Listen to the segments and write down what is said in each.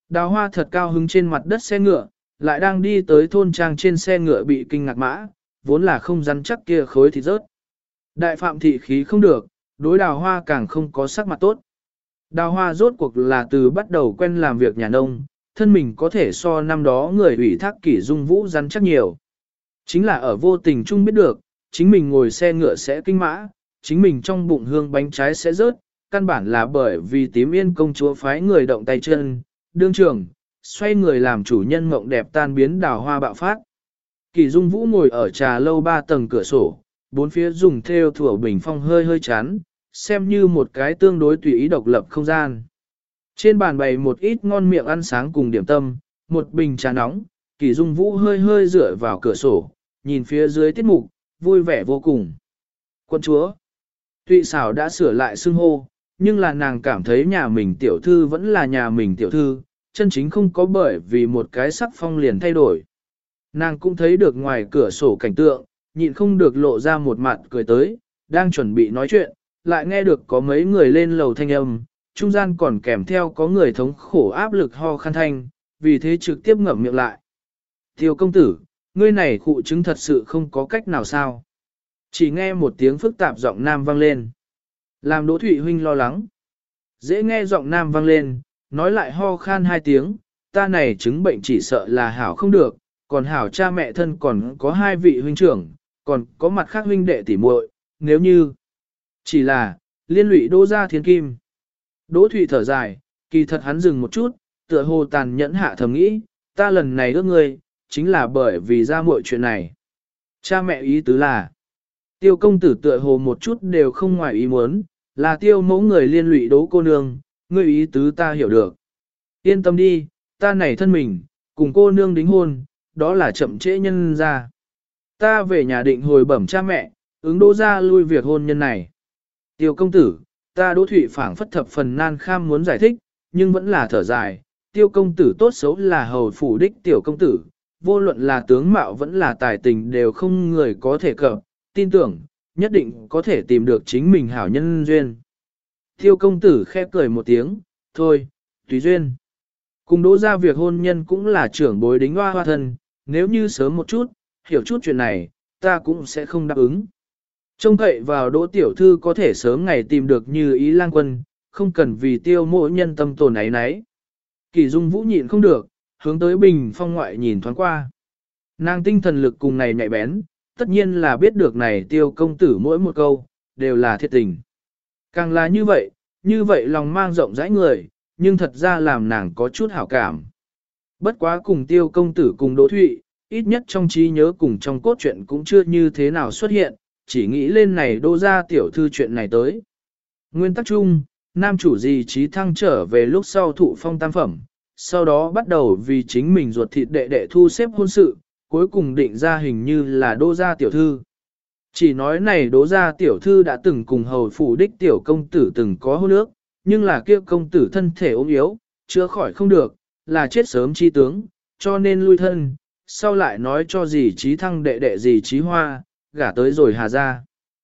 Đào Hoa thật cao hứng trên mặt đất xe ngựa, lại đang đi tới thôn trang trên xe ngựa bị kinh ngạc mã, vốn là không rắn chắc kia khối thì rớt. Đại phạm thị khí không được, đối Đào Hoa càng không có sắc mặt tốt. Đào Hoa rốt cuộc là từ bắt đầu quen làm việc nhà nông, thân mình có thể so năm đó người ủy thác Kỷ Dung Vũ rắn chắc nhiều. Chính là ở vô tình chung biết được, chính mình ngồi xe ngựa sẽ kinh mã, chính mình trong bụng hương bánh trái sẽ rớt, căn bản là bởi vì tím yên công chúa phái người động tay chân, đương trường, xoay người làm chủ nhân mộng đẹp tan biến. Đào Hoa bạo phát. Kỷ Dung Vũ ngồi ở trà lâu 3 tầng cửa sổ, bốn phía dùng thêu thủa bình phong hơi hơi chán, xem như một cái tương đối tùy ý độc lập không gian. Trên bàn bày một ít ngon miệng ăn sáng cùng điểm tâm, một bình trà nóng, Kỷ Dung Vũ hơi hơi dựa vào cửa sổ, nhìn phía dưới tiết mục, vui vẻ vô cùng. Quân chúa, Tụy Xảo đã sửa lại xưng hô, nhưng là nàng cảm thấy nhà mình tiểu thư vẫn là nhà mình tiểu thư, chân chính không có bởi vì một cái sắc phong liền thay đổi. Nàng cũng thấy được ngoài cửa sổ cảnh tượng, nhịn không được lộ ra một mặt cười tới, đang chuẩn bị nói chuyện, lại nghe được có mấy người lên lầu thanh âm, trung gian còn kèm theo có người thống khổ áp lực ho khan thanh, vì thế trực tiếp ngậm miệng lại. Tiêu công tử, ngươi này khụ chứng thật sự không có cách nào sao? Chỉ nghe một tiếng phức tạp giọng nam vang lên. Làm Đỗ Thụy Huynh lo lắng. Dễ nghe giọng nam vang lên, nói lại ho khan 2 tiếng, ta này chứng bệnh chỉ sợ là hảo không được, còn hảo cha mẹ thân còn có 2 vị huynh trưởng, còn có mặt khác huynh đệ tỉ muội, nếu như chỉ là liên lụy Đỗ gia thiên kim. Đỗ Thụy thở dài, kỳ thật hắn dừng một chút, tựa hồ tàn nhẫn hạ thầm nghĩ, ta lần này ước ngươi, chính là bởi vì ra muội chuyện này. Cha mẹ ý tứ là, Tiêu công tử tựa hồ một chút đều không ngoài ý muốn, là Tiêu mẫu người liên lụy Đỗ cô nương, ngươi ý tứ ta hiểu được. Yên tâm đi, ta này thân mình, cùng cô nương đính hôn, đó là chậm trễ nhân ra. Ta về nhà định hồi bẩm cha mẹ, ứng Đỗ gia lui việc hôn nhân này. Tiêu công tử, ta Đỗ Thụy phảng phất thập phần nan kham muốn giải thích, nhưng vẫn là thở dài. Tiêu công tử tốt xấu là hầu phủ đích tiểu công tử, vô luận là tướng mạo vẫn là tài tình đều không người có thể cập, tin tưởng, nhất định có thể tìm được chính mình hảo nhân duyên. Tiêu công tử khẽ cười một tiếng, thôi, tùy duyên. Cùng Đỗ gia việc hôn nhân cũng là trưởng bối đính hoa thân, nếu như sớm một chút, hiểu chút chuyện này, ta cũng sẽ không đáp ứng. Trông cậy vào Đỗ tiểu thư có thể sớm ngày tìm được Như Ý lang quân, không cần vì Tiêu mộ nhân tâm tồn ấy nấy. Kỷ Dung Vũ nhịn không được, hướng tới bình phong ngoại nhìn thoáng qua. Nàng tinh thần lực cùng này nhạy bén, tất nhiên là biết được này Tiêu công tử mỗi một câu, đều là thiệt tình. Càng là như vậy lòng mang rộng rãi người, nhưng thật ra làm nàng có chút hảo cảm. Bất quá cùng Tiêu công tử cùng Đỗ Thụy, ít nhất trong trí nhớ cùng trong cốt truyện cũng chưa như thế nào xuất hiện, chỉ nghĩ lên này Đỗ gia tiểu thư chuyện này tới. Nguyên tắc chung, nam chủ gì trí thăng trở về lúc sau thụ phong tam phẩm, sau đó bắt đầu vì chính mình ruột thịt đệ đệ thu xếp hôn sự, cuối cùng định ra hình như là Đỗ gia tiểu thư. Chỉ nói này Đỗ gia tiểu thư đã từng cùng hầu phủ đích tiểu công tử từng có hôn ước, nhưng là kia công tử thân thể ốm yếu, chữa khỏi không được, là chết sớm chi tướng, cho nên lui thân, sau lại nói cho dì trí thăng đệ đệ dì trí hoa, gả tới rồi Hà gia.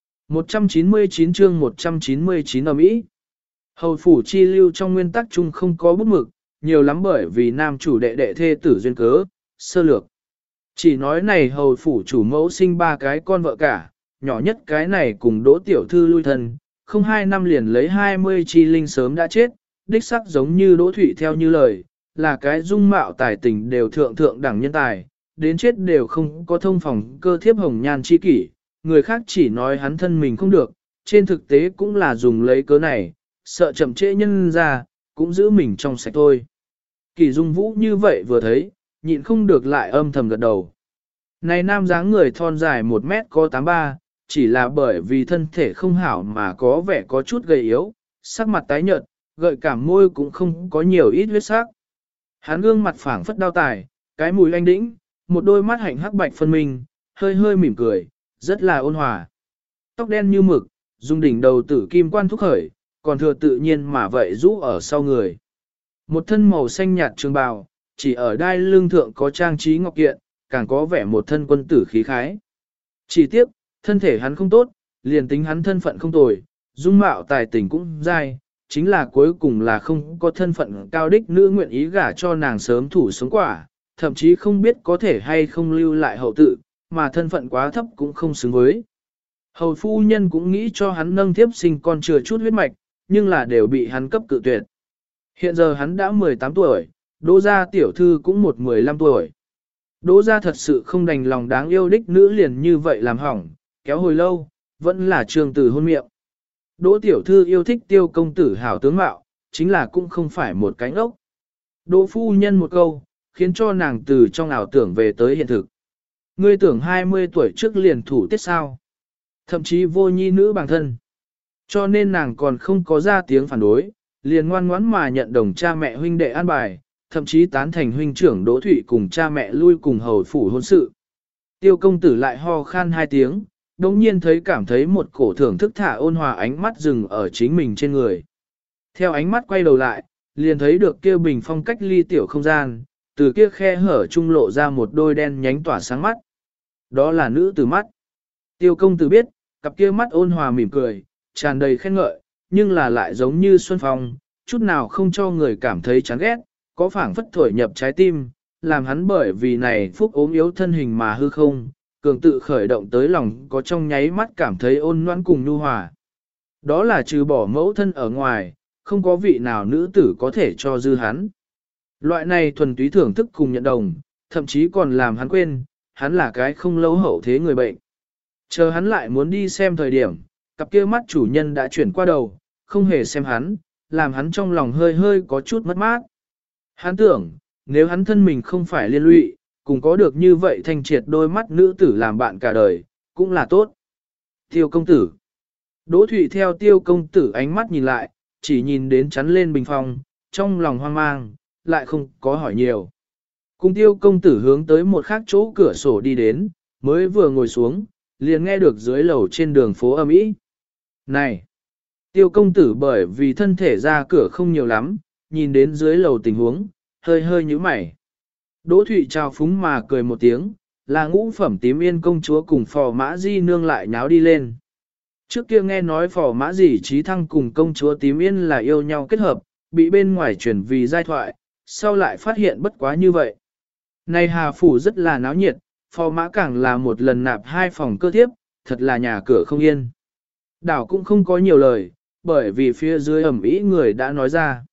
199 chương 199 ở Mỹ. Hầu phủ chi lưu trong nguyên tắc chung không có bút mực, nhiều lắm bởi vì nam chủ đệ đệ thê tử duyên cớ, sơ lược. Chỉ nói này hầu phủ chủ mẫu sinh 3 cái con vợ cả, nhỏ nhất cái này cùng Đỗ tiểu thư lui thân, không 2 năm liền lấy 20 chi linh sớm đã chết, đích sắc giống như Đỗ Thụy theo như lời, là cái dung mạo tài tình đều thượng đẳng nhân tài, đến chết đều không có thông phòng cơ thiếp hồng nhan chi kỷ, người khác chỉ nói hắn thân mình không được, trên thực tế cũng là dùng lấy cớ này, sợ chậm trễ nhân ra, cũng giữ mình trong sạch thôi. Kỷ Dung Vũ như vậy vừa thấy, nhịn không được lại âm thầm gật đầu. Này nam dáng người thon dài 1 mét có 83, chỉ là bởi vì thân thể không hảo mà có vẻ có chút gầy yếu, sắc mặt tái nhợt, gợi cảm môi cũng không có nhiều ít huyết sắc. Hắn gương mặt phảng phất đao tài, cái mùi anh đĩnh, một đôi mắt hạnh hắc bạch phân minh, hơi hơi mỉm cười, rất là ôn hòa. Tóc đen như mực, dùng đỉnh đầu tử kim quan thúc khởi, còn thừa tự nhiên mà vậy rũ ở sau người. Một thân màu xanh nhạt trường bào, chỉ ở đai lưng thượng có trang trí ngọc kiện, càng có vẻ một thân quân tử khí khái. Chỉ tiếc, thân thể hắn không tốt, liền tính hắn thân phận không tồi, dung mạo tài tình cũng dai, chính là cuối cùng là không có thân phận cao đích nữ nguyện ý gả cho nàng sớm thủ sống quả, thậm chí không biết có thể hay không lưu lại hậu tự, mà thân phận quá thấp cũng không xứng với. Hầu phu nhân cũng nghĩ cho hắn nâng thiếp sinh con chừa chút huyết mạch, nhưng là đều bị hắn cấp cự tuyệt. Hiện giờ hắn đã 18 tuổi, Đỗ gia tiểu thư cũng 15 tuổi. Đỗ gia thật sự không đành lòng đáng yêu đích nữ liền như vậy làm hỏng, kéo hồi lâu, vẫn là trường tử hôn miệng. Đỗ tiểu thư yêu thích Tiêu công tử hảo tướng mạo, chính là cũng không phải một cái ngốc. Đỗ phu nhân một câu, khiến cho nàng từ trong ảo tưởng về tới hiện thực. Ngươi tưởng 20 tuổi trước liền thủ tiết sao? Thậm chí vô nhi nữ bằng thân. Cho nên nàng còn không có ra tiếng phản đối, liền ngoan ngoãn mà nhận đồng cha mẹ huynh đệ an bài, thậm chí tán thành huynh trưởng Đỗ Thụy cùng cha mẹ lui cùng hầu phủ hôn sự. Tiêu công tử lại ho khan 2 tiếng, đồng nhiên cảm thấy một cổ thưởng thức thả ôn hòa ánh mắt dừng ở chính mình trên người. Theo ánh mắt quay đầu lại, liền thấy được kia bình phong cách ly tiểu không gian, từ kia khe hở trung lộ ra một đôi đen nhánh tỏa sáng mắt. Đó là nữ tử mắt. Tiêu công tử biết, cặp kia mắt ôn hòa mỉm cười, tràn đầy khen ngợi, nhưng là lại giống như xuân phong, chút nào không cho người cảm thấy chán ghét, có phảng phất thổi nhập trái tim, làm hắn bởi vì này phúc ốm yếu thân hình mà hư không, cường tự khởi động tới lòng có trong nháy mắt cảm thấy ôn noãn cùng nhu hòa. Đó là trừ bỏ mẫu thân ở ngoài, không có vị nào nữ tử có thể cho dư hắn. Loại này thuần túy thưởng thức cùng nhận đồng, thậm chí còn làm hắn quên, hắn là cái không lâu hậu thế người bệnh. Chờ hắn lại muốn đi xem thời điểm, cặp kia mắt chủ nhân đã chuyển qua đầu, không hề xem hắn, làm hắn trong lòng hơi hơi có chút mất mát. Hắn tưởng, nếu hắn thân mình không phải liên lụy, cùng có được như vậy thanh triệt đôi mắt nữ tử làm bạn cả đời, cũng là tốt. Tiêu công tử. Đỗ Thụy theo tiêu công tử ánh mắt nhìn lại, chỉ nhìn đến chắn lên bình phong, trong lòng hoang mang, lại không có hỏi nhiều. Cùng tiêu công tử hướng tới một khác chỗ cửa sổ đi đến, mới vừa ngồi xuống, liền nghe được dưới lầu trên đường phố ầm ĩ. Này! Tiêu công tử bởi vì thân thể ra cửa không nhiều lắm, nhìn đến dưới lầu tình huống, hơi hơi nhíu mày. Đỗ Thụy chào phúng mà cười một tiếng, là ngũ phẩm tím yên công chúa cùng phò mã di nương lại nháo đi lên. Trước kia nghe nói phò mã di trí thăng cùng công chúa tím yên là yêu nhau kết hợp, bị bên ngoài truyền vì giai thoại, sau lại phát hiện bất quá như vậy. Này Hà Phủ rất là náo nhiệt, phò mã càng là một lần nạp 2 phòng cơ thiếp, thật là nhà cửa không yên. Đảo cũng không có nhiều lời, bởi vì phía dưới ẩm ý người đã nói ra.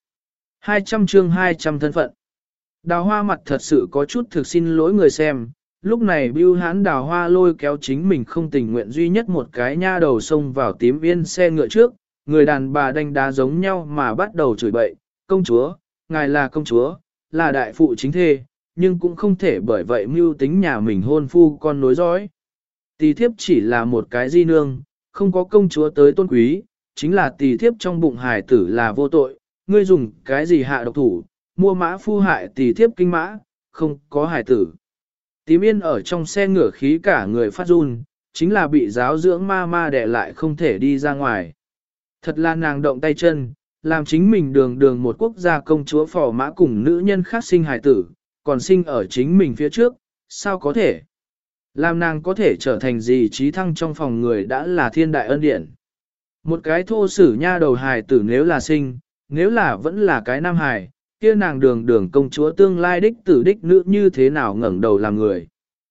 200 chương 200 thân phận. Đào hoa mặt thật sự có chút thực xin lỗi người xem, lúc này bưu hãn đào hoa lôi kéo chính mình không tình nguyện duy nhất một cái nha đầu xông vào tím yên xe ngựa trước, người đàn bà đánh đá giống nhau mà bắt đầu chửi bậy, công chúa, ngài là công chúa, là đại phụ chính thê, nhưng cũng không thể bởi vậy mưu tính nhà mình hôn phu con nối dõi. Tỳ thiếp chỉ là một cái di nương, không có công chúa tới tôn quý, chính là tỳ thiếp trong bụng hài tử là vô tội, ngươi dùng cái gì hạ độc thủ, mua mã phu hại tỳ thiếp kinh mã, không có hài tử. Tím yên ở trong xe ngửa khí cả người phát run, chính là bị giáo dưỡng ma ma đè lại không thể đi ra ngoài. Thật là nàng động tay chân, làm chính mình đường đường một quốc gia công chúa phò mã cùng nữ nhân khác sinh hài tử, còn sinh ở chính mình phía trước, sao có thể? Làm nàng có thể trở thành gì trí thăng trong phòng người đã là thiên đại ân điển. Một cái thô sử nha đầu hài tử nếu là sinh, nếu là vẫn là cái nam hài, kia nàng đường đường công chúa tương lai đích tử đích nữ như thế nào ngẩng đầu làm người.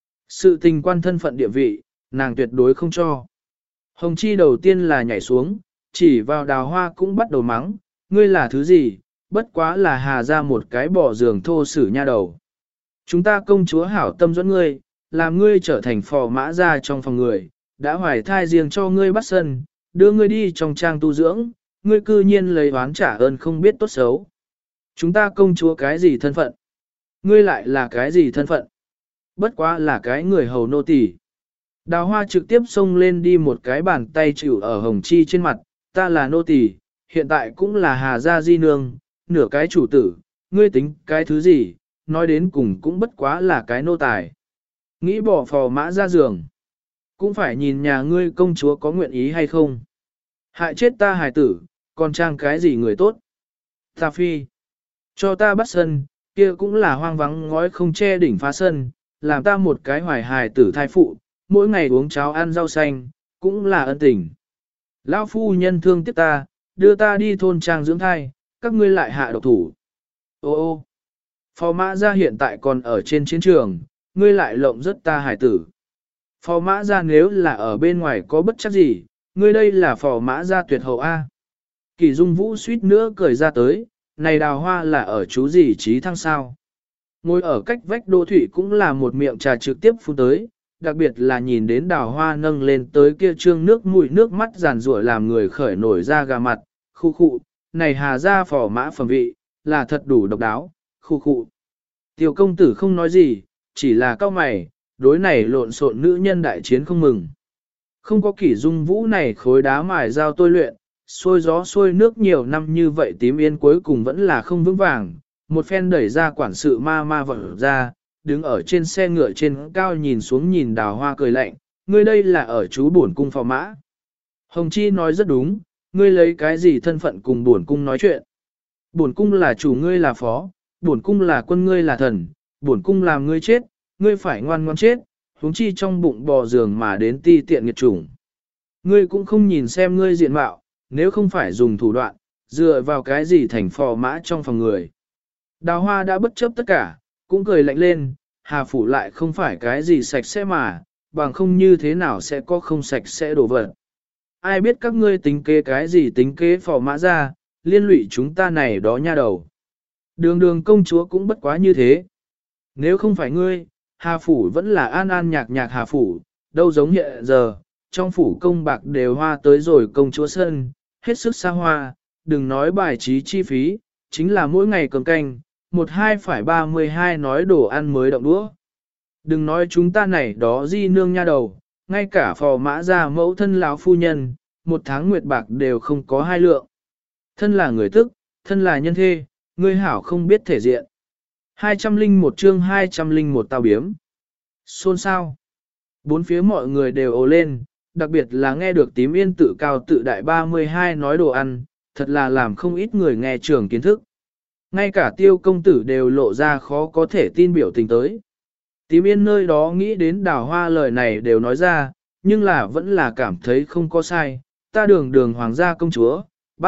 Sự tình quan thân phận địa vị, nàng tuyệt đối không cho. Hồng Chi đầu tiên là nhảy xuống, chỉ vào đào hoa cũng bắt đầu mắng, ngươi là thứ gì, bất quá là hà ra một cái bỏ giường thô sử nha đầu. Chúng ta công chúa hảo tâm dẫn ngươi, làm ngươi trở thành phò mã ra trong phòng người, đã hoài thai riêng cho ngươi bắt sân, đưa ngươi đi trong trang tu dưỡng, ngươi cư nhiên lấy oán trả ơn không biết tốt xấu. Chúng ta công chúa cái gì thân phận? Ngươi lại là cái gì thân phận? Bất quá là cái người hầu nô tỳ. Đào hoa trực tiếp xông lên đi một cái bàn tay chịu ở Hồng Chi trên mặt, ta là nô tỳ, hiện tại cũng là Hà Gia di nương, nửa cái chủ tử, ngươi tính cái thứ gì, nói đến cùng cũng bất quá là cái nô tài. Nghĩ bỏ phò mã ra giường, cũng phải nhìn nhà ngươi công chúa có nguyện ý hay không. Hại chết ta hài tử, còn trang cái gì người tốt. Ta phi, cho ta bắt sân, kia cũng là hoang vắng ngói không che đỉnh phá sân, làm ta một cái hoài hài tử thai phụ, mỗi ngày uống cháo ăn rau xanh, cũng là ân tình. Lão phu nhân thương tiếc ta, đưa ta đi thôn trang dưỡng thai, các ngươi lại hạ độc thủ. Ô ô, phò mã gia hiện tại còn ở trên chiến trường, ngươi lại lộng rất ta hải tử. Phò mã gia nếu là ở bên ngoài có bất chắc gì, ngươi đây là phò mã gia tuyệt hậu A. Kỳ Dung Vũ suýt nữa cười ra tới, này Đào Hoa là ở chú gì trí thăng sao. Ngồi ở cách vách Đỗ Thụy cũng là một miệng trà trực tiếp phun tới, đặc biệt là nhìn đến Đào Hoa nâng lên tới kia trương nước mũi nước mắt giàn rủa làm người khởi nổi ra gà mặt, khu khụ, này Hà gia phò mã phẩm vị, là thật đủ độc đáo, khu khụ. Tiểu công tử không nói gì, chỉ là cao mày, đối này lộn xộn nữ nhân đại chiến không mừng. Không có Kỷ Dung Vũ này khối đá mài dao tôi luyện, xôi gió xôi nước nhiều năm như vậy Tím Yên cuối cùng vẫn là không vững vàng, một phen đẩy ra quản sự ma ma vợ ra, đứng ở trên xe ngựa trên cao nhìn xuống nhìn Đào Hoa cười lạnh, ngươi đây là ở chú bổn cung phò mã. Hồng Chi nói rất đúng, ngươi lấy cái gì thân phận cùng bổn cung nói chuyện. Bổn cung là chủ ngươi là phó, bổn cung là quân ngươi là thần, bổn cung làm ngươi chết, ngươi phải ngoan ngoan chết, huống chi trong bụng bò giường mà đến ti tiện nghiệt chủng. Ngươi cũng không nhìn xem ngươi diện mạo, nếu không phải dùng thủ đoạn, dựa vào cái gì thành phò mã trong phòng người. Đào Hoa đã bất chấp tất cả, cũng cười lạnh lên, Hà Phủ lại không phải cái gì sạch sẽ mà, bằng không như thế nào sẽ có không sạch sẽ đổ vật. Ai biết các ngươi tính kế cái gì tính kế phò mã ra, liên lụy chúng ta này đó nha đầu. Đường đường công chúa cũng bất quá như thế. Nếu không phải ngươi, Hà Phủ vẫn là an an nhạc nhạc Hà Phủ, đâu giống hiện giờ, trong phủ công bạc đều hoa tới rồi công chúa sân, hết sức xa hoa, đừng nói bài trí chi phí, chính là mỗi ngày cầm canh, 1-2 phải 32 nói đồ ăn mới động đũa. Đừng nói chúng ta này đó di nương nha đầu, ngay cả phò mã gia mẫu thân lão phu nhân, 1 tháng nguyệt bạc đều không có 2 lượng. Thân là người tức, thân là nhân thê, ngươi hảo không biết thể diện. 201 chương 201 tao biếm. Xôn xao. Bốn phía mọi người đều ồ lên, đặc biệt là nghe được Tím Yên tự cao tự đại 32 nói đồ ăn, thật là làm không ít người nghe trường kiến thức. Ngay cả Tiêu công tử đều lộ ra khó có thể tin biểu tình tới. Tím Yên nơi đó nghĩ đến Đào Hoa lời này đều nói ra, nhưng là vẫn là cảm thấy không có sai, ta đường đường hoàng gia công chúa,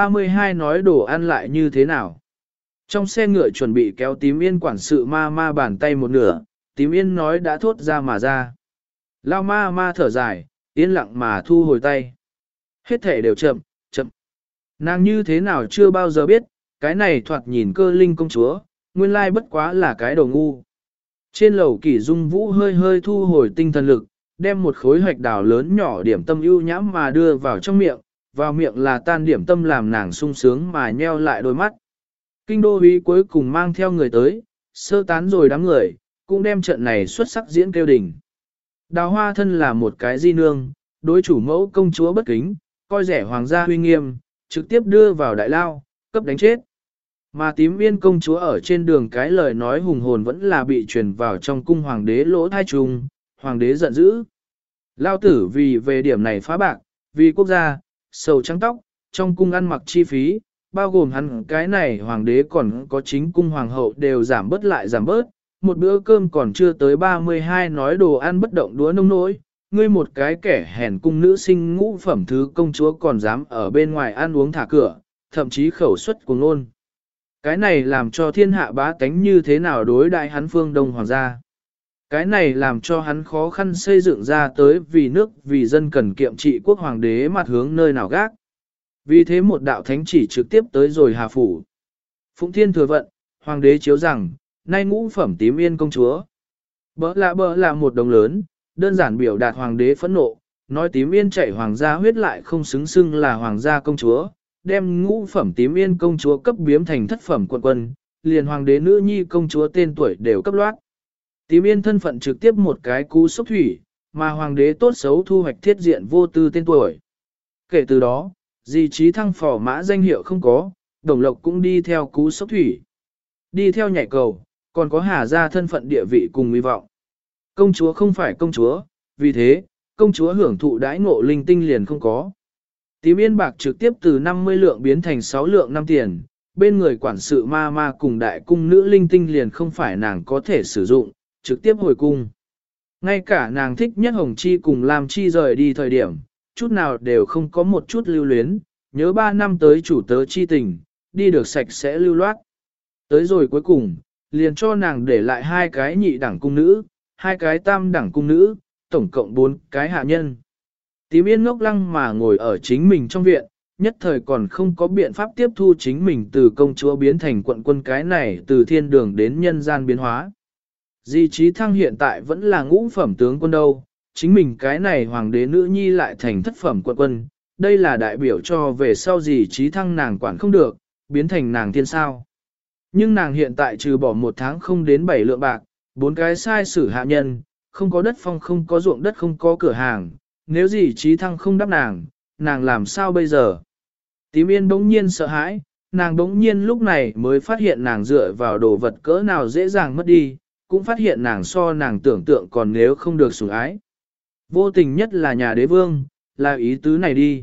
32 nói đồ ăn lại như thế nào. Trong xe ngựa chuẩn bị kéo Tím Yên quản sự ma ma bàn tay một nửa, Tím Yên nói đã thốt ra mà ra. Lao ma ma thở dài, yên lặng mà thu hồi tay. Hết thể đều chậm, chậm. Nàng như thế nào chưa bao giờ biết, cái này thoạt nhìn cơ linh công chúa, nguyên lai bất quá là cái đồ ngu. Trên lầu Kỷ Dung Vũ hơi hơi thu hồi tinh thần lực, đem một khối hoạch đào lớn nhỏ điểm tâm ưu nhãm mà đưa vào trong miệng, vào miệng là tan điểm tâm làm nàng sung sướng mà nheo lại đôi mắt. Kinh đô úy cuối cùng mang theo người tới, sơ tán rồi đám người, cũng đem trận này xuất sắc diễn kêu đỉnh. Đào Hoa thân là một cái di nương, đối chủ mẫu công chúa bất kính, coi rẻ hoàng gia huy nghiêm, trực tiếp đưa vào đại lao, cấp đánh chết. Mà Tím Yên công chúa ở trên đường cái lời nói hùng hồn vẫn là bị truyền vào trong cung hoàng đế lỗ thai trùng, hoàng đế giận dữ. Lao tử vì về điểm này phá bạc, vì quốc gia, sầu trắng tóc, trong cung ăn mặc chi phí, bao gồm hắn cái này hoàng đế còn có chính cung hoàng hậu đều giảm bớt lại giảm bớt, một bữa cơm còn chưa tới 32 nói đồ ăn bất động đũa nông nỗi, ngươi một cái kẻ hèn cung nữ sinh ngũ phẩm thứ công chúa còn dám ở bên ngoài ăn uống thả cửa, thậm chí khẩu suất cuồng ngôn. Cái này làm cho thiên hạ bá tánh như thế nào đối đại hắn phương Đông Hoàng gia. Cái này làm cho hắn khó khăn xây dựng ra tới vì nước vì dân cần kiệm trị quốc hoàng đế mặt hướng nơi nào gác. Vì thế một đạo thánh chỉ trực tiếp tới rồi Hà Phủ. Phụng Thiên thừa vận, hoàng đế chiếu rằng, nay ngũ phẩm Tím Yên công chúa. Bỡ lạ một đồng lớn, đơn giản biểu đạt hoàng đế phẫn nộ, nói Tím Yên chạy hoàng gia huyết lại không xứng xưng là hoàng gia công chúa, đem ngũ phẩm Tím Yên công chúa cấp biếm thành thất phẩm quận quân, liền hoàng đế nữ nhi công chúa tên tuổi đều cấp loát. Tím Yên thân phận trực tiếp một cái cú sốc thủy, mà hoàng đế tốt xấu thu hoạch thiết diện vô tư tên tuổi. Kể từ đó, di trí thăng phò mã danh hiệu không có, Đồng Lộc cũng đi theo cú sốc thủy. Đi theo nhảy cầu, còn có Hà gia thân phận địa vị cùng hy vọng. Công chúa không phải công chúa, vì thế, công chúa hưởng thụ đãi ngộ linh tinh liền không có. Tím Yên bạc trực tiếp từ 50 lượng biến thành 6 lượng 5 tiền, bên người quản sự ma ma cùng đại cung nữ linh tinh liền không phải nàng có thể sử dụng, trực tiếp hồi cung. Ngay cả nàng thích nhất Hồng Chi cùng Lam Chi rời đi thời điểm, chút nào đều không có một chút lưu luyến, nhớ 3 năm tới chủ tớ chi tình, đi được sạch sẽ lưu loát. Tới rồi cuối cùng, liền cho nàng để lại 2 cái nhị đẳng cung nữ, 2 cái tam đẳng cung nữ, tổng cộng 4 cái hạ nhân. Tím Yên ngốc lăng mà ngồi ở chính mình trong viện, nhất thời còn không có biện pháp tiếp thu chính mình từ công chúa biến thành quận quân cái này từ thiên đường đến nhân gian biến hóa. Di Trí Thăng hiện tại vẫn là ngũ phẩm tướng quân đâu, chính mình cái này hoàng đế nữ nhi lại thành thất phẩm quận quân, đây là đại biểu cho về sau Di Trí Thăng nàng quản không được, biến thành nàng thiên sao. Nhưng nàng hiện tại trừ bỏ 1 tháng không đến 7 lượng bạc, 4 cái sai sử hạ nhân, không có đất phong không có ruộng đất không có cửa hàng, nếu Di Trí Thăng không đáp nàng làm sao bây giờ? Tím Yên bỗng nhiên sợ hãi, nàng bỗng nhiên lúc này mới phát hiện nàng dựa vào đồ vật cỡ nào dễ dàng mất đi, cũng phát hiện nàng so nàng tưởng tượng còn nếu không được sủng ái. Vô tình nhất là nhà đế vương, là ý tứ này đi.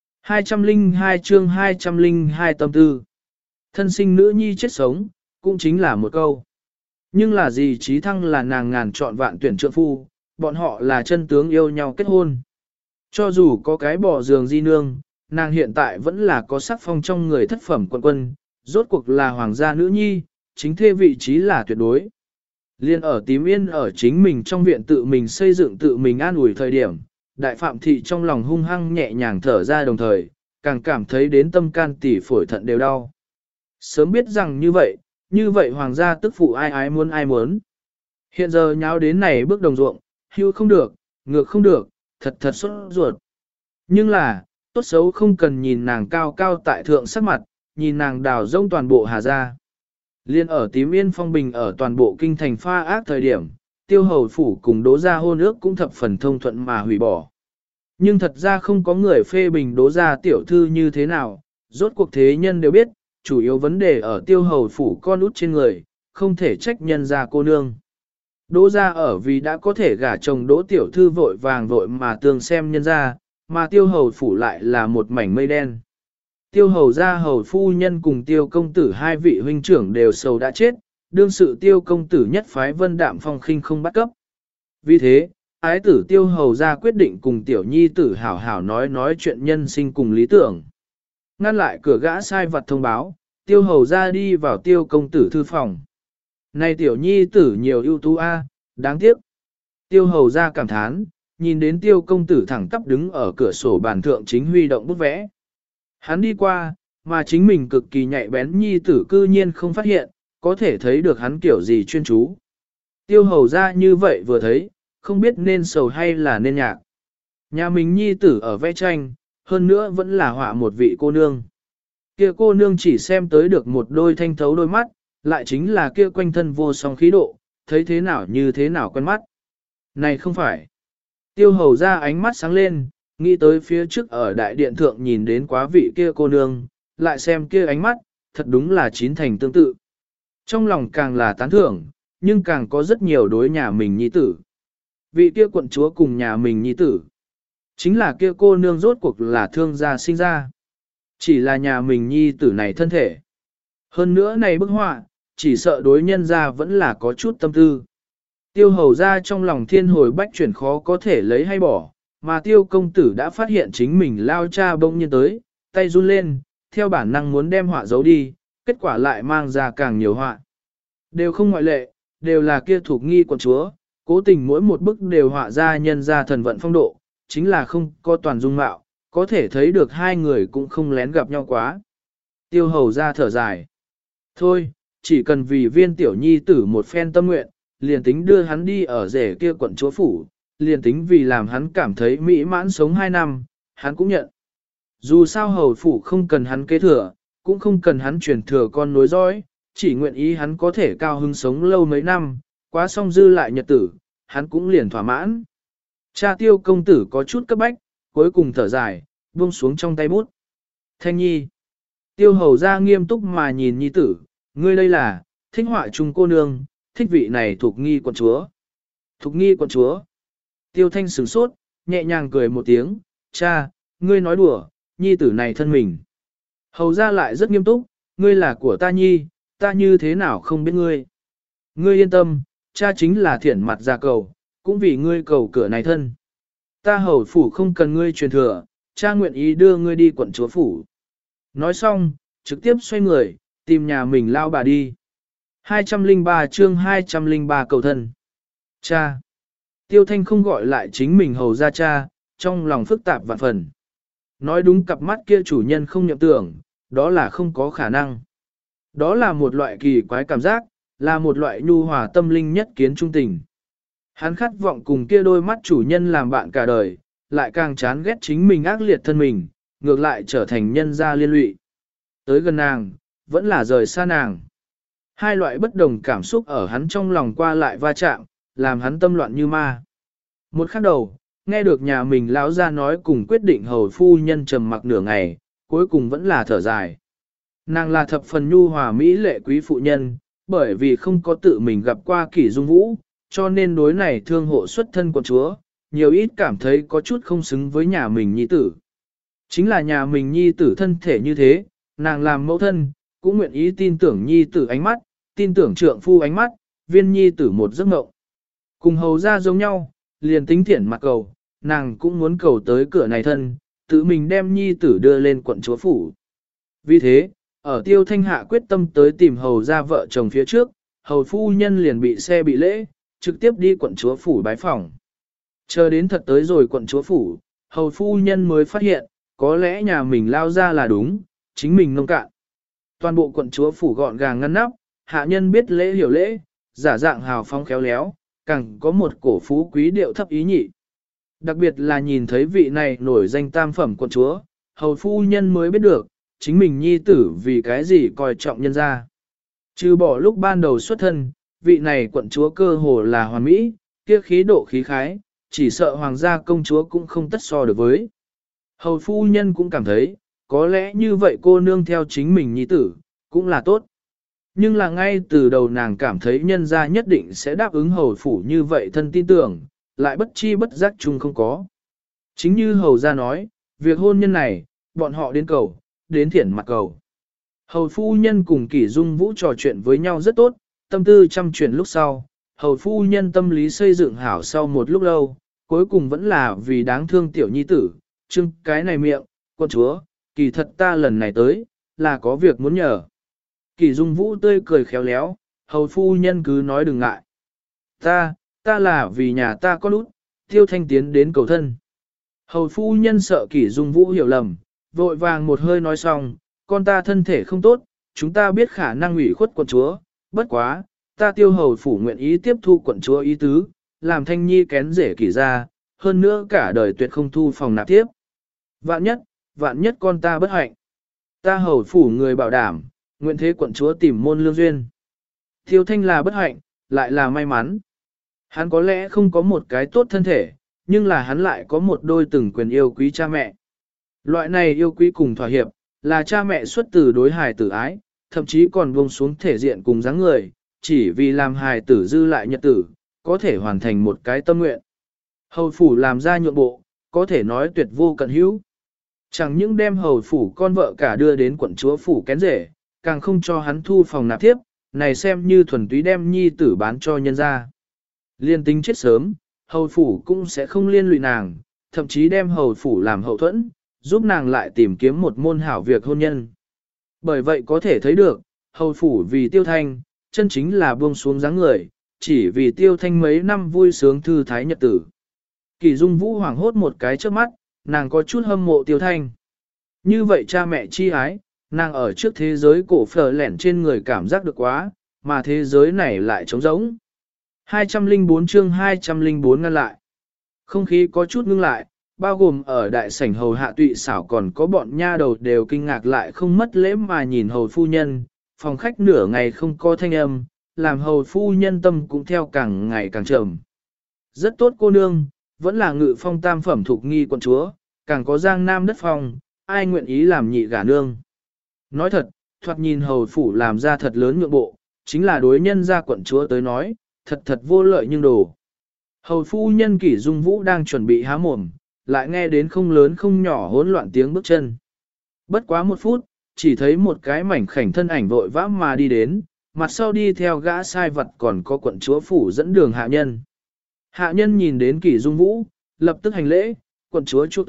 202 chương 202 tâm tư. Thân sinh nữ nhi chết sống, cũng chính là một câu. Nhưng là gì Trí Thăng là nàng ngàn chọn vạn tuyển trượng phu, bọn họ là chân tướng yêu nhau kết hôn. Cho dù có cái bỏ giường di nương, nàng hiện tại vẫn là có sắc phong trong người thất phẩm quận quân, rốt cuộc là hoàng gia nữ nhi, chính thê vị trí là tuyệt đối. Liên ở Tím Yên ở chính mình trong viện tự mình xây dựng tự mình an ủi thời điểm, đại phạm thị trong lòng hung hăng nhẹ nhàng thở ra đồng thời, càng cảm thấy đến tâm can tỉ phổi thận đều đau. Sớm biết rằng như vậy hoàng gia tức phụ ai muốn. Hiện giờ nháo đến này bước đồng ruộng, hưu không được, ngược không được, thật sốt ruột. Nhưng là, tốt xấu không cần nhìn nàng cao cao tại thượng sắc mặt, nhìn nàng đào rông toàn bộ Hà Gia. Liên ở Tím Yên phong bình ở toàn bộ kinh thành pha ác thời điểm, Tiêu Hầu Phủ cùng Đỗ Gia hôn ước cũng thập phần thông thuận mà hủy bỏ. Nhưng thật ra không có người phê bình Đỗ Gia tiểu thư như thế nào, rốt cuộc thế nhân đều biết, chủ yếu vấn đề ở Tiêu Hầu Phủ con út trên người, không thể trách nhân gia cô nương. Đỗ Gia ở vì đã có thể gả chồng Đỗ tiểu thư vội vàng vội mà tương xem nhân gia, mà Tiêu Hầu Phủ lại là một mảnh mây đen. Tiêu Hầu gia hầu phu nhân cùng Tiêu công tử 2 vị huynh trưởng đều sầu đã chết, đương sự Tiêu công tử nhất phái Vân Đạm Phong khinh không bắt cấp. Vì thế, ái tử Tiêu Hầu gia quyết định cùng tiểu nhi tử hảo hảo nói chuyện nhân sinh cùng lý tưởng. Ngăn lại cửa gã sai vật thông báo, Tiêu Hầu gia đi vào Tiêu công tử thư phòng. Này tiểu nhi tử nhiều ưu tú a, đáng tiếc. Tiêu Hầu gia cảm thán, nhìn đến Tiêu công tử thẳng tắp đứng ở cửa sổ bàn thượng chính huy động bút vẽ. Hắn đi qua, mà chính mình cực kỳ nhạy bén nhi tử cư nhiên không phát hiện, có thể thấy được hắn kiểu gì chuyên chú. Tiêu Hầu ra như vậy vừa thấy, không biết nên sầu hay là nên nhạc. Nhà mình nhi tử ở vẽ tranh, hơn nữa vẫn là họa một vị cô nương. Kia cô nương chỉ xem tới được một đôi thanh thấu đôi mắt, lại chính là kia quanh thân vô song khí độ, thấy thế nào như thế nào quen mắt. Này không phải. Tiêu Hầu ra ánh mắt sáng lên, nghĩ tới phía trước ở đại điện thượng nhìn đến quá vị kia cô nương, lại xem kia ánh mắt, thật đúng là chín thành tương tự. Trong lòng càng là tán thưởng, nhưng càng có rất nhiều đối nhà mình nhi tử. Vị kia quận chúa cùng nhà mình nhi tử. Chính là kia cô nương rốt cuộc là thương gia sinh ra. Chỉ là nhà mình nhi tử này thân thể. Hơn nữa này bức họa, chỉ sợ đối nhân ra vẫn là có chút tâm tư. Tiêu Hầu ra trong lòng thiên hồi bách chuyển khó có thể lấy hay bỏ, mà Tiêu công tử đã phát hiện chính mình lao cha bỗng nhiên tới, tay run lên, theo bản năng muốn đem họa giấu đi, kết quả lại mang ra càng nhiều họa. Đều không ngoại lệ, đều là kia thuộc nghi quận chúa, cố tình mỗi một bức đều họa ra nhân ra thần vận phong độ, chính là không có toàn dung mạo, có thể thấy được 2 người cũng không lén gặp nhau quá. Tiêu Hầu ra thở dài. Thôi, chỉ cần vì viên tiểu nhi tử một phen tâm nguyện, liền tính đưa hắn đi ở rể kia quận chúa phủ, liền tính vì làm hắn cảm thấy mỹ mãn sống 2 năm, hắn cũng nhận. Dù sao hầu phủ không cần hắn kế thừa, cũng không cần hắn truyền thừa con nối dõi, chỉ nguyện ý hắn có thể cao hứng sống lâu mấy năm, quá xong dư lại nhật tử, hắn cũng liền thỏa mãn. Cha Tiêu công tử có chút cấp bách, cuối cùng thở dài, buông xuống trong tay bút. Thanh nhi. Tiêu Hầu ra nghiêm túc mà nhìn nhi tử, ngươi đây là, thích họa trung cô nương, thích vị này thuộc nghi quận chúa. Thục nghi quận chúa. Tiêu Thanh sửng sốt, nhẹ nhàng cười một tiếng, cha, ngươi nói đùa, nhi tử này thân mình. Hầu ra lại rất nghiêm túc, ngươi là của ta nhi, ta như thế nào không biết ngươi. Ngươi yên tâm, cha chính là thiện mặt ra cầu, cũng vì ngươi cầu cửa này thân. Ta hầu phủ không cần ngươi truyền thừa, cha nguyện ý đưa ngươi đi quận chúa phủ. Nói xong, trực tiếp xoay người, tìm nhà mình lao bà đi. 203 chương 203 cầu thân. Cha. Tiêu Thanh không gọi lại chính mình hầu ra cha, trong lòng phức tạp vạn phần. Nói đúng cặp mắt kia chủ nhân không nhậm tưởng, đó là không có khả năng. Đó là một loại kỳ quái cảm giác, là một loại nhu hòa tâm linh nhất kiến trung tình. Hắn khát vọng cùng kia đôi mắt chủ nhân làm bạn cả đời, lại càng chán ghét chính mình ác liệt thân mình, ngược lại trở thành nhân gia liên lụy. Tới gần nàng, vẫn là rời xa nàng. Hai loại bất đồng cảm xúc ở hắn trong lòng qua lại va chạm, làm hắn tâm loạn như ma. Một khắc đầu, nghe được nhà mình lão ra nói cùng quyết định hầu phu nhân trầm mặc nửa ngày, cuối cùng vẫn là thở dài. Nàng là thập phần nhu hòa mỹ lệ quý phụ nhân, bởi vì không có tự mình gặp qua Kỷ Dung Vũ, cho nên đối này thương hộ xuất thân của chúa, nhiều ít cảm thấy có chút không xứng với nhà mình nhi tử. Chính là nhà mình nhi tử thân thể như thế, nàng làm mẫu thân, cũng nguyện ý tin tưởng nhi tử ánh mắt, tin tưởng trượng phu ánh mắt, viên nhi tử một giấc mộng. Cùng hầu ra giống nhau, liền tính thiện mặt cầu, nàng cũng muốn cầu tới cửa này thân, tự mình đem nhi tử đưa lên quận chúa phủ. Vì thế, ở Tiêu Thanh hạ quyết tâm tới tìm hầu ra vợ chồng phía trước, hầu phu nhân liền bị xe bị lễ, trực tiếp đi quận chúa phủ bái phỏng. Chờ đến thật tới rồi quận chúa phủ, hầu phu nhân mới phát hiện, có lẽ nhà mình lao ra là đúng, chính mình nông cạn. Toàn bộ quận chúa phủ gọn gàng ngăn nắp, hạ nhân biết lễ hiểu lễ, giả dạng hào phóng khéo léo, càng có một cổ phú quý điệu thấp ý nhị. Đặc biệt là nhìn thấy vị này nổi danh tam phẩm quận chúa, hầu phu nhân mới biết được, chính mình nhi tử vì cái gì coi trọng nhân ra. Trừ bỏ lúc ban đầu xuất thân, vị này quận chúa cơ hồ là hoàn mỹ, kia khí độ khí khái, chỉ sợ hoàng gia công chúa cũng không tất so được với. Hầu phu nhân cũng cảm thấy, có lẽ như vậy cô nương theo chính mình nhi tử, cũng là tốt. Nhưng là ngay từ đầu nàng cảm thấy nhân gia nhất định sẽ đáp ứng hầu phủ như vậy thân tin tưởng, lại bất chi bất giác chung không có. Chính như hầu gia nói, việc hôn nhân này, bọn họ đến cầu, đến thiển mặt cầu. Hầu phu nhân cùng Kỷ Dung Vũ trò chuyện với nhau rất tốt, tâm tư chăm chuyển lúc sau, hầu phu nhân tâm lý xây dựng hảo sau một lúc lâu, cuối cùng vẫn là vì đáng thương tiểu nhi tử, chưng cái này miệng, con chúa, kỳ thật ta lần này tới, là có việc muốn nhờ. Kỷ Dung Vũ tươi cười khéo léo, hầu phu nhân cứ nói đừng ngại. Ta là vì nhà ta có út, Tiêu Thanh tiến đến cầu thân. Hầu phu nhân sợ Kỷ Dung Vũ hiểu lầm, vội vàng một hơi nói xong, con ta thân thể không tốt, chúng ta biết khả năng ủy khuất quận chúa, bất quá, ta Tiêu hầu phủ nguyện ý tiếp thu quận chúa ý tứ, làm Thanh nhi kén rể Kỷ ra, hơn nữa cả đời tuyệt không thu phòng nạp tiếp. Vạn nhất con ta bất hạnh. Ta hầu phủ người bảo đảm, nguyện thế quận chúa tìm môn lương duyên. Tiêu Thanh là bất hạnh, lại là may mắn. Hắn có lẽ không có một cái tốt thân thể, nhưng là hắn lại có một đôi từng quyền yêu quý cha mẹ. Loại này yêu quý cùng thỏa hiệp, là cha mẹ xuất từ đối hài tử ái, thậm chí còn buông xuống thể diện cùng dáng người, chỉ vì làm hài tử dư lại nhật tử, có thể hoàn thành một cái tâm nguyện. Hầu phủ làm ra nhượng bộ, có thể nói tuyệt vô cận hữu. Chẳng những đem hầu phủ con vợ cả đưa đến quận chúa phủ kén rể, càng không cho hắn thu phòng nạp tiếp, này xem như thuần túy đem nhi tử bán cho nhân ra. Liên tính chết sớm, hầu phủ cũng sẽ không liên lụy nàng, thậm chí đem hầu phủ làm hậu thuẫn, giúp nàng lại tìm kiếm một môn hảo việc hôn nhân. Bởi vậy có thể thấy được, hầu phủ vì Tiêu Thanh, chân chính là buông xuống dáng người, chỉ vì Tiêu Thanh mấy năm vui sướng thư thái nhật tử. Kỷ Dung Vũ hoảng hốt một cái trước mắt, nàng có chút hâm mộ Tiêu Thanh. Như vậy cha mẹ chi ái, nàng ở trước thế giới cổ phở lẻn trên người cảm giác được quá, mà thế giới này lại trống rỗng. 204 chương 204 ngăn lại. Không khí có chút ngưng lại, bao gồm ở đại sảnh hầu hạ tụy xảo còn có bọn nha đầu đều kinh ngạc lại không mất lễ mà nhìn hầu phu nhân, phòng khách nửa ngày không có thanh âm, làm hầu phu nhân tâm cũng theo càng ngày càng trầm. Rất tốt cô nương, vẫn là ngự phong tam phẩm thuộc nghi quận chúa, càng có giang nam đất phong, ai nguyện ý làm nhị gả nương. Nói thật, thoạt nhìn hầu phủ làm ra thật lớn nhượng bộ, chính là đối nhân gia quận chúa tới nói, thật vô lợi nhưng đồ. Hầu phu nhân Kỷ Dung Vũ đang chuẩn bị há mồm, lại nghe đến không lớn không nhỏ hỗn loạn tiếng bước chân. Bất quá một phút, chỉ thấy một cái mảnh khảnh thân ảnh vội vã mà đi đến, mặt sau đi theo gã sai vật còn có quận chúa phủ dẫn đường hạ nhân. Hạ nhân nhìn đến Kỷ Dung Vũ, lập tức hành lễ, quận chúa chuộc tội,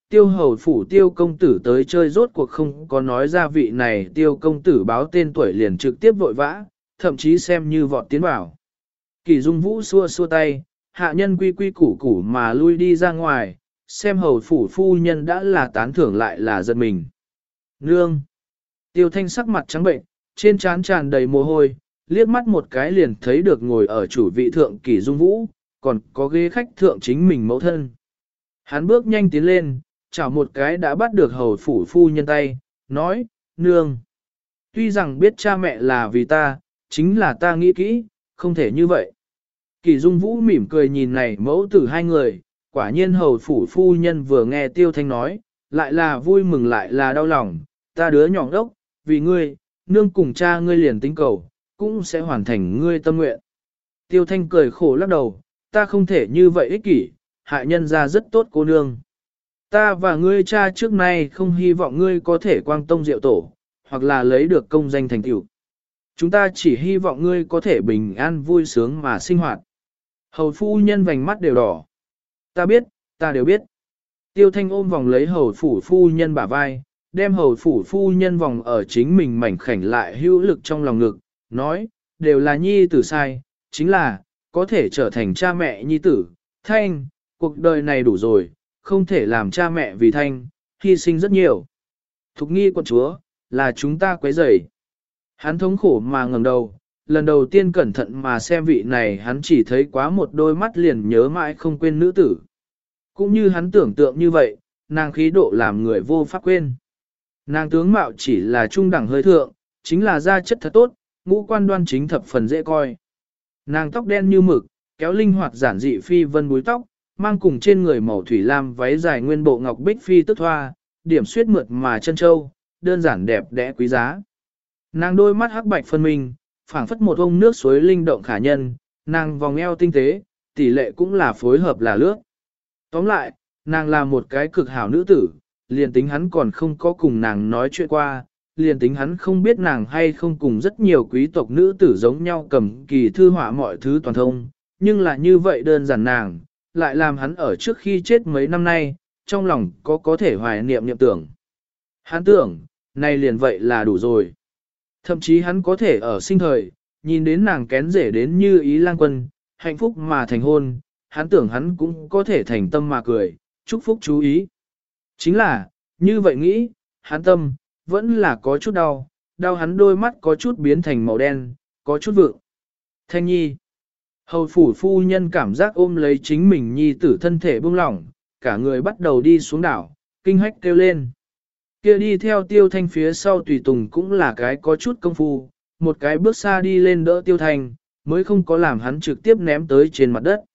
tiêu hầu phủ tiêu công tử tới chơi rốt cuộc không có nói ra vị này tiêu công tử báo tên tuổi liền trực tiếp vội vã, thậm chí xem như vọt tiến vào. Kỳ Dung Vũ xua xua tay, hạ nhân quy quy củ củ mà lui đi ra ngoài, xem hầu phủ phu nhân đã là tán thưởng lại là giật mình. Nương! Tiêu Thanh sắc mặt trắng bệnh, trên trán tràn đầy mồ hôi, liếc mắt một cái liền thấy được ngồi ở chủ vị thượng Kỳ Dung Vũ, còn có ghế khách thượng chính mình mẫu thân. Hắn bước nhanh tiến lên, chảo một cái đã bắt được hầu phủ phu nhân tay, nói, nương. Tuy rằng biết cha mẹ là vì ta, chính là ta nghĩ kỹ, không thể như vậy. Kỳ Dung Vũ mỉm cười nhìn này mẫu tử hai người, quả nhiên hầu phủ phu nhân vừa nghe Tiêu Thanh nói, lại là vui mừng lại là đau lòng, ta đứa nhỏ đốc, vì ngươi, nương cùng cha ngươi liền tính cầu, cũng sẽ hoàn thành ngươi tâm nguyện. Tiêu Thanh cười khổ lắc đầu, ta không thể như vậy ích kỷ, hại nhân ra rất tốt cô nương. Ta và ngươi cha trước nay không hy vọng ngươi có thể quang tông diệu tổ, hoặc là lấy được công danh thành tựu. Chúng ta chỉ hy vọng ngươi có thể bình an vui sướng mà sinh hoạt. Hầu phu nhân vành mắt đều đỏ. Ta biết, ta đều biết. Tiêu Thanh ôm vòng lấy hầu phủ phu nhân bả vai, đem hầu phủ phu nhân vòng ở chính mình mảnh khảnh lại hữu lực trong lòng ngực, nói, đều là nhi tử sai, chính là, có thể trở thành cha mẹ nhi tử. Thanh, cuộc đời này đủ rồi, không thể làm cha mẹ vì Thanh, hy sinh rất nhiều. Thục nghi quận chúa, là chúng ta quấy rầy. Hắn thống khổ mà ngẩng đầu, lần đầu tiên cẩn thận mà xem vị này hắn chỉ thấy quá một đôi mắt liền nhớ mãi không quên nữ tử. Cũng như hắn tưởng tượng như vậy, nàng khí độ làm người vô pháp quên. Nàng tướng mạo chỉ là trung đẳng hơi thượng, chính là da chất thật tốt, ngũ quan đoan chính thập phần dễ coi. Nàng tóc đen như mực, kéo linh hoạt giản dị phi vân búi tóc, mang cùng trên người màu thủy lam váy dài nguyên bộ ngọc bích phi tức thoa, điểm xuyết mượt mà chân châu, đơn giản đẹp đẽ quý giá. Nàng đôi mắt hắc bạch phân minh, phảng phất một ông nước suối linh động khả nhân, nàng vòng eo tinh tế, tỷ lệ cũng là phối hợp là lướt. Tóm lại, nàng là một cái cực hảo nữ tử, liền tính hắn còn không có cùng nàng nói chuyện qua, liền tính hắn không biết nàng hay không cùng rất nhiều quý tộc nữ tử giống nhau cầm kỳ thư họa mọi thứ toàn thông, nhưng là như vậy đơn giản nàng, lại làm hắn ở trước khi chết mấy năm nay, trong lòng có thể hoài niệm niệm tưởng. Hắn tưởng, này liền vậy là đủ rồi. Thậm chí hắn có thể ở sinh thời, nhìn đến nàng kén rể đến như ý lang quân, hạnh phúc mà thành hôn, hắn tưởng hắn cũng có thể thành tâm mà cười, chúc phúc chú ý. Chính là, như vậy nghĩ, hắn tâm, vẫn là có chút đau, đau hắn đôi mắt có chút biến thành màu đen, có chút vượng. Thanh nhi, hầu phủ phu nhân cảm giác ôm lấy chính mình nhi tử thân thể buông lỏng, cả người bắt đầu đi xuống đảo, kinh hách kêu lên. Kia đi theo Tiêu Thanh phía sau tùy tùng cũng là cái có chút công phu, một cái bước xa đi lên đỡ Tiêu Thanh, mới không có làm hắn trực tiếp ném tới trên mặt đất.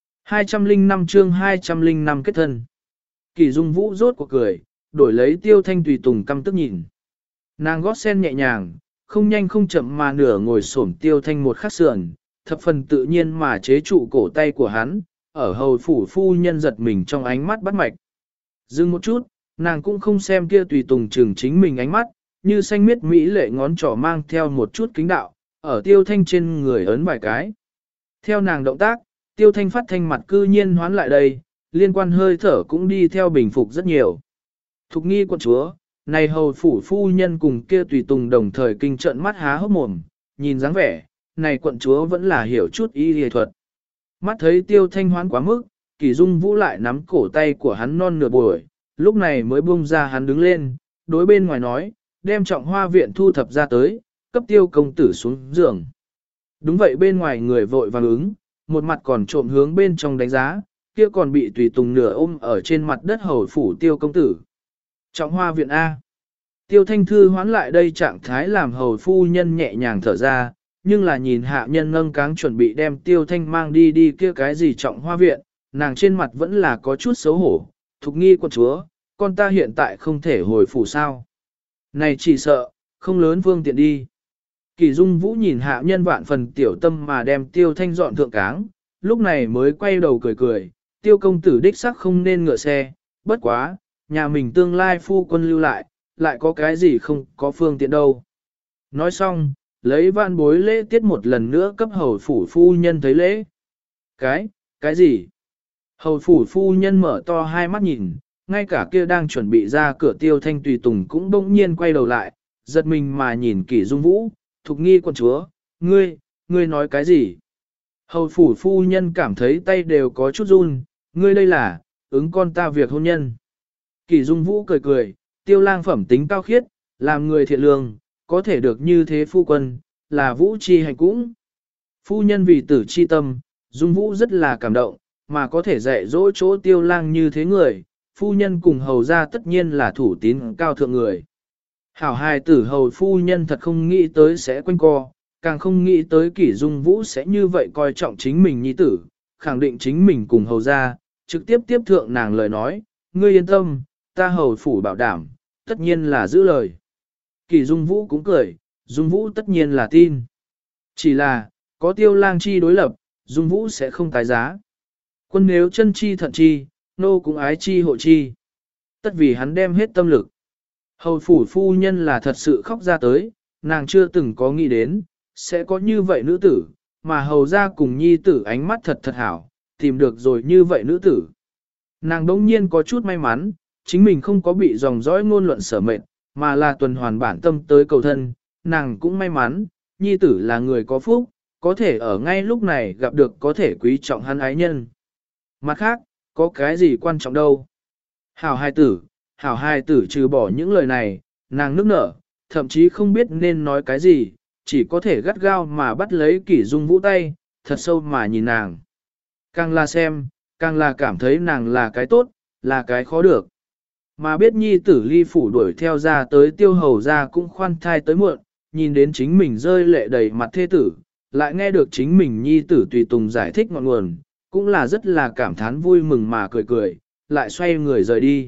205 chương 205 kết thân. Kỳ Dung Vũ rốt cuộc cười, đổi lấy Tiêu Thanh tùy tùng căm tức nhìn. Nàng gót sen nhẹ nhàng, không nhanh không chậm mà nửa ngồi xổm Tiêu Thanh một khắc sườn, thập phần tự nhiên mà chế trụ cổ tay của hắn, ở hầu phủ phu nhân giật mình trong ánh mắt bắt mạch. Dừng một chút, nàng cũng không xem kia tùy tùng chừng chính mình ánh mắt, như xanh miết mỹ lệ ngón trỏ mang theo một chút kính đạo, ở Tiêu Thanh trên người ấn vài cái. Theo nàng động tác, Tiêu Thanh phát thanh mặt cư nhiên hoán lại đây, liên quan hơi thở cũng đi theo bình phục rất nhiều. Thục nghi quận chúa, này hầu phủ phu nhân cùng kia tùy tùng đồng thời kinh trận mắt há hốc mồm, nhìn dáng vẻ, này quận chúa vẫn là hiểu chút y y thuật. Mắt thấy Tiêu Thanh hoán quá mức, Kỳ Dung Vũ lại nắm cổ tay của hắn non nửa buổi, lúc này mới buông ra hắn đứng lên, đối bên ngoài nói, đem Trọng Hoa viện thu thập ra tới, cấp Tiêu công tử xuống giường. Đúng vậy, bên ngoài người vội vàng ứng, một mặt còn trộm hướng bên trong đánh giá, kia còn bị tùy tùng nửa ôm ở trên mặt đất hầu phủ Tiêu công tử. Trọng Hoa viện A. Tiêu Thanh thư hoán lại đây trạng thái làm hầu phu nhân nhẹ nhàng thở ra, nhưng là nhìn hạ nhân nâng cáng chuẩn bị đem Tiêu Thanh mang đi kia cái gì Trọng Hoa viện, nàng trên mặt vẫn là có chút xấu hổ. Thục nghi quận chúa, con ta hiện tại không thể hồi phủ sao. Này chỉ sợ, không lớn phương tiện đi. Kỳ Dung Vũ nhìn hạ nhân vạn phần tiểu tâm mà đem Tiêu Thanh dọn thượng cáng, lúc này mới quay đầu cười cười, Tiêu công tử đích sắc không nên ngựa xe, bất quá, nhà mình tương lai phu quân lưu lại có cái gì không có phương tiện đâu. Nói xong, lấy vạn bối lễ tiết một lần nữa cấp hầu phủ phu nhân thấy lễ. Cái gì? Hầu phủ phu nhân mở to hai mắt nhìn, ngay cả kia đang chuẩn bị ra cửa Tiêu Thanh tùy tùng cũng bỗng nhiên quay đầu lại, giật mình mà nhìn Kỷ Dung Vũ, Thục Nghi quận chúa, ngươi nói cái gì? Hầu phủ phu nhân cảm thấy tay đều có chút run, ngươi đây là, ứng con ta việc hôn nhân. Kỷ Dung Vũ cười cười, Tiêu lang phẩm tính cao khiết, làm người thiện lương, có thể được như thế phu quân, là Vũ chi hạnh cũng. Phu nhân vì tử chi tâm, Dung Vũ rất là cảm động, mà có thể dạy dỗ chỗ Tiêu lang như thế người, phu nhân cùng hầu ra tất nhiên là thủ tín cao thượng người. Hảo hài tử hầu phu nhân thật không nghĩ tới sẽ quanh co, càng không nghĩ tới Kỷ Dung Vũ sẽ như vậy coi trọng chính mình nhi tử, khẳng định chính mình cùng hầu ra, trực tiếp tiếp thượng nàng lời nói, ngươi yên tâm, ta hầu phủ bảo đảm, tất nhiên là giữ lời. Kỷ Dung Vũ cũng cười, Dung Vũ tất nhiên là tin. Chỉ là, có Tiêu lang chi đối lập, Dung Vũ sẽ không tái giá. Quân nếu chân chi thận chi, nô cũng ái chi hộ chi. Tất vì hắn đem hết tâm lực. Hầu phủ phu nhân là thật sự khóc ra tới, nàng chưa từng có nghĩ đến, sẽ có như vậy nữ tử, mà hầu ra cùng nhi tử ánh mắt thật thật hảo, tìm được rồi như vậy nữ tử. Nàng đống nhiên có chút may mắn, chính mình không có bị dòng dõi ngôn luận sở mệnh, mà là tuần hoàn bản tâm tới cầu thân, nàng cũng may mắn, nhi tử là người có phúc, có thể ở ngay lúc này gặp được có thể quý trọng hắn ái nhân. Mặt khác, có cái gì quan trọng đâu. Hảo hài tử trừ bỏ những lời này, nàng nức nở, thậm chí không biết nên nói cái gì, chỉ có thể gắt gao mà bắt lấy Kỷ Dung Vũ tay, thật sâu mà nhìn nàng. Càng là xem, càng là cảm thấy nàng là cái tốt, là cái khó được. Mà biết nhi tử ly phủ đuổi theo ra tới Tiêu hầu ra cũng khoan thai tới muộn, nhìn đến chính mình rơi lệ đầy mặt thê tử, lại nghe được chính mình nhi tử tùy tùng giải thích ngọn nguồn, cũng là rất là cảm thán vui mừng mà cười cười, lại xoay người rời đi.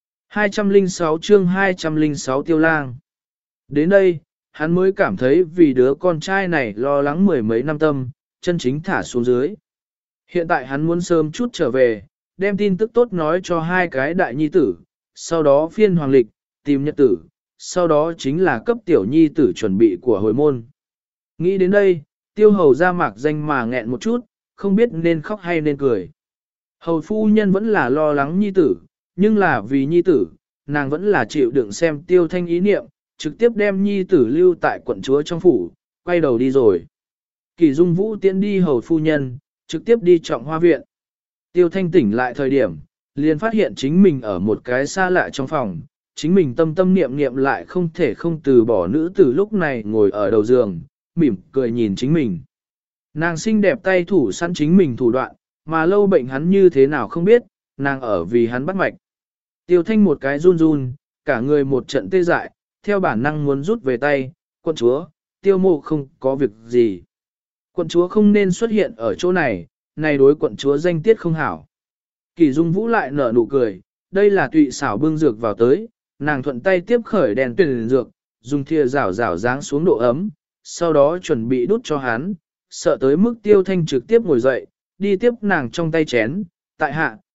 206 chương 206 Tiêu lang. Đến đây, hắn mới cảm thấy vì đứa con trai này lo lắng mười mấy năm tâm, chân chính thả xuống dưới. Hiện tại hắn muốn sớm chút trở về, đem tin tức tốt nói cho hai cái đại nhi tử, sau đó phiên hoàng lịch, tìm nhật tử, sau đó chính là cấp tiểu nhi tử chuẩn bị của hồi môn. Nghĩ đến đây, Tiêu hầu ra mạc danh mà nghẹn một chút, không biết nên khóc hay nên cười. Hầu phu nhân vẫn là lo lắng nhi tử, nhưng là vì nhi tử, nàng vẫn là chịu đựng xem Tiêu Thanh ý niệm, trực tiếp đem nhi tử lưu tại quận chúa trong phủ, quay đầu đi rồi. Kỷ Dung Vũ tiễn đi hầu phu nhân, trực tiếp đi Trọng Hoa viện. Tiêu Thanh tỉnh lại thời điểm, liền phát hiện chính mình ở một cái xa lạ trong phòng, chính mình tâm tâm niệm niệm lại không thể không từ bỏ nữ tử lúc này ngồi ở đầu giường, mỉm cười nhìn chính mình. Nàng xinh đẹp tay thủ săn chính mình thủ đoạn, mà lâu bệnh hắn như thế nào không biết, nàng ở vì hắn bắt mạch. Tiêu Thanh một cái run run, cả người một trận tê dại, theo bản năng muốn rút về tay, quận chúa, Tiêu mộ không có việc gì. Quận chúa không nên xuất hiện ở chỗ này, này đối quận chúa danh tiết không hảo. Kỷ Dung Vũ lại nở nụ cười, đây là tụy xảo bưng dược vào tới, nàng thuận tay tiếp khởi đèn tuyển dược, dùng thìa rảo rảo dáng xuống độ ấm, sau đó chuẩn bị đút cho hắn, sợ tới mức Tiêu Thanh trực tiếp ngồi dậy, đi tiếp nàng trong tay chén, tại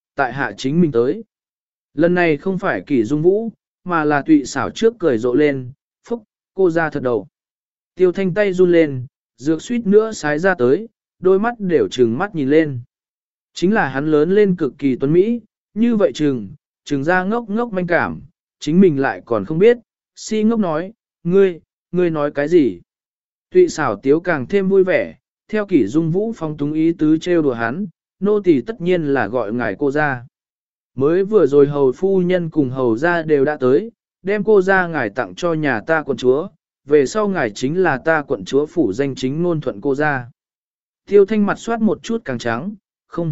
hạ chính mình tới. Lần này không phải Kỷ Dung Vũ, mà là tụy xảo trước cười rộ lên, phúc, cô ra thật đầu. Tiêu Thanh tay run lên, dược suýt nữa sái ra tới, đôi mắt đều trừng mắt nhìn lên. Chính là hắn lớn lên cực kỳ tuấn Mỹ, như vậy trừng ra ngốc ngốc manh cảm, chính mình lại còn không biết, si ngốc nói, ngươi nói cái gì? Tụy xảo tiếu càng thêm vui vẻ, theo Kỷ Dung Vũ phong túng ý tứ trêu đùa hắn, nô tỳ tất nhiên là gọi ngài cô ra. Mới vừa rồi hầu phu nhân cùng hầu ra đều đã tới, đem cô ra ngài tặng cho nhà ta quận chúa, về sau ngài chính là ta quận chúa phủ danh chính ngôn thuận cô ra. Tiêu Thanh mặt soát một chút càng trắng, không,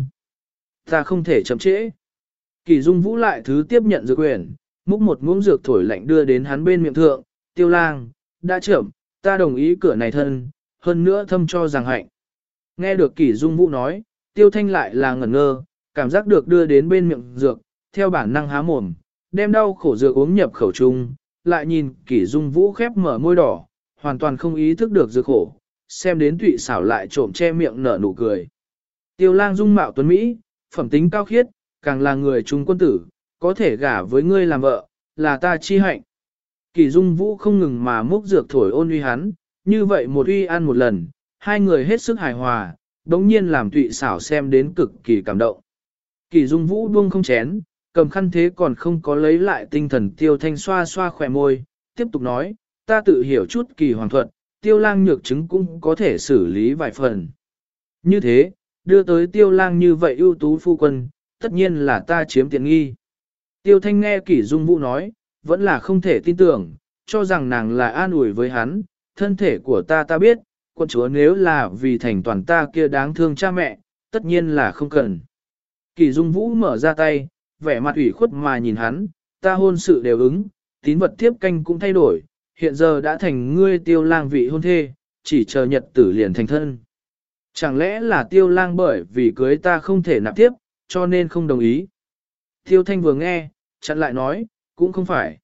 ta không thể chậm trễ. Kỷ Dung Vũ lại thứ tiếp nhận dược quyển, múc một muỗng dược thổi lạnh đưa đến hắn bên miệng thượng, Tiêu lang, đã chậm, ta đồng ý cửa này thân, hơn nữa thâm cho rằng hạnh. Nghe được Kỷ Dung Vũ nói, Tiêu Thanh lại là ngẩn ngơ, cảm giác được đưa đến bên miệng dược, theo bản năng há mồm, đem đau khổ dược uống nhập khẩu trung, lại nhìn Kỷ Dung Vũ khép mở môi đỏ, hoàn toàn không ý thức được dược khổ, xem đến tụy xảo lại trộm che miệng nở nụ cười. Tiêu lang dung mạo tuấn Mỹ, phẩm tính cao khiết, càng là người trung quân tử, có thể gả với ngươi làm vợ, là ta chi hạnh. Kỷ Dung Vũ không ngừng mà múc dược thổi ôn uy hắn, như vậy một uy ăn một lần, hai người hết sức hài hòa, đống nhiên làm tụy xảo xem đến cực kỳ cảm động. Kỷ Dung Vũ buông không chén, Cầm khăn thế còn không có lấy lại tinh thần Tiêu Thanh xoa xoa khỏe môi, tiếp tục nói, ta tự hiểu chút kỳ hoàng thuật, Tiêu lang nhược chứng cũng có thể xử lý vài phần. Như thế, đưa tới Tiêu lang như vậy ưu tú phu quân, tất nhiên là ta chiếm tiện nghi. Tiêu Thanh nghe Kỷ Dung Vũ nói, vẫn là không thể tin tưởng, cho rằng nàng là an ủi với hắn, thân thể của ta biết, quận chúa nếu là vì thành toàn ta kia đáng thương cha mẹ, tất nhiên là không cần. Kỷ Dung Vũ mở ra tay, vẻ mặt ủy khuất mà nhìn hắn, ta hôn sự đều ứng, tín vật tiếp canh cũng thay đổi, hiện giờ đã thành ngươi Tiêu lang vị hôn thê, chỉ chờ nhật tử liền thành thân. Chẳng lẽ là Tiêu lang bởi vì cưới ta không thể nạp tiếp, cho nên không đồng ý. Tiêu Thanh vừa nghe, chặn lại nói, cũng không phải.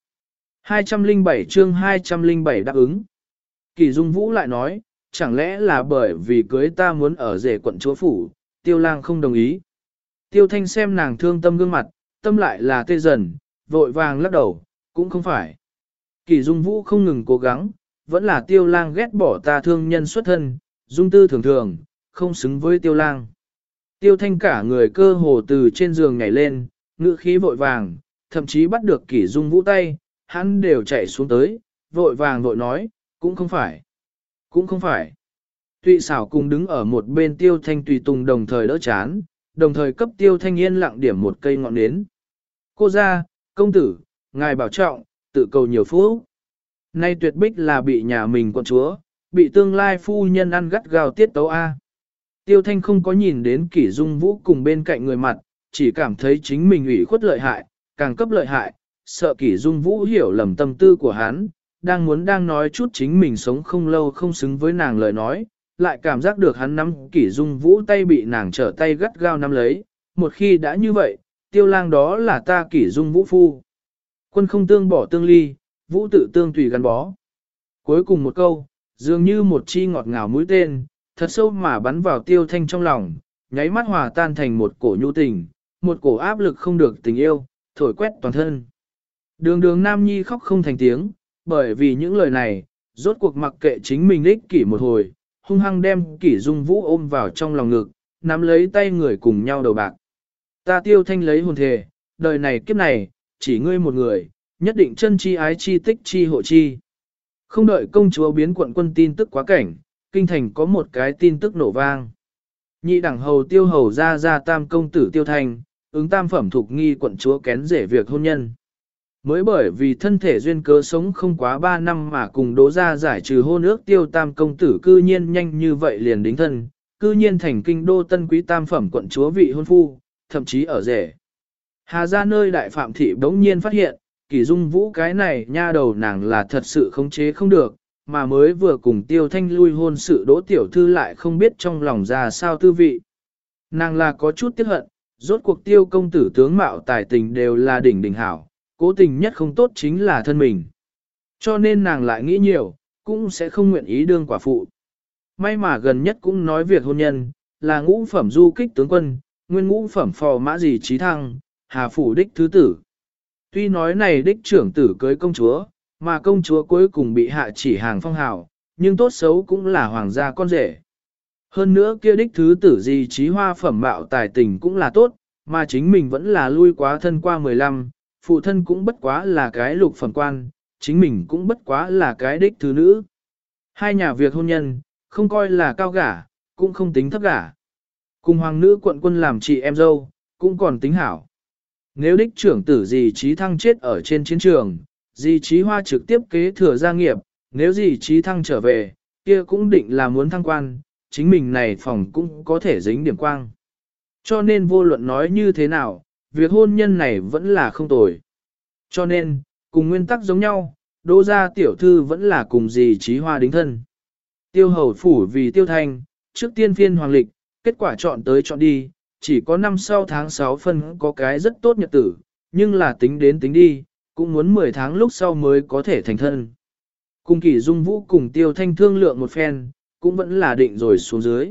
207 chương 207 đáp ứng. Kỷ Dung Vũ lại nói, chẳng lẽ là bởi vì cưới ta muốn ở rể quận chúa phủ, Tiêu lang không đồng ý. Tiêu Thanh xem nàng thương tâm gương mặt, tâm lại là tê dần, vội vàng lắc đầu, cũng không phải. Kỷ Dung Vũ không ngừng cố gắng, vẫn là Tiêu lang ghét bỏ ta thương nhân xuất thân, dung tư thường thường, không xứng với Tiêu lang. Tiêu Thanh cả người cơ hồ từ trên giường nhảy lên, ngữ khí vội vàng, thậm chí bắt được Kỷ Dung Vũ tay, hắn đều chạy xuống tới, vội vàng vội nói, cũng không phải, cũng không phải. Tụy xảo cùng đứng ở một bên Tiêu Thanh tùy tùng đồng thời đỡ chán, đồng thời cấp Tiêu Thanh yên lặng điểm một cây ngọn nến. Cô ra, công tử, ngài bảo trọng, tự cầu nhiều phúc. Nay tuyệt bích là bị nhà mình quận chúa, bị tương lai phu nhân ăn gắt gao tiết tấu A. Tiêu Thanh không có nhìn đến Kỷ Dung Vũ cùng bên cạnh người mặt, chỉ cảm thấy chính mình ủy khuất lợi hại, càng cấp lợi hại, sợ Kỷ Dung Vũ hiểu lầm tâm tư của hắn, đang nói chút chính mình sống không lâu không xứng với nàng lời nói, lại cảm giác được hắn nắm Kỷ Dung Vũ tay bị nàng trở tay gắt gao nắm lấy, một khi đã như vậy, Tiêu lang đó là ta Kỷ Dung Vũ phu. Quân không tương bỏ tương ly, Vũ tự tương tùy gắn bó. Cuối cùng một câu, dường như một chi ngọt ngào mũi tên, thật sâu mà bắn vào Tiêu Thanh trong lòng, nháy mắt hòa tan thành một cổ nhu tình, một cổ áp lực không được tình yêu, thổi quét toàn thân. Đường đường Nam Nhi khóc không thành tiếng, bởi vì những lời này, rốt cuộc mặc kệ chính mình ích kỷ một hồi, hung hăng đem Kỷ Dung Vũ ôm vào trong lòng ngực, nắm lấy tay người cùng nhau đầu bạc. Ta Tiêu Thanh lấy hồn thề, đời này kiếp này, chỉ ngươi một người, nhất định chân chi ái chi tích chi hộ chi. Không đợi công chúa biến quận quân tin tức quá cảnh, kinh thành có một cái tin tức nổ vang. Nhị đẳng hầu Tiêu hầu ra tam công tử Tiêu Thanh, ứng tam phẩm thuộc nghi quận chúa kén rể việc hôn nhân. Mới bởi vì thân thể duyên cớ sống không quá 3 năm mà cùng đố ra giải trừ hôn ước Tiêu tam công tử cư nhiên nhanh như vậy liền đính thân, cư nhiên thành kinh đô tân quý tam phẩm quận chúa vị hôn phu, thậm chí ở rể. Hà ra nơi đại phạm thị bỗng nhiên phát hiện, Kỷ Dung Vũ cái này nha đầu nàng là thật sự khống chế không được, mà mới vừa cùng Tiêu Thanh lui hôn sự đỗ tiểu thư lại không biết trong lòng ra sao tư vị. Nàng là có chút tiếc hận, rốt cuộc Tiêu công tử tướng mạo tài tình đều là đỉnh đỉnh hảo, cố tình nhất không tốt chính là thân mình. Cho nên nàng lại nghĩ nhiều, cũng sẽ không nguyện ý đương quả phụ. May mà gần nhất cũng nói việc hôn nhân, là ngũ phẩm du kích tướng quân, nguyên ngũ phẩm phò mã gì trí thăng, hà phủ đích thứ tử. Tuy nói này đích trưởng tử cưới công chúa, mà công chúa cuối cùng bị hạ chỉ hàng phong hào, nhưng tốt xấu cũng là hoàng gia con rể. Hơn nữa kia đích thứ tử gì trí hoa phẩm mạo tài tình cũng là tốt, mà chính mình vẫn là lui quá thân qua 15, phụ thân cũng bất quá là cái lục phẩm quan, chính mình cũng bất quá là cái đích thứ nữ. Hai nhà việc hôn nhân, không coi là cao gả, cũng không tính thấp gả. Cùng hoàng nữ quận quân làm chị em dâu, cũng còn tính hảo. Nếu đích trưởng tử dì trí thăng chết ở trên chiến trường, dì trí hoa trực tiếp kế thừa gia nghiệp, nếu dì trí thăng trở về, kia cũng định là muốn thăng quan, chính mình này phòng cũng có thể dính điểm quang. Cho nên vô luận nói như thế nào, việc hôn nhân này vẫn là không tồi. Cho nên, cùng nguyên tắc giống nhau, đỗ gia tiểu thư vẫn là cùng dì trí hoa đính thân. Tiêu hầu phủ vì Tiêu Thanh, trước tiên phiên hoàng lịch, kết quả chọn tới chọn đi, chỉ có năm sau tháng 6 phân có cái rất tốt nhật tử, nhưng là tính đến tính đi, cũng muốn 10 tháng lúc sau mới có thể thành thân. Cùng Kỷ Dung Vũ cùng Tiêu Thanh thương lượng một phen, cũng vẫn là định rồi xuống dưới.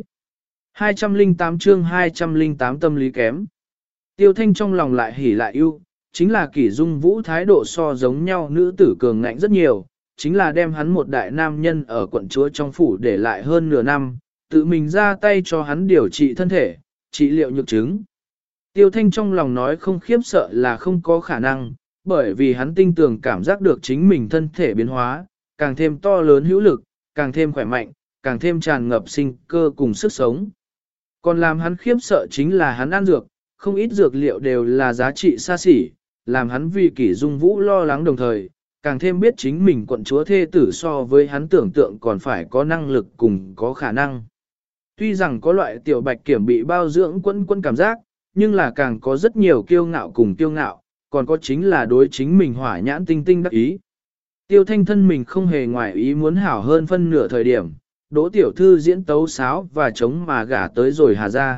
208 chương 208 tâm lý kém. Tiêu Thanh trong lòng lại hỉ lại yêu, chính là Kỷ Dung Vũ thái độ so giống nhau nữ tử cường ngạnh rất nhiều, chính là đem hắn một đại nam nhân ở quận chúa trong phủ để lại hơn nửa năm, tự mình ra tay cho hắn điều trị thân thể, trị liệu nhược chứng. Tiêu Thanh trong lòng nói không khiếp sợ là không có khả năng, bởi vì hắn tinh tường cảm giác được chính mình thân thể biến hóa, càng thêm to lớn hữu lực, càng thêm khỏe mạnh, càng thêm tràn ngập sinh cơ cùng sức sống. Còn làm hắn khiếp sợ chính là hắn ăn dược, không ít dược liệu đều là giá trị xa xỉ, làm hắn vì Kỷ Dung Vũ lo lắng đồng thời, càng thêm biết chính mình quận chúa thê tử so với hắn tưởng tượng còn phải có năng lực cùng có khả năng. Tuy rằng có loại tiểu bạch kiểm bị bao dưỡng quân cảm giác, nhưng là càng có rất nhiều kiêu ngạo cùng kiêu ngạo, còn có chính là đối chính mình hỏa nhãn tinh tinh đắc ý. Tiêu Thanh thân mình không hề ngoài ý muốn hảo hơn phân nửa thời điểm, Đỗ tiểu thư diễn tấu sáo và chống mà gả tới rồi Hà ra.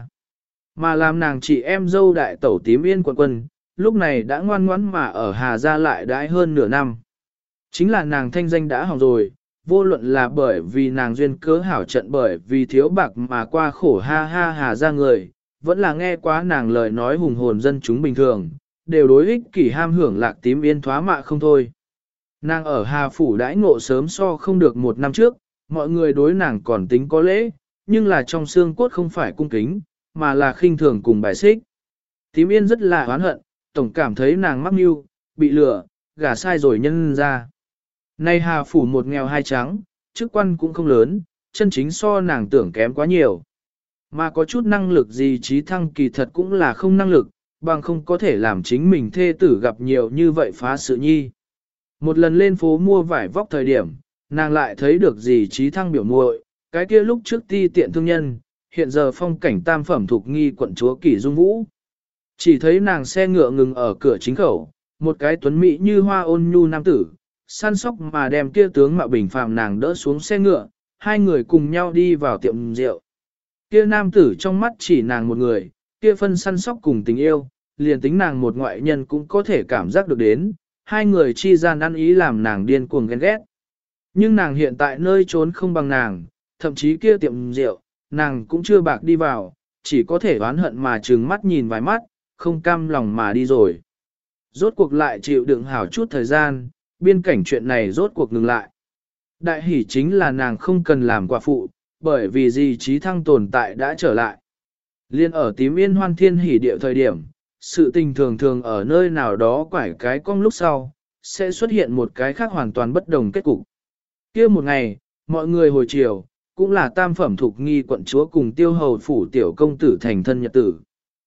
Mà làm nàng chị em dâu đại tẩu tím yên quận quân, lúc này đã ngoan ngoãn mà ở Hà ra lại đãi hơn nửa năm. Chính là nàng thanh danh đã hỏng rồi, vô luận là bởi vì nàng duyên cớ hảo trận bởi vì thiếu bạc mà qua khổ ha ha Hà ra người, vẫn là nghe quá nàng lời nói hùng hồn dân chúng bình thường, đều đối ích kỷ ham hưởng lạc tím yên thoá mạ không thôi. Nàng ở Hà Phủ đãi ngộ sớm so không được một năm trước, mọi người đối nàng còn tính có lễ, nhưng là trong xương cốt không phải cung kính, mà là khinh thường cùng bài xích. Tím yên rất là oán hận, tổng cảm thấy nàng mắc mưu, bị lừa, gả sai rồi nhân ra. Nay Hà Phủ một nghèo hai trắng, chức quan cũng không lớn, chân chính so nàng tưởng kém quá nhiều. Mà có chút năng lực gì trí thăng kỳ thật cũng là không năng lực, bằng không có thể làm chính mình thê tử gặp nhiều như vậy phá sự nhi. Một lần lên phố mua vải vóc thời điểm, nàng lại thấy được gì trí thăng biểu muội, cái kia lúc trước ti tiện thương nhân, hiện giờ phong cảnh tam phẩm thuộc nghi quận chúa Kỷ Dung Vũ. Chỉ thấy nàng xe ngựa ngừng ở cửa chính khẩu, một cái tuấn mỹ như hoa ôn nhu nam tử, săn sóc mà đem kia tướng mạo bình phàm nàng đỡ xuống xe ngựa, hai người cùng nhau đi vào tiệm rượu. Kia nam tử trong mắt chỉ nàng một người, kia phân săn sóc cùng tình yêu, liền tính nàng một ngoại nhân cũng có thể cảm giác được đến, hai người chi gian ăn ý làm nàng điên cuồng ghen ghét. Nhưng nàng hiện tại nơi trốn không bằng nàng, thậm chí kia tiệm rượu, nàng cũng chưa bạc đi vào, chỉ có thể oán hận mà trừng mắt nhìn vài mắt, không cam lòng mà đi rồi. Rốt cuộc lại chịu đựng hảo chút thời gian, biên cảnh chuyện này rốt cuộc ngừng lại. Đại hỷ chính là nàng không cần làm quả phụ, bởi vì gì trí thăng tồn tại đã trở lại. Liên ở tím yên hoan thiên hỷ địa thời điểm, sự tình thường thường ở nơi nào đó quải cái cong lúc sau, sẽ xuất hiện một cái khác hoàn toàn bất đồng kết cục. Kia một ngày, mọi người hồi chiều, cũng là tam phẩm thuộc nghi quận chúa cùng tiêu hầu phủ tiểu công tử thành thân nhật tử.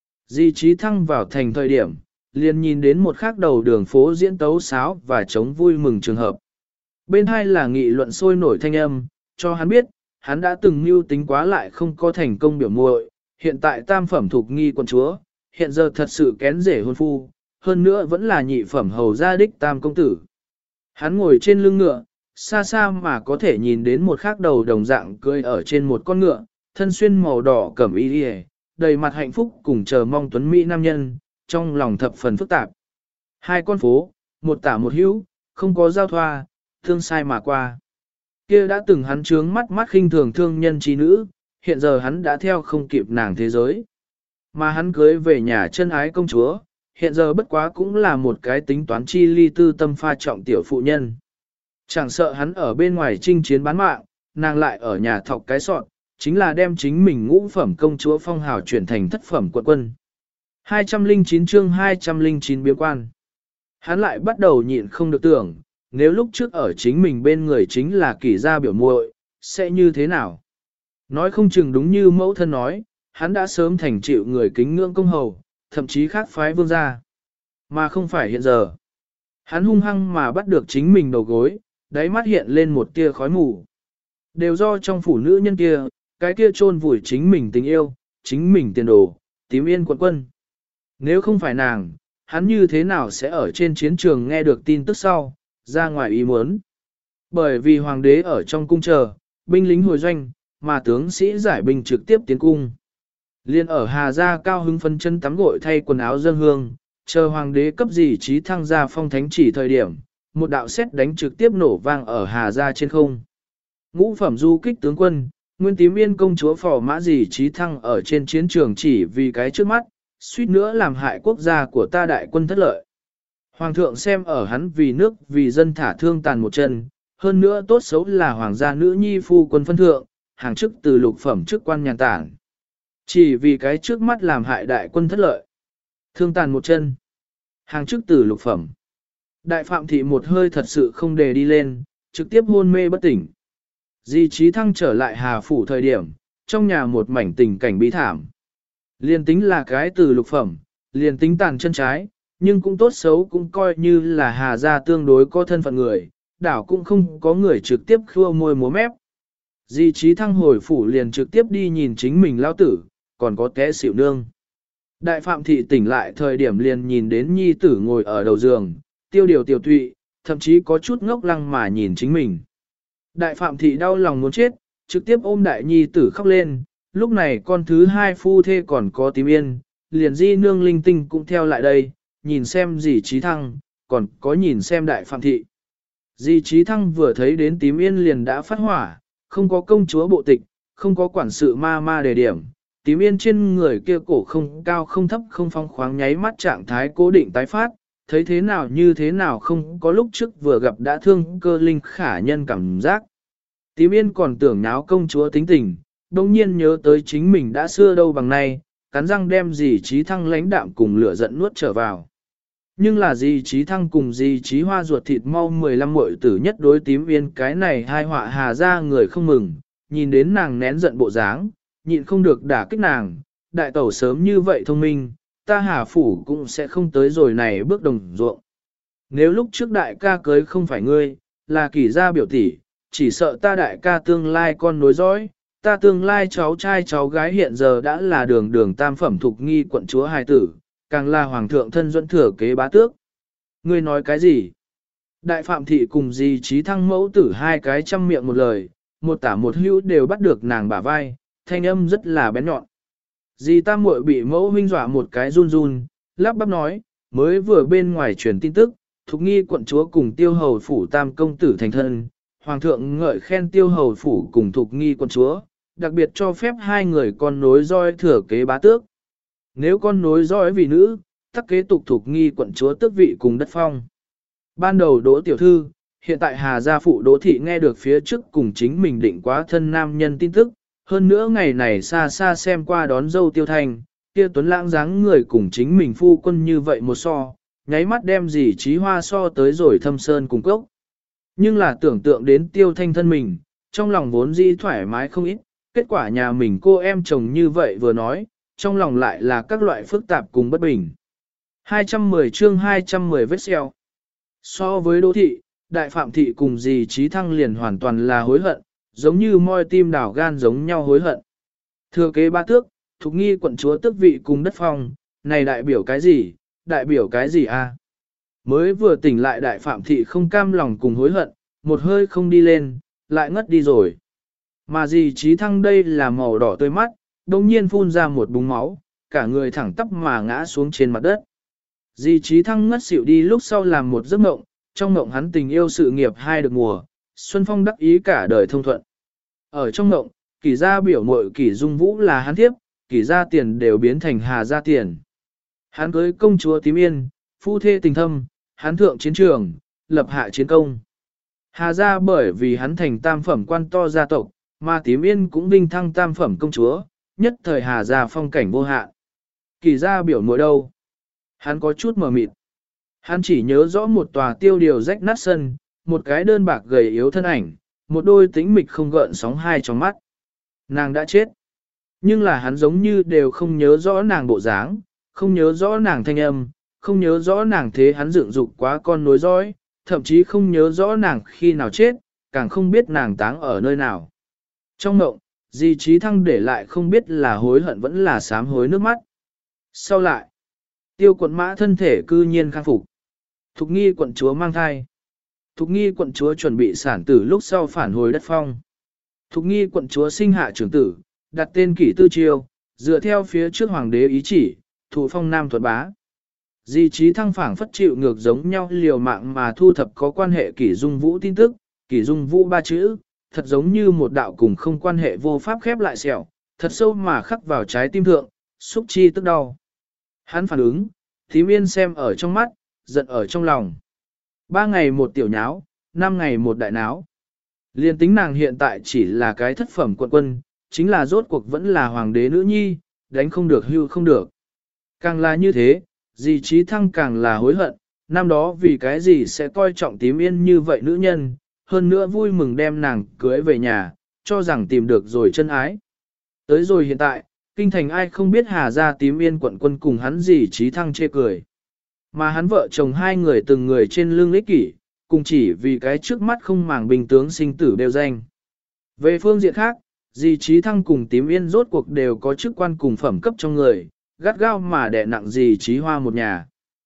Di trí thăng vào thành thời điểm, liền nhìn đến một khác đầu đường phố diễn tấu sáo và chống vui mừng trường hợp. Bên hai là nghị luận sôi nổi thanh âm, cho hắn biết, hắn đã từng mưu tính quá lại không có thành công biểu muội, hiện tại tam phẩm thuộc nghi quận chúa, hiện giờ thật sự kén rể hôn phu, hơn nữa vẫn là nhị phẩm hầu gia đích tam công tử. Hắn ngồi trên lưng ngựa, xa xa mà có thể nhìn đến một khác đầu đồng dạng cưỡi ở trên một con ngựa, thân xuyên màu đỏ cẩm y liề, đầy mặt hạnh phúc cùng chờ mong tuấn mỹ nam nhân, trong lòng thập phần phức tạp. Hai con phố, một tả một hữu, không có giao thoa, thương sai mà qua. Kia đã từng hắn trướng mắt khinh thường thương nhân trí nữ, hiện giờ hắn đã theo không kịp nàng thế giới. Mà hắn cưới về nhà chân ái công chúa, hiện giờ bất quá cũng là một cái tính toán chi ly tư tâm pha trọng tiểu phụ nhân. Chẳng sợ hắn ở bên ngoài chinh chiến bán mạng, nàng lại ở nhà thọc cái sọn, chính là đem chính mình ngũ phẩm công chúa phong hào chuyển thành thất phẩm quận quân. 209 chương 209 biếm quan. Hắn lại bắt đầu nhịn không được tưởng, nếu lúc trước ở chính mình bên người chính là Kỷ gia biểu muội, sẽ như thế nào? Nói không chừng đúng như mẫu thân nói, hắn đã sớm thành chịu người kính ngưỡng công hầu, thậm chí khác phái vương gia. Mà không phải hiện giờ. Hắn hung hăng mà bắt được chính mình đầu gối, đáy mắt hiện lên một tia khói mù. Đều do trong phủ nữ nhân kia, cái kia chôn vùi chính mình tình yêu, chính mình tiền đồ, tím yên quận quân. Nếu không phải nàng, hắn như thế nào sẽ ở trên chiến trường nghe được tin tức sau, ra ngoài ý muốn. Bởi vì hoàng đế ở trong cung chờ, binh lính hồi doanh, mà tướng sĩ giải binh trực tiếp tiến cung. Liên ở Hà Gia cao hứng phân chân tắm gội thay quần áo dân hương, chờ hoàng đế cấp gì trí thăng ra phong thánh chỉ thời điểm, một đạo sét đánh trực tiếp nổ vang ở Hà Gia trên không. Ngũ phẩm du kích tướng quân, nguyên tím yên công chúa phò mã gì trí thăng ở trên chiến trường chỉ vì cái trước mắt, suýt nữa làm hại quốc gia của ta đại quân thất lợi. Hoàng thượng xem ở hắn vì nước vì dân thả thương tàn một chân, hơn nữa tốt xấu là hoàng gia nữ nhi phu quân phân thượng, hàng chức từ lục phẩm chức quan nhàn tản. Chỉ vì cái trước mắt làm hại đại quân thất lợi. Thương tàn một chân. Hàng chức tử lục phẩm. Đại phạm thị một hơi thật sự không để đi lên, trực tiếp hôn mê bất tỉnh. Di Trí Thăng trở lại Hà Phủ thời điểm, trong nhà một mảnh tình cảnh bi thảm. Liên tính là cái từ lục phẩm, liền tính tàn chân trái, nhưng cũng tốt xấu cũng coi như là Hà gia tương đối có thân phận người, đảo cũng không có người trực tiếp khua môi múa mép. Di Trí Thăng hồi phủ liền trực tiếp đi nhìn chính mình lao tử, còn có té xỉu nương. Đại phạm thị tỉnh lại thời điểm liền nhìn đến nhi tử ngồi ở đầu giường, tiêu điều tiểu tụy, thậm chí có chút ngốc lăng mà nhìn chính mình. Đại phạm thị đau lòng muốn chết, trực tiếp ôm đại nhi tử khóc lên, lúc này con thứ hai phu thê còn có Tím Yên, liền di nương linh tinh cũng theo lại đây, nhìn xem Di Trí Thăng, còn có nhìn xem đại phạm thị. Di Trí Thăng vừa thấy đến Tím Yên liền đã phát hỏa, không có công chúa bộ tịch, không có quản sự ma ma đề điểm. Tím Yên trên người kia cổ không cao không thấp không phong khoáng nháy mắt trạng thái cố định tái phát, thấy thế nào như thế nào không có lúc trước vừa gặp đã thương cơ linh khả nhân cảm giác. Tím Yên còn tưởng nháo công chúa tính tình, đồng nhiên nhớ tới chính mình đã xưa đâu bằng nay, cắn răng đem Di Trí Thăng lãnh đạm cùng lửa giận nuốt trở vào. Nhưng là Di Trí Thăng cùng Di Trí Hoa ruột thịt mau 15 muội tử nhất đối Tím Yên cái này hai họa Hà ra người không mừng, nhìn đến nàng nén giận bộ dáng, nhịn không được đả kích nàng, đại tẩu sớm như vậy thông minh, ta Hà phủ cũng sẽ không tới rồi này bước đồng ruộng. Nếu lúc trước đại ca cưới không phải ngươi, là Kỷ gia biểu tỷ, chỉ sợ ta đại ca tương lai con nối dõi, ta tương lai cháu trai cháu gái hiện giờ đã là đường đường tam phẩm thục nghi quận chúa hài tử, càng là hoàng thượng thân duẫn thừa kế bá tước. Ngươi nói cái gì? Đại phạm thị cùng Di Trí Thăng mẫu tử hai cái trăm miệng một lời, một tả một hữu đều bắt được nàng bả vai, thanh âm rất là bén nhọn. Di tam muội bị mẫu huynh dọa một cái run run, lắp bắp nói, mới vừa bên ngoài truyền tin tức, thục nghi quận chúa cùng tiêu hầu phủ tam công tử thành thân, hoàng thượng ngợi khen tiêu hầu phủ cùng thục nghi quận chúa, đặc biệt cho phép hai người con nối roi thừa kế bá tước. Nếu con nối dõi vì nữ, tắc kế tục thục nghi quận chúa tước vị cùng đất phong. Ban đầu Đỗ tiểu thư, hiện tại Hà gia phụ Đỗ thị nghe được phía trước cùng chính mình định quá thân nam nhân tin tức, hơn nữa ngày này xa xa xem qua đón dâu Tiêu Thanh, kia tuấn lãng dáng người cùng chính mình phu quân như vậy một so, nháy mắt đem Di Trí Hoa so tới rồi thâm sơn cùng cốc. Nhưng là tưởng tượng đến Tiêu Thanh thân mình, trong lòng vốn dĩ thoải mái không ít, kết quả nhà mình cô em chồng như vậy vừa nói, trong lòng lại là các loại phức tạp cùng bất bình. 210 chương 210 vết xeo. So với Đỗ thị, đại phạm thị cùng Di Trí Thăng liền hoàn toàn là hối hận, giống như moi tim đảo gan giống nhau hối hận. Thừa kế ba tước, thục nghi quận chúa tước vị cùng đất phong, này đại biểu cái gì, đại biểu cái gì a? Mới vừa tỉnh lại đại phạm thị không cam lòng cùng hối hận, một hơi không đi lên, lại ngất đi rồi. Mà Di Trí Thăng đây là màu đỏ tươi mắt, đồng nhiên phun ra một búng máu, cả người thẳng tắp mà ngã xuống trên mặt đất. Di Trí Thăng ngất xỉu đi lúc sau làm một giấc mộng, trong mộng hắn tình yêu sự nghiệp hai được mùa, Xuân Phong đắc ý cả đời thông thuận. Ở trong mộng, Kỷ gia biểu muội Kỷ Dung Vũ là hắn thiếp, Kỷ gia tiền đều biến thành Hà gia tiền. Hắn cưới công chúa Tím Yên, phu thê tình thâm, hắn thượng chiến trường, lập hạ chiến công. Hà gia bởi vì hắn thành tam phẩm quan to gia tộc, mà Tím Yên cũng vinh thăng tam phẩm công chúa, nhất thời Hà gia phong cảnh vô hạn. Kỷ gia biểu muội đâu? Hắn có chút mờ mịt. Hắn chỉ nhớ rõ một tòa tiêu điều rách nát sân, một cái đơn bạc gầy yếu thân ảnh, một đôi tĩnh mịch không gợn sóng hai trong mắt. Nàng đã chết. Nhưng là hắn giống như đều không nhớ rõ nàng bộ dáng, không nhớ rõ nàng thanh âm, không nhớ rõ nàng thế hắn dựng dục quá con nối dõi, thậm chí không nhớ rõ nàng khi nào chết, càng không biết nàng táng ở nơi nào. Trong mộng, Di Trí Thăng để lại không biết là hối hận vẫn là sám hối nước mắt. Sau lại, Tiêu quận mã thân thể cư nhiên khang phục. Thục nghi quận chúa mang thai. Thục nghi quận chúa chuẩn bị sản tử lúc sau phản hồi đất phong. Thục nghi quận chúa sinh hạ trưởng tử, đặt tên Kỷ Tư Chiêu, dựa theo phía trước hoàng đế ý chỉ, thụ phong nam thuận bá. Di Trí Thăng phảng phất chịu ngược giống nhau liều mạng mà thu thập có quan hệ Kỷ Dung Vũ tin tức, Kỷ Dung Vũ ba chữ, thật giống như một đạo cùng không quan hệ vô pháp khép lại sẹo, thật sâu mà khắc vào trái tim thượng, xúc chi tức đau. Hắn phản ứng, Tím Yên xem ở trong mắt, giận ở trong lòng. 3 ngày một tiểu nháo, 5 ngày một đại náo. Liên tính nàng hiện tại chỉ là cái thất phẩm quận quân, chính là rốt cuộc vẫn là hoàng đế nữ nhi, đánh không được hưu không được. Càng là như thế, Dì Trí Thăng càng là hối hận, năm đó vì cái gì sẽ coi trọng tím yên như vậy nữ nhân, hơn nữa vui mừng đem nàng cưới về nhà, cho rằng tìm được rồi chân ái. Tới rồi hiện tại, kinh thành ai không biết Hà Gia tím yên quận quân cùng hắn dì Trí Thăng chê cười. Mà hắn vợ chồng hai người từng người trên lưng ích kỷ, cùng chỉ vì cái trước mắt không màng bình tướng sinh tử đều danh. Về phương diện khác, dì Trí Thăng cùng tím yên rốt cuộc đều có chức quan cùng phẩm cấp trong người, gắt gao mà đè nặng dì Trí Hoa một nhà.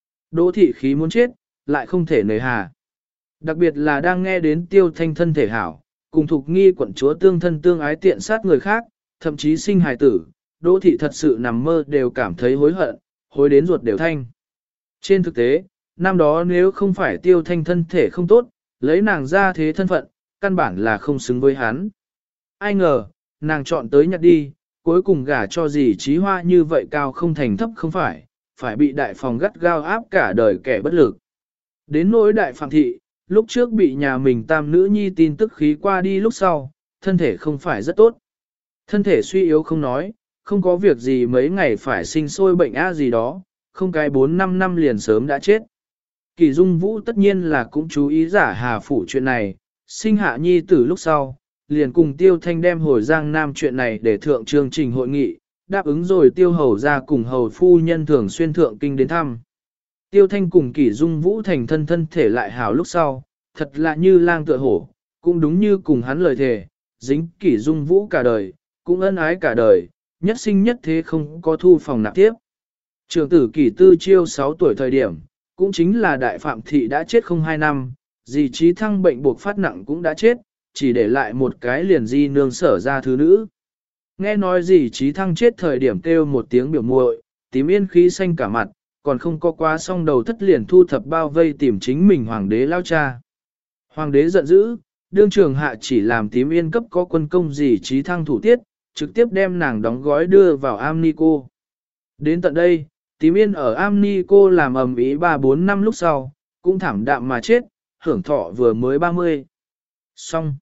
Đỗ thị khí muốn chết, lại không thể nời hà. Đặc biệt là đang nghe đến Tiêu Thanh thân thể hảo, cùng Thục Nghi quận chúa tương thân tương ái tiện sát người khác, thậm chí sinh hài tử, Đỗ thị thật sự nằm mơ đều cảm thấy hối hận, hối đến ruột đều thanh. Trên thực tế, năm đó nếu không phải Tiêu Thanh thân thể không tốt, lấy nàng ra thế thân phận, căn bản là không xứng với hắn. Ai ngờ, nàng chọn tới nhặt đi, cuối cùng gả cho dì Trí Hoa như vậy cao không thành thấp không phải bị đại phòng gắt gao áp cả đời kẻ bất lực. Đến nỗi đại phạm thị, lúc trước bị nhà mình tam nữ nhi tin tức khí qua đi lúc sau, thân thể không phải rất tốt. Thân thể suy yếu không nói, không có việc gì mấy ngày phải sinh sôi bệnh gì đó, không cái 4-5 năm liền sớm đã chết. Kỳ Dung Vũ tất nhiên là cũng chú ý giả Hà Phủ chuyện này, sinh hạ nhi tử lúc sau, liền cùng Tiêu Thanh đem hồi Giang Nam chuyện này để thượng chương trình hội nghị, đáp ứng rồi Tiêu Hầu ra cùng Hầu Phu Nhân thường xuyên thượng kinh đến thăm. Tiêu Thanh cùng Kỷ Dung Vũ thành thân thể lại hảo lúc sau, thật là như lang tựa hổ, cũng đúng như cùng hắn lời thề, dính Kỷ Dung Vũ cả đời, cũng ân ái cả đời, nhất sinh nhất thế không có thu phòng nạp tiếp. Trường tử Kỷ Tư Chiêu 6 tuổi thời điểm, cũng chính là đại phạm thị đã chết không 2 năm, dì Trí Thăng bệnh buộc phát nặng cũng đã chết, chỉ để lại một cái liền di nương sở ra thứ nữ. Nghe nói dì Trí Thăng chết thời điểm kêu một tiếng biểu muội, tím yên khí xanh cả mặt, còn không có quá xong đầu thất liền thu thập bao vây tìm chính mình hoàng đế lao cha. Hoàng đế giận dữ, đương trường hạ chỉ làm tím yên cấp có quân công dì Trí Thăng thủ tiết, trực tiếp đem nàng đóng gói đưa vào Amnico. Đến tận đây, tím yên ở Amnico làm ầm ĩ 3-4 năm lúc sau, cũng thảm đạm mà chết, hưởng thọ vừa mới 30. Xong.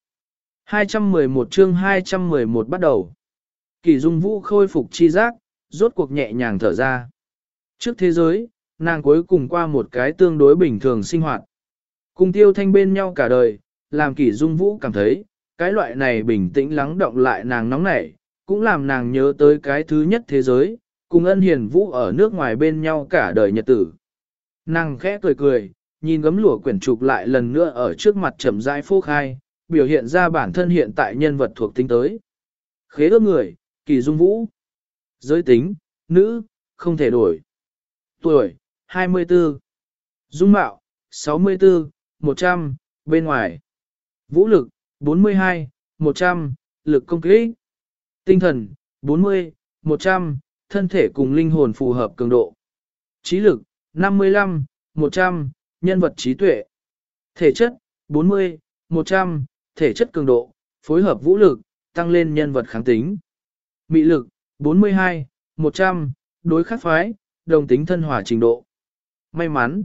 211 chương 211 bắt đầu. Kỳ Dung Vũ khôi phục chi giác, rốt cuộc nhẹ nhàng thở ra. Trước thế giới, nàng cuối cùng qua một cái tương đối bình thường sinh hoạt. Cùng Tiêu Thanh bên nhau cả đời, làm Kỳ Dung Vũ cảm thấy, cái loại này bình tĩnh lắng động lại nàng nóng nảy, cũng làm nàng nhớ tới cái thứ nhất thế giới, cùng Ân Hiền Vũ ở nước ngoài bên nhau cả đời nhật tử. Nàng khẽ cười cười, nhìn gấm lụa quyển trục lại lần nữa ở trước mặt chậm rãi phô khai, biểu hiện ra bản thân hiện tại nhân vật thuộc tính tới. Khế ước người, Kỳ Dung Vũ. Giới tính, nữ, không thể đổi. Tuổi, 24. Dung mạo, 64, 100, bên ngoài. Vũ lực, 42, 100, lực công kích. Tinh thần, 40, 100, thân thể cùng linh hồn phù hợp cường độ. Trí lực, 55, 100, nhân vật trí tuệ. Thể chất, 40, 100, thể chất cường độ, phối hợp vũ lực, tăng lên nhân vật kháng tính. Mị lực, 42, 100, đối khắc phái, đồng tính thân hòa trình độ. May mắn,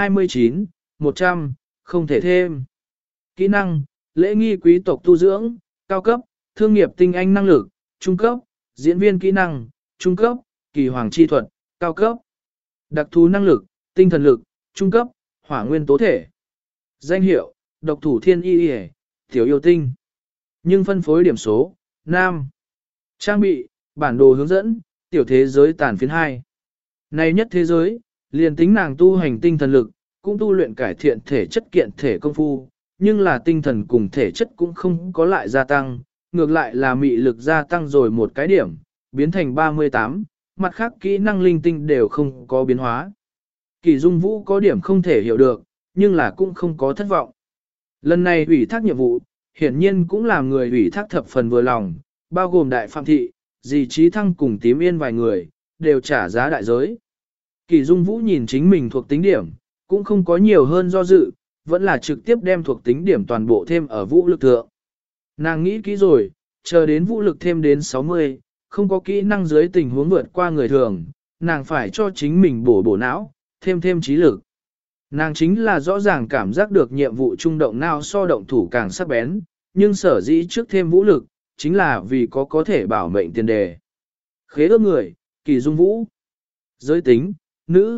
29, 100, không thể thêm. Kỹ năng, lễ nghi quý tộc tu dưỡng, cao cấp, thương nghiệp tinh anh năng lực, trung cấp, diễn viên kỹ năng, trung cấp, kỳ hoàng chi thuật, cao cấp. Đặc thú năng lực, tinh thần lực, trung cấp, hỏa nguyên tố thể. Danh hiệu, độc thủ thiên y y, tiểu yêu tinh. Nhưng phân phối điểm số, nam. Trang bị, bản đồ hướng dẫn, tiểu thế giới tàn phiến 2. Này nhất thế giới, liền tính nàng tu hành tinh thần lực, cũng tu luyện cải thiện thể chất kiện thể công phu, nhưng là tinh thần cùng thể chất cũng không có lại gia tăng, ngược lại là mị lực gia tăng rồi một cái điểm, biến thành 38, mặt khác kỹ năng linh tinh đều không có biến hóa. Kỳ Dung Vũ có điểm không thể hiểu được, nhưng là cũng không có thất vọng. Lần này ủy thác nhiệm vụ, hiển nhiên cũng làm người ủy thác thập phần vừa lòng, bao gồm đại phạm thị, dì Trí Thăng cùng tím yên vài người, đều trả giá đại giới. Kỳ Dung Vũ nhìn chính mình thuộc tính điểm, cũng không có nhiều hơn do dự, vẫn là trực tiếp đem thuộc tính điểm toàn bộ thêm ở vũ lực thượng. Nàng nghĩ kỹ rồi, chờ đến vũ lực thêm đến 60, không có kỹ năng dưới tình huống vượt qua người thường, nàng phải cho chính mình bổ não, thêm trí lực. Nàng chính là rõ ràng cảm giác được nhiệm vụ trung động nào so động thủ càng sắc bén, nhưng sở dĩ trước thêm vũ lực, chính là vì có thể bảo mệnh tiền đề. Khế ước người, Kỳ Dung Vũ. Giới tính, nữ,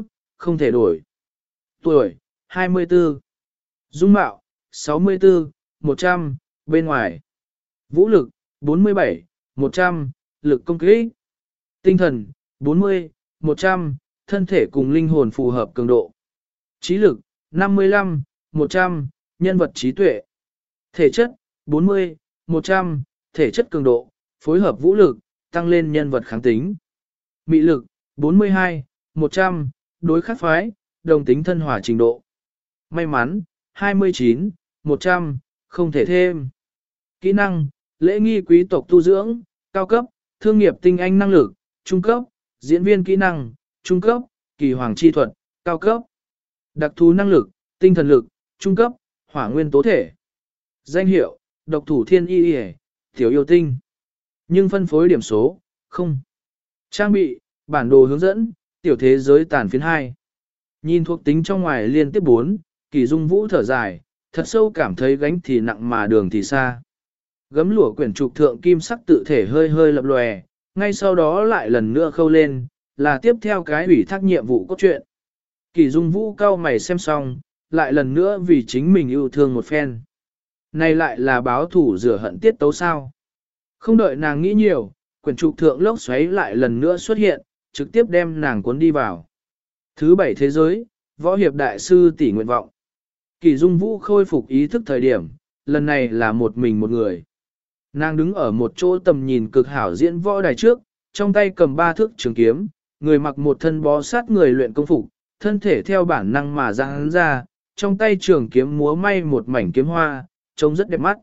không thể đổi. Tuổi, 24. Dung mạo, 64, 100, bên ngoài. Vũ lực, 47, 100, lực công kích. Tinh thần, 40, 100, thân thể cùng linh hồn phù hợp cường độ. Trí lực, 55, 100, nhân vật trí tuệ. Thể chất, 40, 100, thể chất cường độ, phối hợp vũ lực, tăng lên nhân vật kháng tính. Mị lực, 42, 100, đối khắc phái, đồng tính thân hòa trình độ. May mắn, 29, 100, không thể thêm. Kỹ năng, lễ nghi quý tộc tu dưỡng, cao cấp, thương nghiệp tinh anh năng lực, trung cấp, diễn viên kỹ năng, trung cấp, kỳ hoàng chi thuật, cao cấp. Đặc thú năng lực, tinh thần lực, trung cấp, hỏa nguyên tố thể. Danh hiệu, độc thủ thiên y y, tiểu yêu tinh. Nhưng phân phối điểm số, không. Trang bị, bản đồ hướng dẫn, tiểu thế giới tàn phiến 2. Nhìn thuộc tính trong ngoài liên tiếp 4, Kỳ Dung Vũ thở dài, thật sâu cảm thấy gánh thì nặng mà đường thì xa. Gấm lụa quyển trục thượng kim sắc tự thể hơi hơi lập lòe, ngay sau đó lại lần nữa khâu lên, là tiếp theo cái ủy thác nhiệm vụ cốt truyện. Kỳ Dung Vũ cau mày xem xong, lại lần nữa vì chính mình yêu thương một phen. Này lại là báo thủ rửa hận tiết tấu sao. Không đợi nàng nghĩ nhiều, quyển trục thượng lốc xoáy lại lần nữa xuất hiện, trực tiếp đem nàng cuốn đi vào. Thứ 7 thế giới, võ hiệp đại sư tỷ nguyện vọng. Kỳ Dung Vũ khôi phục ý thức thời điểm, lần này là một mình một người. Nàng đứng ở một chỗ tầm nhìn cực hảo diễn võ đài trước, trong tay cầm 3 thước trường kiếm, người mặc một thân bó sát người luyện công phục, thân thể theo bản năng mà giãn ra, trong tay trường kiếm múa may một mảnh kiếm hoa, trông rất đẹp mắt.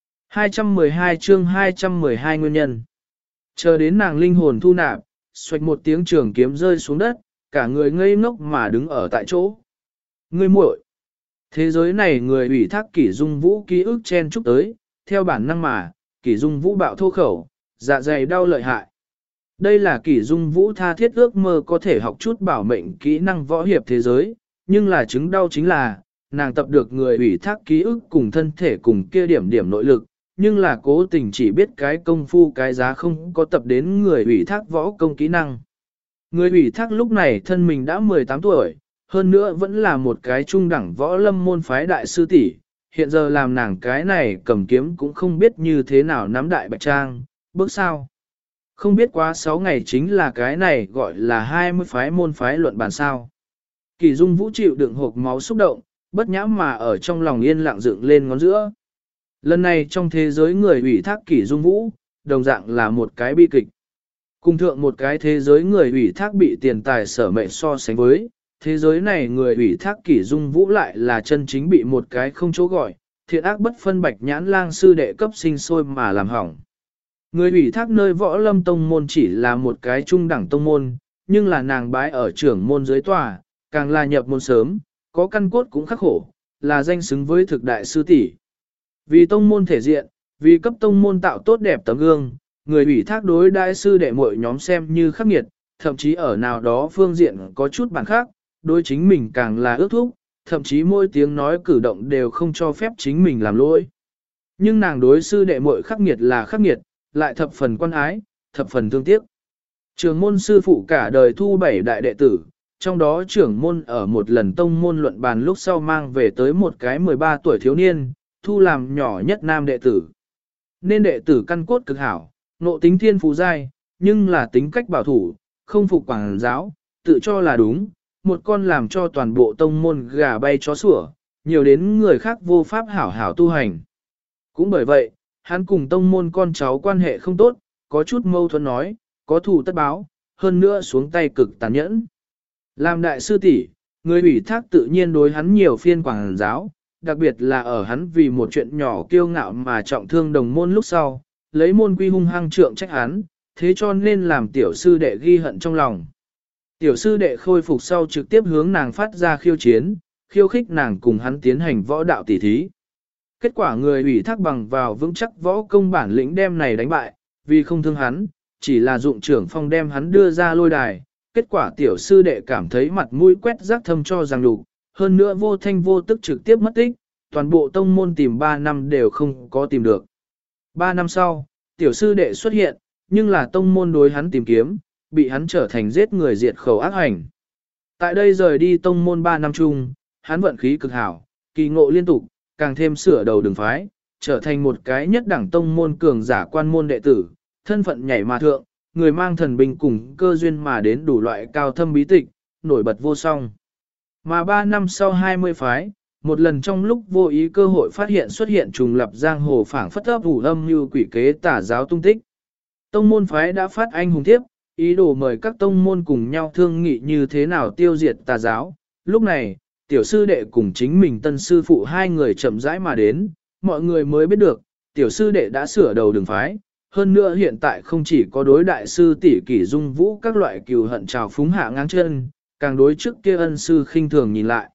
212 chương 212 nguyên nhân. Chờ đến nàng linh hồn thu nạp, xoạch một tiếng trường kiếm rơi xuống đất, cả người ngây ngốc mà đứng ở tại chỗ. Ngươi muội. Thế giới này người ủy thác Kỷ Dung Vũ ký ức chen chúc tới, theo bản năng mà, Kỷ Dung Vũ bạo thô khẩu, dạ dày đau lợi hại. Đây là Kỷ Dung Vũ tha thiết ước mơ có thể học chút bảo mệnh kỹ năng võ hiệp thế giới, nhưng là chứng đau chính là, nàng tập được người ủy thác ký ức cùng thân thể cùng kia điểm nội lực, nhưng là cố tình chỉ biết cái công phu cái giá không có tập đến người ủy thác võ công kỹ năng. Người ủy thác lúc này thân mình đã 18 tuổi, hơn nữa vẫn là một cái trung đẳng võ lâm môn phái đại sư tỷ, hiện giờ làm nàng cái này cầm kiếm cũng không biết như thế nào nắm đại bạch trang, bước sao. Không biết quá 6 ngày chính là cái này gọi là 20 phái môn phái luận bàn sao. Kỳ Dung Vũ chịu đựng hộp máu xúc động, bất nhãm mà ở trong lòng yên lặng dựng lên ngón giữa. Lần này trong thế giới người ủy thác Kỷ Dung Vũ, đồng dạng là một cái bi kịch. Cùng thượng một cái thế giới người ủy thác bị tiền tài sở mệnh so sánh với, thế giới này người ủy thác Kỷ Dung Vũ lại là chân chính bị một cái không chỗ gọi, thiện ác bất phân bạch nhãn lang sư đệ cấp sinh sôi mà làm hỏng. Người ủy thác nơi võ lâm tông môn chỉ là một cái trung đẳng tông môn, nhưng là nàng bái ở trưởng môn dưới tòa, càng là nhập môn sớm, có căn cốt cũng khắc khổ, là danh xứng với thực đại sư tỷ. Vì tông môn thể diện, vì cấp tông môn tạo tốt đẹp tấm gương, người ủy thác đối đại sư đệ muội nhóm xem như khắc nghiệt, thậm chí ở nào đó phương diện có chút bản khác, đối chính mình càng là ước thúc, thậm chí mỗi tiếng nói cử động đều không cho phép chính mình làm lỗi. Nhưng nàng đối sư đệ muội khắc nghiệt là khắc nghiệt, lại thập phần quan ái, thập phần thương tiếc. Trường môn sư phụ cả đời thu 7 đại đệ tử, trong đó trưởng môn ở một lần tông môn luận bàn lúc sau mang về tới một cái 13 tuổi thiếu niên, thu làm nhỏ nhất nam đệ tử. Nên đệ tử căn cốt cực hảo, nộ tính thiên phú giai, nhưng là tính cách bảo thủ, không phục quảng giáo, tự cho là đúng, một con làm cho toàn bộ tông môn gà bay chó sủa, nhiều đến người khác vô pháp hảo hảo tu hành. Cũng bởi vậy, hắn cùng tông môn con cháu quan hệ không tốt, có chút mâu thuẫn nói, có thù tất báo, hơn nữa xuống tay cực tàn nhẫn. Làm đại sư tỷ, người ủy thác tự nhiên đối hắn nhiều phiên quảng giáo, đặc biệt là ở hắn vì một chuyện nhỏ kiêu ngạo mà trọng thương đồng môn lúc sau, lấy môn quy hung hăng trượng trách hắn, thế cho nên làm tiểu sư đệ ghi hận trong lòng. Tiểu sư đệ khôi phục sau trực tiếp hướng nàng phát ra khiêu chiến, khiêu khích nàng cùng hắn tiến hành võ đạo tỉ thí. Kết quả người ủy thác bằng vào vững chắc võ công bản lĩnh đem này đánh bại, vì không thương hắn, chỉ là dụng trưởng phong đem hắn đưa ra lôi đài. Kết quả tiểu sư đệ cảm thấy mặt mũi quét rác thâm cho rằng đủ, hơn nữa vô thanh vô tức trực tiếp mất tích, toàn bộ tông môn tìm 3 năm đều không có tìm được. 3 năm sau, tiểu sư đệ xuất hiện, nhưng là tông môn đối hắn tìm kiếm, bị hắn trở thành giết người diệt khẩu ác hành. Tại đây rời đi tông môn 3 năm chung, hắn vận khí cực hảo, kỳ ngộ liên tục, càng thêm sửa đầu đường phái, trở thành một cái nhất đẳng tông môn cường giả quan môn đệ tử, thân phận nhảy mà thượng, người mang thần binh cùng cơ duyên mà đến đủ loại cao thâm bí tịch, nổi bật vô song. Mà 3 năm sau 20 phái, một lần trong lúc vô ý cơ hội phát hiện xuất hiện trùng lập giang hồ phảng phất ấp ủ âm như quỷ kế tả giáo tung tích. Tông môn phái đã phát anh hùng thiếp, ý đồ mời các tông môn cùng nhau thương nghị như thế nào tiêu diệt tà giáo. Lúc này, tiểu sư đệ cùng chính mình tân sư phụ hai người chậm rãi mà đến, mọi người mới biết được, tiểu sư đệ đã sửa đầu đường phái. Hơn nữa hiện tại không chỉ có đối đại sư tỷ kỷ dung vũ các loại cừu hận trào phúng hạ ngang chân, càng đối trước kia ân sư khinh thường nhìn lại.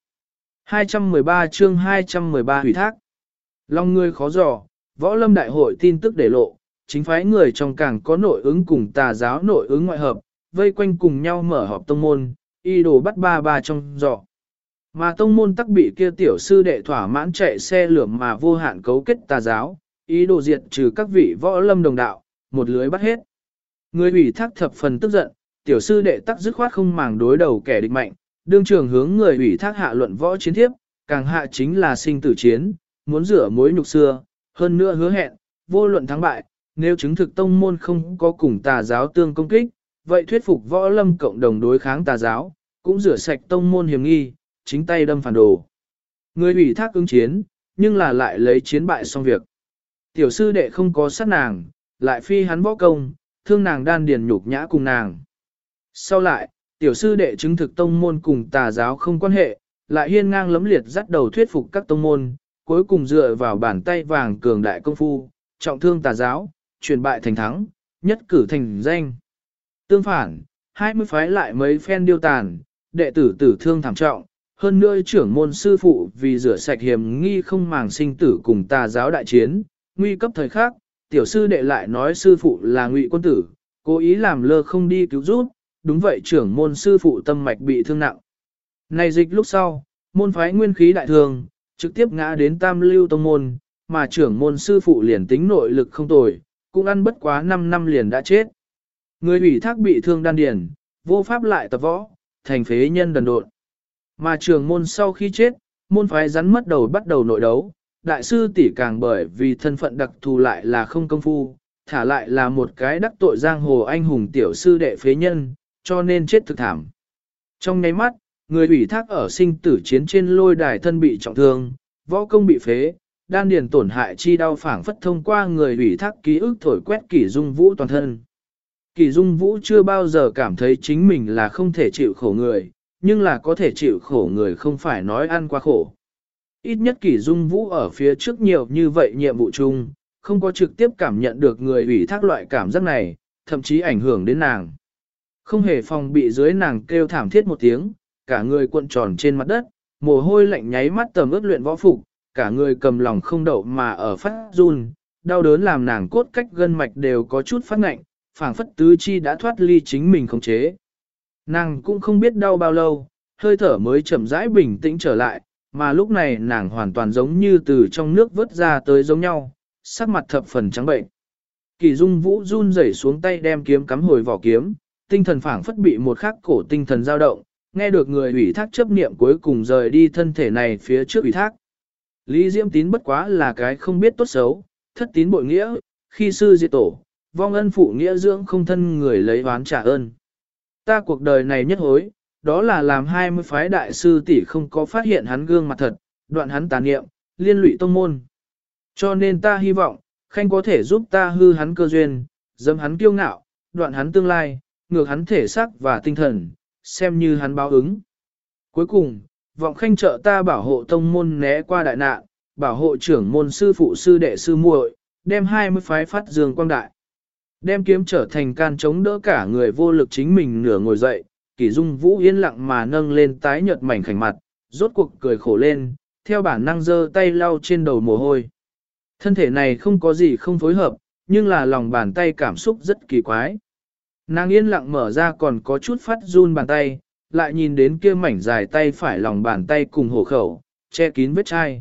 213 chương 213 hủy thác. Lòng người khó dò, võ lâm đại hội tin tức để lộ, chính phái người trong càng có nội ứng cùng tà giáo nội ứng ngoại hợp, vây quanh cùng nhau mở họp tông môn, y đồ bắt ba trong giỏ. Mà tông môn tắc bị kia tiểu sư đệ thỏa mãn chạy xe lửa mà vô hạn cấu kết tà giáo, ý đồ diệt trừ các vị võ lâm đồng đạo, một lưới bắt hết. Người ủy thác thập phần tức giận, tiểu sư đệ tắc dứt khoát không màng đối đầu kẻ địch mạnh, đương trường hướng người ủy thác hạ luận võ chiến thiếp, càng hạ chính là sinh tử chiến, muốn rửa mối nhục xưa, hơn nữa hứa hẹn, vô luận thắng bại, nếu chứng thực tông môn không có cùng tà giáo tương công kích, vậy thuyết phục võ lâm cộng đồng đối kháng tà giáo, cũng rửa sạch tông môn hiểm nghi, chính tay đâm phản đồ. Người ủy thác ứng chiến, nhưng là lại lấy chiến bại xong việc. Tiểu sư đệ không có sát nàng, lại phi hắn võ công, thương nàng đan điền nhục nhã cùng nàng. Sau lại, tiểu sư đệ chứng thực tông môn cùng tà giáo không quan hệ, lại hiên ngang lấm liệt dắt đầu thuyết phục các tông môn, cuối cùng dựa vào bàn tay vàng cường đại công phu, trọng thương tà giáo, chuyển bại thành thắng, nhất cử thành danh. Tương phản, 20 phái lại mấy phen điêu tàn, đệ tử tử thương thảm trọng, hơn nữa trưởng môn sư phụ vì rửa sạch hiểm nghi không màng sinh tử cùng tà giáo đại chiến, nguy cấp thời khắc, tiểu sư đệ lại nói sư phụ là Ngụy quân tử, cố ý làm lơ không đi cứu giúp, đúng vậy trưởng môn sư phụ tâm mạch bị thương nặng. Này dịch lúc sau, môn phái nguyên khí đại thương, trực tiếp ngã đến tam lưu tông môn, mà trưởng môn sư phụ liền tính nội lực không tồi, cũng ăn bất quá 5 năm liền đã chết. Người ủy thác bị thương đan điền, vô pháp lại tập võ, thành phế nhân đần độn. Mà trưởng môn sau khi chết, môn phái rắn mất đầu bắt đầu nội đấu, đại sư tỷ càng bởi vì thân phận đặc thù lại là không công phu, thả lại là một cái đắc tội giang hồ anh hùng tiểu sư đệ phế nhân, cho nên chết thực thảm. Trong nháy mắt, người ủy thác ở sinh tử chiến trên lôi đài thân bị trọng thương, võ công bị phế, đan điền tổn hại chi đau phảng phất thông qua người ủy thác ký ức thổi quét Kỷ Dung Vũ toàn thân. Kỷ Dung Vũ chưa bao giờ cảm thấy chính mình là không thể chịu khổ người, nhưng là có thể chịu khổ người không phải nói ăn qua khổ. Ít nhất Kỷ Dung Vũ ở phía trước nhiều như vậy nhiệm vụ chung, không có trực tiếp cảm nhận được người ủy thác loại cảm giác này, thậm chí ảnh hưởng đến nàng. Không hề phòng bị dưới nàng kêu thảm thiết một tiếng, cả người cuộn tròn trên mặt đất, mồ hôi lạnh nháy mắt tầm ướt luyện võ phục, cả người cầm lòng không đậu mà ở phát run, đau đớn làm nàng cốt cách gân mạch đều có chút phát ngạnh, phảng phất tứ chi đã thoát ly chính mình khống chế. Nàng cũng không biết đau bao lâu, hơi thở mới chậm rãi bình tĩnh trở lại, mà lúc này nàng hoàn toàn giống như từ trong nước vớt ra tới giống nhau, sắc mặt thập phần trắng bệnh. Kỷ Dung Vũ run rẩy xuống tay đem kiếm cắm hồi vỏ kiếm, tinh thần phảng phất bị một khắc cổ tinh thần dao động, nghe được người ủy thác chấp niệm cuối cùng rời đi thân thể này phía trước ủy thác. Lý Diễm Tín bất quá là cái không biết tốt xấu, thất tín bội nghĩa, khi sư diệt tổ, vong ân phụ nghĩa dưỡng không thân người lấy oán trả ơn. Ta cuộc đời này nhất hối, đó là làm 20 phái đại sư tỷ không có phát hiện hắn gương mặt thật, đoạn hắn tà niệm, liên lụy tông môn. Cho nên ta hy vọng, Khanh có thể giúp ta hư hắn cơ duyên, dâm hắn kiêu ngạo, đoạn hắn tương lai, ngược hắn thể xác và tinh thần, xem như hắn báo ứng. Cuối cùng, vọng Khanh trợ ta bảo hộ tông môn né qua đại nạn, bảo hộ trưởng môn sư phụ sư đệ sư muội, đem 20 phái phát dương quang đại. Đem kiếm trở thành can chống đỡ cả người vô lực chính mình nửa ngồi dậy, Kỷ Dung Vũ yên lặng mà nâng lên tái nhợt mảnh khảnh mặt, rốt cuộc cười khổ lên, theo bản năng giơ tay lau trên đầu mồ hôi. Thân thể này không có gì không phối hợp, nhưng là lòng bàn tay cảm xúc rất kỳ quái. Nàng yên lặng mở ra còn có chút phát run bàn tay, lại nhìn đến kia mảnh dài tay phải lòng bàn tay cùng hổ khẩu, che kín vết chai.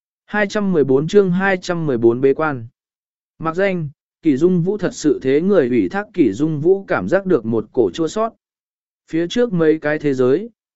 214 chương 214 bế quan. Mặc danh, Kỷ Dung Vũ thật sự thế người ủy thác Kỷ Dung Vũ cảm giác được một cổ chua sót. Phía trước mấy cái thế giới,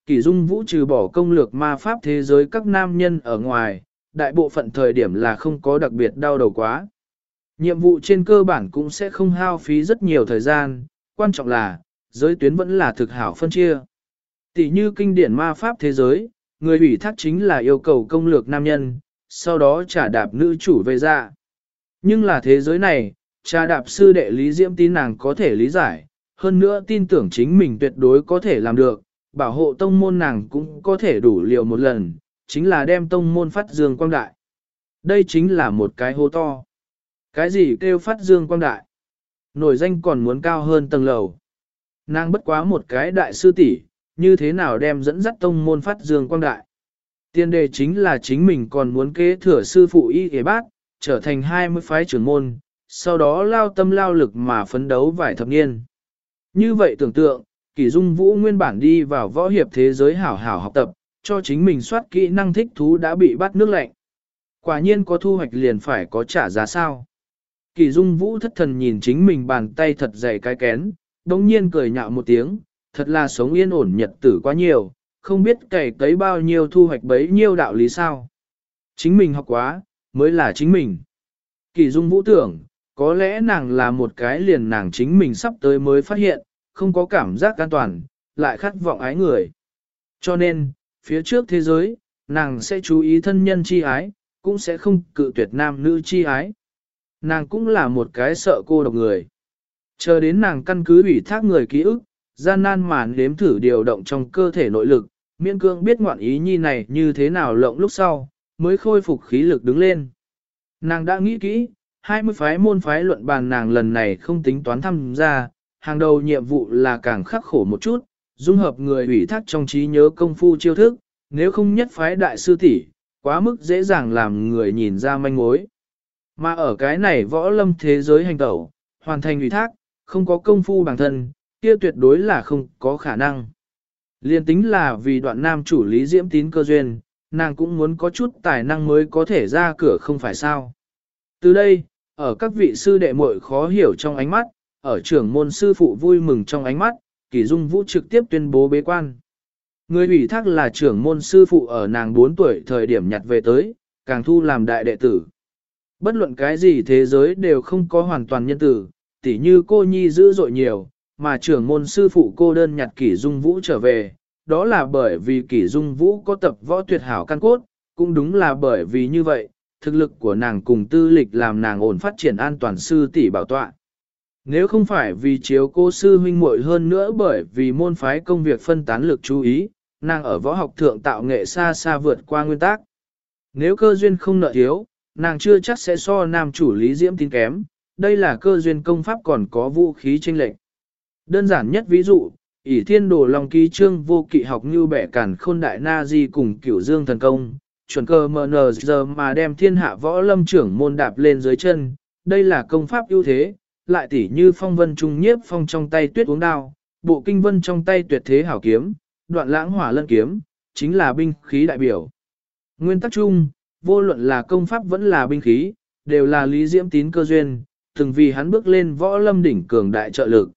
Kỷ Dung Vũ trừ bỏ công lược ma pháp thế giới các nam nhân ở ngoài, đại bộ phận thời điểm là không có đặc biệt đau đầu quá. Nhiệm vụ trên cơ bản cũng sẽ không hao phí rất nhiều thời gian, quan trọng là, giới tuyến vẫn là thực hảo phân chia. Tỷ như kinh điển ma pháp thế giới, người ủy thác chính là yêu cầu công lược nam nhân, sau đó trả đạp nữ chủ về ra. Nhưng là thế giới này, trả đạp sư đệ Lý Diễm tin nàng có thể lý giải, hơn nữa tin tưởng chính mình tuyệt đối có thể làm được, bảo hộ tông môn nàng cũng có thể đủ liều một lần, chính là đem tông môn phát dương quang đại. Đây chính là một cái hố to. Cái gì kêu phát dương quang đại? Nổi danh còn muốn cao hơn tầng lầu. Nàng bất quá một cái đại sư tỷ, như thế nào đem dẫn dắt tông môn phát dương quang đại? Tiên đề chính là chính mình còn muốn kế thừa sư phụ y ghế bác, trở thành 20 phái trưởng môn, sau đó lao tâm lao lực mà phấn đấu vài thập niên. Như vậy tưởng tượng, Kỷ Dung Vũ nguyên bản đi vào võ hiệp thế giới hảo hảo học tập, cho chính mình soát kỹ năng thích thú đã bị bắt nước lạnh. Quả nhiên có thu hoạch liền phải có trả giá sao. Kỷ Dung Vũ thất thần nhìn chính mình bàn tay thật dày cái kén, đồng nhiên cười nhạo một tiếng, thật là sống yên ổn nhật tử quá nhiều, không biết cày cấy bao nhiêu thu hoạch bấy nhiêu đạo lý sao. Chính mình học quá, mới là chính mình. Kỷ Dung Vũ tưởng, có lẽ nàng là một cái liền nàng chính mình sắp tới mới phát hiện, không có cảm giác an toàn, lại khát vọng ái người. Cho nên, phía trước thế giới, nàng sẽ chú ý thân nhân chi ái, cũng sẽ không cự tuyệt nam nữ chi ái. Nàng cũng là một cái sợ cô độc người. Chờ đến nàng căn cứ ủy thác người ký ức, gian nan mà nếm thử điều động trong cơ thể nội lực, miễn cương biết ngoạn ý nhi này như thế nào lộng lúc sau, mới khôi phục khí lực đứng lên. Nàng đã nghĩ kỹ, 20 phái môn phái luận bàn nàng lần này không tính toán tham gia, hàng đầu nhiệm vụ là càng khắc khổ một chút, dung hợp người ủy thác trong trí nhớ công phu chiêu thức, nếu không nhất phái đại sư tỷ, quá mức dễ dàng làm người nhìn ra manh mối. Mà ở cái này võ lâm thế giới hành tẩu, hoàn thành ủy thác, không có công phu bản thân, kia tuyệt đối là không có khả năng. Liên tính là vì đoạn nam chủ Lý Diễm tín cơ duyên, nàng cũng muốn có chút tài năng mới có thể ra cửa không phải sao. Từ đây, ở các vị sư đệ muội khó hiểu trong ánh mắt, ở trưởng môn sư phụ vui mừng trong ánh mắt, Kỷ Dung Vũ trực tiếp tuyên bố bế quan. Người ủy thác là trưởng môn sư phụ ở nàng 4 tuổi thời điểm nhặt về tới, càng thu làm đại đệ tử. Bất luận cái gì thế giới đều không có hoàn toàn nhân tử, tỉ như cô nhi dữ dội nhiều, mà trưởng môn sư phụ cô đơn nhặt Kỷ Dung Vũ trở về, đó là bởi vì Kỷ Dung Vũ có tập võ tuyệt hảo căn cốt, cũng đúng là bởi vì như vậy, thực lực của nàng cùng tư lịch làm nàng ổn phát triển an toàn sư tỷ bảo tọa. Nếu không phải vì chiếu cô sư huynh muội hơn nữa bởi vì môn phái công việc phân tán lực chú ý, nàng ở võ học thượng tạo nghệ xa xa vượt qua nguyên tắc. Nếu cơ duyên không nợ thiếu, nàng chưa chắc sẽ so nam chủ Lý Diễm tín kém, đây là cơ duyên công pháp còn có vũ khí chênh lệch. Đơn giản nhất ví dụ, ỷ thiên đồ long ký trương vô kỵ học như bẻ cản khôn đại na di cùng cửu dương thần công, chuẩn cơ mờ giờ mà đem thiên hạ võ lâm trưởng môn đạp lên dưới chân, đây là công pháp ưu thế, lại tỉ như phong vân trung nhiếp phong trong tay tuyết uống đao, bộ kinh vân trong tay tuyệt thế hảo kiếm, đoạn lãng hỏa lân kiếm, chính là binh khí đại biểu. Nguyên tắc chung, vô luận là công pháp vẫn là binh khí, đều là Lý Diễm tín cơ duyên, từng vì hắn bước lên võ lâm đỉnh cường đại trợ lực.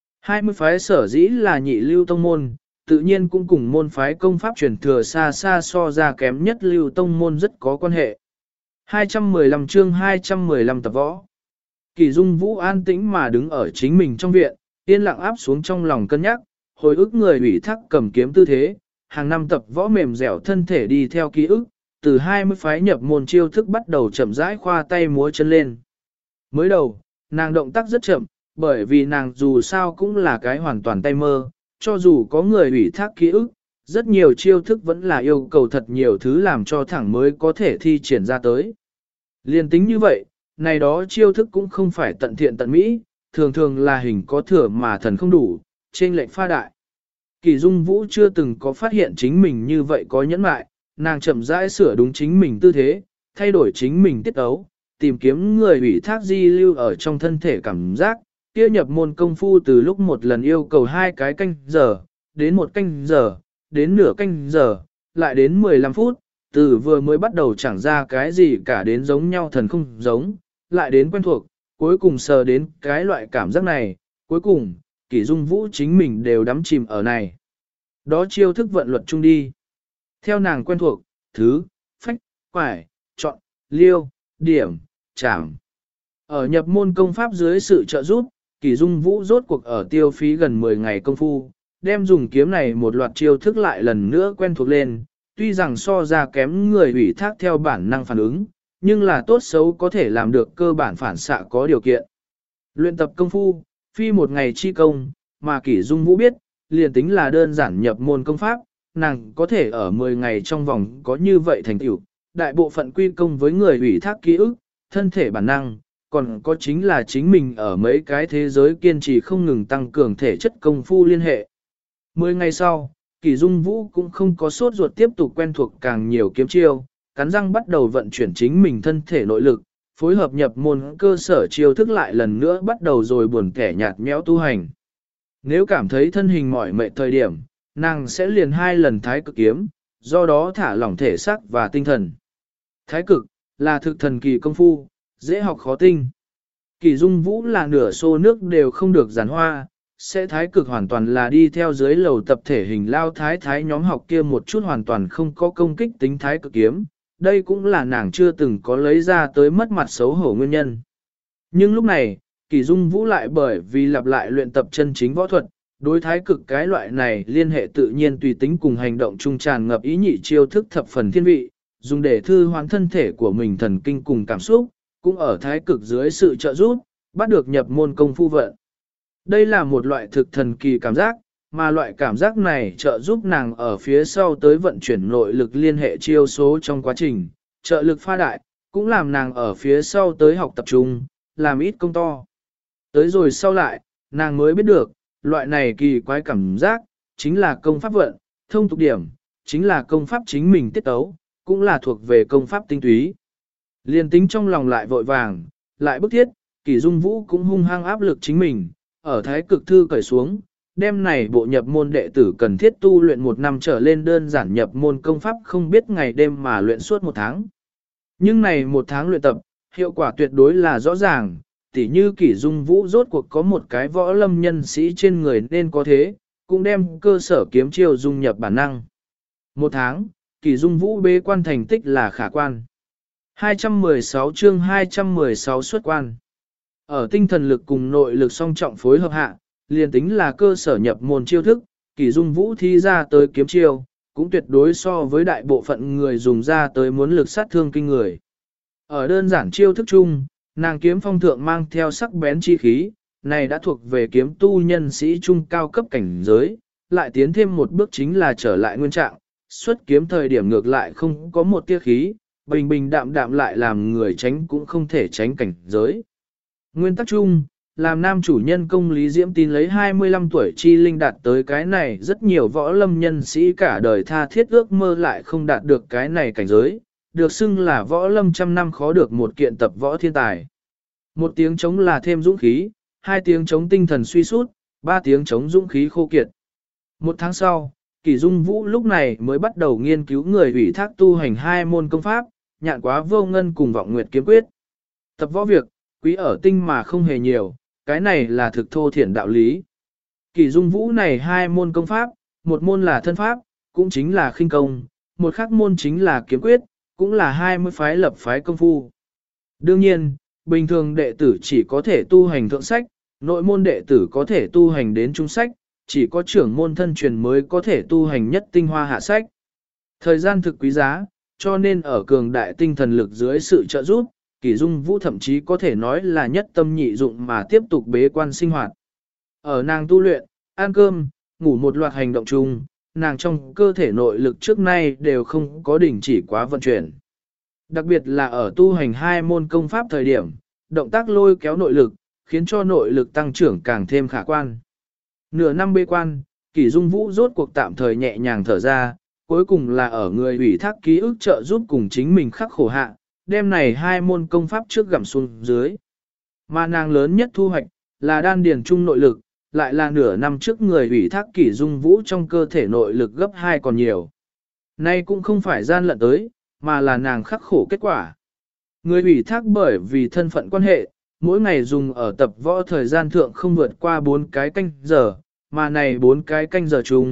20 phái sở dĩ là nhị lưu tông môn, tự nhiên cũng cùng môn phái công pháp truyền thừa xa xa so ra kém nhất lưu tông môn rất có quan hệ. 215 chương 215 tập võ. Kỷ Dung Vũ an tĩnh mà đứng ở chính mình trong viện, yên lặng áp xuống trong lòng cân nhắc, hồi ức người ủy thác cầm kiếm tư thế, hàng năm tập võ mềm dẻo thân thể đi theo ký ức, từ 20 phái nhập môn chiêu thức bắt đầu chậm rãi khoa tay múa chân lên. Mới đầu, nàng động tác rất chậm, bởi vì nàng dù sao cũng là cái hoàn toàn tay mơ, cho dù có người ủy thác ký ức, rất nhiều chiêu thức vẫn là yêu cầu thật nhiều thứ làm cho thẳng mới có thể thi triển ra tới. Liên tính như vậy, này đó chiêu thức cũng không phải tận thiện tận mỹ, thường thường là hình có thừa mà thần không đủ, trên lệnh pha đại. Kỷ Dung Vũ chưa từng có phát hiện chính mình như vậy có nhẫn mại, nàng chậm rãi sửa đúng chính mình tư thế, thay đổi chính mình tiết ấu, tìm kiếm người ủy thác di lưu ở trong thân thể cảm giác, kia nhập môn công phu từ lúc một lần yêu cầu 2 cái canh giờ, đến 1 canh giờ, đến nửa canh giờ, lại đến 15 phút, từ vừa mới bắt đầu chẳng ra cái gì cả đến giống nhau thần không giống, lại đến quen thuộc, cuối cùng sờ đến cái loại cảm giác này, cuối cùng, Kỷ Dung Vũ chính mình đều đắm chìm ở này. Đó chiêu thức vận luật chung đi. Theo nàng quen thuộc, thứ, phách, quải, chọn, liêu, điểm, chảm. Ở nhập môn công pháp dưới sự trợ giúp, Kỷ Dung Vũ rốt cuộc ở tiêu phí gần 10 ngày công phu, đem dùng kiếm này một loạt chiêu thức lại lần nữa quen thuộc lên, tuy rằng so ra kém người ủy thác theo bản năng phản ứng, nhưng là tốt xấu có thể làm được cơ bản phản xạ có điều kiện. Luyện tập công phu, phi một ngày chi công, mà Kỷ Dung Vũ biết, liền tính là đơn giản nhập môn công pháp, nàng có thể ở 10 ngày trong vòng có như vậy thành tựu, đại bộ phận quy công với người ủy thác ký ức, thân thể bản năng, còn có chính là chính mình ở mấy cái thế giới kiên trì không ngừng tăng cường thể chất công phu liên hệ. 10 ngày sau, Kỷ Dung Vũ cũng không có sốt ruột tiếp tục quen thuộc càng nhiều kiếm chiêu, cắn răng bắt đầu vận chuyển chính mình thân thể nội lực, phối hợp nhập môn cơ sở chiêu thức lại lần nữa bắt đầu rồi buồn kẻ nhạt nhẽo tu hành. Nếu cảm thấy thân hình mỏi mệt thời điểm, nàng sẽ liền 2 lần thái cực kiếm, do đó thả lỏng thể xác và tinh thần. Thái cực là thực thần kỳ công phu, dễ học khó tinh. Kỷ Dung Vũ là nửa xô nước đều không được giàn hoa, sẽ thái cực hoàn toàn là đi theo dưới lầu tập thể hình lao thái nhóm học kia một chút hoàn toàn không có công kích tính thái cực kiếm, đây cũng là nàng chưa từng có lấy ra tới mất mặt xấu hổ nguyên nhân. Nhưng lúc này, Kỷ Dung Vũ lại bởi vì lặp lại luyện tập chân chính võ thuật, đối thái cực cái loại này liên hệ tự nhiên tùy tính cùng hành động trung tràn ngập ý nhị chiêu thức thập phần thiên vị, dùng để thư hoán thân thể của mình thần kinh cùng cảm xúc, cũng ở thái cực dưới sự trợ giúp, bắt được nhập môn công phu vận. Đây là một loại thực thần kỳ cảm giác, mà loại cảm giác này trợ giúp nàng ở phía sau tới vận chuyển nội lực liên hệ chiêu số trong quá trình, trợ lực pha đại, cũng làm nàng ở phía sau tới học tập trung, làm ít công to. Tới rồi sau lại, nàng mới biết được, loại này kỳ quái cảm giác, chính là công pháp vận, thông tục điểm, chính là công pháp chính mình tiết tấu, cũng là thuộc về công pháp tinh túy. Liên tính trong lòng lại vội vàng, lại bức thiết, Kỷ Dung Vũ cũng hung hăng áp lực chính mình, ở thái cực thư cởi xuống, đêm này bộ nhập môn đệ tử cần thiết tu luyện 1 năm trở lên đơn giản nhập môn công pháp không biết ngày đêm mà luyện suốt 1 tháng. Nhưng này 1 tháng luyện tập, hiệu quả tuyệt đối là rõ ràng, tỉ như Kỷ Dung Vũ rốt cuộc có một cái võ lâm nhân sĩ trên người nên có thế, cũng đem cơ sở kiếm chiêu dung nhập bản năng. 1 tháng, Kỷ Dung Vũ bế quan thành tích là khả quan. 216 chương 216 xuất quan. Ở tinh thần lực cùng nội lực song trọng phối hợp hạ, liền tính là cơ sở nhập môn chiêu thức, Kỷ Dung Vũ thi ra tới kiếm chiêu, cũng tuyệt đối so với đại bộ phận người dùng ra tới muốn lực sát thương kinh người. Ở đơn giản chiêu thức chung, nàng kiếm phong thượng mang theo sắc bén chi khí, này đã thuộc về kiếm tu nhân sĩ trung cao cấp cảnh giới, lại tiến thêm một bước chính là trở lại nguyên trạng, xuất kiếm thời điểm ngược lại không có một tia khí, bình bình đạm đạm lại làm người tránh cũng không thể tránh cảnh giới. Nguyên tắc chung, làm nam chủ nhân công Lý Diễm Tín lấy 25 tuổi chi linh đạt tới cái này rất nhiều võ lâm nhân sĩ cả đời tha thiết ước mơ lại không đạt được cái này cảnh giới, được xưng là võ lâm trăm năm khó được một kiện tập võ thiên tài. 1 tiếng chống là thêm dũng khí, 2 tiếng chống tinh thần suy sút, 3 tiếng chống dũng khí khô kiệt. 1 tháng sau, Kỷ Dung Vũ lúc này mới bắt đầu nghiên cứu người ủy thác tu hành 2 môn công pháp, Nhạn Quá Vô Ngân cùng Vọng Nguyệt Kiếm Quyết. Tập võ việc, quý ở tinh mà không hề nhiều, cái này là thực thô thiển đạo lý. Kỷ Dung Vũ này 2 môn công pháp, một môn là thân pháp, cũng chính là khinh công, một khác môn chính là kiếm quyết, cũng là 20 phái lập phái công phu. Đương nhiên, bình thường đệ tử chỉ có thể tu hành thượng sách, nội môn đệ tử có thể tu hành đến trung sách, chỉ có trưởng môn thân truyền mới có thể tu hành nhất tinh hoa hạ sách. Thời gian thực quý giá, cho nên ở cường đại tinh thần lực dưới sự trợ giúp, Kỷ Dung Vũ thậm chí có thể nói là nhất tâm nhị dụng mà tiếp tục bế quan sinh hoạt. Ở nàng tu luyện, ăn cơm, ngủ một loạt hành động chung, nàng trong cơ thể nội lực trước nay đều không có đình chỉ quá vận chuyển. Đặc biệt là ở tu hành 2 môn công pháp thời điểm, động tác lôi kéo nội lực, khiến cho nội lực tăng trưởng càng thêm khả quan. Nửa năm bế quan, Kỷ Dung Vũ rốt cuộc tạm thời nhẹ nhàng thở ra, cuối cùng là ở người ủy thác ký ức trợ giúp cùng chính mình khắc khổ hạ, đêm này 2 môn công pháp trước gặm xuống dưới. Mà nàng lớn nhất thu hoạch, là đan điền trung nội lực, lại là nửa năm trước người ủy thác Kỷ Dung Vũ trong cơ thể nội lực gấp 2 còn nhiều. Nay cũng không phải gian lận tới, mà là nàng khắc khổ kết quả. Người ủy thác bởi vì thân phận quan hệ, mỗi ngày dùng ở tập võ thời gian thượng không vượt qua 4 cái canh giờ, mà này 4 cái canh giờ chung,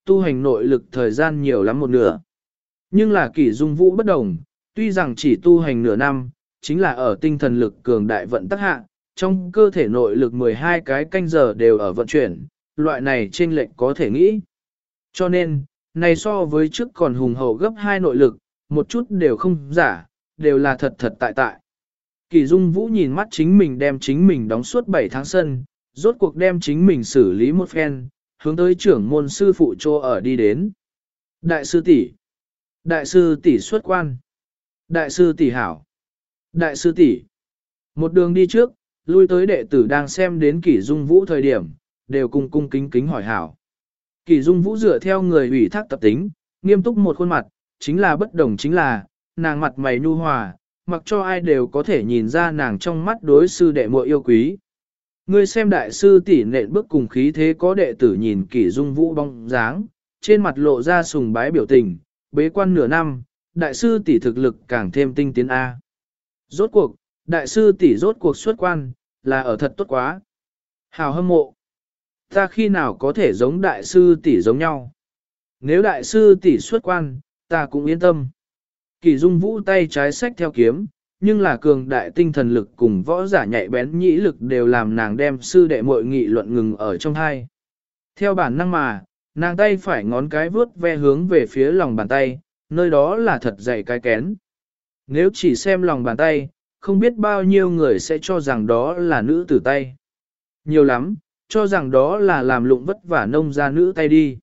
tu hành nội lực thời gian nhiều lắm một nửa. Nhưng là Kỷ Dung Vũ bất đồng, tuy rằng chỉ tu hành nửa năm, chính là ở tinh thần lực cường đại vận tắc hạ, trong cơ thể nội lực 12 cái canh giờ đều ở vận chuyển, loại này trên lệnh có thể nghĩ. Cho nên, này so với trước còn hùng hậu gấp 2 nội lực, một chút đều không giả, đều là thật thật tại tại. Kỷ Dung Vũ nhìn mắt chính mình đem chính mình đóng suốt 7 tháng sân, rốt cuộc đem chính mình xử lý một phen, hướng tới trưởng môn sư phụ Trô ở đi đến. Đại sư tỷ, đại sư tỷ xuất quan, đại sư tỷ hảo, đại sư tỷ. Một đường đi trước, lui tới đệ tử đang xem đến Kỷ Dung Vũ thời điểm, đều cung cung kính kính hỏi hảo. Kỷ Dung Vũ dựa theo người ủy thác tập tính, nghiêm túc một khuôn mặt, chính là bất đồng chính là, nàng mặt mày nhu hòa, mặc cho ai đều có thể nhìn ra nàng trong mắt đối sư đệ muội yêu quý. Ngươi xem đại sư tỷ nện bước cùng khí thế có đệ tử nhìn Kỷ Dung Vũ bóng dáng, trên mặt lộ ra sùng bái biểu tình, bế quan nửa năm, đại sư tỷ thực lực càng thêm tinh tiến A. Rốt cuộc, đại sư tỷ rốt cuộc xuất quan, là ở thật tốt quá. Hào hâm mộ. Ta khi nào có thể giống đại sư tỷ giống nhau? Nếu đại sư tỷ xuất quan, ta cũng yên tâm. Kỷ Dung Vũ tay trái xách theo kiếm, nhưng là cường đại tinh thần lực cùng võ giả nhạy bén nhĩ lực đều làm nàng đem sư đệ muội nghị luận ngừng ở trong hai. Theo bản năng mà, nàng tay phải ngón cái vuốt ve hướng về phía lòng bàn tay, nơi đó là thật dày cái kén. Nếu chỉ xem lòng bàn tay, không biết bao nhiêu người sẽ cho rằng đó là nữ tử tay. Nhiều lắm, cho rằng đó là làm lụng vất vả nông gia nữ tay đi.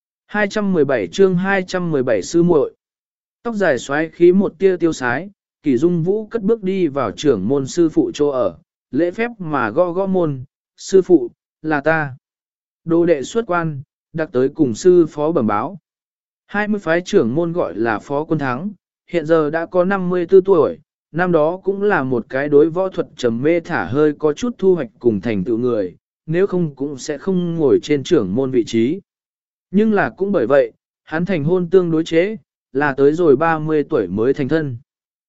217 chương 217 sư muội. Tóc dài xoáy khí một tia tiêu sái, Kỷ Dung Vũ cất bước đi vào trưởng môn sư phụ chỗ ở, lễ phép mà gõ gõ môn, sư phụ, là ta. Đồ đệ xuất quan, đặc tới cùng sư phó bẩm báo. 20 phái trưởng môn gọi là phó quân thắng, hiện giờ đã có 54 tuổi, năm đó cũng là một cái đối võ thuật trầm mê thả hơi có chút thu hoạch cùng thành tựu người, nếu không cũng sẽ không ngồi trên trưởng môn vị trí. Nhưng là cũng bởi vậy, hắn thành hôn tương đối chế, là tới rồi 30 tuổi mới thành thân.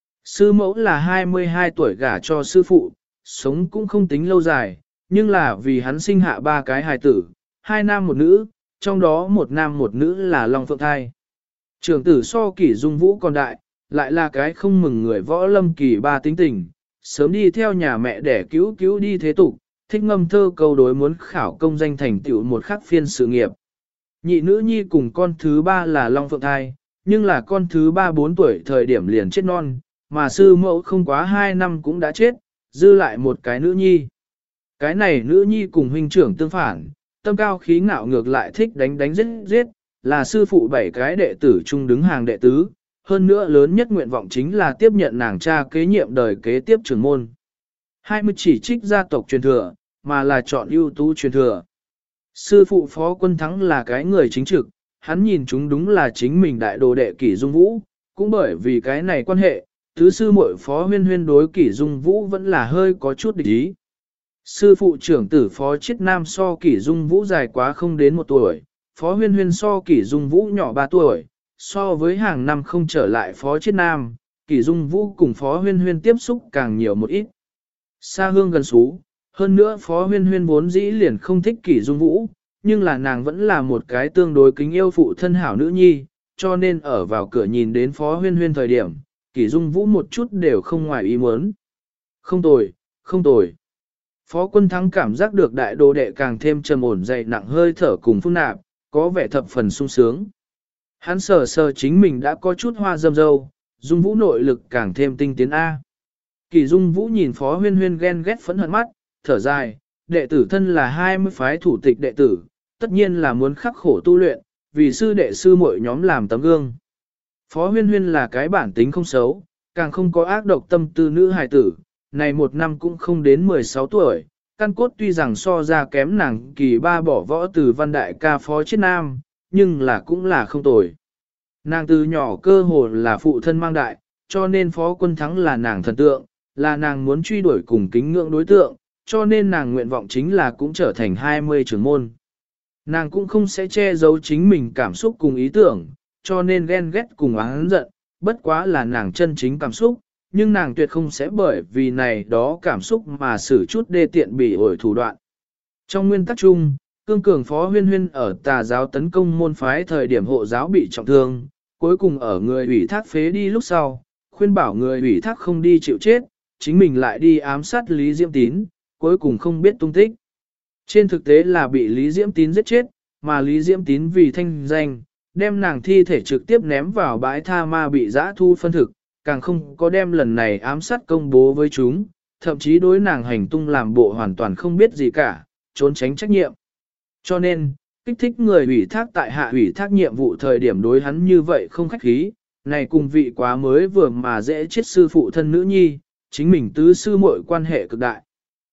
Sư mẫu là 22 tuổi gả cho sư phụ, sống cũng không tính lâu dài, nhưng là vì hắn sinh hạ 3 cái hài tử, 2 nam 1 nữ, trong đó 1 nam 1 nữ là Long Phượng Thai. Trưởng tử so Kỷ Dung Vũ còn đại, lại là cái không mừng người võ lâm kỳ ba tính tình, sớm đi theo nhà mẹ để cứu cứu đi thế tục, thích ngâm thơ câu đối muốn khảo công danh thành tựu một khắc phiên sự nghiệp. Nhị nữ nhi cùng con thứ 3 là Long Phượng Thai, nhưng là con thứ 3 4 tuổi thời điểm liền chết non, mà sư mẫu không quá 2 năm cũng đã chết, dư lại một cái nữ nhi. Cái này nữ nhi cùng huynh trưởng tương phản, tâm cao khí ngạo ngược lại thích đánh đánh giết giết, là sư phụ 7 cái đệ tử chung đứng hàng đệ tứ, hơn nữa lớn nhất nguyện vọng chính là tiếp nhận nàng cha kế nhiệm đời kế tiếp trưởng môn. 20 chỉ trích gia tộc truyền thừa, mà là chọn ưu tú truyền thừa. Sư phụ phó quân thắng là cái người chính trực, hắn nhìn chúng đúng là chính mình đại đồ đệ Kỷ Dung Vũ, cũng bởi vì cái này quan hệ, tứ sư muội phó huyên huyên đối Kỷ Dung Vũ vẫn là hơi có chút địch ý. Sư phụ trưởng tử phó chiết nam so Kỷ Dung Vũ dài quá không đến 1 tuổi, phó huyên huyên so Kỷ Dung Vũ nhỏ 3 tuổi, so với hàng năm không trở lại phó chiết nam, Kỷ Dung Vũ cùng phó huyên huyên tiếp xúc càng nhiều một ít. Xa hương gần xú, hơn nữa phó huyên huyên vốn dĩ liền không thích Kỷ Dung Vũ, nhưng là nàng vẫn là một cái tương đối kính yêu phụ thân hảo nữ nhi, cho nên ở vào cửa nhìn đến phó huyên huyên thời điểm, Kỷ Dung Vũ một chút đều không ngoài ý muốn. Không tồi, không tồi. Phó quân thắng cảm giác được đại đồ đệ càng thêm trầm ổn dày nặng hơi thở cùng phun nạp, có vẻ thập phần sung sướng. Hắn sờ sờ chính mình đã có chút hoa râm râu, Dung Vũ nội lực càng thêm tinh tiến A. Kỷ Dung Vũ nhìn phó huyên huyên ghen ghét phẫn hận mắt, thở dài, đệ tử thân là 20 phái thủ tịch đệ tử, tất nhiên là muốn khắc khổ tu luyện, vì sư đệ sư muội nhóm làm tấm gương. Phó huyên huyên là cái bản tính không xấu, càng không có ác độc tâm tư nữ hài tử, này 1 năm cũng không đến 16 tuổi, căn cốt tuy rằng so ra kém nàng Kỳ ba bỏ võ từ văn đại ca phó chiết nam, nhưng là cũng là không tồi. Nàng từ nhỏ cơ hồ là phụ thân mang đại, cho nên phó quân thắng là nàng thần tượng, là nàng muốn truy đuổi cùng kính ngưỡng đối tượng, cho nên nàng nguyện vọng chính là cũng trở thành 20 trưởng môn. Nàng cũng không sẽ che giấu chính mình cảm xúc cùng ý tưởng, cho nên ghen ghét cùng oán giận, bất quá là nàng chân chính cảm xúc, nhưng nàng tuyệt không sẽ bởi vì này đó cảm xúc mà xử chút đê tiện bị ổi thủ đoạn. Trong nguyên tắc chung, Cương cường Phó Huyên Huyên ở tà giáo tấn công môn phái thời điểm hộ giáo bị trọng thương, cuối cùng ở người ủy thác phế đi lúc sau, khuyên bảo người ủy thác không đi chịu chết, chính mình lại đi ám sát Lý Diễm Tín, cuối cùng không biết tung tích. Trên thực tế là bị Lý Diễm Tín giết chết, mà Lý Diễm Tín vì thanh danh, đem nàng thi thể trực tiếp ném vào bãi tha ma bị giã thu phân thực, càng không có đem lần này ám sát công bố với chúng, thậm chí đối nàng hành tung làm bộ hoàn toàn không biết gì cả, trốn tránh trách nhiệm. Cho nên, kích thích người ủy thác tại hạ ủy thác nhiệm vụ thời điểm đối hắn như vậy không khách khí, này cùng vị quá mới vừa mà dễ chết sư phụ thân nữ nhi, chính mình tứ sư muội quan hệ cực đại.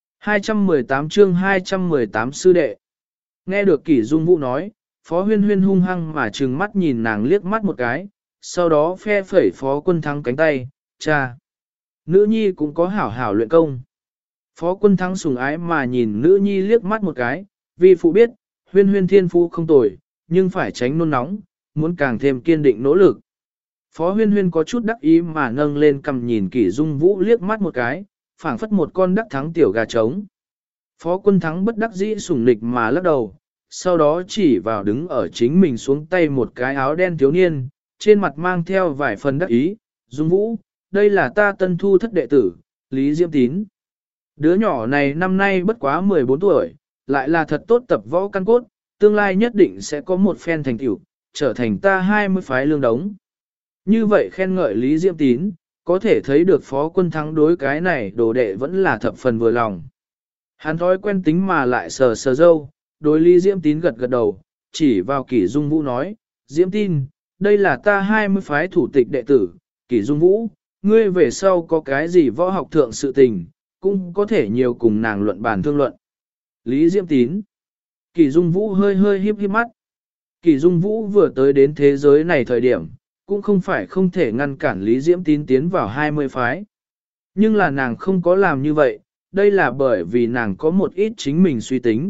218 chương 218 sư đệ. Nghe được Kỷ Dung Vũ nói, Phó Huyên Huyên hung hăng mà trừng mắt nhìn nàng liếc mắt một cái, sau đó phe phẩy Phó Quân Thắng cánh tay, cha. Nữ nhi cũng có hảo hảo luyện công. Phó Quân Thắng sủng ái mà nhìn nữ nhi liếc mắt một cái, vì phụ biết, Huyên Huyên thiên phú không tồi, nhưng phải tránh nôn nóng, muốn càng thêm kiên định nỗ lực. Phó Huyên Huyên có chút đắc ý mà nâng lên cầm nhìn Kỷ Dung Vũ liếc mắt một cái, phảng phất một con đắc thắng tiểu gà trống. Phó Quân Thắng bất đắc dĩ sủng nịch mà lắc đầu, sau đó chỉ vào đứng ở chính mình xuống tay một cái áo đen thiếu niên, trên mặt mang theo vài phần đắc ý, Dung Vũ, đây là ta tân thu thất đệ tử, Lý Diễm Tín. Đứa nhỏ này năm nay bất quá 14 tuổi, lại là thật tốt tập võ căn cốt, tương lai nhất định sẽ có một phen thành tựu, trở thành ta 20 phái lương đống. Như vậy khen ngợi Lý Diễm Tín, có thể thấy được Phó Quân Thắng đối cái này đồ đệ vẫn là thập phần vừa lòng. Hắn thói quen tính mà lại sờ sờ dâu, đối Lý Diễm Tín gật gật đầu, chỉ vào Kỷ Dung Vũ nói, Diễm Tín, đây là ta 20 phái thủ tịch đệ tử, Kỷ Dung Vũ, ngươi về sau có cái gì võ học thượng sự tình, cũng có thể nhiều cùng nàng luận bàn thương luận. Lý Diễm Tín. Kỷ Dung Vũ hơi hơi hiếp hiếp mắt. Kỷ Dung Vũ vừa tới đến thế giới này thời điểm, cũng không phải không thể ngăn cản Lý Diễm Tín tiến vào 20 phái. Nhưng là nàng không có làm như vậy, đây là bởi vì nàng có một ít chính mình suy tính.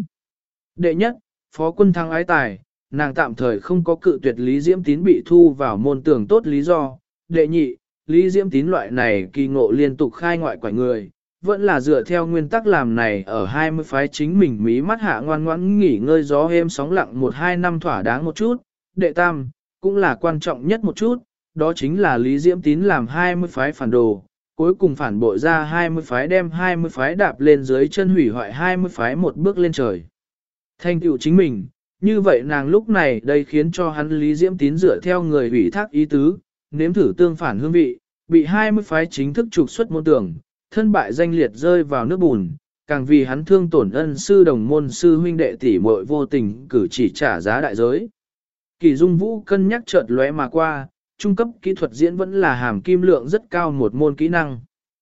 Đệ nhất, Phó Quân Thắng ái tài, nàng tạm thời không có cự tuyệt Lý Diễm Tín bị thu vào môn tưởng tốt lý do. Đệ nhị, Lý Diễm Tín loại này kỳ ngộ liên tục khai ngoại quả người, vẫn là dựa theo nguyên tắc làm này ở 20 phái chính mình mí mắt hạ ngoan ngoãn nghỉ ngơi gió êm sóng lặng 1-2 năm thỏa đáng một chút. Đệ tam, cũng là quan trọng nhất một chút, đó chính là Lý Diễm Tín làm 20 phái phản đồ, cuối cùng phản bội ra 20 phái đem 20 phái đạp lên dưới chân hủy hoại 20 phái một bước lên trời. Thành tựu chính mình, như vậy nàng lúc này đây khiến cho hắn Lý Diễm Tín dựa theo người ủy thác ý tứ, nếm thử tương phản hương vị, bị 20 phái chính thức trục xuất môn tưởng, thân bại danh liệt rơi vào nước bùn, càng vì hắn thương tổn ân sư đồng môn sư huynh đệ tỷ muội vô tình cử chỉ trả giá đại giới. Kỷ Dung Vũ cân nhắc chợt lóe mà qua, trung cấp kỹ thuật diễn vẫn là hàm kim lượng rất cao một môn kỹ năng.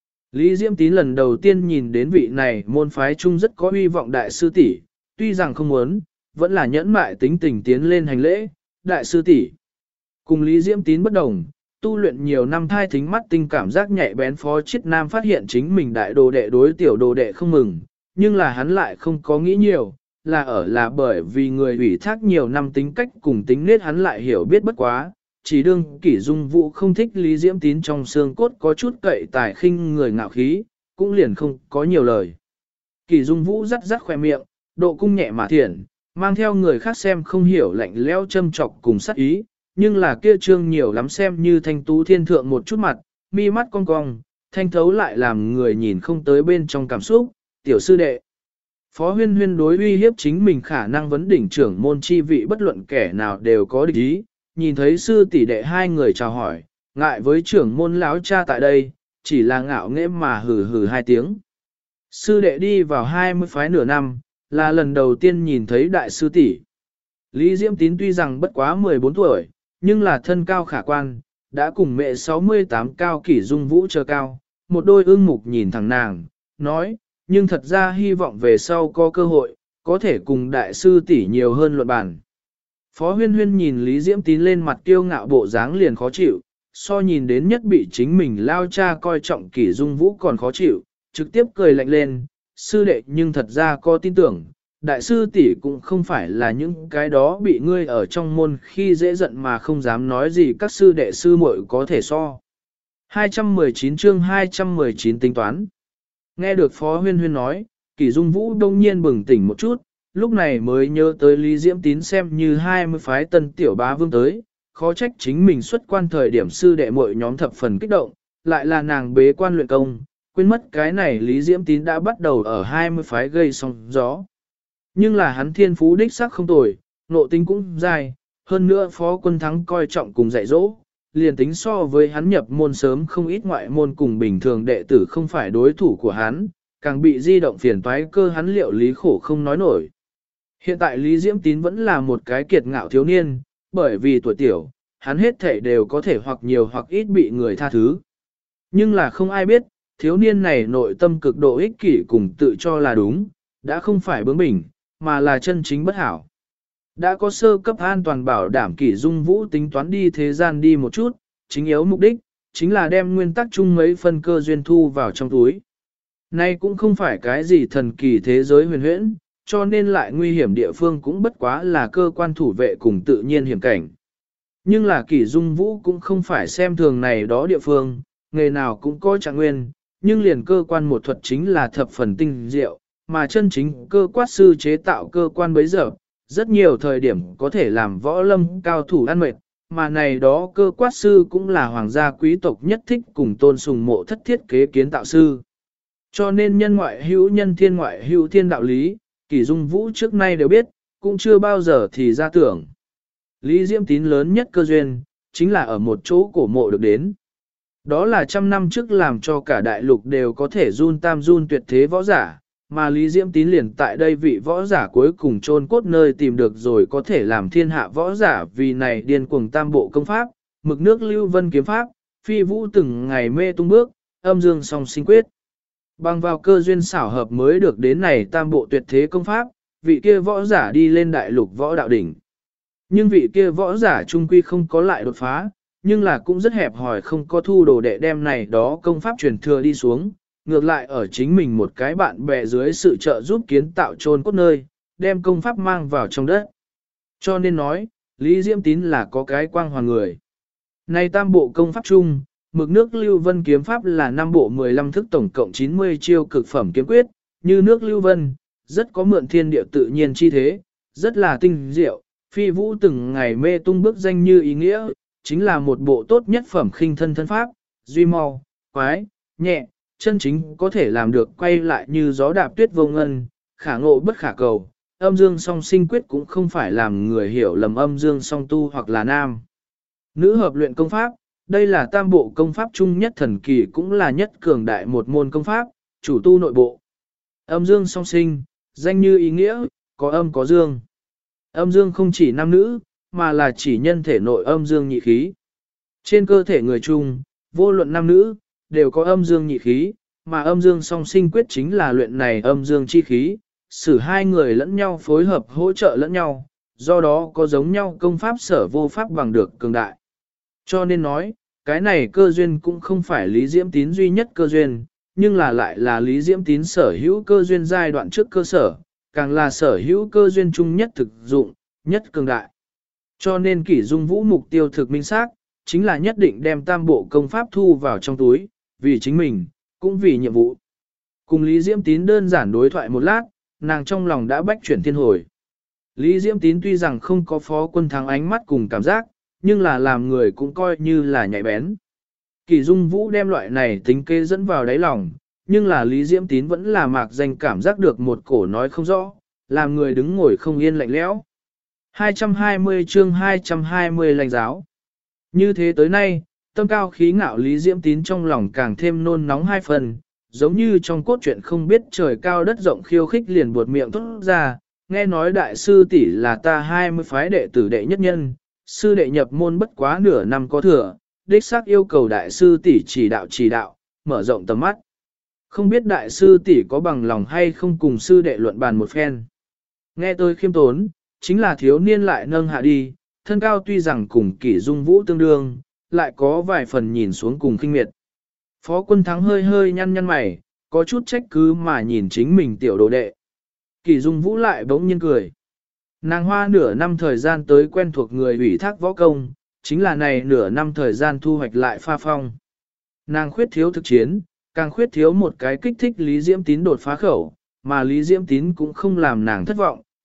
Lý Diễm Tín lần đầu tiên nhìn đến vị này môn phái trung rất có uy vọng đại sư tỷ, tuy rằng không muốn, vẫn là nhẫn mại tính tình tiến lên hành lễ, đại sư tỷ. Cùng Lý Diễm Tín bất đồng, tu luyện nhiều năm thai thính mắt tinh cảm giác nhạy bén Phó Chiết Nam phát hiện chính mình đại đồ đệ đối tiểu đồ đệ không mừng, nhưng là hắn lại không có nghĩ nhiều, là bởi vì người ủy thác nhiều năm tính cách cùng tính nết hắn lại hiểu biết bất quá, chỉ đương Kỷ Dung Vũ không thích Lý Diễm Tín trong xương cốt có chút cậy tài khinh người ngạo khí, cũng liền không có nhiều lời. Kỷ Dung Vũ rắc rắc khỏe miệng, độ cung nhẹ mà thiện, mang theo người khác xem không hiểu lạnh lẽo châm chọc cùng sát ý, nhưng là kia trương nhiều lắm xem như thanh tú thiên thượng một chút mặt, mi mắt cong cong, thanh thấu lại làm người nhìn không tới bên trong cảm xúc, tiểu sư đệ. Phó Huyên Huyên đối uy hiếp chính mình khả năng vấn đỉnh trưởng môn chi vị bất luận kẻ nào đều có địch ý, nhìn thấy sư tỷ đệ hai người chào hỏi, ngại với trưởng môn lão cha tại đây, chỉ là ngạo nghễ mà hừ hừ hai tiếng. Sư đệ đi vào 20 phái nửa năm, là lần đầu tiên nhìn thấy đại sư tỷ. Lý Diễm Tín tuy rằng bất quá 14 tuổi, nhưng là thân cao khả quan, đã cùng mẹ 68 cao Kỷ Dung Vũ chờ cao, một đôi ương mục nhìn thẳng nàng, nói, nhưng thật ra hy vọng về sau có cơ hội, có thể cùng đại sư tỷ nhiều hơn luận bàn. Phó Huyên Huyên nhìn Lý Diễm Tín lên mặt kiêu ngạo bộ dáng liền khó chịu, so nhìn đến nhất bị chính mình lao cha coi trọng Kỷ Dung Vũ còn khó chịu, trực tiếp cười lạnh lên, sư đệ nhưng thật ra có tin tưởng, đại sư tỷ cũng không phải là những cái đó bị ngươi ở trong môn khi dễ giận mà không dám nói gì các sư đệ sư muội có thể so. 219 chương 219 tính toán. Nghe được Phó Huyên Huyên nói, Kỷ Dung Vũ đông nhiên bừng tỉnh một chút, lúc này mới nhớ tới Lý Diễm Tín xem như 20 phái tân tiểu bá vương tới, khó trách chính mình xuất quan thời điểm sư đệ muội nhóm thập phần kích động, lại là nàng bế quan luyện công, quên mất cái này Lý Diễm Tín đã bắt đầu ở 20 phái gây sóng gió. Nhưng là hắn thiên phú đích sắc không tồi, nộ tính cũng dài, hơn nữa Phó Quân Thắng coi trọng cùng dạy dỗ, liền tính so với hắn nhập môn sớm không ít ngoại môn cùng bình thường đệ tử không phải đối thủ của hắn, càng bị di động phiền toái cơ hắn liệu lý khổ không nói nổi. Hiện tại Lý Diễm Tín vẫn là một cái kiệt ngạo thiếu niên, bởi vì tuổi tiểu, hắn hết thể đều có thể hoặc nhiều hoặc ít bị người tha thứ. Nhưng là không ai biết, thiếu niên này nội tâm cực độ ích kỷ cùng tự cho là đúng, đã không phải bướng bỉnh, mà là chân chính bất hảo. Đã có sơ cấp an toàn bảo đảm Kỷ Dung Vũ tính toán đi thế gian đi một chút, chính yếu mục đích, chính là đem nguyên tắc chung mấy phân cơ duyên thu vào trong túi. Nay cũng không phải cái gì thần kỳ thế giới huyền huyễn, cho nên lại nguy hiểm địa phương cũng bất quá là cơ quan thủ vệ cùng tự nhiên hiểm cảnh. Nhưng là Kỷ Dung Vũ cũng không phải xem thường này đó địa phương, nghề nào cũng có trạng nguyên, nhưng liền cơ quan một thuật chính là thập phần tinh diệu, mà chân chính cơ quát sư chế tạo cơ quan bấy giờ, rất nhiều thời điểm có thể làm võ lâm cao thủ ăn mệt, mà này đó cơ quát sư cũng là hoàng gia quý tộc nhất thích cùng tôn sùng mộ thất thiết kế kiến tạo sư. Cho nên nhân ngoại hữu nhân thiên ngoại hữu thiên đạo lý, Kỷ Dung Vũ trước nay đều biết, cũng chưa bao giờ thì ra tưởng. Lý Diễm Tín lớn nhất cơ duyên, chính là ở một chỗ cổ mộ được đến. Đó là 100 năm trước làm cho cả đại lục đều có thể run tam run tuyệt thế võ giả, mà Lý Diễm Tín liền tại đây vị võ giả cuối cùng chôn cốt nơi tìm được rồi có thể làm thiên hạ võ giả vì này điên cuồng tam bộ công pháp, mực nước lưu vân kiếm pháp, phi vũ từng ngày mê tung bước, âm dương song sinh quyết. Bằng vào cơ duyên xảo hợp mới được đến này tam bộ tuyệt thế công pháp, vị kia võ giả đi lên đại lục võ đạo đỉnh. Nhưng vị kia võ giả trung quy không có lại đột phá, nhưng là cũng rất hẹp hòi không có thu đồ đệ đem này đó công pháp truyền thừa đi xuống, ngược lại ở chính mình một cái bạn bè dưới sự trợ giúp kiến tạo chôn cốt nơi, đem công pháp mang vào trong đất. Cho nên nói, Lý Diễm Tín là có cái quang hoàn người. Này tam bộ công pháp chung, mực nước lưu vân kiếm pháp là 5 bộ 15 thức tổng cộng 90 chiêu cực phẩm kiếm quyết, như nước lưu vân, rất có mượn thiên địa tự nhiên chi thế, rất là tinh diệu, phi vũ từng ngày mê tung bước danh như ý nghĩa, chính là một bộ tốt nhất phẩm khinh thân thân pháp, duy mau, quái, nhẹ, chân chính có thể làm được quay lại như gió đạp tuyết vô ngân, khả ngộ bất khả cầu. Âm dương song sinh quyết cũng không phải làm người hiểu lầm âm dương song tu hoặc là nam. Nữ hợp luyện công pháp, đây là tam bộ công pháp chung nhất thần kỳ cũng là nhất cường đại một môn công pháp, chủ tu nội bộ. Âm dương song sinh, danh như ý nghĩa, có âm có dương. Âm dương không chỉ nam nữ, mà là chỉ nhân thể nội âm dương nhị khí. Trên cơ thể người chung, vô luận nam nữ, đều có âm dương nhị khí, mà âm dương song sinh quyết chính là luyện này âm dương chi khí,使hai người lẫn nhau phối hợp hỗ trợ lẫn nhau, do đó có giống nhau công pháp sở vô pháp bằng được cường đại. Cho nên nói, cái này cơ duyên cũng không phải Lý Diễm Tín duy nhất cơ duyên, nhưng là lại là Lý Diễm Tín sở hữu cơ duyên giai đoạn trước cơ sở, càng là sở hữu cơ duyên chung nhất thực dụng, nhất cường đại. Cho nên Kỷ Dung Vũ mục tiêu thực minh xác, chính là nhất định đem tam bộ công pháp thu vào trong túi, vì chính mình, cũng vì nhiệm vụ. Cùng Lý Diễm Tín đơn giản đối thoại một lát, nàng trong lòng đã bách chuyển thiên hồi. Lý Diễm Tín tuy rằng không có Phó Quân Thắng ánh mắt cùng cảm giác, nhưng là làm người cũng coi như là nhạy bén. Kỷ Dung Vũ đem loại này tính kế dẫn vào đáy lòng, nhưng là Lý Diễm Tín vẫn là mạc danh cảm giác được một cổ nói không rõ, làm người đứng ngồi không yên lạnh lẽo. 220 chương 220 lành giáo. Như thế tới nay, tâm cao khí ngạo Lý Diễm Tín trong lòng càng thêm nôn nóng hai phần, giống như trong cốt truyện không biết trời cao đất rộng khiêu khích liền buột miệng thốt ra, nghe nói đại sư tỷ là ta 20 phái đệ tử đệ nhất nhân, sư đệ nhập môn bất quá nửa năm có thừa, đích xác yêu cầu đại sư tỷ chỉ đạo, mở rộng tầm mắt. Không biết đại sư tỷ có bằng lòng hay không cùng sư đệ luận bàn một phen. Nghe tôi khiêm tốn, chính là thiếu niên lại nâng hạ đi, thân cao tuy rằng cùng Kỷ Dung Vũ tương đương, lại có vài phần nhìn xuống cùng khinh miệt. Phó Quân Thắng hơi hơi nhăn nhăn mày, có chút trách cứ mà nhìn chính mình tiểu đồ đệ. Kỷ Dung Vũ lại bỗng nhiên cười. Nàng hoa nửa năm thời gian tới quen thuộc người ủy thác võ công, chính là này nửa năm thời gian thu hoạch lại pha phong. Nàng khuyết thiếu thực chiến, càng khuyết thiếu một cái kích thích Lý Diễm Tín đột phá khẩu, mà Lý Diễm Tín cũng không làm nàng thất vọng,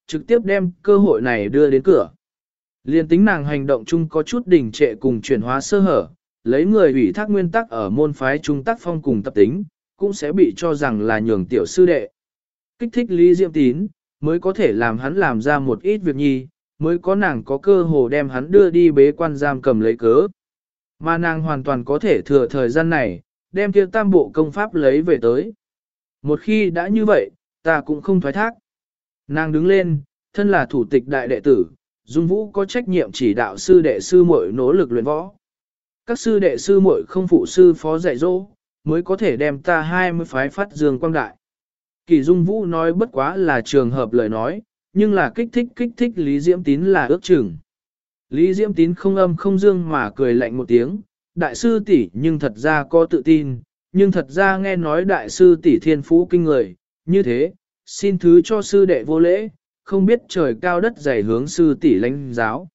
trực tiếp đem cơ hội này đưa đến cửa. Liên tính nàng hành động chung có chút đình trệ cùng chuyển hóa sơ hở, lấy người ủy thác nguyên tắc ở môn phái trung tác phong cùng tập tính, cũng sẽ bị cho rằng là nhường tiểu sư đệ. Kích thích Lý Diễm Tín, mới có thể làm hắn làm ra một ít việc nhi, mới có nàng có cơ hồ đem hắn đưa đi bế quan giam cầm lấy cớ. Mà nàng hoàn toàn có thể thừa thời gian này, đem kia tam bộ công pháp lấy về tới. Một khi đã như vậy, ta cũng không thoái thác. Nàng đứng lên, thân là thủ tịch đại đệ tử, Dung Vũ có trách nhiệm chỉ đạo sư đệ sư muội nỗ lực luyện võ. Các sư đệ sư muội không phụ sư phó dạy dỗ, mới có thể đem ta 20 phái phát dương quang đại. Kỳ Dung Vũ nói bất quá là trường hợp lời nói, nhưng là kích thích Lý Diễm Tín là ước chừng. Lý Diễm Tín không âm không dương mà cười lạnh một tiếng, đại sư tỷ nhưng thật ra có tự tin, nhưng thật ra nghe nói đại sư tỷ thiên phú kinh người, như thế, xin thứ cho sư đệ vô lễ, không biết trời cao đất dày hướng sư tỷ lãnh giáo.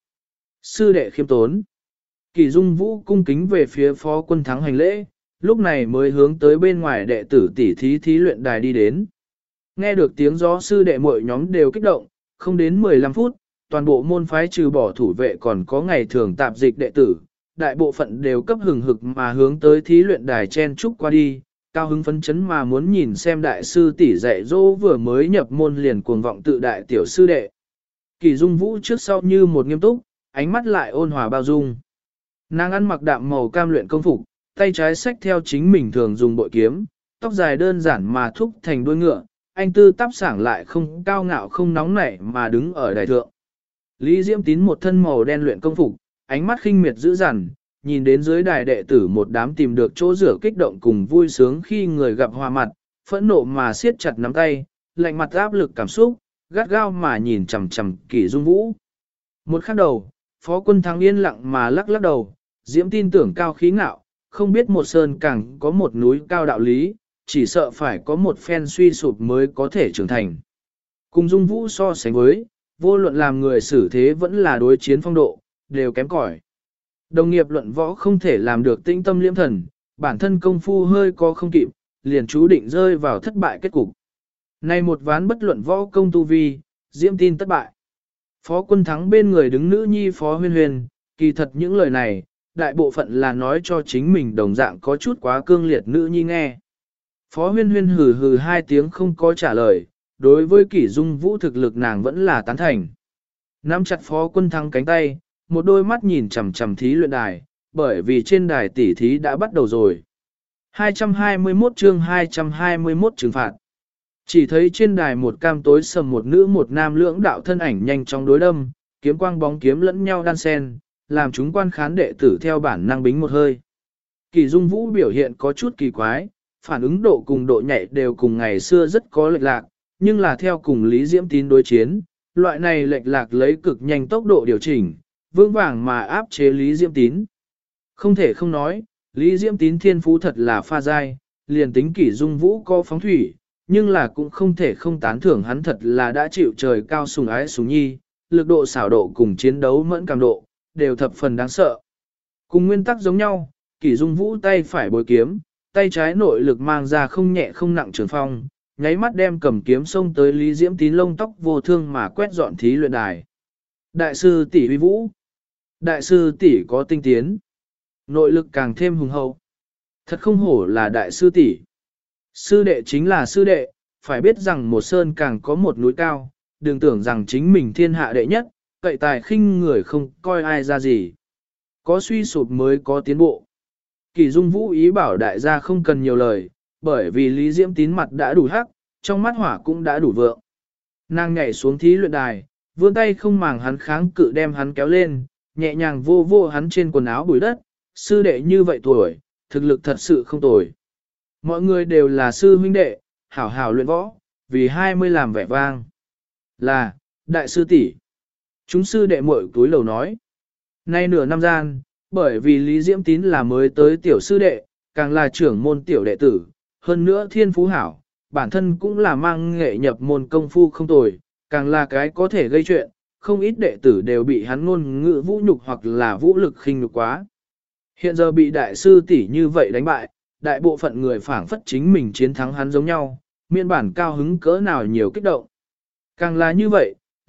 Sư đệ khiêm tốn. Kỳ Dung Vũ cung kính về phía phó quân thắng hành lễ, lúc này mới hướng tới bên ngoài đệ tử tỷ thí luyện đài đi đến. Nghe được tiếng gió sư đệ muội nhóm đều kích động, không đến 15 phút, toàn bộ môn phái trừ bỏ thủ vệ còn có ngày thường tạp dịch đệ tử, đại bộ phận đều cấp hừng hực mà hướng tới thí luyện đài chen trúc qua đi, cao hứng phấn chấn mà muốn nhìn xem đại sư tỷ dạy dỗ vừa mới nhập môn liền cuồng vọng tự đại tiểu sư đệ. Kỳ Dung Vũ trước sau như một nghiêm túc, ánh mắt lại ôn hòa bao dung. Nàng ăn mặc đạm màu cam luyện công phục, tay trái xách theo chính mình thường dùng bội kiếm, tóc dài đơn giản mà thúc thành đuôi ngựa, anh tư tắp sảng lại không cao ngạo không nóng nảy mà đứng ở đài thượng. Lý Diễm Tín một thân màu đen luyện công phục, ánh mắt khinh miệt dữ dằn, nhìn đến dưới đài đệ tử một đám tìm được chỗ rửa kích động cùng vui sướng khi người gặp hòa mặt, phẫn nộ mà siết chặt nắm tay, lạnh mặt áp lực cảm xúc, gắt gao mà nhìn chằm chằm Kỷ Dung Vũ. Một khắc đầu, Phó Quân Thắng yên lặng mà lắc lắc đầu, Diễm tin tưởng cao khí ngạo, không biết một sơn càng có một núi cao đạo lý, chỉ sợ phải có một phen suy sụp mới có thể trưởng thành. Cùng Dung Vũ so sánh với, vô luận làm người xử thế vẫn là đối chiến phong độ, đều kém cỏi. Đồng nghiệp luận võ không thể làm được tĩnh tâm liễm thần, bản thân công phu hơi có không kịp, liền chú định rơi vào thất bại kết cục. Nay một ván bất luận võ công tu vi, Diễm tin thất bại. Phó Quân Thắng bên người đứng nữ nhi Phó Huyên Huyên, kỳ thật những lời này, đại bộ phận là nói cho chính mình đồng dạng có chút quá cương liệt nữ nhi nghe. Phó Huyên Huyên hừ hừ hai tiếng không có trả lời, đối với Kỷ Dung Vũ thực lực nàng vẫn là tán thành. Nắm chặt Phó Quân Thắng cánh tay, một đôi mắt nhìn chằm chằm thí luyện đài, bởi vì trên đài tỉ thí đã bắt đầu rồi. 221 chương 221 trừng phạt. Chỉ thấy trên đài một cam tối sầm một nữ một nam lưỡng đạo thân ảnh nhanh chóng đối đâm, kiếm quang bóng kiếm lẫn nhau đan sen, làm chúng quan khán đệ tử theo bản năng bính một hơi. Kỷ Dung Vũ biểu hiện có chút kỳ quái, phản ứng độ cùng độ nhạy đều cùng ngày xưa rất có lệch lạc, nhưng là theo cùng Lý Diễm Tín đối chiến, loại này lệch lạc lấy cực nhanh tốc độ điều chỉnh, vững vàng mà áp chế Lý Diễm Tín. Không thể không nói, Lý Diễm Tín thiên phú thật là pha dai, liền tính Kỷ Dung Vũ có phóng thủy, nhưng là cũng không thể không tán thưởng hắn thật là đã chịu trời cao sùng ái sùng nhi, lực độ xảo độ cùng chiến đấu mẫn cảm độ, đều thập phần đáng sợ. Cùng nguyên tắc giống nhau, Kỷ Dung Vũ tay phải bối kiếm, tay trái nội lực mang ra không nhẹ không nặng trường phong, nháy mắt đem cầm kiếm xông tới Lý Diễm Tín lông tóc vô thương mà quét dọn thí luyện đài. Đại sư tỷ uy vũ, đại sư tỷ có tinh tiến, nội lực càng thêm hùng hậu. Thật không hổ là đại sư tỷ. Sư đệ chính là sư đệ, phải biết rằng một sơn càng có một núi cao, đừng tưởng rằng chính mình thiên hạ đệ nhất, cậy tài khinh người không coi ai ra gì. Có suy sụp mới có tiến bộ. Kỷ Dung Vũ ý bảo đại gia không cần nhiều lời, bởi vì Lý Diễm Tín mặt đã đủ hắc, trong mắt hỏa cũng đã đủ vượng. Nàng nhảy xuống thí luyện đài, vươn tay không màng hắn kháng cự đem hắn kéo lên, nhẹ nhàng vô vô hắn trên quần áo bụi đất, sư đệ như vậy tuổi, thực lực thật sự không tồi. Mọi người đều là sư huynh đệ, hảo hảo luyện võ, vì 20 làm vẻ vang. Là, đại sư tỷ. Chúng sư đệ muội túi lầu nói. Nay nửa năm gian, bởi vì Lý Diễm Tín là mới tới tiểu sư đệ, càng là trưởng môn tiểu đệ tử, hơn nữa thiên phú hảo, bản thân cũng là mang nghệ nhập môn công phu không tồi, càng là cái có thể gây chuyện, không ít đệ tử đều bị hắn ngôn ngữ vũ nhục hoặc là vũ lực khinh nhục quá. Hiện giờ bị đại sư tỷ như vậy đánh bại, đại bộ phận người phảng phất chính mình chiến thắng hắn giống nhau, miên bản cao hứng cỡ nào nhiều kích động. Càng là như vậy,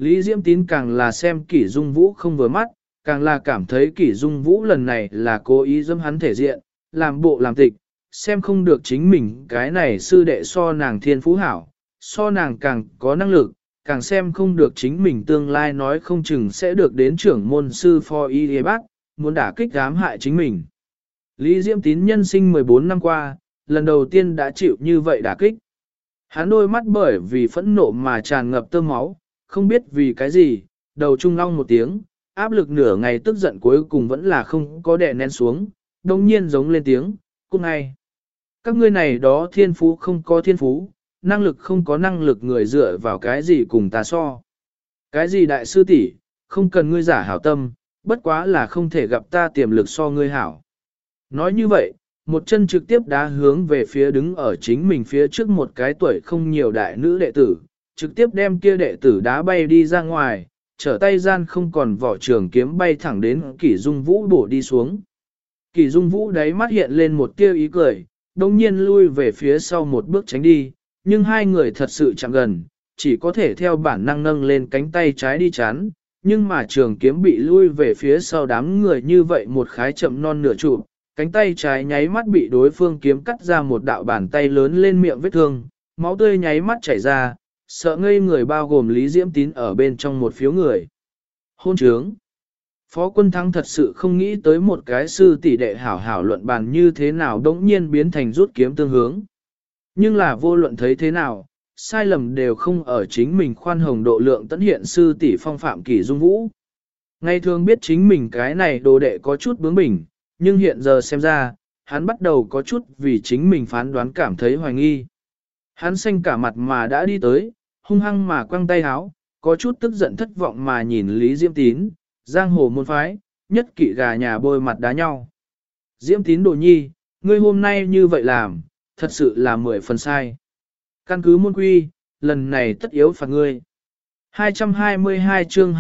Lý Diễm Tín càng là xem Kỷ Dung Vũ không vừa mắt, càng là cảm thấy Kỷ Dung Vũ lần này là cố ý dâm hắn thể diện, làm bộ làm tịch, xem không được chính mình cái này sư đệ so nàng thiên phú hảo, so nàng càng có năng lực, càng xem không được chính mình tương lai nói không chừng sẽ được đến trưởng môn sư phó y bác, muốn đả kích ám hại chính mình. Lý Diễm Tín nhân sinh 14 năm qua, lần đầu tiên đã chịu như vậy đả kích. Hắn đôi mắt bởi vì phẫn nộ mà tràn ngập tơ máu, không biết vì cái gì, đầu trung long một tiếng, áp lực nửa ngày tức giận cuối cùng vẫn là không có đè nén xuống, đồng nhiên giống lên tiếng, cút ngay. Các ngươi này đó thiên phú không có thiên phú, năng lực không có năng lực người dựa vào cái gì cùng ta so. Cái gì đại sư tỷ, không cần ngươi giả hảo tâm, bất quá là không thể gặp ta tiềm lực so ngươi hảo. Nói như vậy, một chân trực tiếp đá hướng về phía đứng ở chính mình phía trước một cái tuổi không nhiều đại nữ đệ tử, trực tiếp đem kia đệ tử đá bay đi ra ngoài, trở tay gian không còn vỏ trường kiếm bay thẳng đến Kỷ Dung Vũ bổ đi xuống. Kỷ Dung Vũ đáy mắt hiện lên một tia ý cười, đồng nhiên lui về phía sau một bước tránh đi, nhưng hai người thật sự chạm gần, chỉ có thể theo bản năng nâng lên cánh tay trái đi chán, nhưng mà trường kiếm bị lui về phía sau đám người như vậy một khái chậm non nửa trụ, cánh tay trái nháy mắt bị đối phương kiếm cắt ra một đạo bàn tay lớn lên miệng vết thương, máu tươi nháy mắt chảy ra, sợ ngây người bao gồm Lý Diễm Tín ở bên trong một phiếu người. Hôn trướng. Phó Quân Thắng thật sự không nghĩ tới một cái sư tỷ đệ hảo hảo luận bàn như thế nào đống nhiên biến thành rút kiếm tương hướng. Nhưng là vô luận thấy thế nào, sai lầm đều không ở chính mình khoan hồng độ lượng tấn hiện sư tỷ phong phạm Kỷ Dung Vũ. Ngày thường biết chính mình cái này đồ đệ có chút bướng bỉnh, nhưng hiện giờ xem ra, hắn bắt đầu có chút vì chính mình phán đoán cảm thấy hoài nghi. Hắn xanh cả mặt mà đã đi tới, hung hăng mà quăng tay háo, có chút tức giận thất vọng mà nhìn Lý Diễm Tín, giang hồ môn phái, nhất kỵ gà nhà bôi mặt đá nhau. Diễm Tín đồ nhi, ngươi hôm nay như vậy làm, thật sự là 10 phần sai. Căn cứ môn quy, lần này tất yếu phạt ngươi. 222 chương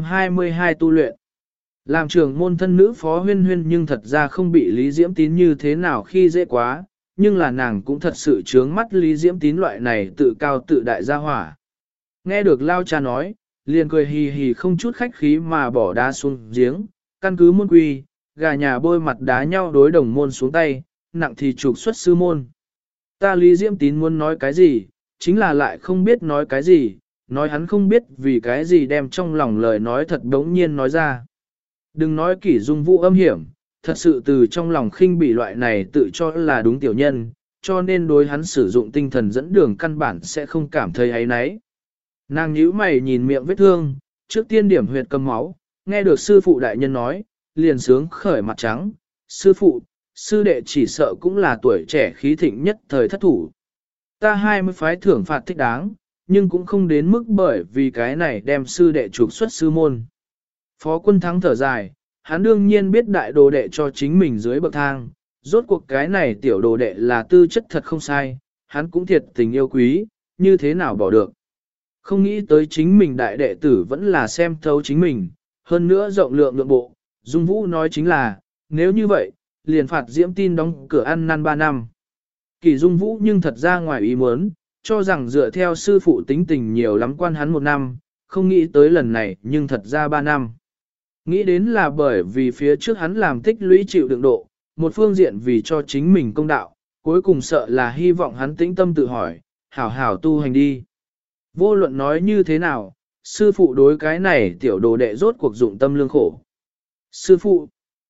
222 tu luyện. Làm trưởng môn thân nữ Phó Huyên Huyên nhưng thật ra không bị Lý Diễm Tín như thế nào khi dễ quá, nhưng là nàng cũng thật sự trướng mắt Lý Diễm Tín loại này tự cao tự đại gia hỏa. Nghe được Lao cha nói, liền cười hì hì không chút khách khí mà bỏ đá xuống giếng, căn cứ môn quy, gà nhà bôi mặt đá nhau đối đồng môn xuống tay, nặng thì trục xuất sư môn. Ta Lý Diễm Tín muốn nói cái gì, chính là lại không biết nói cái gì, nói hắn không biết vì cái gì đem trong lòng lời nói thật đống nhiên nói ra. Đừng nói Kỷ Dung Vũ âm hiểm, thật sự từ trong lòng khinh bỉ loại này tự cho là đúng tiểu nhân, cho nên đối hắn sử dụng tinh thần dẫn đường căn bản sẽ không cảm thấy ấy nấy. Nàng nhíu mày nhìn miệng vết thương, trước tiên điểm huyệt cầm máu, nghe được sư phụ đại nhân nói, liền sướng khởi mặt trắng, sư phụ, sư đệ chỉ sợ cũng là tuổi trẻ khí thịnh nhất thời thất thủ. Ta 20 phái thưởng phạt thích đáng, nhưng cũng không đến mức bởi vì cái này đem sư đệ trục xuất sư môn. Phó Quân Thắng thở dài, hắn đương nhiên biết đại đồ đệ cho chính mình dưới bậc thang, rốt cuộc cái này tiểu đồ đệ là tư chất thật không sai, hắn cũng thiệt tình yêu quý, như thế nào bỏ được. Không nghĩ tới chính mình đại đệ tử vẫn là xem thấu chính mình, hơn nữa rộng lượng lượng bộ, Dung Vũ nói chính là, nếu như vậy, liền phạt Diễm Tin đóng cửa ăn năn 3 năm. Kỷ Dung Vũ nhưng thật ra ngoài ý muốn, cho rằng dựa theo sư phụ tính tình nhiều lắm quan hắn 1 năm, không nghĩ tới lần này nhưng thật ra 3 năm. Nghĩ đến là bởi vì phía trước hắn làm tích lũy chịu đựng độ, một phương diện vì cho chính mình công đạo, cuối cùng sợ là hy vọng hắn tĩnh tâm tự hỏi, hảo hảo tu hành đi. Vô luận nói như thế nào, sư phụ đối cái này tiểu đồ đệ rốt cuộc dụng tâm lương khổ. Sư phụ,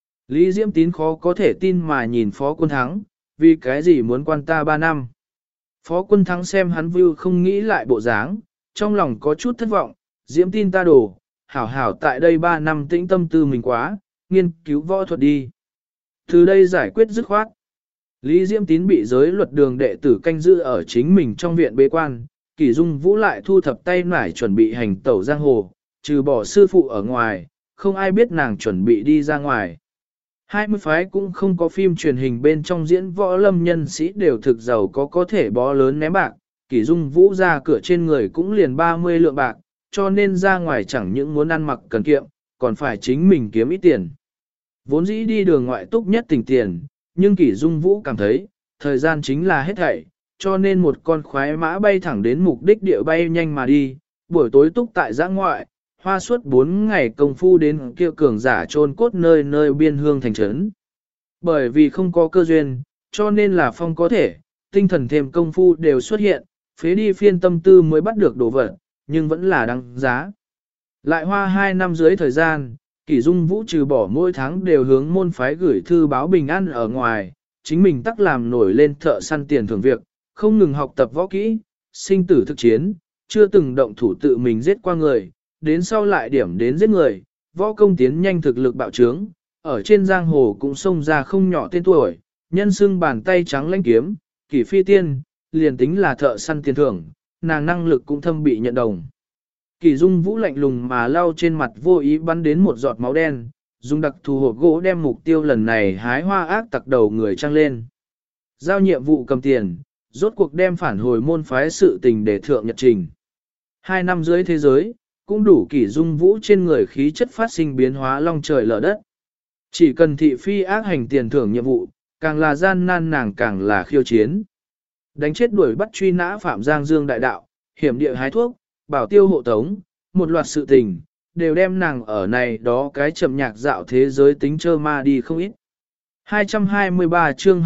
Lý Diễm Tín khó có thể tin mà nhìn Phó Quân Thắng, vì cái gì muốn quan ta 3 năm. Phó Quân Thắng xem hắn view không nghĩ lại bộ dáng, trong lòng có chút thất vọng, Diễm Tin ta đổ, hảo hảo tại đây 3 năm tĩnh tâm tư mình quá, nghiên cứu võ thuật đi. Từ đây giải quyết dứt khoát. Lý Diễm Tín bị giới luật đường đệ tử canh giữ ở chính mình trong viện bế quan, Kỷ Dung Vũ lại thu thập tay nải chuẩn bị hành tẩu giang hồ, trừ bỏ sư phụ ở ngoài, không ai biết nàng chuẩn bị đi ra ngoài. 20 phái cũng không có phim truyền hình bên trong diễn võ lâm nhân sĩ đều thực giàu có thể bó lớn ném bạc, Kỷ Dung Vũ ra cửa trên người cũng liền 30 lượng bạc, cho nên ra ngoài chẳng những muốn ăn mặc cần kiệm, còn phải chính mình kiếm ít tiền. Vốn dĩ đi đường ngoại túc nhất tình tiền, nhưng Kỷ Dung Vũ cảm thấy, thời gian chính là hết thảy, cho nên một con khoái mã bay thẳng đến mục đích địa bay nhanh mà đi, buổi tối túc tại giã ngoại, hoa suốt 4 ngày công phu đến kia cường giả chôn cốt nơi nơi biên hương thành trấn. Bởi vì không có cơ duyên, cho nên là phong có thể, tinh thần thêm công phu đều xuất hiện, phế đi phiên tâm tư mới bắt được đồ vật, nhưng vẫn là đáng giá. Lại hoa 2 năm dưới thời gian, Kỷ Dung Vũ trừ bỏ mỗi tháng đều hướng môn phái gửi thư báo bình an ở ngoài, chính mình tắc làm nổi lên thợ săn tiền thưởng việc, không ngừng học tập võ kỹ, sinh tử thực chiến, chưa từng động thủ tự mình giết qua người, đến sau lại điểm đến giết người, võ công tiến nhanh thực lực bạo trướng, ở trên giang hồ cũng xông ra không nhỏ tên tuổi, nhân xưng bàn tay trắng lãnh kiếm, Kỷ Phi Tiên, liền tính là thợ săn tiền thưởng, nàng năng lực cũng thâm bị nhận đồng. Kỷ Dung Vũ lạnh lùng mà lau trên mặt vô ý bắn đến một giọt máu đen, dùng đặc thù hộp gỗ đem mục tiêu lần này hái hoa ác tặc đầu người trăng lên. Giao nhiệm vụ cầm tiền, rốt cuộc đem phản hồi môn phái sự tình để thượng nhật trình. 2 năm dưới thế giới, cũng đủ Kỷ Dung Vũ trên người khí chất phát sinh biến hóa long trời lở đất. Chỉ cần thị phi ác hành tiền thưởng nhiệm vụ, càng là gian nan nàng càng là khiêu chiến. Đánh chết đuổi bắt truy nã Phạm Giang Dương đại đạo, hiểm địa hái thuốc, bảo tiêu hộ tống, một loạt sự tình, đều đem nàng ở này đó cái chậm nhạc dạo thế giới tính trơ ma đi không ít. 223 chương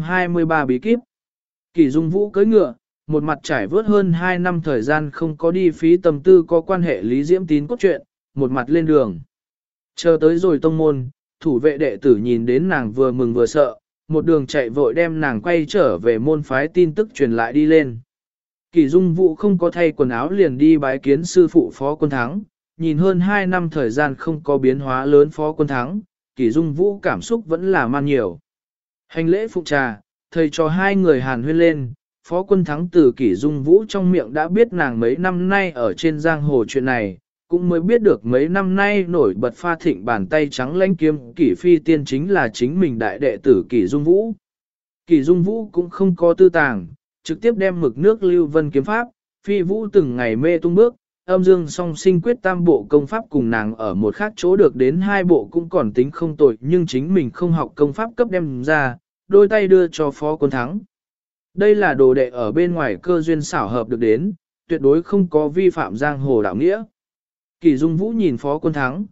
223 bí kíp. Kỷ Dung Vũ cưỡi ngựa, một mặt trải vớt hơn 2 năm thời gian không có đi phí tâm tư có quan hệ Lý Diễm Tín cốt truyện, một mặt lên đường. Chờ tới rồi tông môn, thủ vệ đệ tử nhìn đến nàng vừa mừng vừa sợ, một đường chạy vội đem nàng quay trở về môn phái tin tức truyền lại đi lên. Kỷ Dung Vũ không có thay quần áo liền đi bái kiến sư phụ Phó Quân Thắng, nhìn hơn 2 năm thời gian không có biến hóa lớn Phó Quân Thắng, Kỷ Dung Vũ cảm xúc vẫn là man nhiều. Hành lễ phụ trà, thầy cho hai người hàn huyên lên, Phó Quân Thắng từ Kỷ Dung Vũ trong miệng đã biết nàng mấy năm nay ở trên giang hồ chuyện này, cũng mới biết được mấy năm nay nổi bật pha thịnh bàn tay trắng lãnh kiếm Kỷ Phi Tiên chính là chính mình đại đệ tử Kỷ Dung Vũ. Kỷ Dung Vũ cũng không có tư tàng, trực tiếp đem mực nước lưu vân kiếm pháp, phi vũ từng ngày mê tung bước, âm dương song sinh quyết tam bộ công pháp cùng nàng ở một khác chỗ được đến 2 bộ cũng còn tính không tồi nhưng chính mình không học công pháp cấp đem ra, đôi tay đưa cho Phó Quân Thắng. Đây là đồ đệ ở bên ngoài cơ duyên xảo hợp được đến, tuyệt đối không có vi phạm giang hồ đạo nghĩa. Kỷ Dung Vũ nhìn Phó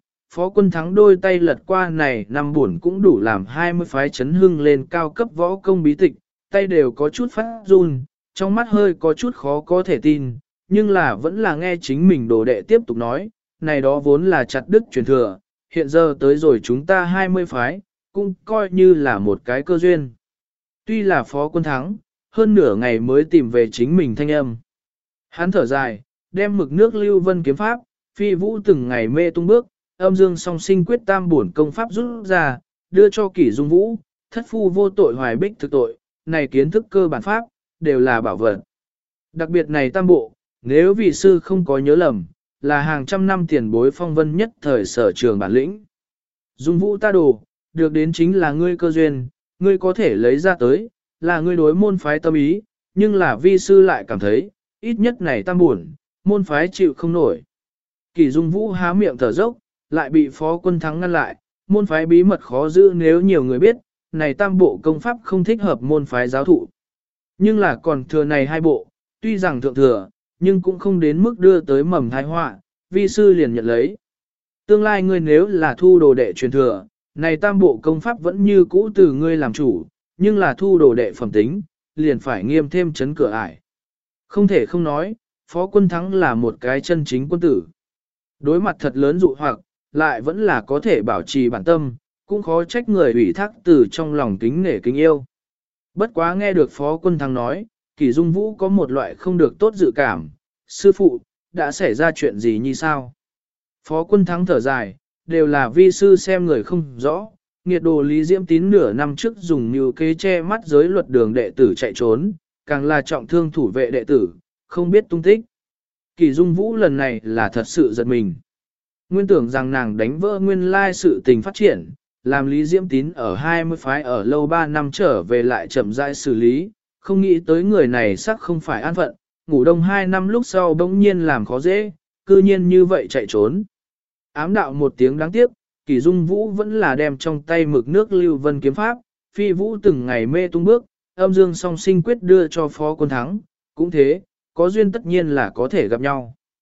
Quân Thắng đôi tay lật qua này năm buồn cũng đủ làm 20 phái chấn hưng lên cao cấp võ công bí tịch, tay đều có chút phát run, trong mắt hơi có chút khó có thể tin, nhưng là vẫn là nghe chính mình đồ đệ tiếp tục nói, này đó vốn là chặt đứt truyền thừa, hiện giờ tới rồi chúng ta 20 phái, cũng coi như là một cái cơ duyên. Tuy là Phó Quân Thắng, hơn nửa ngày mới tìm về chính mình thanh âm. Hắn thở dài, đem mực nước lưu vân kiếm pháp, phi vũ từng ngày mê tung bước, âm dương song sinh quyết tam bổn công pháp rút ra, đưa cho Kỷ Dung Vũ, thất phu vô tội hoài bích thực tội, này kiến thức cơ bản pháp, đều là bảo vật. Đặc biệt này tam bộ, nếu vị sư không có nhớ lầm, là hàng trăm năm tiền bối phong vân nhất thời sở trường bản lĩnh. Dung Vũ ta đồ, được đến chính là ngươi cơ duyên, ngươi có thể lấy ra tới, là ngươi đối môn phái tâm ý, nhưng là vi sư lại cảm thấy, ít nhất này tam buồn, môn phái chịu không nổi. Kỷ Dung Vũ há miệng thở dốc, lại bị Phó Quân Thắng ngăn lại, môn phái bí mật khó giữ nếu nhiều người biết, này tam bộ công pháp không thích hợp môn phái giáo thụ. Nhưng là còn thừa này 2 bộ, tuy rằng thượng thừa, nhưng cũng không đến mức đưa tới mầm tai họa, vi sư liền nhận lấy. Tương lai ngươi nếu là thu đồ đệ truyền thừa, này tam bộ công pháp vẫn như cũ từ ngươi làm chủ, nhưng là thu đồ đệ phẩm tính, liền phải nghiêm thêm chấn cửa ải. Không thể không nói, Phó Quân Thắng là một cái chân chính quân tử. Đối mặt thật lớn dụ hoặc, lại vẫn là có thể bảo trì bản tâm, cũng khó trách người ủy thác từ trong lòng kính nể kính yêu. Bất quá nghe được Phó Quân Thắng nói, Kỷ Dung Vũ có một loại không được tốt dự cảm, sư phụ, đã xảy ra chuyện gì như sao? Phó Quân Thắng thở dài, đều là vi sư xem người không rõ, nghiệt đồ Lý Diễm Tín nửa năm trước dùng mưu kế che mắt giới luật đường đệ tử chạy trốn, càng là trọng thương thủ vệ đệ tử, không biết tung tích. Kỷ Dung Vũ lần này là thật sự giật mình. Nguyên tưởng rằng nàng đánh vỡ nguyên lai sự tình phát triển, làm Lý Diễm Tín ở 20 phái ở lâu 3 năm trở về lại chậm rãi xử lý, không nghĩ tới người này sắc không phải an phận, ngủ đông 2 năm lúc sau bỗng nhiên làm khó dễ, cư nhiên như vậy chạy trốn. Ám đạo một tiếng đáng tiếc, Kỷ Dung Vũ vẫn là đem trong tay mực nước lưu vân kiếm pháp, phi vũ từng ngày mê tung bước, âm dương song sinh quyết đưa cho Phó Quân Thắng, cũng thế, có duyên tất nhiên là có thể gặp nhau.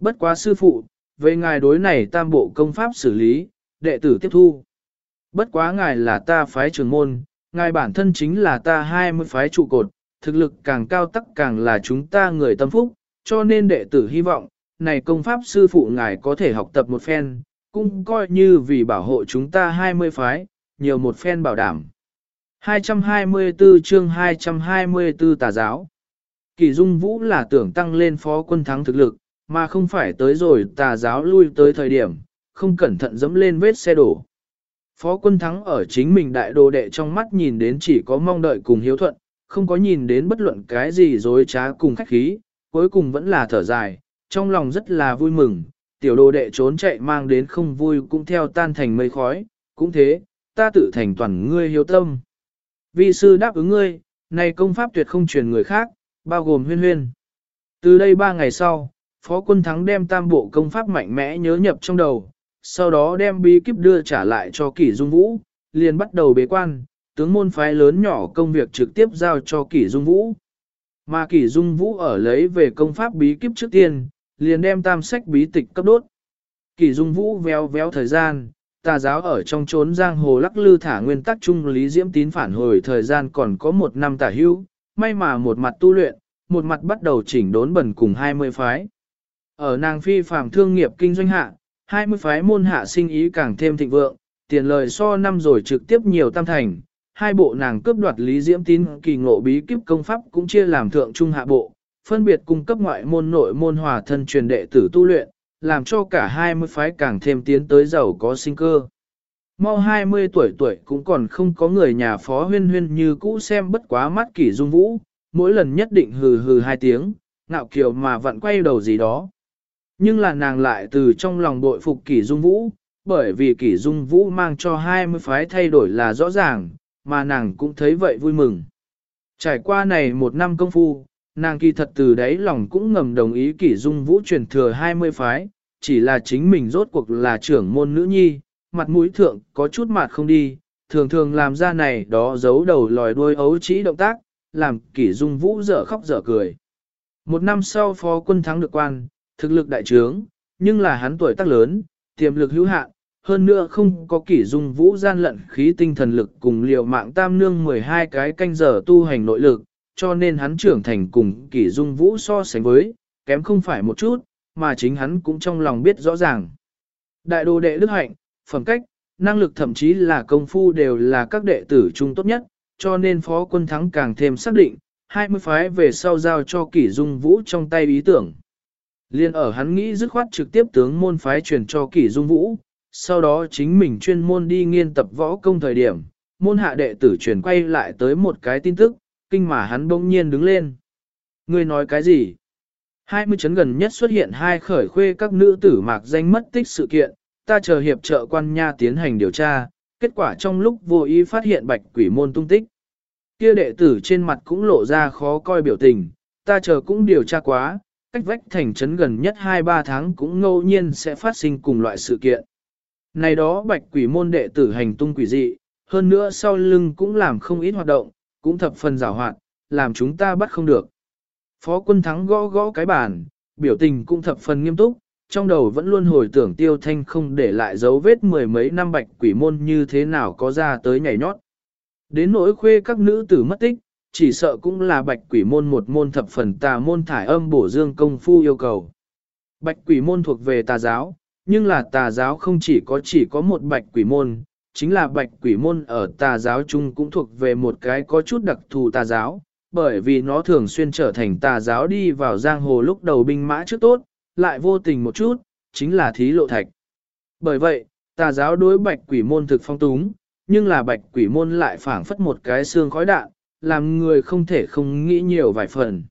Bất quá sư phụ, về ngài đối này tam bộ công pháp xử lý, đệ tử tiếp thu. Bất quá ngài là ta phái trưởng môn, ngài bản thân chính là ta 20 phái trụ cột, thực lực càng cao tắc càng là chúng ta người tâm phúc, cho nên đệ tử hy vọng, này công pháp sư phụ ngài có thể học tập một phen, cũng coi như vì bảo hộ chúng ta 20 phái, nhiều một phen bảo đảm. 224 chương 224 tà giáo. Kỳ Dung Vũ là tưởng tăng lên phó quân thắng thực lực, mà không phải tới rồi tà giáo lui tới thời điểm, không cẩn thận dẫm lên vết xe đổ. Phó quân thắng ở chính mình đại đồ đệ trong mắt nhìn đến chỉ có mong đợi cùng hiếu thuận, không có nhìn đến bất luận cái gì dối trá cùng khách khí, cuối cùng vẫn là thở dài, trong lòng rất là vui mừng, tiểu đồ đệ trốn chạy mang đến không vui cũng theo tan thành mây khói, cũng thế, ta tự thành toàn ngươi hiếu tâm. Vi sư đáp ứng ngươi, này công pháp tuyệt không truyền người khác, bao gồm huyên huyên. Từ đây 3 ngày sau, Phó Quân Thắng đem tam bộ công pháp mạnh mẽ nhớ nhập trong đầu, sau đó đem bí kíp đưa trả lại cho Kỷ Dung Vũ, liền bắt đầu bế quan, tướng môn phái lớn nhỏ công việc trực tiếp giao cho Kỷ Dung Vũ. Mà Kỷ Dung Vũ ở lấy về công pháp bí kíp trước tiên, liền đem tam sách bí tịch cấp đốt. Kỷ Dung Vũ véo véo thời gian, tà giáo ở trong chốn giang hồ lắc lư thả nguyên tắc chung Lý Diễm Tín phản hồi thời gian còn có 1 năm tả hữu, may mà một mặt tu luyện, một mặt bắt đầu chỉnh đốn bẩn cùng 20 phái. Ở nàng phi phàm thương nghiệp kinh doanh hạ, 20 phái môn hạ sinh ý càng thêm thịnh vượng, tiền lời so năm rồi trực tiếp nhiều tam thành. Hai bộ nàng cướp đoạt Lý Diễm Tín kỳ ngộ bí kíp công pháp cũng chia làm thượng trung hạ bộ, phân biệt cung cấp ngoại môn nội môn hòa thân truyền đệ tử tu luyện, làm cho cả 20 phái càng thêm tiến tới giàu có sinh cơ. Mau 20 tuổi cũng còn không có người nhà Phó Huyên Huyên như cũ xem bất quá mắt Kỷ Dung Vũ, mỗi lần nhất định hừ hừ 2 tiếng, ngạo kiều mà vặn quay đầu gì đó. Nhưng là nàng lại từ trong lòng bội phục Kỷ Dung Vũ, bởi vì Kỷ Dung Vũ mang cho 20 phái thay đổi là rõ ràng, mà nàng cũng thấy vậy vui mừng. Trải qua này 1 năm công phu, nàng kỳ thật từ đáy lòng cũng ngầm đồng ý Kỷ Dung Vũ truyền thừa 20 phái, chỉ là chính mình rốt cuộc là trưởng môn nữ nhi, mặt mũi thượng có chút mặt không đi, thường thường làm ra này đó giấu đầu lòi đuôi ấu trĩ động tác, làm Kỷ Dung Vũ dở khóc dở cười. 1 năm sau Phó Quân Thắng được quan, thực lực đại trướng, nhưng là hắn tuổi tác lớn, tiềm lực hữu hạn, hơn nữa không có Kỷ Dung Vũ gian lận khí tinh thần lực cùng liều mạng tam nương 12 cái canh giờ tu hành nội lực, cho nên hắn trưởng thành cùng Kỷ Dung Vũ so sánh với, kém không phải một chút, mà chính hắn cũng trong lòng biết rõ ràng. Đại đồ đệ đức hạnh, phẩm cách, năng lực thậm chí là công phu đều là các đệ tử trung tốt nhất, cho nên Phó Quân Thắng càng thêm xác định, 20 phái về sau giao cho Kỷ Dung Vũ trong tay ý tưởng. Liên ở hắn nghĩ dứt khoát trực tiếp tướng môn phái truyền cho Kỷ Dung Vũ, sau đó chính mình chuyên môn đi nghiên tập võ công thời điểm, môn hạ đệ tử truyền quay lại tới một cái tin tức, kinh mà hắn bỗng nhiên đứng lên. Ngươi nói cái gì? 20 chấn gần nhất xuất hiện 2 khởi khuê các nữ tử mạc danh mất tích sự kiện, ta chờ hiệp trợ quan nha tiến hành điều tra, kết quả trong lúc vô ý phát hiện bạch quỷ môn tung tích. Kia đệ tử trên mặt cũng lộ ra khó coi biểu tình, ta chờ cũng điều tra quá, cách vách thành trấn gần nhất 2-3 tháng cũng ngẫu nhiên sẽ phát sinh cùng loại sự kiện. Này đó bạch quỷ môn đệ tử hành tung quỷ dị, hơn nữa sau lưng cũng làm không ít hoạt động, cũng thập phần giàu hoạt, làm chúng ta bắt không được. Phó Quân Thắng gõ gõ cái bàn, biểu tình cũng thập phần nghiêm túc, trong đầu vẫn luôn hồi tưởng Tiêu Thanh không để lại dấu vết 10 mấy năm bạch quỷ môn như thế nào có ra tới nhảy nhót. Đến nỗi khuê các nữ tử mất tích, chỉ sợ cũng là bạch quỷ môn một môn thập phần tà môn thải âm bổ dương công phu yêu cầu. Bạch quỷ môn thuộc về tà giáo, nhưng là tà giáo không chỉ có một bạch quỷ môn, chính là bạch quỷ môn ở tà giáo chung cũng thuộc về một cái có chút đặc thù tà giáo, bởi vì nó thường xuyên trở thành tà giáo đi vào giang hồ lúc đầu binh mã trước tốt, lại vô tình một chút, chính là thí lộ thạch. Bởi vậy, tà giáo đối bạch quỷ môn thực phong túng, nhưng là bạch quỷ môn lại phảng phất một cái xương khói đạn, làm người không thể không nghĩ nhiều vài phần.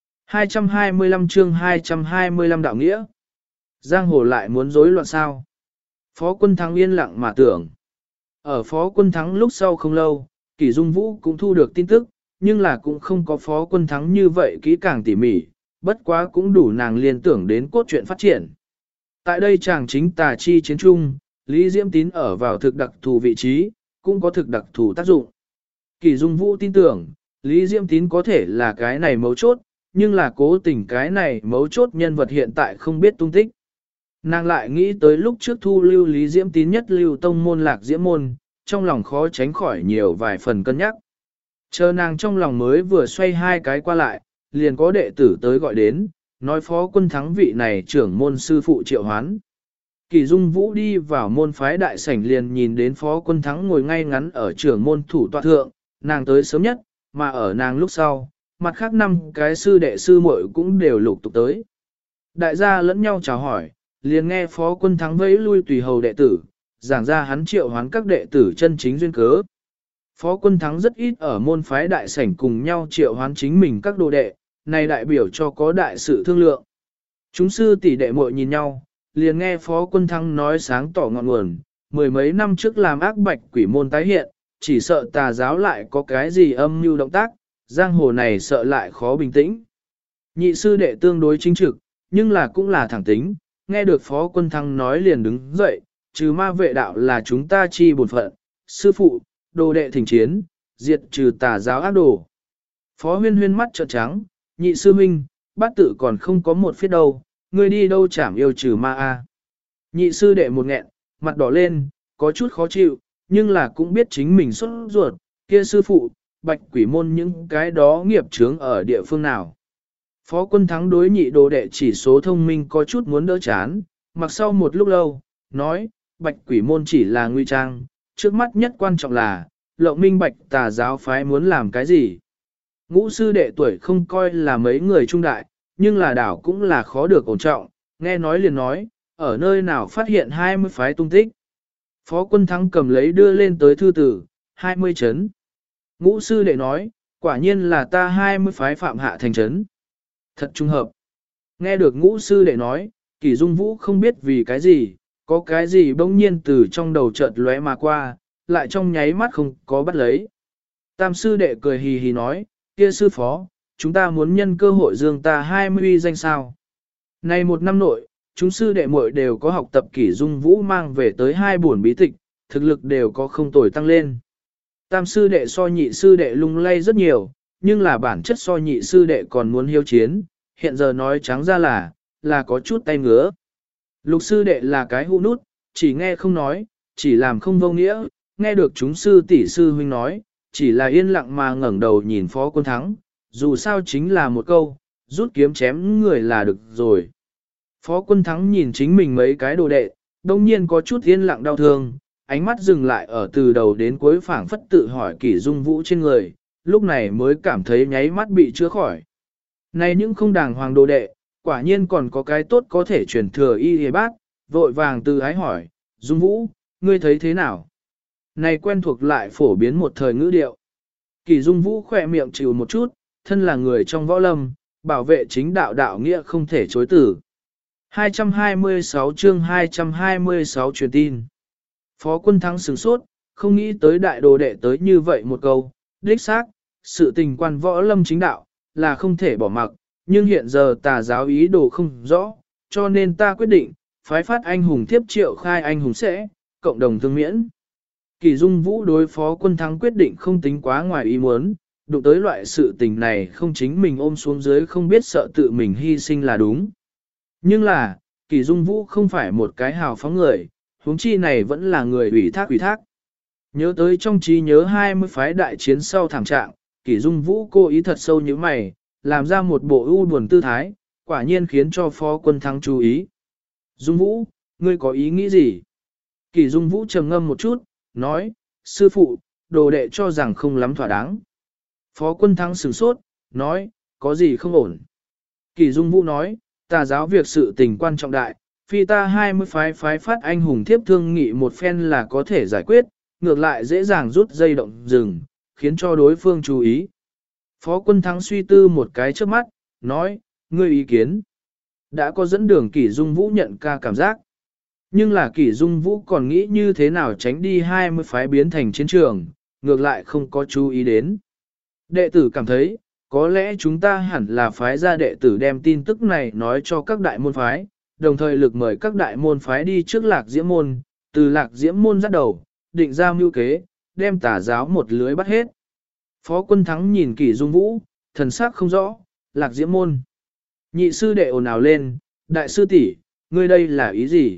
225 chương 225 đạo nghĩa. Giang hồ lại muốn rối loạn sao? Phó Quân Thắng yên lặng mà tưởng. Ở Phó Quân Thắng lúc sau không lâu, Kỷ Dung Vũ cũng thu được tin tức, nhưng là cũng không có Phó Quân Thắng như vậy kỹ càng tỉ mỉ, bất quá cũng đủ nàng liên tưởng đến cốt truyện phát triển. Tại đây chàng chính tà chi chiến trung, Lý Diễm Tín ở vào thực đặc thù vị trí, cũng có thực đặc thù tác dụng. Kỷ Dung Vũ tin tưởng, Lý Diễm Tín có thể là cái này mấu chốt, nhưng là cố tình cái này mấu chốt nhân vật hiện tại không biết tung tích. Nàng lại nghĩ tới lúc trước thu lưu Lý Diễm tín nhất lưu tông môn Lạc Diễm môn, trong lòng khó tránh khỏi nhiều vài phần cân nhắc. Chờ nàng trong lòng mới vừa xoay hai cái qua lại, liền có đệ tử tới gọi đến, nói Phó Quân Thắng vị này trưởng môn sư phụ Triệu Hoán. Kỳ Dung Vũ đi vào môn phái đại sảnh liền nhìn đến Phó Quân Thắng ngồi ngay ngắn ở trưởng môn thủ tọa thượng, nàng tới sớm nhất, mà ở nàng lúc sau, mặt khác 5 cái sư đệ sư muội cũng đều lục tục tới. Đại gia lẫn nhau chào hỏi, liền nghe Phó Quân Thắng vẫy lui tùy hầu đệ tử, giảng ra hắn triệu hoán các đệ tử chân chính duyên cớ. Phó Quân Thắng rất ít ở môn phái đại sảnh cùng nhau triệu hoán chính mình các đồ đệ, này đại biểu cho có đại sự thương lượng. Chúng sư tỷ đệ muội nhìn nhau, liền nghe Phó Quân Thắng nói sáng tỏ ngọn nguồn, mười mấy năm trước làm ác bạch quỷ môn tái hiện, chỉ sợ tà giáo lại có cái gì âm mưu động tác, giang hồ này sợ lại khó bình tĩnh. Nhị sư đệ tương đối chính trực, nhưng là cũng là thẳng tính, nghe được Phó Quân Thắng nói liền đứng dậy, trừ ma vệ đạo là chúng ta chi bổn phận, sư phụ, đồ đệ thỉnh chiến, diệt trừ tà giáo ác đồ. Phó Huyên Huyên mắt trợn trắng, nhị sư huynh, bát tự còn không có một phía đâu, ngươi đi đâu chảm yêu trừ ma a. Nhị sư đệ một nghẹn, mặt đỏ lên, có chút khó chịu, nhưng là cũng biết chính mình xuất ruột, kia sư phụ, bạch quỷ môn những cái đó nghiệp chướng ở địa phương nào. Phó Quân Thắng đối nhị đồ đệ chỉ số thông minh có chút muốn đỡ chán, mặc sau một lúc lâu, nói, bạch quỷ môn chỉ là nguy trang, trước mắt nhất quan trọng là, lộng minh bạch tà giáo phái muốn làm cái gì. Ngũ sư đệ tuổi không coi là mấy người trung đại, nhưng là đảo cũng là khó được ổn trọng, nghe nói liền nói, ở nơi nào phát hiện 20 phái tung tích. Phó Quân Thắng cầm lấy đưa lên tới thư tử, 20 chấn. Ngũ sư đệ nói, quả nhiên là ta 20 phái phạm hạ thành chấn. Thật trùng hợp. Nghe được ngũ sư đệ nói, Kỷ Dung Vũ không biết vì cái gì, có cái gì bỗng nhiên từ trong đầu chợt lóe mà qua, lại trong nháy mắt không có bắt lấy. Tam sư đệ cười hì hì nói, kia sư phó, chúng ta muốn nhân cơ hội dương ta 20 uy danh sao. Này một năm nội, chúng sư đệ muội đều có học tập Kỷ Dung Vũ mang về tới 2 buồn bí tịch, thực lực đều có không tồi tăng lên. Tam sư đệ so nhị sư đệ lung lay rất nhiều, nhưng là bản chất so nhị sư đệ còn muốn hiếu chiến, hiện giờ nói trắng ra là có chút tay ngứa. Lục sư đệ là cái hũ nút, chỉ nghe không nói, chỉ làm không vô nghĩa, nghe được chúng sư tỷ sư huynh nói, chỉ là yên lặng mà ngẩng đầu nhìn Phó Quân Thắng, dù sao chính là một câu, rút kiếm chém người là được rồi. Phó Quân Thắng nhìn chính mình mấy cái đồ đệ, đông nhiên có chút yên lặng đau thương, ánh mắt dừng lại ở từ đầu đến cuối phảng phất tự hỏi Kỷ Dung Vũ trên người, lúc này mới cảm thấy nháy mắt bị chữa khỏi. Này những không đàng hoàng đồ đệ, quả nhiên còn có cái tốt có thể truyền thừa y hề bác, vội vàng từ ái hỏi, Dung Vũ, ngươi thấy thế nào? Này quen thuộc lại phổ biến một thời ngữ điệu. Kỷ Dung Vũ khỏe miệng chịu một chút, thân là người trong võ lâm, bảo vệ chính đạo đạo nghĩa không thể chối tử. 226 chương 226 truyền tin. Phó Quân Thắng sửng sốt, không nghĩ tới đại đồ đệ tới như vậy một câu, đích xác, sự tình quan võ lâm chính đạo, là không thể bỏ mặc, nhưng hiện giờ tà giáo ý đồ không rõ, cho nên ta quyết định, phái phát anh hùng thiếp Triệu Khai anh hùng sẽ, cộng đồng thương miễn. Kỷ Dung Vũ đối Phó Quân Thắng quyết định không tính quá ngoài ý muốn, đụng tới loại sự tình này không chính mình ôm xuống dưới không biết sợ tự mình hy sinh là đúng. Nhưng là, Kỷ Dung Vũ không phải một cái hào phóng người, huống chi này vẫn là người ủy thác. Nhớ tới trong trí nhớ 20 phái đại chiến sau thảm trạng, Kỷ Dung Vũ cố ý thật sâu như mày, làm ra một bộ ưu buồn tư thái, quả nhiên khiến cho Phó Quân Thắng chú ý. Dung Vũ, ngươi có ý nghĩ gì? Kỷ Dung Vũ trầm ngâm một chút, nói, sư phụ, đồ đệ cho rằng không lắm thỏa đáng. Phó Quân Thắng sửng sốt, nói, có gì không ổn? Kỷ Dung Vũ nói, tà giáo việc sự tình quan trọng đại, phi ta 20 phái phát anh hùng thiếp thương nghị một phen là có thể giải quyết, ngược lại dễ dàng rút dây động rừng, khiến cho đối phương chú ý. Phó Quân Thắng suy tư một cái trước mắt, nói, ngươi ý kiến. Đã có dẫn đường Kỷ Dung Vũ nhận ca cảm giác. Nhưng là Kỷ Dung Vũ còn nghĩ như thế nào tránh đi 20 phái biến thành chiến trường, ngược lại không có chú ý đến. Đệ tử cảm thấy, có lẽ chúng ta hẳn là phái ra đệ tử đem tin tức này nói cho các đại môn phái, đồng thời lực mời các đại môn phái đi trước Lạc Diễm môn, từ Lạc Diễm môn dắt đầu, định ra mưu kế, đem tà giáo một lưới bắt hết. Phó Quân Thắng nhìn Kỷ Dung Vũ, thần sắc không rõ, Lạc Diễm Môn. Nhị sư đệ ồn ào lên, đại sư tỷ, ngươi đây là ý gì?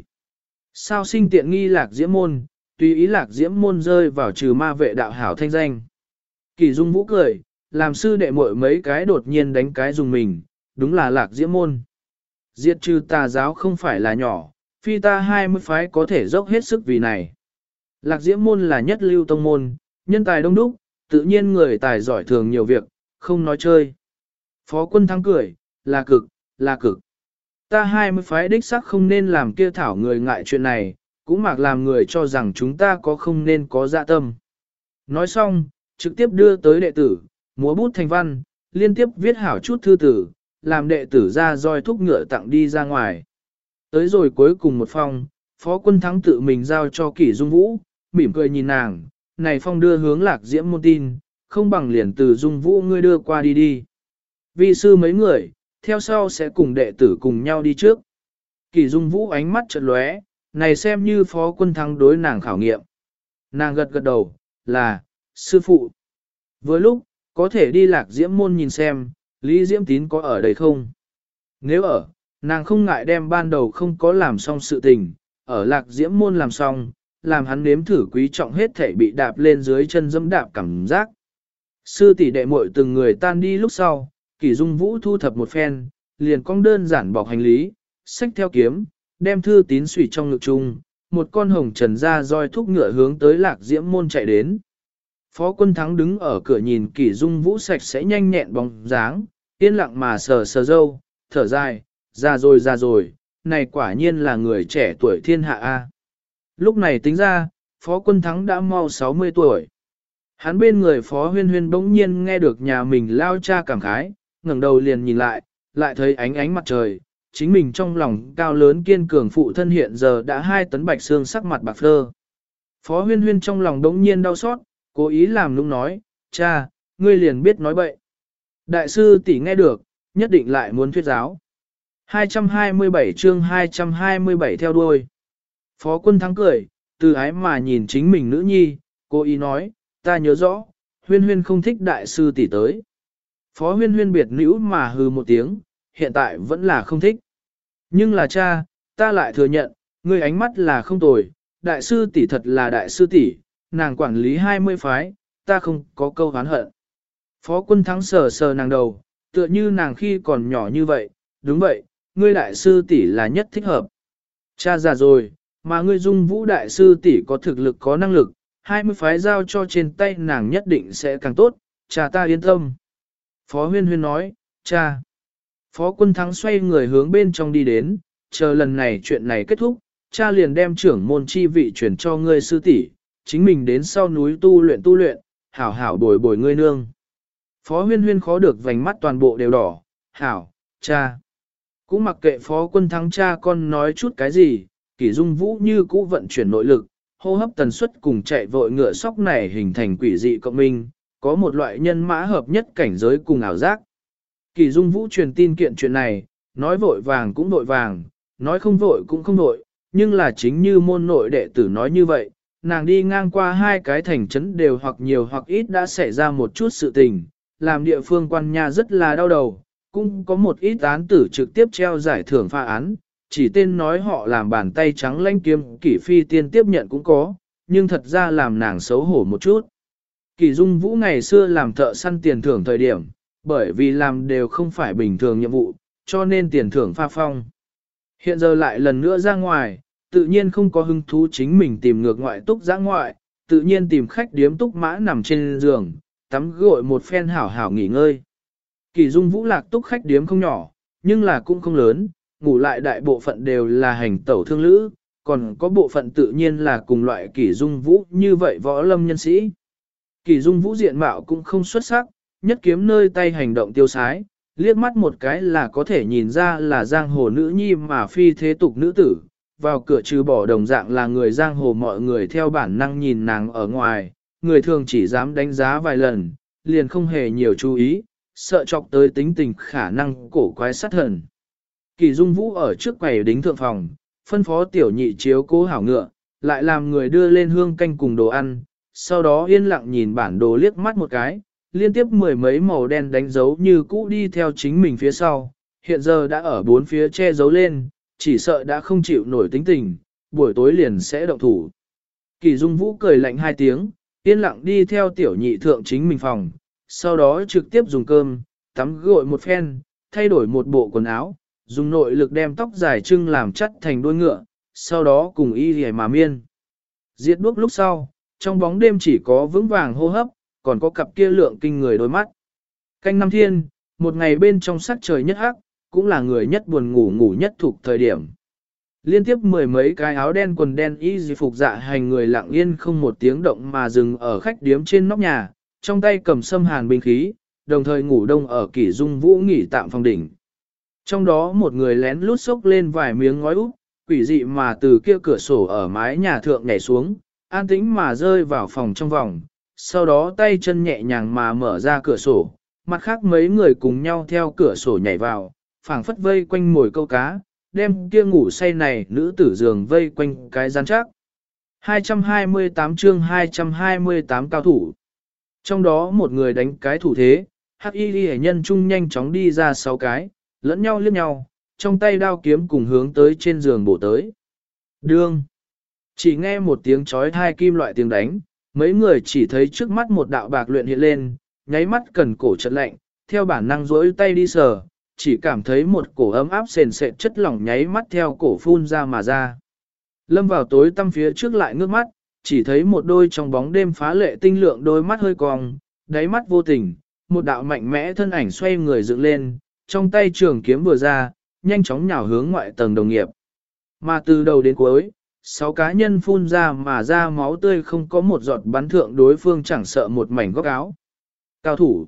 Sao sinh tiện nghi Lạc Diễm Môn, tùy ý Lạc Diễm Môn rơi vào trừ ma vệ đạo hảo thanh danh. Kỳ Dung Vũ cười, làm sư đệ muội mấy cái đột nhiên đánh cái dùng mình, đúng là Lạc Diễm Môn. Diệt trừ tà giáo không phải là nhỏ, phi ta 20 phái có thể dốc hết sức vì này. Lạc Diễm Môn là nhất lưu tông môn, nhân tài đông đúc, tự nhiên người tài giỏi thường nhiều việc, không nói chơi. Phó Quân Thắng cười, là cực, là cực. Ta 20 phái đích xác không nên làm kia thảo người ngại chuyện này, cũng mặc làm người cho rằng chúng ta có không nên có dạ tâm. Nói xong, trực tiếp đưa tới đệ tử, múa bút thành văn, liên tiếp viết hảo chút thư tử, làm đệ tử ra roi thúc ngựa tặng đi ra ngoài. Tới rồi cuối cùng một phong, Phó Quân Thắng tự mình giao cho Kỷ Dung Vũ, mỉm cười nhìn nàng, này phong đưa hướng Lạc Diễm Môn tin, không bằng liền từ Dung Vũ ngươi đưa qua đi đi. Vi sư mấy người, theo sau sẽ cùng đệ tử cùng nhau đi trước. Kỷ Dung Vũ ánh mắt chợt lóe, này xem như Phó Quân Thắng đối nàng khảo nghiệm. Nàng gật gật đầu, là, sư phụ. Vừa lúc, có thể đi Lạc Diễm Môn nhìn xem, Lý Diễm Tín có ở đây không? Nếu ở, nàng không ngại đem ban đầu không có làm xong sự tình, ở Lạc Diễm Môn làm xong, làm hắn nếm thử quý trọng hết thể bị đạp lên dưới chân dẫm đạp cảm giác. Sư tỷ đệ muội từng người tan đi lúc sau, Kỷ Dung Vũ thu thập một phen, liền cong đơn giản bọc hành lý, xách theo kiếm, đem thư tín xủy trong ngực chung, một con hồng trần ra roi thúc ngựa hướng tới Lạc Diễm Môn chạy đến. Phó Quân Thắng đứng ở cửa nhìn Kỷ Dung Vũ sạch sẽ nhanh nhẹn bóng dáng, yên lặng mà sờ sờ râu, thở dài, ra rồi, này quả nhiên là người trẻ tuổi thiên hạ a. Lúc này tính ra, Phó Quân Thắng đã mau 60 tuổi. Hắn bên người Phó Huyên Huyên bỗng nhiên nghe được nhà mình lao cha cảm khái, ngẩng đầu liền nhìn lại thấy ánh ánh mặt trời, chính mình trong lòng cao lớn kiên cường phụ thân hiện giờ đã 2 tấn bạch xương sắc mặt bạc phơ. Phó Huyên Huyên trong lòng bỗng nhiên đau xót, cố ý làm nũng nói, cha, ngươi liền biết nói bậy. Đại sư tỷ nghe được, nhất định lại muốn thuyết giáo. 227 chương 227 theo đuôi. Phó Quân Thắng cười, từ ái mà nhìn chính mình nữ nhi, cố ý nói, ta nhớ rõ, Huyên Huyên không thích đại sư tỷ tới. Phó Huyên Huyên biệt nữ mà hừ một tiếng, hiện tại vẫn là không thích. Nhưng là cha, ta lại thừa nhận, ngươi ánh mắt là không tồi, đại sư tỷ thật là đại sư tỷ, nàng quản lý 20 phái, ta không có câu oán hận. Phó Quân Thắng sờ sờ nàng đầu, tựa như nàng khi còn nhỏ như vậy, đúng vậy, ngươi đại sư tỷ là nhất thích hợp. Cha già rồi, mà ngươi Dung Vũ đại sư tỷ có thực lực có năng lực, 20 phái giao cho trên tay nàng nhất định sẽ càng tốt, cha ta yên tâm. Phó Huyên Huyên nói, cha. Phó Quân Thắng xoay người hướng bên trong đi đến, chờ lần này chuyện này kết thúc, cha liền đem trưởng môn chi vị chuyển cho ngươi sư tỷ, chính mình đến sau núi tu luyện, hảo hảo bồi bồi ngươi nương. Phó Huyên Huyên khó được vành mắt toàn bộ đều đỏ, hảo, cha. Cũng mặc kệ Phó Quân Thắng cha con nói chút cái gì, Kỷ Dung Vũ như cũ vận chuyển nội lực, hô hấp tần suất cùng chạy vội ngựa sóc này hình thành quỷ dị cộng minh, có một loại nhân mã hợp nhất cảnh giới cùng ảo giác. Kỷ Dung Vũ truyền tin kiện chuyện này, nói vội vàng cũng vội vàng, nói không vội cũng không vội, nhưng là chính như môn nội đệ tử nói như vậy, nàng đi ngang qua 2 cái thành trấn đều hoặc nhiều hoặc ít đã xảy ra một chút sự tình, làm địa phương quan nha rất là đau đầu, cũng có một ít án tử trực tiếp treo giải thưởng pha án, chỉ tên nói họ làm bàn tay trắng lanh kiếm Kỷ Phi Tiên tiếp nhận cũng có, nhưng thật ra làm nàng xấu hổ một chút. Kỷ Dung Vũ ngày xưa làm thợ săn tiền thưởng thời điểm, bởi vì làm đều không phải bình thường nhiệm vụ, cho nên tiền thưởng pha phong. Hiện giờ lại lần nữa ra ngoài, tự nhiên không có hứng thú chính mình tìm ngược ngoại túc giã ngoại, tự nhiên tìm khách điếm túc mã nằm trên giường, tắm gội một phen hảo hảo nghỉ ngơi. Kỷ Dung Vũ lạc túc khách điếm không nhỏ, nhưng là cũng không lớn, ngủ lại đại bộ phận đều là hành tẩu thương lữ, còn có bộ phận tự nhiên là cùng loại Kỷ Dung Vũ như vậy võ lâm nhân sĩ. Kỷ Dung Vũ diện mạo cũng không xuất sắc, nhất kiếm nơi tay hành động tiêu sái, liếc mắt một cái là có thể nhìn ra là giang hồ nữ nhi mà phi thế tục nữ tử. Vào cửa trừ bỏ đồng dạng là người giang hồ, mọi người theo bản năng nhìn nàng ở ngoài, người thường chỉ dám đánh giá vài lần, liền không hề nhiều chú ý, sợ chọc tới tính tình khả năng cổ quái sát thần. Kỷ Dung Vũ ở trước quầy đính thượng phòng, phân phó tiểu nhị chiếu cố hảo ngựa, lại làm người đưa lên hương canh cùng đồ ăn, sau đó yên lặng nhìn bản đồ liếc mắt một cái, liên tiếp mười mấy màu đen đánh dấu như cũ đi theo chính mình phía sau, hiện giờ đã ở bốn phía che giấu lên, chỉ sợ đã không chịu nổi tính tình, buổi tối liền sẽ động thủ. Kỳ Dung Vũ cười lạnh hai tiếng, yên lặng đi theo tiểu nhị thượng chính mình phòng, sau đó trực tiếp dùng cơm, tắm gội một phen, thay đổi một bộ quần áo, dùng nội lực đem tóc dài trưng làm chắt thành đuôi ngựa, sau đó cùng y rìa mà miên. Diệt đuốc lúc sau, trong bóng đêm chỉ có vững vàng hô hấp, còn có cặp kia lượng kinh người đôi mắt. Canh năm thiên, một ngày bên trong sắc trời nhất hắc, cũng là người nhất buồn ngủ ngủ nhất thuộc thời điểm. Liên tiếp mười mấy cái áo đen quần đen y di phục dạ hành người lặng yên không một tiếng động mà dừng ở khách điếm trên nóc nhà, trong tay cầm sâm hàn binh khí, đồng thời ngủ đông ở Kỷ Dung Vũ nghỉ tạm phòng đỉnh. Trong đó một người lén lút xốc lên vài miếng ngói úp, quỷ dị mà từ kia cửa sổ ở mái nhà thượng nhảy xuống, an tĩnh mà rơi vào phòng trong vòng, sau đó tay chân nhẹ nhàng mà mở ra cửa sổ, mặt khác mấy người cùng nhau theo cửa sổ nhảy vào, phảng phất vây quanh mồi câu cá, đem kia ngủ say này nữ tử giường vây quanh cái rắn chắc. 228 chương 228 cao thủ. Trong đó một người đánh cái thủ thế, hắc y hệ nhân trung nhanh chóng đi ra 6 cái, lẫn nhau liếc nhau, trong tay đao kiếm cùng hướng tới trên giường bổ tới. Đương! Chỉ nghe một tiếng chói tai kim loại tiếng đánh, mấy người chỉ thấy trước mắt một đạo bạc luyện hiện lên, nháy mắt cần cổ chật lạnh, theo bản năng rỗi tay đi sờ, chỉ cảm thấy một cổ ấm áp sền sệt chất lỏng nháy mắt theo cổ phun ra mà ra. Lâm vào tối tăm phía trước lại ngước mắt, chỉ thấy một đôi trong bóng đêm phá lệ tinh lượng đôi mắt hơi cong, đáy mắt vô tình, một đạo mạnh mẽ thân ảnh xoay người dựng lên, trong tay trường kiếm vừa ra, nhanh chóng nhào hướng ngoại tầng đồng nghiệp. Mà từ đầu đến cuối, 6 cá nhân phun ra mà ra máu tươi không có một giọt bắn thượng đối phương chẳng sợ một mảnh góc áo. Cao thủ.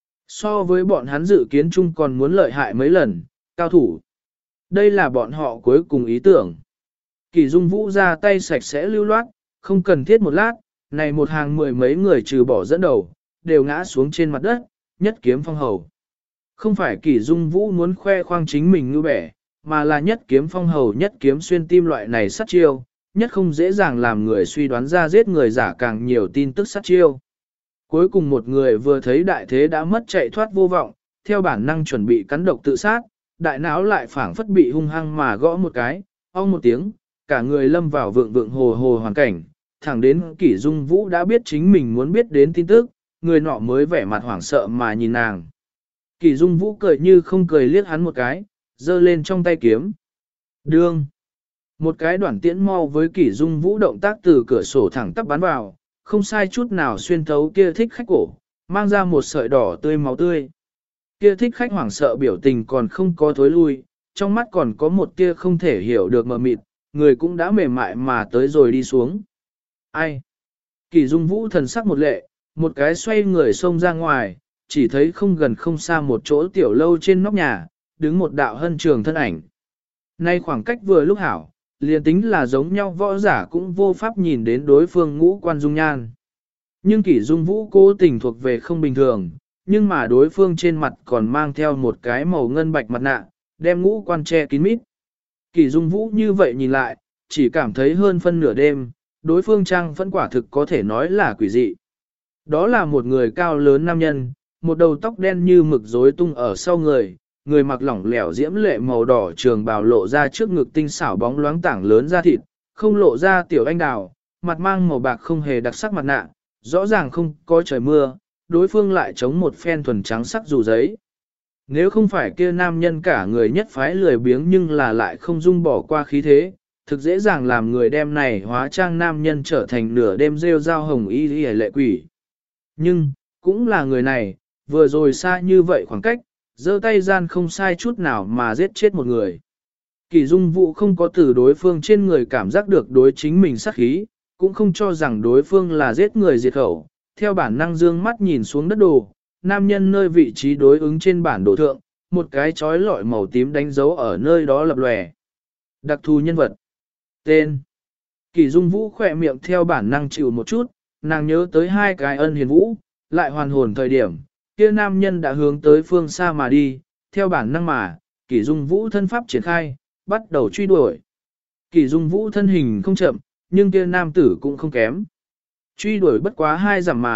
So với bọn hắn dự kiến chung còn muốn lợi hại mấy lần, cao thủ. Đây là bọn họ cuối cùng ý tưởng. Kỳ Dung Vũ ra tay sạch sẽ lưu loát, không cần thiết một lát, này một hàng mười mấy người trừ bỏ dẫn đầu, đều ngã xuống trên mặt đất, nhất kiếm phong hầu. Không phải Kỳ Dung Vũ muốn khoe khoang chính mình ngư bẻ, mà là nhất kiếm phong hầu nhất kiếm xuyên tim loại này sát chiêu, nhất không dễ dàng làm người suy đoán ra giết người giả càng nhiều tin tức sát chiêu. Cuối cùng một người vừa thấy đại thế đã mất chạy thoát vô vọng, theo bản năng chuẩn bị cắn độc tự sát, đại não lại phảng phất bị hung hăng mà gõ một cái, ong một tiếng, cả người lâm vào vượng vượng hồ hồ hoàn cảnh, thẳng đến Kỷ Dung Vũ đã biết chính mình muốn biết đến tin tức, người nọ mới vẻ mặt hoảng sợ mà nhìn nàng. Kỷ Dung Vũ cười như không cười liếc hắn một cái, giơ lên trong tay kiếm. Đương! Một cái đoạn tiễn mau với Kỷ Dung Vũ động tác từ cửa sổ thẳng tắp bắn vào, không sai chút nào xuyên thấu kia thích khách cổ, mang ra một sợi đỏ tươi máu tươi. Kia thích khách hoảng sợ biểu tình còn không có thối lui, trong mắt còn có một tia không thể hiểu được mờ mịt, người cũng đã mềm mại mà tới rồi đi xuống. Ai? Kỷ Dung Vũ thần sắc một lệ, một cái xoay người xông ra ngoài, chỉ thấy không gần không xa một chỗ tiểu lâu trên nóc nhà, đứng một đạo hân trường thân ảnh. Nay khoảng cách vừa lúc hảo, liền tính là giống nhau võ giả cũng vô pháp nhìn đến đối phương ngũ quan dung nhan. Nhưng Kỷ Dung Vũ cố tình thuộc về không bình thường, nhưng mà đối phương trên mặt còn mang theo một cái màu ngân bạch mặt nạ, đem ngũ quan che kín mít. Kỷ Dung Vũ như vậy nhìn lại, chỉ cảm thấy hơn phân nửa đêm, đối phương trang vẫn quả thực có thể nói là quỷ dị. Đó là một người cao lớn nam nhân, một đầu tóc đen như mực rối tung ở sau người, người mặc lỏng lẻo diễm lệ màu đỏ trường bào lộ ra trước ngực tinh xảo bóng loáng tảng lớn da thịt, không lộ ra tiểu anh đào, mặt mang màu bạc không hề đặc sắc mặt nạ, rõ ràng không có trời mưa, đối phương lại chống một phen thuần trắng sắc dù giấy. Nếu không phải kia nam nhân cả người nhất phái lười biếng nhưng là lại không dung bỏ qua khí thế, thực dễ dàng làm người đem này hóa trang nam nhân trở thành nửa đêm rêu rao hồng y lệ quỷ. Nhưng, cũng là người này, vừa rồi xa như vậy khoảng cách, giơ tay gian không sai chút nào mà giết chết một người. Kỷ Dung Vũ không có từ đối phương trên người cảm giác được đối chính mình sát khí, cũng không cho rằng đối phương là giết người diệt khẩu, theo bản năng dương mắt nhìn xuống đất đồ, nam nhân nơi vị trí đối ứng trên bản đồ thượng, một cái chói lọi màu tím đánh dấu ở nơi đó lập lòe. Đặc thù nhân vật. Tên. Kỷ Dung Vũ khỏe miệng theo bản năng chịu một chút, nàng nhớ tới hai cái ân hiền vũ, lại hoàn hồn thời điểm, kia nam nhân đã hướng tới phương xa mà đi, theo bản năng mà, Kỷ Dung Vũ thân pháp triển khai, bắt đầu truy đuổi. Kỷ Dung Vũ thân hình không chậm, nhưng kia nam tử cũng không kém. Truy đuổi bất quá 2 dặm mà,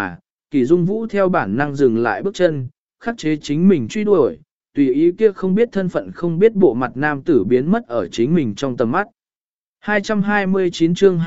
Kỷ Dung Vũ theo bản năng dừng lại bước chân, khắc chế chính mình truy đuổi, tùy ý kia không biết thân phận không biết bộ mặt nam tử biến mất ở chính mình trong tầm mắt. 229 chương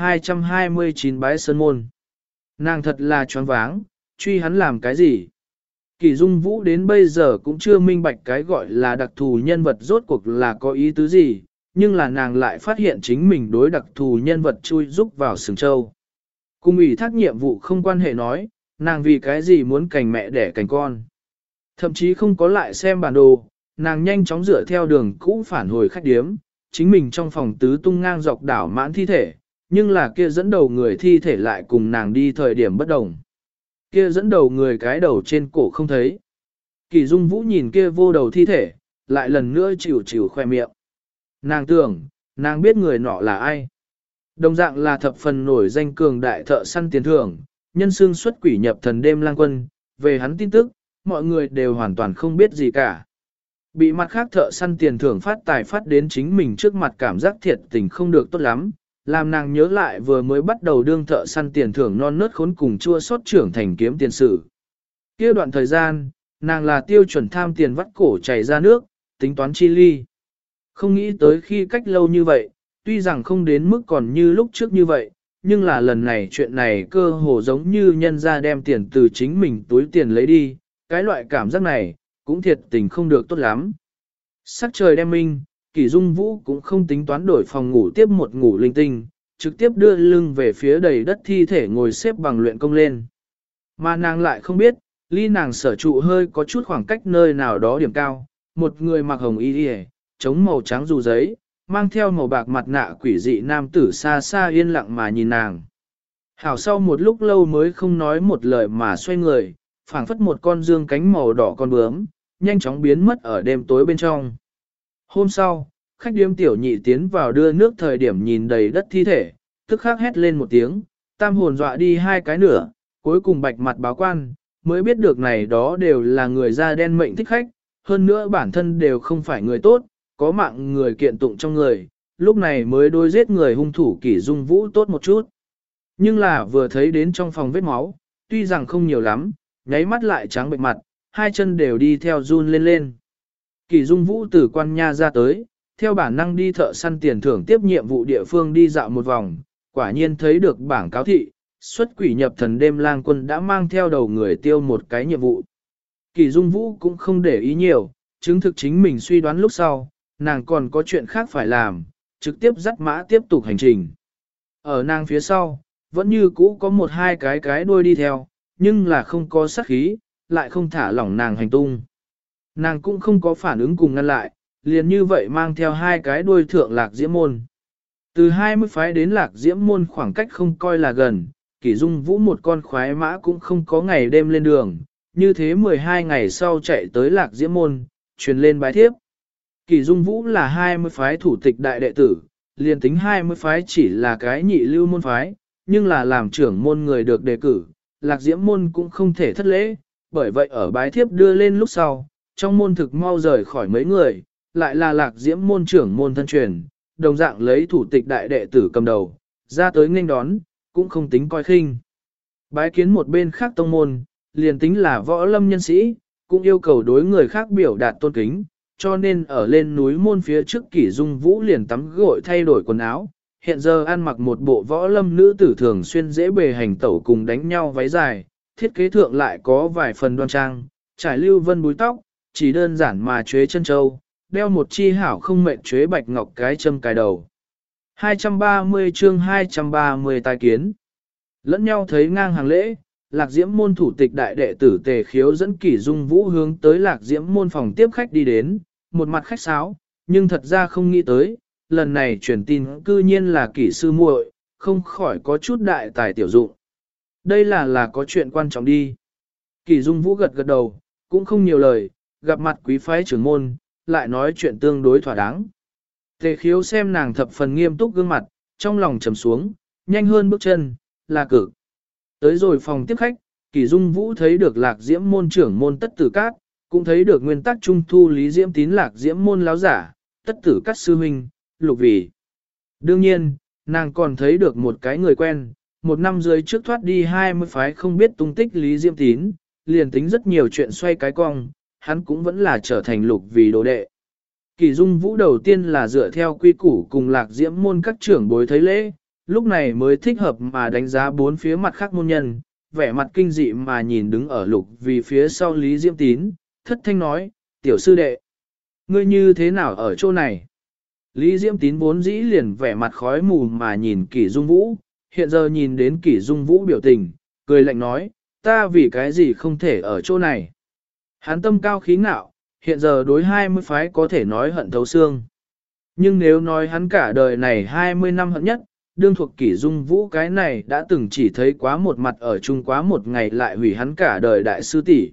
229 bái sơn môn. Nàng thật là choáng váng, truy hắn làm cái gì? Kỷ Dung Vũ đến bây giờ cũng chưa minh bạch cái gọi là đặc thù nhân vật rốt cuộc là có ý tứ gì, nhưng là nàng lại phát hiện chính mình đối đặc thù nhân vật chui rúc vào sừng châu. Cùng ủy thác nhiệm vụ không quan hệ nói, nàng vì cái gì muốn cành mẹ đẻ cành con. Thậm chí không có lại xem bản đồ, nàng nhanh chóng dựa theo đường cũ phản hồi khách điếm, chính mình trong phòng tứ tung ngang dọc đảo mãn thi thể, nhưng là kia dẫn đầu người thi thể lại cùng nàng đi thời điểm bất đồng. Kia dẫn đầu người cái đầu trên cổ không thấy. Kỳ Dung Vũ nhìn kia vô đầu thi thể, lại lần nữa chịu chịu khoe miệng. Nàng tưởng, nàng biết người nọ là ai. Đồng dạng là thập phần nổi danh cường đại thợ săn tiền thưởng, nhân xương xuất quỷ nhập thần đêm lang quân, về hắn tin tức, mọi người đều hoàn toàn không biết gì cả. Bị mặt khác thợ săn tiền thưởng phát tài phát đến chính mình trước mặt cảm giác thiệt tình không được tốt lắm, làm nàng nhớ lại vừa mới bắt đầu đương thợ săn tiền thưởng non nớt khốn cùng chua xót trưởng thành kiếm tiền sử. Kia đoạn thời gian, nàng là tiêu chuẩn tham tiền vắt cổ chảy ra nước, tính toán chi ly. Không nghĩ tới khi cách lâu như vậy, tuy rằng không đến mức còn như lúc trước như vậy, nhưng là lần này chuyện này cơ hồ giống như nhân ra đem tiền từ chính mình túi tiền lấy đi, cái loại cảm giác này, cũng thiệt tình không được tốt lắm. Sắc trời đem minh, Kỷ Dung Vũ cũng không tính toán đổi phòng ngủ tiếp một ngủ linh tinh, trực tiếp đưa lưng về phía đầy đất thi thể ngồi xếp bằng luyện công lên. Mà nàng lại không biết, ly nàng sở trụ hơi có chút khoảng cách nơi nào đó điểm cao, một người mặc hồng y y, chống màu trắng dù giấy, mang theo màu bạc mặt nạ quỷ dị nam tử xa xa yên lặng mà nhìn nàng. Hảo sau một lúc lâu mới không nói một lời mà xoay người, phảng phất một con dương cánh màu đỏ con bướm, nhanh chóng biến mất ở đêm tối bên trong. Hôm sau, khách điếm tiểu nhị tiến vào đưa nước thời điểm nhìn đầy đất thi thể, tức khắc hét lên một tiếng, tam hồn dọa đi hai cái nửa, cuối cùng bạch mặt báo quan, mới biết được này đó đều là người da đen mệnh thích khách, hơn nữa bản thân đều không phải người tốt, có mạng người kiện tụng trong người, lúc này mới đối giết người hung thủ Kỷ Dung Vũ tốt một chút. Nhưng là vừa thấy đến trong phòng vết máu, tuy rằng không nhiều lắm, nháy mắt lại trắng bệnh mặt, hai chân đều đi theo run lên lên. Kỷ Dung Vũ từ quan nha ra tới, theo bản năng đi thợ săn tiền thưởng tiếp nhiệm vụ địa phương đi dạo một vòng, quả nhiên thấy được bảng cáo thị, xuất quỷ nhập thần đêm lang quân đã mang theo đầu người tiêu một cái nhiệm vụ. Kỷ Dung Vũ cũng không để ý nhiều, chứng thực chính mình suy đoán lúc sau, nàng còn có chuyện khác phải làm, trực tiếp dắt mã tiếp tục hành trình. Ở nàng phía sau, vẫn như cũ có một hai cái đuôi đi theo, nhưng là không có sát khí, lại không thả lỏng nàng hành tung. Nàng cũng không có phản ứng cùng ngăn lại, liền như vậy mang theo hai cái đuôi thượng lạc diễm môn. Từ 20 phái đến lạc diễm môn khoảng cách không coi là gần, Kỷ Dung Vũ một con khoái mã cũng không có ngày đêm lên đường, như thế 12 ngày sau chạy tới lạc diễm môn, truyền lên bái thiếp. Kỷ Dung Vũ là 20 phái thủ tịch đại đệ tử, liền tính 20 phái chỉ là cái nhị lưu môn phái, nhưng là làm trưởng môn người được đề cử, lạc diễm môn cũng không thể thất lễ, bởi vậy ở bái thiếp đưa lên lúc sau, trong môn thực mau rời khỏi mấy người, lại là lạc diễm môn trưởng môn thân truyền, đồng dạng lấy thủ tịch đại đệ tử cầm đầu, ra tới nghênh đón, cũng không tính coi khinh. Bái kiến một bên khác tông môn, liền tính là võ lâm nhân sĩ, cũng yêu cầu đối người khác biểu đạt tôn kính, cho nên ở lên núi môn phía trước Kỷ Dung Vũ liền tắm gội thay đổi quần áo, hiện giờ ăn mặc một bộ võ lâm nữ tử thường xuyên dễ bề hành tẩu cùng đánh nhau váy dài, thiết kế thượng lại có vài phần đoan trang, trải lưu vân búi tóc, chỉ đơn giản mà chuế chân châu, đeo một chi hảo không mệnh chuế bạch ngọc cái châm cài đầu. 230 chương 230 tai kiến. Lẫn nhau thấy ngang hàng lễ, lạc diễm môn thủ tịch đại đệ tử Tề Khiếu dẫn Kỷ Dung Vũ hướng tới lạc diễm môn phòng tiếp khách đi đến, một mặt khách sáo, nhưng thật ra không nghĩ tới, lần này truyền tin cư nhiên là Kỷ sư muội, không khỏi có chút đại tài tiểu dụng. Đây là có chuyện quan trọng đi. Kỷ Dung Vũ gật gật đầu, cũng không nhiều lời, gặp mặt quý phái trưởng môn, lại nói chuyện tương đối thỏa đáng. Tề Khiếu xem nàng thập phần nghiêm túc gương mặt, trong lòng trầm xuống, nhanh hơn bước chân, là cực. Tới rồi phòng tiếp khách, Kỷ Dung Vũ thấy được lạc diễm môn trưởng môn tất tử cát, cũng thấy được nguyên tắc trung thu lý diễm tín lạc diễm môn láo giả, tất tử cát sư huynh, lục vì. Đương nhiên, nàng còn thấy được một cái người quen, một năm dưới trước thoát đi 20 phái không biết tung tích Lý Diễm Tín, liền tính rất nhiều chuyện xoay cái cong, hắn cũng vẫn là trở thành lục vì đồ đệ. Kỳ Dung Vũ đầu tiên là dựa theo quy củ cùng Lạc Diễm môn các trưởng bối thấy lễ, lúc này mới thích hợp mà đánh giá bốn phía mặt khác môn nhân, vẻ mặt kinh dị mà nhìn đứng ở lục vì phía sau Lý Diễm Tín, thất thanh nói, tiểu sư đệ, ngươi như thế nào ở chỗ này? Lý Diễm Tín vốn dĩ liền vẻ mặt khói mù mà nhìn Kỷ Dung Vũ, hiện giờ nhìn đến Kỷ Dung Vũ biểu tình, cười lạnh nói, ta vì cái gì không thể ở chỗ này? Hắn tâm cao khí ngạo, hiện giờ đối 20 phái có thể nói hận thấu xương. Nhưng nếu nói hắn cả đời này 20 năm hận nhất, đương thuộc Kỷ Dung Vũ cái này đã từng chỉ thấy quá một mặt ở chung quá một ngày lại hủy hắn cả đời đại sư tỷ.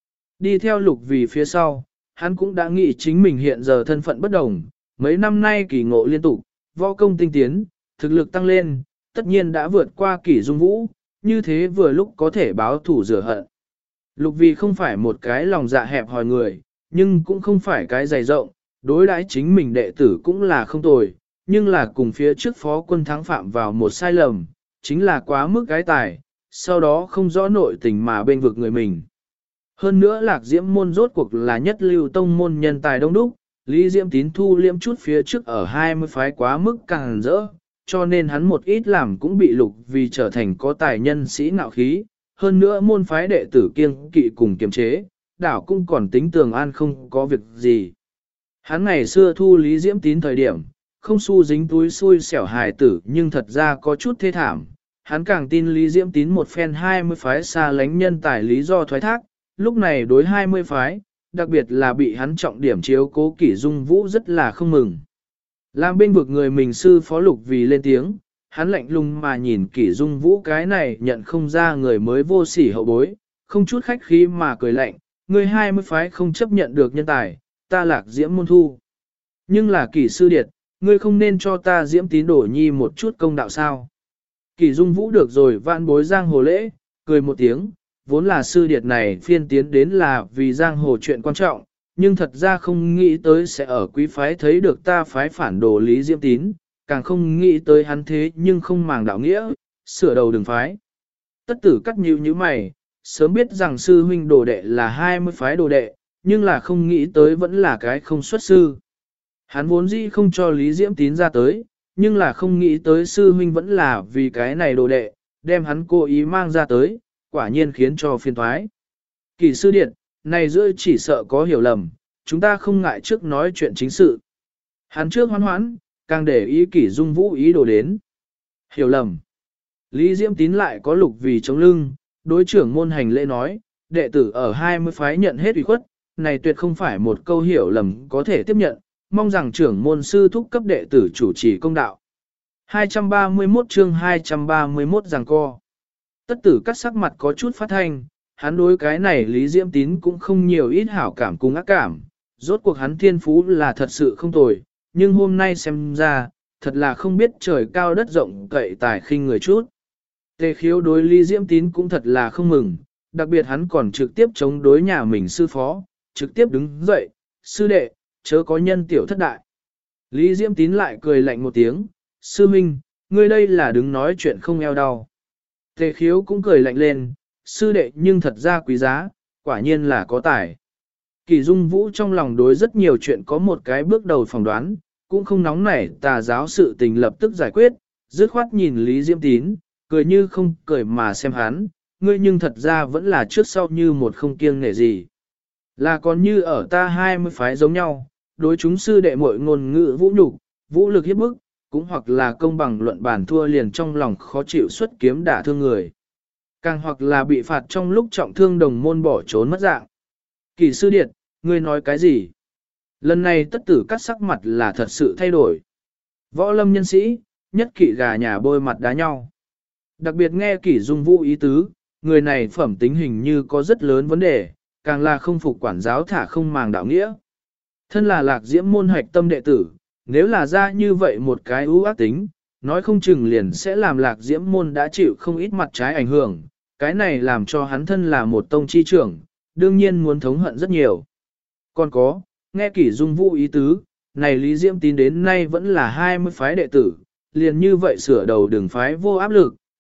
Đi theo lục vì phía sau, hắn cũng đã nghĩ chính mình hiện giờ thân phận bất đồng, mấy năm nay kỳ ngộ liên tục, võ công tinh tiến, thực lực tăng lên, tất nhiên đã vượt qua Kỷ Dung Vũ, như thế vừa lúc có thể báo thủ rửa hận. Lục vì không phải một cái lòng dạ hẹp hòi người, nhưng cũng không phải cái dày rộng, đối đãi chính mình đệ tử cũng là không tồi, nhưng là cùng phía trước phó quân thắng phạm vào một sai lầm, chính là quá mức cái tài, sau đó không rõ nội tình mà bên vực người mình. Hơn nữa Lạc Diễm môn rốt cuộc là nhất lưu tông môn nhân tài đông đúc, Lý Diễm Tín thu liêm chút phía trước ở 20 phái quá mức càng rỡ, cho nên hắn một ít làm cũng bị lục vì trở thành có tài nhân sĩ ngạo khí, hơn nữa môn phái đệ tử kiêng kỵ cùng kiềm chế, đảo cũng còn tính tường an không có việc gì. Hắn ngày xưa thu Lý Diễm Tín thời điểm, không xu dính túi xui xẻo hài tử nhưng thật ra có chút thê thảm, hắn càng tin Lý Diễm Tín một phen 20 phái xa lánh nhân tài lý do thoái thác, lúc này đối 20 phái, đặc biệt là bị hắn trọng điểm chiếu cố Kỷ Dung Vũ rất là không mừng. Làm bên vực người mình sư phó lục vì lên tiếng, hắn lạnh lùng mà nhìn Kỷ Dung Vũ cái này nhận không ra người mới vô sỉ hậu bối, không chút khách khí mà cười lạnh, người 20 phái không chấp nhận được nhân tài, ta Lạc Diễm môn thu. Nhưng là Kỷ sư điệt, ngươi không nên cho ta Diễm Tín đổ nhi một chút công đạo sao. Kỷ Dung Vũ được rồi vạn bối giang hồ lễ, cười một tiếng, vốn là sư điệt này phiên tiến đến là vì giang hồ chuyện quan trọng, nhưng thật ra không nghĩ tới sẽ ở quý phái thấy được ta phái phản đồ Lý Diễm Tín, càng không nghĩ tới hắn thế nhưng không màng đạo nghĩa, sửa đầu đường phái. Tất tử cắt nhíu như mày, sớm biết rằng sư huynh đồ đệ là 20 phái đồ đệ, nhưng là không nghĩ tới vẫn là cái không xuất sư. Hắn vốn dĩ không cho Lý Diễm Tín ra tới, nhưng là không nghĩ tới sư huynh vẫn là vì cái này đồ đệ, đem hắn cố ý mang ra tới, quả nhiên khiến cho phiền thoái. Kỷ sư điện, này giữa chỉ sợ có hiểu lầm, chúng ta không ngại trước nói chuyện chính sự. Hắn trước hoan hoãn, càng để ý Kỷ Dung Vũ ý đồ đến. Hiểu lầm. Lý Diễm Tín lại có lục vì chống lưng, đối trưởng môn hành lễ nói, đệ tử ở 20 phái nhận hết ủy khuất, này tuyệt không phải một câu hiểu lầm có thể tiếp nhận, mong rằng trưởng môn sư thúc cấp đệ tử chủ trì công đạo. 231 chương 231 giằng co. Tất tử cắt sắc mặt có chút phát thanh, hắn đối cái này Lý Diễm Tín cũng không nhiều ít hảo cảm cùng ác cảm, rốt cuộc hắn thiên phú là thật sự không tồi, nhưng hôm nay xem ra, thật là không biết trời cao đất rộng cậy tài khinh người chút. Tề khiếu đối Lý Diễm Tín cũng thật là không mừng, đặc biệt hắn còn trực tiếp chống đối nhà mình sư phó, trực tiếp đứng dậy, sư đệ, chớ có nhân tiểu thất đại. Lý Diễm Tín lại cười lạnh một tiếng, sư minh, ngươi đây là đứng nói chuyện không eo đau. Tề khiếu cũng cười lạnh lên, sư đệ nhưng thật ra quý giá, quả nhiên là có tài. Kỷ Dung Vũ trong lòng đối rất nhiều chuyện có một cái bước đầu phỏng đoán, cũng không nóng nảy tà giáo sự tình lập tức giải quyết, dứt khoát nhìn Lý Diễm Tín, cười như không cười mà xem hắn, ngươi nhưng thật ra vẫn là trước sau như một không kiêng nể gì. Là còn như ở ta 20 phái giống nhau, đối chúng sư đệ muội ngôn ngữ vũ nhục, vũ lực hiếp bức, cũng hoặc là công bằng luận bàn thua liền trong lòng khó chịu xuất kiếm đả thương người. Càng hoặc là bị phạt trong lúc trọng thương đồng môn bỏ trốn mất dạng. Kỷ sư điệt, ngươi nói cái gì? Lần này tất tử cắt sắc mặt là thật sự thay đổi. Võ lâm nhân sĩ, nhất kỵ gà nhà bôi mặt đá nhau. Đặc biệt nghe Kỷ Dung Vũ ý tứ, người này phẩm tính hình như có rất lớn vấn đề, càng là không phục quản giáo thả không màng đạo nghĩa. Thân là Lạc Diễm môn hoạch tâm đệ tử, nếu là ra như vậy một cái ưu ác tính, nói không chừng liền sẽ làm Lạc Diễm môn đã chịu không ít mặt trái ảnh hưởng, cái này làm cho hắn thân là một tông chi trưởng, đương nhiên muốn thống hận rất nhiều. Còn có, nghe Kỷ Dung Vũ ý tứ, này Lý Diễm Tín đến nay vẫn là 20 phái đệ tử, liền như vậy sửa đầu đường phái vô áp lực,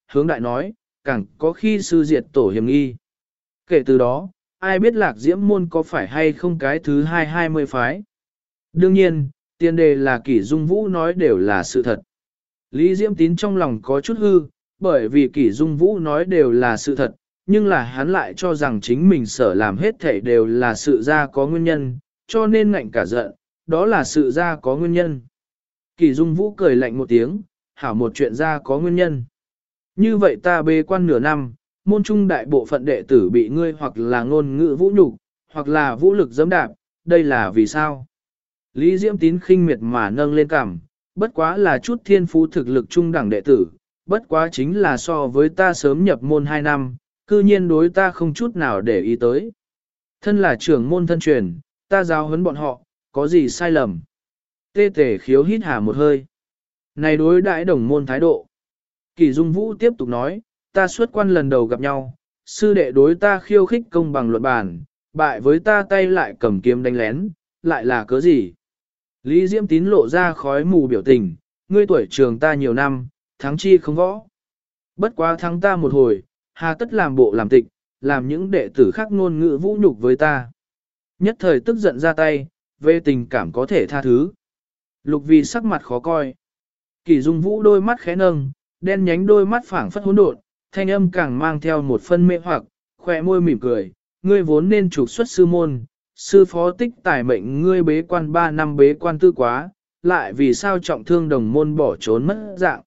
hướng đại nói, càng có khi sư diệt tổ hiểm nghi. Kể từ đó, ai biết lạc diễm môn có phải hay không cái thứ 220 phái. Đương nhiên, tiền đề là Kỷ Dung Vũ nói đều là sự thật. Lý Diễm Tín trong lòng có chút hư, bởi vì Kỷ Dung Vũ nói đều là sự thật, nhưng là hắn lại cho rằng chính mình sở làm hết thảy đều là sự ra có nguyên nhân, cho nên ngạnh cả giận, đó là sự ra có nguyên nhân. Kỷ Dung Vũ cười lạnh một tiếng, hảo một chuyện ra có nguyên nhân. Như vậy ta bê quan nửa năm, môn trung đại bộ phận đệ tử bị ngươi hoặc là ngôn ngữ vũ nhục, hoặc là vũ lực giẫm đạp, đây là vì sao? Lý Diễm Tín khinh miệt mà nâng lên cằm, bất quá là chút thiên phú thực lực trung đẳng đệ tử, bất quá chính là so với ta sớm nhập môn 2 năm, cư nhiên đối ta không chút nào để ý tới. Thân là trưởng môn thân truyền, ta giáo huấn bọn họ, có gì sai lầm? Tê Tề Khiếu hít hà một hơi. Này đối đãi đồng môn thái độ. Kỷ Dung Vũ tiếp tục nói, ta xuất quan lần đầu gặp nhau, sư đệ đối ta khiêu khích công bằng luận bàn, bại với ta tay lại cầm kiếm đánh lén, lại là cớ gì? Lý Diễm Tín lộ ra khói mù biểu tình, ngươi tuổi trường ta nhiều năm, thắng chi không võ. Bất quá thắng ta một hồi, hà tất làm bộ làm tịch, làm những đệ tử khác ngôn ngữ vũ nhục với ta. Nhất thời tức giận ra tay, về tình cảm có thể tha thứ. Lục vì sắc mặt khó coi. Kỷ Dung Vũ đôi mắt khẽ nâng, đen nhánh đôi mắt phảng phất hỗn độn, thanh âm càng mang theo một phân mê hoặc, khỏe môi mỉm cười, ngươi vốn nên trục xuất sư môn, sư phó tích tài mệnh ngươi bế quan 3 năm bế quan tư quá, lại vì sao trọng thương đồng môn bỏ trốn mất dạng.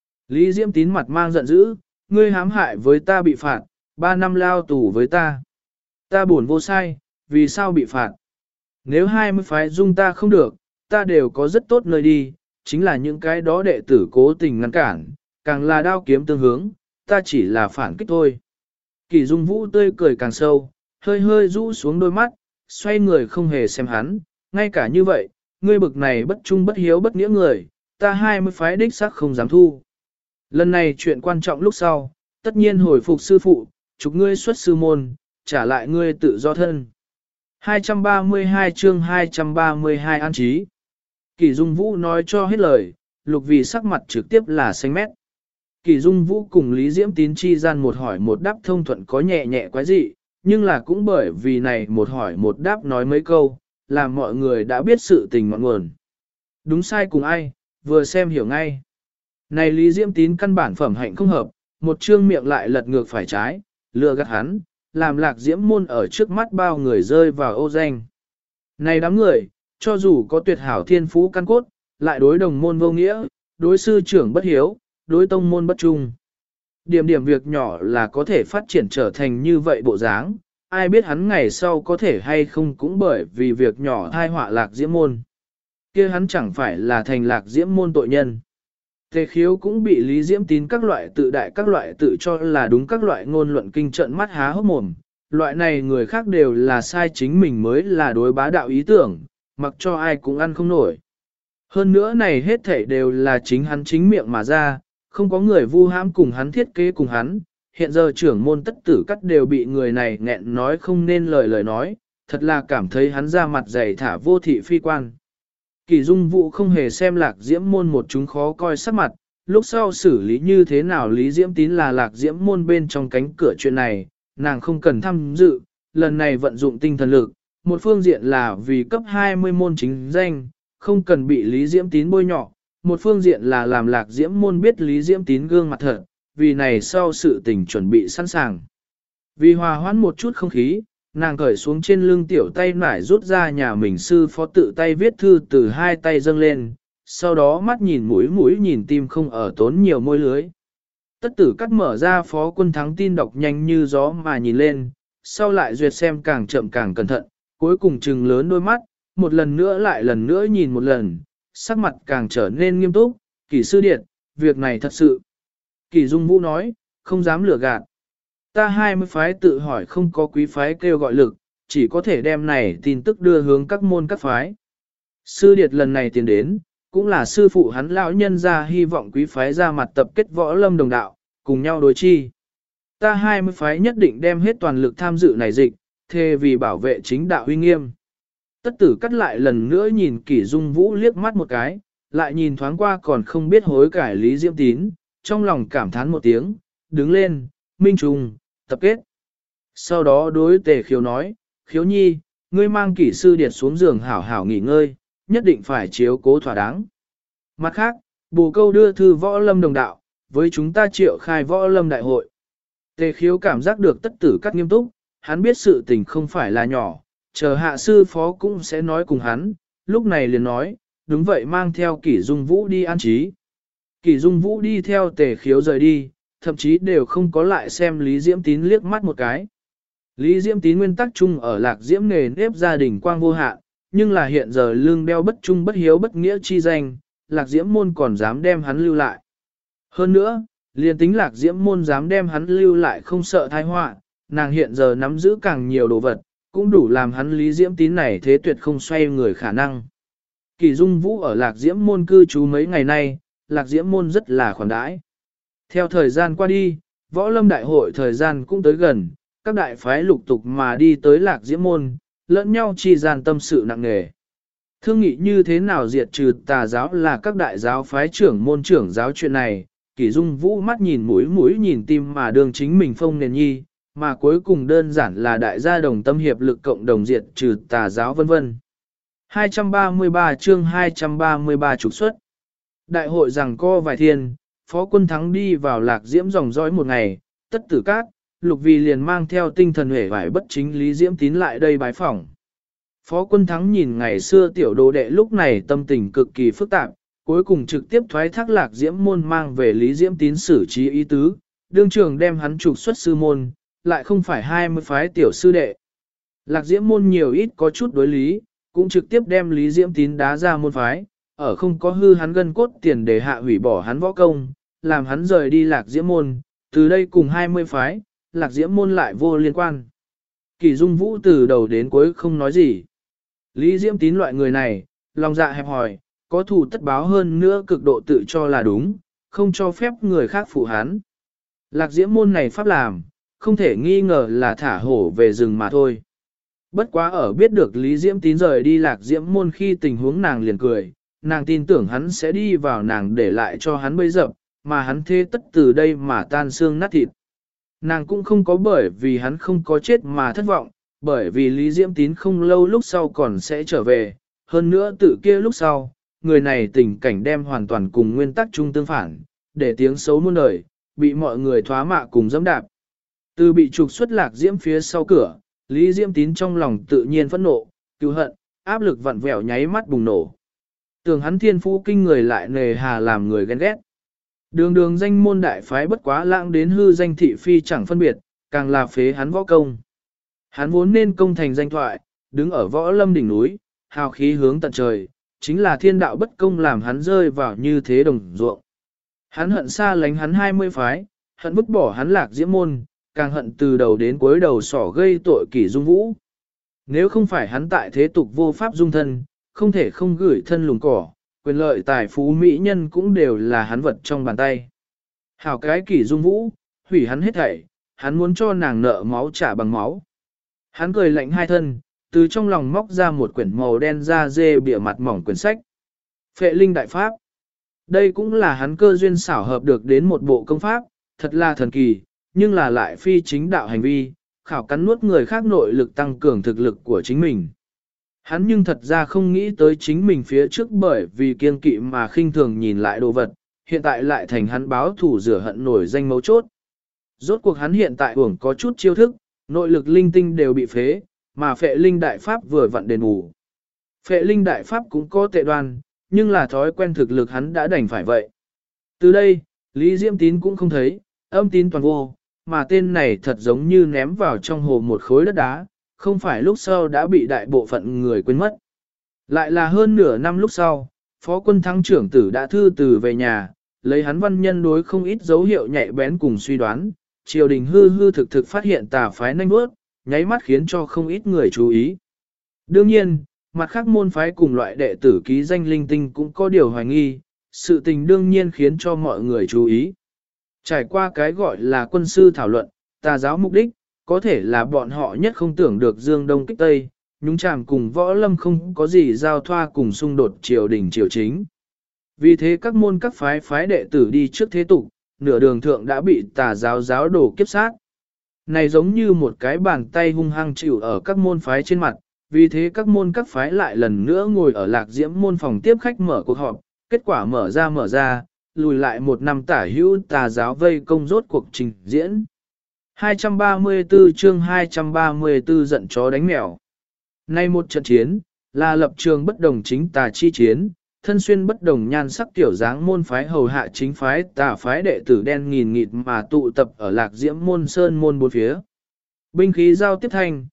Lý Diễm Tín mặt mang giận dữ, ngươi hãm hại với ta bị phạt, 3 năm lao tù với ta. Ta buồn vô sai, vì sao bị phạt? Nếu 20 phái dung ta không được, ta đều có rất tốt nơi đi, chính là những cái đó đệ tử cố tình ngăn cản, càng là đao kiếm tương hướng, ta chỉ là phản kích thôi. Kỷ Dung Vũ tươi cười càng sâu, hơi hơi rũ xuống đôi mắt, xoay người không hề xem hắn, ngay cả như vậy, ngươi bực này bất trung bất hiếu bất nghĩa người, ta 20 phái đích xác không dám thu. Lần này chuyện quan trọng lúc sau, tất nhiên hồi phục sư phụ, chúc ngươi xuất sư môn, trả lại ngươi tự do thân. 232 chương 232 an trí. Kỷ Dung Vũ nói cho hết lời, Lục Vì sắc mặt trực tiếp là xanh mét. Kỷ Dung Vũ cùng Lý Diễm Tín chi gian một hỏi một đáp thông thuận có nhẹ nhẹ quái dị, nhưng là cũng bởi vì này một hỏi một đáp nói mấy câu, làm mọi người đã biết sự tình ngọn nguồn. Đúng sai cùng ai, vừa xem hiểu ngay. Này Lý Diễm Tín căn bản phẩm hạnh không hợp, một trương miệng lại lật ngược phải trái, lừa gạt hắn, làm Lạc Diễm môn ở trước mắt bao người rơi vào ô danh. Này đám người, cho dù có tuyệt hảo thiên phú căn cốt, lại đối đồng môn vô nghĩa, đối sư trưởng bất hiếu, đối tông môn bất trung. Điểm điểm việc nhỏ là có thể phát triển trở thành như vậy bộ dáng, ai biết hắn ngày sau có thể hay không cũng bởi vì việc nhỏ thai họa Lạc Diễm môn. Kia hắn chẳng phải là thành Lạc Diễm môn tội nhân. Tề Khiếu cũng bị Lý Diễm Tín các loại tự đại các loại tự cho là đúng các loại ngôn luận kinh trận mắt há hốc mồm. Loại này người khác đều là sai, chính mình mới là đối bá đạo ý tưởng, mặc cho ai cũng ăn không nổi. Hơn nữa này hết thảy đều là chính hắn chính miệng mà ra, không có người vu hãm cùng hắn thiết kế cùng hắn. Hiện giờ trưởng môn tất tử cắt đều bị người này nghẹn nói không nên lời nói, thật là cảm thấy hắn ra mặt dày thả vô thị phi quan. Kỷ Dung Vũ không hề xem Lạc Diễm môn một chúng khó coi sắc mặt, lúc sau xử lý như thế nào Lý Diễm Tín là Lạc Diễm môn bên trong cánh cửa chuyện này, nàng không cần tham dự, lần này vận dụng tinh thần lực, một phương diện là vì cấp 20 môn chính danh, không cần bị Lý Diễm Tín bôi nhọ, một phương diện là làm Lạc Diễm môn biết Lý Diễm Tín gương mặt thật, vì này sau sự tình chuẩn bị sẵn sàng. Vì hòa hoãn một chút không khí, nàng cởi xuống trên lưng tiểu tay nải rút ra nhà mình sư phó tự tay viết thư từ hai tay dâng lên, sau đó mắt nhìn mũi nhìn tim không ở tốn nhiều môi lưới. Tất tử cắt mở ra phó quân thắng tin đọc nhanh như gió mà nhìn lên, sau lại duyệt xem càng chậm càng cẩn thận, cuối cùng trừng lớn đôi mắt, một lần nữa lại lần nữa nhìn một lần, sắc mặt càng trở nên nghiêm túc, Kỷ sư điện, việc này thật sự. Kỷ Dung Vũ nói, không dám lừa gạt. Ta 20 phái tự hỏi không có quý phái kêu gọi lực, chỉ có thể đem này tin tức đưa hướng các môn các phái. Sư điệt lần này tiến đến, cũng là sư phụ hắn lão nhân ra hy vọng quý phái ra mặt tập kết võ lâm đồng đạo, cùng nhau đối chi. Ta 20 phái nhất định đem hết toàn lực tham dự này dịch, thề vì bảo vệ chính đạo uy nghiêm. Tất tử cắt lại lần nữa nhìn Kỷ Dung Vũ liếc mắt một cái, lại nhìn thoáng qua còn không biết hối cải Lý Diễm Tín, trong lòng cảm thán một tiếng, đứng lên, minh trùng, tập kết. Sau đó đối Tề Khiếu nói, Khiếu nhi, ngươi mang kỷ sư điệt xuống giường hảo hảo nghỉ ngơi, nhất định phải chiếu cố thỏa đáng. Mặt khác, bồ câu đưa thư võ lâm đồng đạo, với chúng ta triệu khai võ lâm đại hội. Tề Khiếu cảm giác được tất tử cắt nghiêm túc, hắn biết sự tình không phải là nhỏ, chờ hạ sư phó cũng sẽ nói cùng hắn, lúc này liền nói, đúng vậy mang theo Kỷ Dung Vũ đi an trí. Kỷ Dung Vũ đi theo Tề Khiếu rời đi, thậm chí đều không có lại xem Lý Diễm Tín liếc mắt một cái. Lý Diễm Tín nguyên tắc chung ở Lạc Diễm nghề nếp gia đình quang vô hạn, nhưng là hiện giờ lương đeo bất trung bất hiếu bất nghĩa chi danh, Lạc Diễm môn còn dám đem hắn lưu lại. Hơn nữa, liền tính Lạc Diễm môn dám đem hắn lưu lại không sợ tai họa, nàng hiện giờ nắm giữ càng nhiều đồ vật, cũng đủ làm hắn Lý Diễm Tín này thế tuyệt không xoay người khả năng. Kỳ Dung Vũ ở Lạc Diễm môn cư trú mấy ngày nay, Lạc Diễm môn rất là khoản đãi. Theo thời gian qua đi, võ lâm đại hội thời gian cũng tới gần, các đại phái lục tục mà đi tới Lạc Diễm môn, lẫn nhau chi gian tâm sự nặng nề. Thương nghị như thế nào diệt trừ tà giáo là các đại giáo phái trưởng môn trưởng giáo chuyện này, Kỷ Dung Vũ mắt nhìn mũi nhìn tim mà đường chính mình phong nền nhi, mà cuối cùng đơn giản là đại gia đồng tâm hiệp lực cộng đồng diệt trừ tà giáo vân vân. 233 chương 233 trục xuất. Đại hội rằng co vài thiên, Phó Quân Thắng đi vào Lạc Diễm dòng dõi một ngày, tất tử cát, Lục Vì liền mang theo tinh thần hể vải bất chính Lý Diễm Tín lại đây bái phỏng. Phó Quân Thắng nhìn ngày xưa tiểu đồ đệ lúc này tâm tình cực kỳ phức tạp, cuối cùng trực tiếp thoái thác Lạc Diễm môn mang về Lý Diễm Tín xử trí ý tứ, đương trường đem hắn trục xuất sư môn, lại không phải 20 phái tiểu sư đệ. Lạc Diễm môn nhiều ít có chút đối lý, cũng trực tiếp đem Lý Diễm Tín đá ra môn phái, ở không có hư hắn gân cốt tiền để hạ hủy bỏ hắn võ công, làm hắn rời đi Lạc Diễm môn, từ đây cùng 20 phái, Lạc Diễm môn lại vô liên quan. Kỳ Dung Vũ từ đầu đến cuối không nói gì. Lý Diễm Tín loại người này, lòng dạ hẹp hòi, có thù tất báo hơn nữa cực độ tự cho là đúng, không cho phép người khác phụ hắn. Lạc Diễm môn này pháp làm, không thể nghi ngờ là thả hổ về rừng mà thôi. Bất quá ở biết được Lý Diễm Tín rời đi Lạc Diễm môn khi tình huống nàng liền cười, nàng tin tưởng hắn sẽ đi vào nàng để lại cho hắn bấy dập, mà hắn thế tất từ đây mà tan xương nát thịt. Nàng cũng không có bởi vì hắn không có chết mà thất vọng, bởi vì Lý Diễm Tín không lâu lúc sau còn sẽ trở về, hơn nữa tự kia lúc sau, người này tình cảnh đem hoàn toàn cùng nguyên tắc chung tương phản, để tiếng xấu muôn đời, bị mọi người thoá mạ cùng dẫm đạp. Từ bị trục xuất Lạc Diễm phía sau cửa, Lý Diễm Tín trong lòng tự nhiên phẫn nộ, cứu hận, áp lực vặn vẹo nháy mắt bùng nổ. Tưởng hắn thiên phú kinh người lại nề hà làm người ghen ghét. Đường đường danh môn đại phái bất quá lãng đến hư danh thị phi chẳng phân biệt, càng là phế hắn võ công. Hắn vốn nên công thành danh thoại, đứng ở võ lâm đỉnh núi, hào khí hướng tận trời, chính là thiên đạo bất công làm hắn rơi vào như thế đồng ruộng. Hắn hận xa lánh hắn 20 phái, hận vứt bỏ hắn Lạc Diễm môn, càng hận từ đầu đến cuối đầu sỏ gây tội Kỷ Dung Vũ. Nếu không phải hắn tại thế tục vô pháp dung thân, không thể không gửi thân lùng cỏ, quyền lợi tài phú mỹ nhân cũng đều là hắn vật trong bàn tay. Hảo cái Kỷ Dung Vũ, hủy hắn hết thảy, hắn muốn cho nàng nợ máu trả bằng máu. Hắn cười lạnh hai thân, từ trong lòng móc ra một quyển màu đen da dê bìa mặt mỏng quyển sách. Phệ Linh Đại Pháp. Đây cũng là hắn cơ duyên xảo hợp được đến một bộ công pháp, thật là thần kỳ, nhưng là lại phi chính đạo hành vi, khảo cắn nuốt người khác nội lực tăng cường thực lực của chính mình. Hắn nhưng thật ra không nghĩ tới chính mình phía trước bởi vì kiên kỵ mà khinh thường nhìn lại đồ vật, hiện tại lại thành hắn báo thủ rửa hận nổi danh mấu chốt. Rốt cuộc hắn hiện tại uổng có chút chiêu thức, nội lực linh tinh đều bị phế, mà Phệ Linh Đại Pháp vừa vặn đền bù. Phệ Linh Đại Pháp cũng có tệ đoan, nhưng là thói quen thực lực hắn đã đành phải vậy. Từ đây, Lý Diễm Tín cũng không thấy, âm tín toàn vô, mà tên này thật giống như ném vào trong hồ một khối đất đá, không phải lúc sau đã bị đại bộ phận người quên mất. Lại là hơn nửa năm lúc sau, Phó Quân Thắng trưởng tử đã thư từ về nhà, lấy hắn văn nhân đối không ít dấu hiệu nhạy bén cùng suy đoán, triều đình hư hư thực thực phát hiện tà phái nanh bước, nháy mắt khiến cho không ít người chú ý. Đương nhiên, mặt khác môn phái cùng loại đệ tử ký danh linh tinh cũng có điều hoài nghi, sự tình đương nhiên khiến cho mọi người chú ý. Trải qua cái gọi là quân sư thảo luận, tà giáo mục đích, có thể là bọn họ nhất không tưởng được dương đông kích tây, nhúng chàm cùng võ lâm không có gì giao thoa cùng xung đột triều đình triều chính. Vì thế các môn các phái đệ tử đi trước thế tục, nửa đường thượng đã bị tà giáo giáo đổ kiếp sát. Này giống như một cái bàn tay hung hăng chịu ở các môn phái trên mặt, vì thế các môn các phái lại lần nữa ngồi ở Lạc Diễm môn phòng tiếp khách mở cuộc họp, kết quả mở ra, lùi lại một năm tả hữu tà giáo vây công rốt cuộc trình diễn. 234 chương 234 giận chó đánh mèo. Nay một trận chiến, là lập trường bất đồng chính tà chi chiến, thân xuyên bất đồng nhan sắc tiểu dáng môn phái hầu hạ chính phái tà phái đệ tử đen nghìn nghịt mà tụ tập ở Lạc Diễm môn sơn môn bốn phía. Binh khí giao tiếp thanh,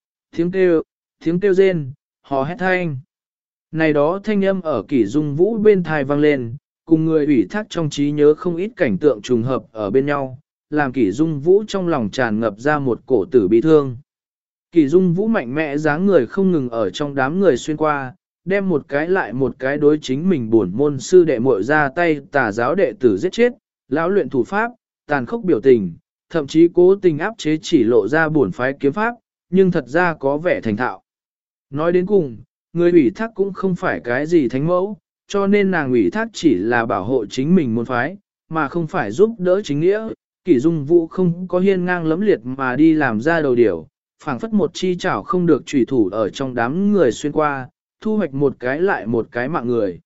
tiếng kêu rên, hò hét thanh. Này đó thanh âm ở Kỷ Dung Vũ bên thai vang lên, cùng người ủy thác trong trí nhớ không ít cảnh tượng trùng hợp ở bên nhau, làm Kỷ Dung Vũ trong lòng tràn ngập ra một cổ tử bi thương. Kỷ Dung Vũ mạnh mẽ dáng người không ngừng ở trong đám người xuyên qua, đem một cái lại một cái đối chính mình buồn môn sư đệ muội ra tay tà giáo đệ tử giết chết, lão luyện thủ pháp, tàn khốc biểu tình, thậm chí cố tình áp chế chỉ lộ ra buồn phái kiếm pháp, nhưng thật ra có vẻ thành thạo. Nói đến cùng, người ủy thác cũng không phải cái gì thánh mẫu, cho nên nàng ủy thác chỉ là bảo hộ chính mình môn phái, mà không phải giúp đỡ chính nghĩa. Kỷ Dung Vũ không có hiên ngang lẫm liệt mà đi làm ra đầu điểu, phảng phất một chi chảo không được chủy thủ ở trong đám người xuyên qua, thu hoạch một cái lại một cái mạng người.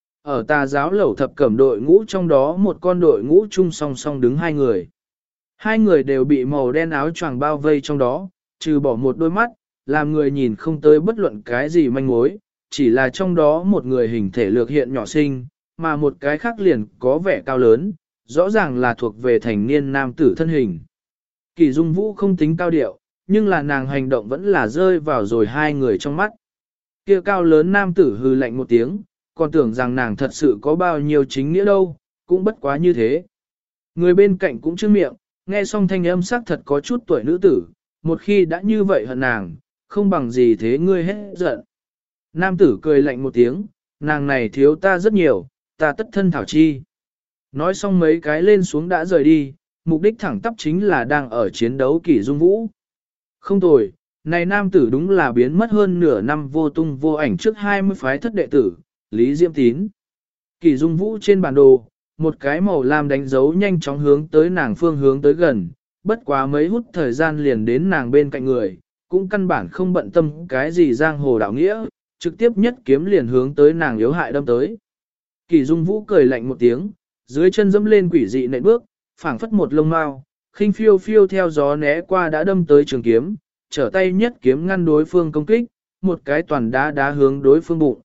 Ở tà giáo lẩu thập cẩm đội ngũ trong đó một con đội ngũ chung song song đứng hai người. Hai người đều bị màu đen áo choàng bao vây trong đó, trừ bỏ một đôi mắt, làm người nhìn không tới bất luận cái gì manh mối, chỉ là trong đó một người hình thể lược hiện nhỏ xinh, mà một cái khác liền có vẻ cao lớn, rõ ràng là thuộc về thành niên nam tử thân hình. Kỷ Dung Vũ không tính cao điệu, nhưng là nàng hành động vẫn là rơi vào rồi hai người trong mắt. Kia cao lớn nam tử hừ lạnh một tiếng, còn tưởng rằng nàng thật sự có bao nhiêu chính nghĩa đâu, cũng bất quá như thế. Người bên cạnh cũng chưa miệng, nghe xong thanh âm sắc thật có chút tuổi nữ tử, một khi đã như vậy hận nàng, không bằng gì thế ngươi hết giận. Nam tử cười lạnh một tiếng, nàng này thiếu ta rất nhiều, ta tất thân thảo chi. Nói xong mấy cái lên xuống đã rời đi, mục đích thẳng tắp chính là đang ở chiến đấu Kỷ Dung Vũ. Không tồi, này nam tử đúng là biến mất hơn nửa năm vô tung vô ảnh trước 20 phái thất đệ tử, Lý Diễm Tín. Kỷ Dung Vũ trên bản đồ, một cái màu lam đánh dấu nhanh chóng hướng tới nàng phương hướng tới gần, bất quá mấy hút thời gian liền đến nàng bên cạnh người, cũng căn bản không bận tâm cái gì giang hồ đạo nghĩa, trực tiếp nhất kiếm liền hướng tới nàng yếu hại đâm tới. Kỷ Dung Vũ cười lạnh một tiếng, dưới chân dẫm lên quỷ dị nện bước, phảng phất một lông mao, khinh phiêu phiêu theo gió né qua đã đâm tới trường kiếm, trở tay nhất kiếm ngăn đối phương công kích, một cái toàn đá hướng đối phương bụng.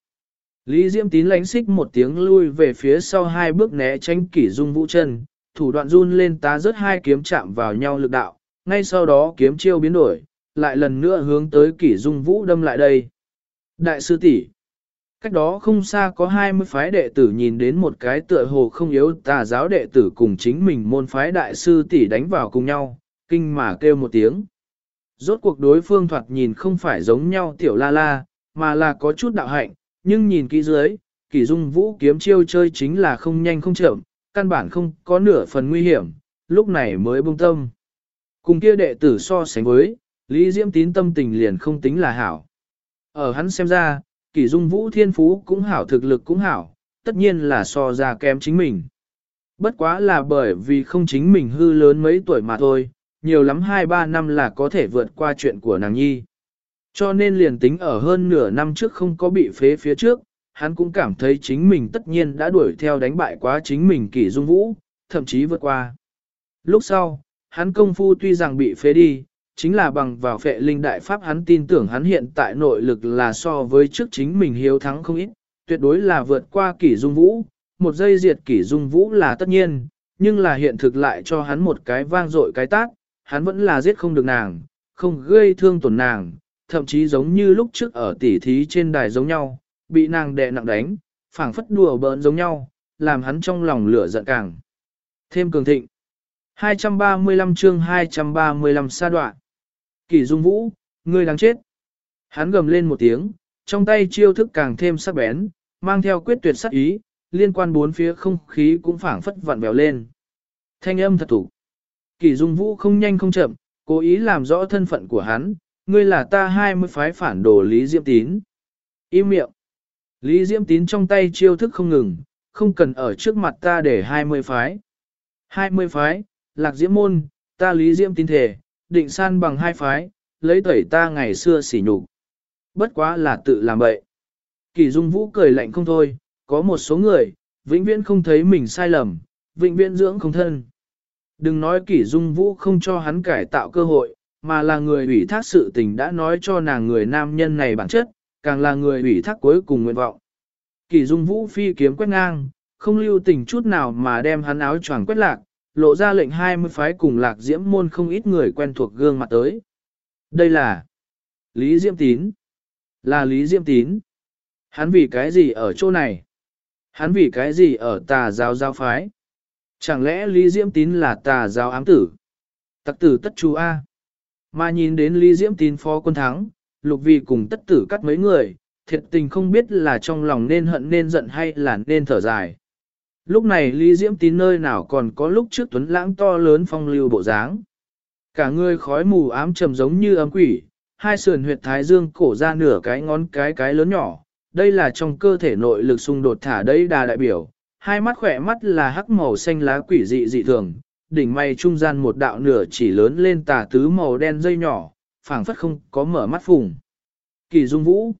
Lý Diễm Tín lánh xích một tiếng lui về phía sau hai bước né tránh Kỷ Dung Vũ chân, thủ đoạn run lên tá rớt hai kiếm chạm vào nhau lực đạo, ngay sau đó kiếm chiêu biến đổi, lại lần nữa hướng tới Kỷ Dung Vũ đâm lại đây. Đại sư tỷ, cách đó không xa có 20 phái đệ tử nhìn đến một cái tựa hồ không yếu tà giáo đệ tử cùng chính mình môn phái đại sư tỷ đánh vào cùng nhau, kinh mà kêu một tiếng. Rốt cuộc đối phương thoạt nhìn không phải giống nhau tiểu la la, mà là có chút đạo hạnh, nhưng nhìn kỹ dưới, Kỷ Dung Vũ kiếm chiêu chơi chính là không nhanh không chậm, căn bản không có nửa phần nguy hiểm, lúc này mới buông tâm. Cùng kia đệ tử so sánh với, Lý Diễm Tín tâm tình liền không tính là hảo. Ở hắn xem ra, Kỷ Dung Vũ thiên phú cũng hảo thực lực cũng hảo, tất nhiên là so ra kém chính mình. Bất quá là bởi vì không chính mình hư lớn mấy tuổi mà thôi, nhiều lắm 2-3 năm là có thể vượt qua chuyện của nàng nhi. Cho nên liền tính ở hơn nửa năm trước không có bị phế phía trước, hắn cũng cảm thấy chính mình tất nhiên đã đuổi theo đánh bại quá chính mình Kỷ Dung Vũ, thậm chí vượt qua. Lúc sau, hắn công phu tuy rằng bị phế đi, chính là bằng vào phệ linh đại pháp hắn tin tưởng hắn hiện tại nội lực là so với trước chính mình hiếu thắng không ít, tuyệt đối là vượt qua Kỷ Dung Vũ, một giây diệt Kỷ Dung Vũ là tất nhiên, nhưng là hiện thực lại cho hắn một cái vang dội cái tát, hắn vẫn là giết không được nàng, không gây thương tổn nàng, thậm chí giống như lúc trước ở tỉ thí trên đài giống nhau, bị nàng đè nặng đánh, phảng phất đùa bỡn giống nhau, làm hắn trong lòng lửa giận càng thêm cường thịnh. 235 chương 235 sa đoạn. Kỷ Dung Vũ, ngươi đáng chết. Hắn gầm lên một tiếng, trong tay chiêu thức càng thêm sắc bén, mang theo quyết tuyệt sắc ý, liên quan bốn phía không khí cũng phảng phất vặn vẹo lên. Thanh âm thật thủ. Kỷ Dung Vũ không nhanh không chậm, cố ý làm rõ thân phận của hắn, ngươi là ta 20 phái phản đồ Lý Diễm Tín. Im miệng. Lý Diễm Tín trong tay chiêu thức không ngừng, không cần ở trước mặt ta để 20 phái. 20 phái, lạc diễm môn, ta Lý Diễm Tín thể, định san bằng 2 phái, lấy tẩy ta ngày xưa sỉ nhục. Bất quá là tự làm bậy. Kỷ Dung Vũ cười lạnh không thôi, có một số người, vĩnh viễn không thấy mình sai lầm, vĩnh viễn dưỡng không thân. Đừng nói Kỷ Dung Vũ không cho hắn cải tạo cơ hội, mà là người ủy thác sự tình đã nói cho nàng người nam nhân này bản chất, càng là người ủy thác cuối cùng nguyện vọng. Kỷ Dung Vũ phi kiếm quét ngang, không lưu tình chút nào mà đem hắn áo choàng quét lạc, lộ ra lệnh 20 phái cùng lạc diễm môn không ít người quen thuộc gương mặt tới. Đây là Lý Diễm Tín. Là Lý Diễm Tín. Hắn vì cái gì ở chỗ này? Hắn vì cái gì ở tà giáo giáo phái? Chẳng lẽ Lý Diễm Tín là tà giáo ám tử? Tặc tử tất chú A. Mà nhìn đến Lý Diễm Tín phó quân thắng, Lục Vì cùng tất tử cắt mấy người, thiệt tình không biết là trong lòng nên hận nên giận hay là nên thở dài. Lúc này Lý Diễm Tín nơi nào còn có lúc trước tuấn lãng to lớn phong lưu bộ dáng. Cả người khói mù ám trầm giống như ấm quỷ, hai sườn huyệt thái dương cổ ra nửa cái ngón cái lớn nhỏ. Đây là trong cơ thể nội lực xung đột thả đây đà đại biểu. Hai mắt khỏe mắt là hắc màu xanh lá quỷ dị dị thường, đỉnh mày trung gian một đạo nửa chỉ lớn lên tà tứ màu đen dây nhỏ, phảng phất không có mở mắt phùng. Kỳ Dung Vũ.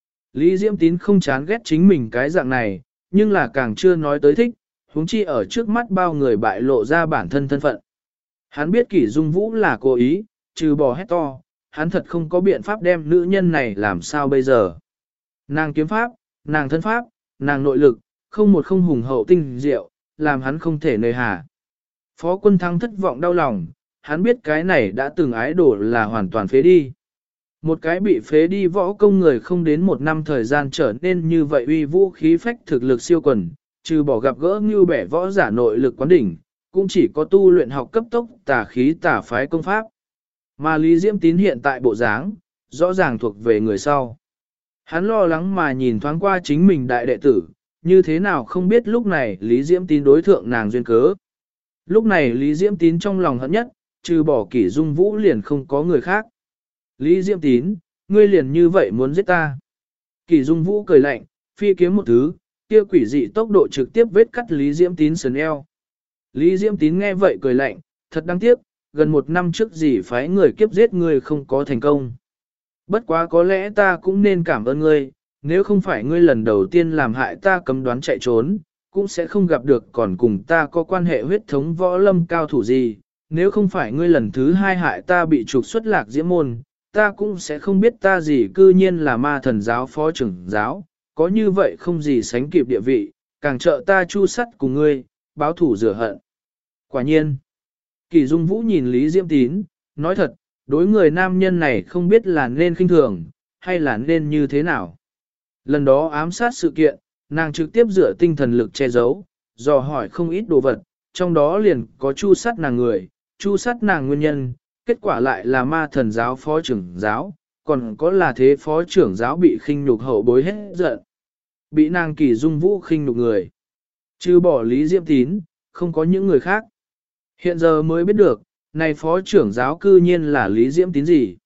Lý Diễm Tín không chán ghét chính mình cái dạng này, nhưng là càng chưa nói tới thích, huống chi ở trước mắt bao người bại lộ ra bản thân thân phận. Hắn biết Kỷ Dung Vũ là cố ý, trừ bỏ hét to, hắn thật không có biện pháp đem nữ nhân này làm sao bây giờ. Nàng kiếm pháp, nàng thân pháp, nàng nội lực, không một không hùng hậu tinh diệu, làm hắn không thể nơi hà. Phó Quân Thắng thất vọng đau lòng, hắn biết cái này đã từng ái đổ là hoàn toàn phế đi. Một cái bị phế đi võ công người không đến một năm thời gian trở nên như vậy uy vũ khí phách thực lực siêu quần, trừ bỏ gặp gỡ như bẻ võ giả nội lực quán đỉnh, cũng chỉ có tu luyện học cấp tốc tà khí tà phái công pháp. Mà Lý Diễm Tín hiện tại bộ dáng, rõ ràng thuộc về người sau. Hắn lo lắng mà nhìn thoáng qua chính mình đại đệ tử, như thế nào không biết lúc này Lý Diễm Tín đối thượng nàng duyên cớ. Lúc này Lý Diễm Tín trong lòng hận nhất, trừ bỏ Kỷ Dung Vũ liền không có người khác. Lý Diễm Tín, ngươi liền như vậy muốn giết ta. Kỷ Dung Vũ cười lạnh, phi kiếm một thứ, kia quỷ dị tốc độ trực tiếp vết cắt Lý Diễm Tín sườn eo. Lý Diễm Tín nghe vậy cười lạnh, thật đáng tiếc, gần một năm trước gì phái người kiếp giết ngươi không có thành công. Bất quá có lẽ ta cũng nên cảm ơn ngươi, nếu không phải ngươi lần đầu tiên làm hại ta cấm đoán chạy trốn, cũng sẽ không gặp được còn cùng ta có quan hệ huyết thống võ lâm cao thủ gì. Nếu không phải ngươi lần thứ hai hại ta bị trục xuất lạc diễm môn, ta cũng sẽ không biết ta gì cư nhiên là ma thần giáo phó trưởng giáo, có như vậy không gì sánh kịp địa vị, càng trợ ta chu sắt cùng ngươi, báo thủ rửa hận. Quả nhiên, Kỷ Dung Vũ nhìn Lý Diễm Tín, nói thật, đối người nam nhân này không biết là nên khinh thường, hay là nên như thế nào. Lần đó ám sát sự kiện, nàng trực tiếp dựa tinh thần lực che giấu, dò hỏi không ít đồ vật, trong đó liền có chu sát nàng người, chu sát nàng nguyên nhân, kết quả lại là ma thần giáo phó trưởng giáo, còn có là thế phó trưởng giáo bị khinh nhục hậu bối hết giận. Bị nàng Kỷ Dung Vũ khinh nhục người. Chứ bỏ Lý Diễm Tín, không có những người khác. Hiện giờ mới biết được, này phó trưởng giáo cư nhiên là Lý Diễm Tín gì.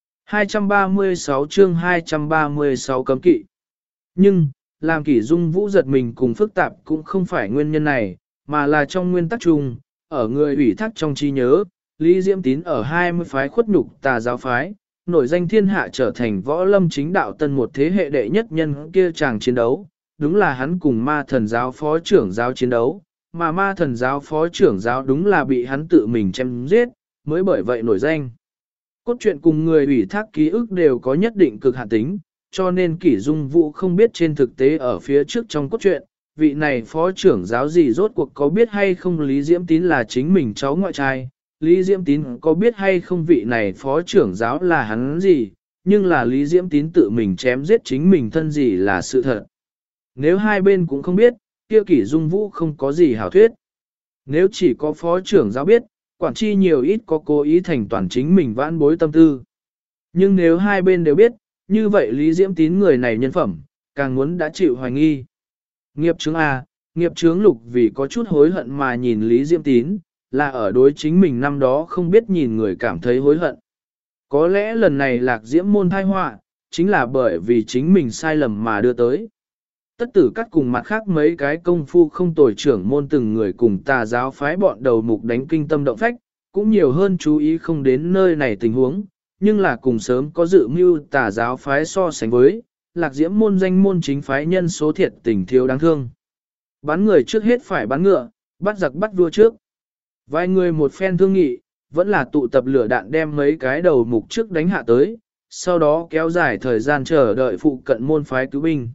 236 chương 236 cấm kỵ. Nhưng, làm Kỷ Dung Vũ giật mình cùng phức tạp cũng không phải nguyên nhân này, mà là trong nguyên tắc chung, ở người ủy thác trong trí nhớ, Lý Diễm Tín ở 20 phái khuất nhục tà giáo phái, nổi danh thiên hạ trở thành võ lâm chính đạo tân một thế hệ đệ nhất nhân kia chàng chiến đấu, đúng là hắn cùng ma thần giáo phó trưởng giáo chiến đấu, mà ma thần giáo phó trưởng giáo đúng là bị hắn tự mình chém giết, mới bởi vậy nổi danh. Cốt truyện cùng người ủy thác ký ức đều có nhất định cực hạn tính, cho nên Kỷ Dung Vũ không biết trên thực tế ở phía trước trong cốt truyện, vị này phó trưởng giáo gì rốt cuộc có biết hay không Lý Diễm Tín là chính mình cháu ngoại trai, Lý Diễm Tín có biết hay không vị này phó trưởng giáo là hắn gì, nhưng là Lý Diễm Tín tự mình chém giết chính mình thân gì là sự thật. Nếu hai bên cũng không biết, kia Kỷ Dung Vũ không có gì hảo thuyết. Nếu chỉ có phó trưởng giáo biết, quản chi nhiều ít có cố ý thành toàn chính mình vãn bối tâm tư. Nhưng nếu hai bên đều biết, như vậy Lý Diễm Tín người này nhân phẩm, càng muốn đã chịu hoài nghi. Nghiệp chướng A, nghiệp chướng Lục vì có chút hối hận mà nhìn Lý Diễm Tín, là ở đối chính mình năm đó không biết nhìn người cảm thấy hối hận. Có lẽ lần này lạc diễm môn thai họa chính là bởi vì chính mình sai lầm mà đưa tới. Tất tử cắt cùng mặt khác mấy cái công phu không tồi trưởng môn từng người cùng tà giáo phái bọn đầu mục đánh kinh tâm động phách, cũng nhiều hơn chú ý không đến nơi này tình huống, nhưng là cùng sớm có dự mưu tà giáo phái so sánh với, lạc diễm môn danh môn chính phái nhân số thiệt tình thiếu đáng thương. Bắn người trước hết phải bắn ngựa, bắt giặc bắt vua trước. Vài người một phen thương nghị, vẫn là tụ tập lửa đạn đem mấy cái đầu mục trước đánh hạ tới, sau đó kéo dài thời gian chờ đợi phụ cận môn phái cứu binh.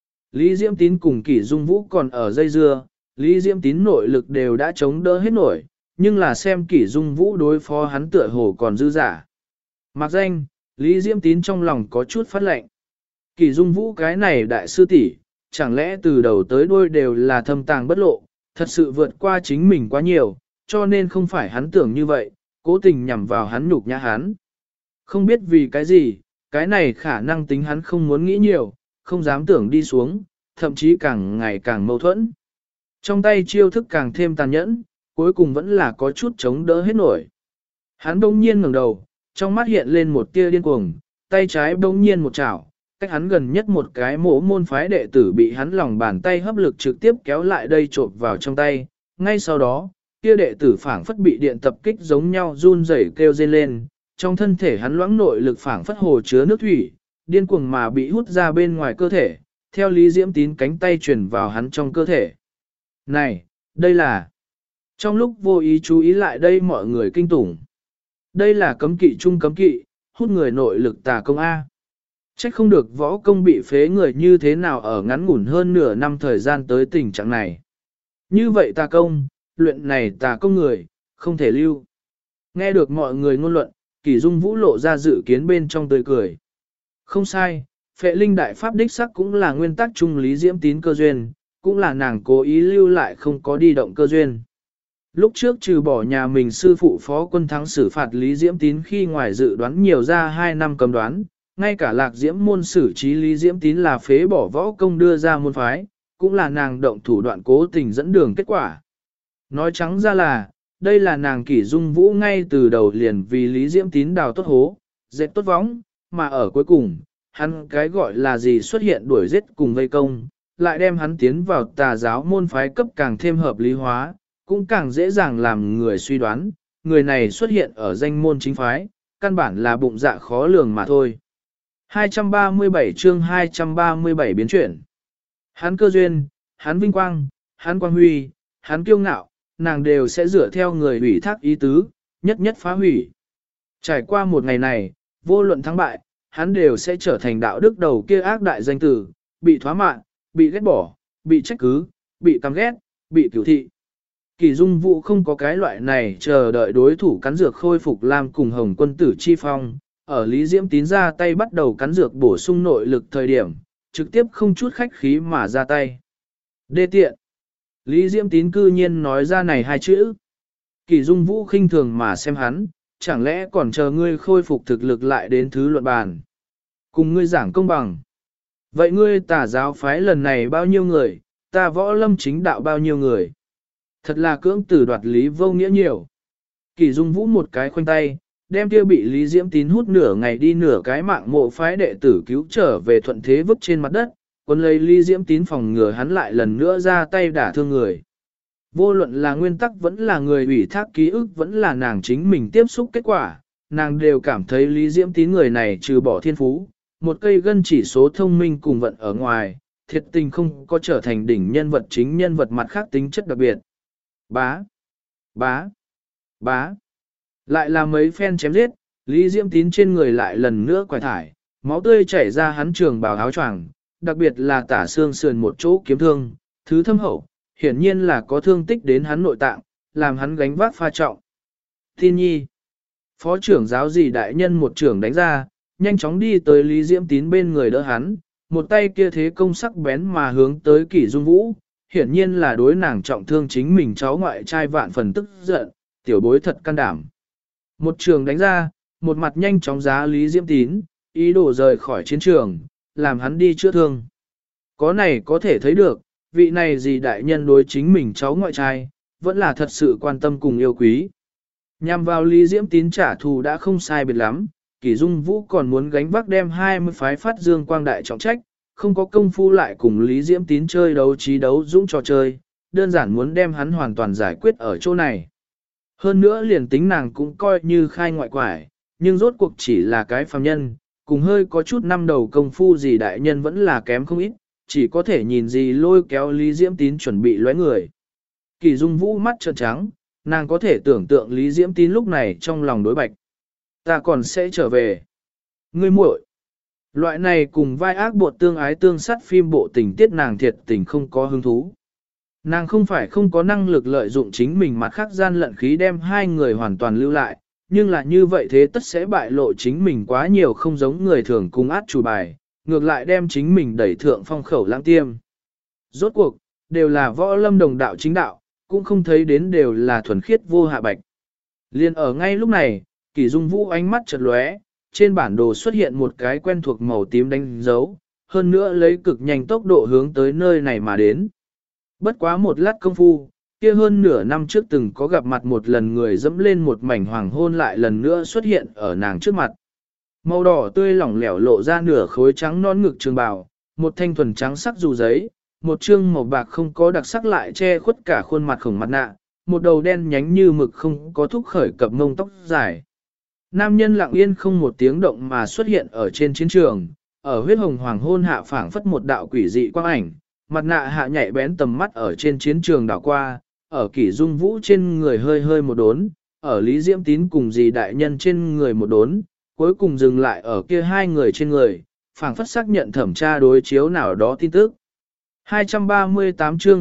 Lý Diễm Tín cùng Kỷ Dung Vũ còn ở dây dưa, Lý Diễm Tín nội lực đều đã chống đỡ hết nổi, nhưng là xem Kỷ Dung Vũ đối phó hắn tựa hồ còn dư giả. Mặc danh, Lý Diễm Tín trong lòng có chút phát lệnh. Kỷ Dung Vũ cái này đại sư tỷ, chẳng lẽ từ đầu tới đuôi đều là thâm tàng bất lộ, thật sự vượt qua chính mình quá nhiều, cho nên không phải hắn tưởng như vậy, cố tình nhằm vào hắn nhục nhã hắn. Không biết vì cái gì, cái này khả năng tính hắn không muốn nghĩ nhiều, không dám tưởng đi xuống, thậm chí càng ngày càng mâu thuẫn. Trong tay chiêu thức càng thêm tàn nhẫn, cuối cùng vẫn là có chút chống đỡ hết nổi. Hắn bỗng nhiên ngẩng đầu, trong mắt hiện lên một tia điên cuồng, tay trái bỗng nhiên một chảo, cách hắn gần nhất một cái mỗ môn phái đệ tử bị hắn lòng bàn tay hấp lực trực tiếp kéo lại đây trộn vào trong tay. Ngay sau đó, kia đệ tử phảng phất bị điện tập kích giống nhau run rẩy kêu rên lên, trong thân thể hắn loãng nội lực phảng phất hồ chứa nước thủy, điên cuồng mà bị hút ra bên ngoài cơ thể, theo Lý Diễm Tín cánh tay truyền vào hắn trong cơ thể. Này, đây là... Trong lúc vô ý chú ý lại đây mọi người kinh tủng. Đây là cấm kỵ trung cấm kỵ, hút người nội lực tà công A. Trách không được võ công bị phế người như thế nào ở ngắn ngủn hơn nửa năm thời gian tới tình trạng này. Như vậy tà công, luyện này tà công người, không thể lưu. Nghe được mọi người ngôn luận, Kỷ Dung Vũ lộ ra dự kiến bên trong tươi cười. Không sai, phệ linh đại pháp đích sắc cũng là nguyên tắc trung Lý Diễm Tín cơ duyên, cũng là nàng cố ý lưu lại không có đi động cơ duyên. Lúc trước trừ bỏ nhà mình sư phụ phó quân thắng xử phạt Lý Diễm Tín khi ngoài dự đoán nhiều ra 2 năm cầm đoán, ngay cả lạc diễm môn xử trí Lý Diễm Tín là phế bỏ võ công đưa ra môn phái, cũng là nàng động thủ đoạn cố tình dẫn đường kết quả. Nói trắng ra là, đây là nàng Kỷ Dung Vũ ngay từ đầu liền vì Lý Diễm Tín đào tốt hố, dệt tốt võng, mà ở cuối cùng, hắn cái gọi là gì xuất hiện đuổi giết cùng vây công, lại đem hắn tiến vào tà giáo môn phái cấp càng thêm hợp lý hóa, cũng càng dễ dàng làm người suy đoán, người này xuất hiện ở danh môn chính phái, căn bản là bụng dạ khó lường mà thôi. 237 chương 237 biến chuyển. Hắn cơ duyên, hắn vinh quang, hắn quang huy, hắn kiêu ngạo, nàng đều sẽ dựa theo người ủy thác ý tứ, nhất nhất phá hủy. Trải qua một ngày này, vô luận thắng bại, hắn đều sẽ trở thành đạo đức đầu kia ác đại danh tử, bị thoá mạn, bị ghét bỏ, bị trách cứ, bị căm ghét, bị cửu thị. Kỷ Dung Vũ không có cái loại này chờ đợi đối thủ cắn dược khôi phục Lam cùng Hồng Quân Tử Chi Phong, ở Lý Diễm Tín ra tay bắt đầu cắn dược bổ sung nội lực thời điểm, trực tiếp không chút khách khí mà ra tay. Đê tiện. Lý Diễm Tín cư nhiên nói ra này 2 chữ. Kỷ Dung Vũ khinh thường mà xem hắn, chẳng lẽ còn chờ ngươi khôi phục thực lực lại đến thứ luận bàn. Cùng ngươi giảng công bằng. Vậy ngươi tà giáo phái lần này bao nhiêu người, ta võ lâm chính đạo bao nhiêu người. Thật là cưỡng tử đoạt lý vô nghĩa nhiều. Kỷ Dung Vũ một cái khoanh tay, đem kia bị Lý Diễm Tín hút nửa ngày đi nửa cái mạng mộ phái đệ tử cứu trở về thuận thế vứt trên mặt đất, quân lấy Lý Diễm Tín phòng ngừa hắn lại lần nữa ra tay đả thương người. Vô luận là nguyên tắc vẫn là người ủy thác ký ức vẫn là nàng chính mình tiếp xúc kết quả, nàng đều cảm thấy Lý Diễm Tín người này trừ bỏ thiên phú, một cây gân chỉ số thông minh cùng vận ở ngoài, thiệt tình không có trở thành đỉnh nhân vật chính nhân vật mặt khác tính chất đặc biệt. Bá, bá, bá. Lại là mấy phen chém giết, Lý Diễm Tín trên người lại lần nữa quải thải, máu tươi chảy ra hắn trường bào áo choàng, đặc biệt là tả xương sườn một chỗ kiếm thương, thứ thâm hậu, hiển nhiên là có thương tích đến hắn nội tạng, làm hắn gánh vác pha trọng. Thiên nhi, phó trưởng giáo gì đại nhân một trưởng đánh ra, nhanh chóng đi tới Lý Diễm Tín bên người đỡ hắn, một tay kia thế công sắc bén mà hướng tới Kỷ Dung Vũ, hiển nhiên là đối nàng trọng thương chính mình cháu ngoại trai vạn phần tức giận, tiểu bối thật can đảm. Một trường đánh ra, một mặt nhanh chóng giá Lý Diễm Tín, ý đồ rời khỏi chiến trường, làm hắn đi chữa thương. Có này có thể thấy được, vị này gì đại nhân đối chính mình cháu ngoại trai, vẫn là thật sự quan tâm cùng yêu quý. Nhằm vào Lý Diễm Tín trả thù đã không sai biệt lắm, Kỷ Dung Vũ còn muốn gánh vác đem 20 phái phát dương quang đại trọng trách, không có công phu lại cùng Lý Diễm Tín chơi đấu trí đấu dũng trò chơi, đơn giản muốn đem hắn hoàn toàn giải quyết ở chỗ này. Hơn nữa liền tính nàng cũng coi như khai ngoại quải, nhưng rốt cuộc chỉ là cái phàm nhân, cùng hơi có chút năm đầu công phu gì đại nhân vẫn là kém không ít, chỉ có thể nhìn gì lôi kéo Lý Diễm Tín chuẩn bị lóe người. Kỳ Dung Vũ mắt trợn trắng, nàng có thể tưởng tượng Lý Diễm Tín lúc này trong lòng đối bạch. Ta còn sẽ trở về. Ngươi muội. Loại này cùng vai ác bột tương ái tương sát phim bộ tình tiết nàng thiệt tình không có hứng thú. Nàng không phải không có năng lực lợi dụng chính mình mặt khác gian lận khí đem hai người hoàn toàn lưu lại, nhưng là như vậy thế tất sẽ bại lộ chính mình quá nhiều không giống người thường cùng át chủ bài, ngược lại đem chính mình đẩy thượng phong khẩu lãng tiêm. Rốt cuộc, đều là võ lâm đồng đạo chính đạo, cũng không thấy đến đều là thuần khiết vô hạ bạch. Liên ở ngay lúc này, Kỷ Dung Vũ ánh mắt chợt lóe, trên bản đồ xuất hiện một cái quen thuộc màu tím đánh dấu, hơn nữa lấy cực nhanh tốc độ hướng tới nơi này mà đến. Bất quá một lát công phu, kia hơn nửa năm trước từng có gặp mặt một lần người dẫm lên một mảnh hoàng hôn lại lần nữa xuất hiện ở nàng trước mặt. Màu đỏ tươi lỏng lẻo lộ ra nửa khối trắng non ngực trường bào, một thanh thuần trắng sắc dù giấy, một trương màu bạc không có đặc sắc lại che khuất cả khuôn mặt khổng mặt nạ, một đầu đen nhánh như mực không có thúc khởi cập mông tóc dài. Nam nhân lặng yên không một tiếng động mà xuất hiện ở trên chiến trường, ở huyết hồng hoàng hôn hạ phảng phất một đạo quỷ dị quang ảnh, mặt nạ hạ nhạy bén tầm mắt ở trên chiến trường đảo qua, ở Kỷ Dung Vũ trên người hơi hơi một đốn, ở Lý Diễm Tín cùng dì đại nhân trên người một đốn, cuối cùng dừng lại ở kia hai người trên người, phảng phất xác nhận thẩm tra đối chiếu nào đó tin tức. 238 chương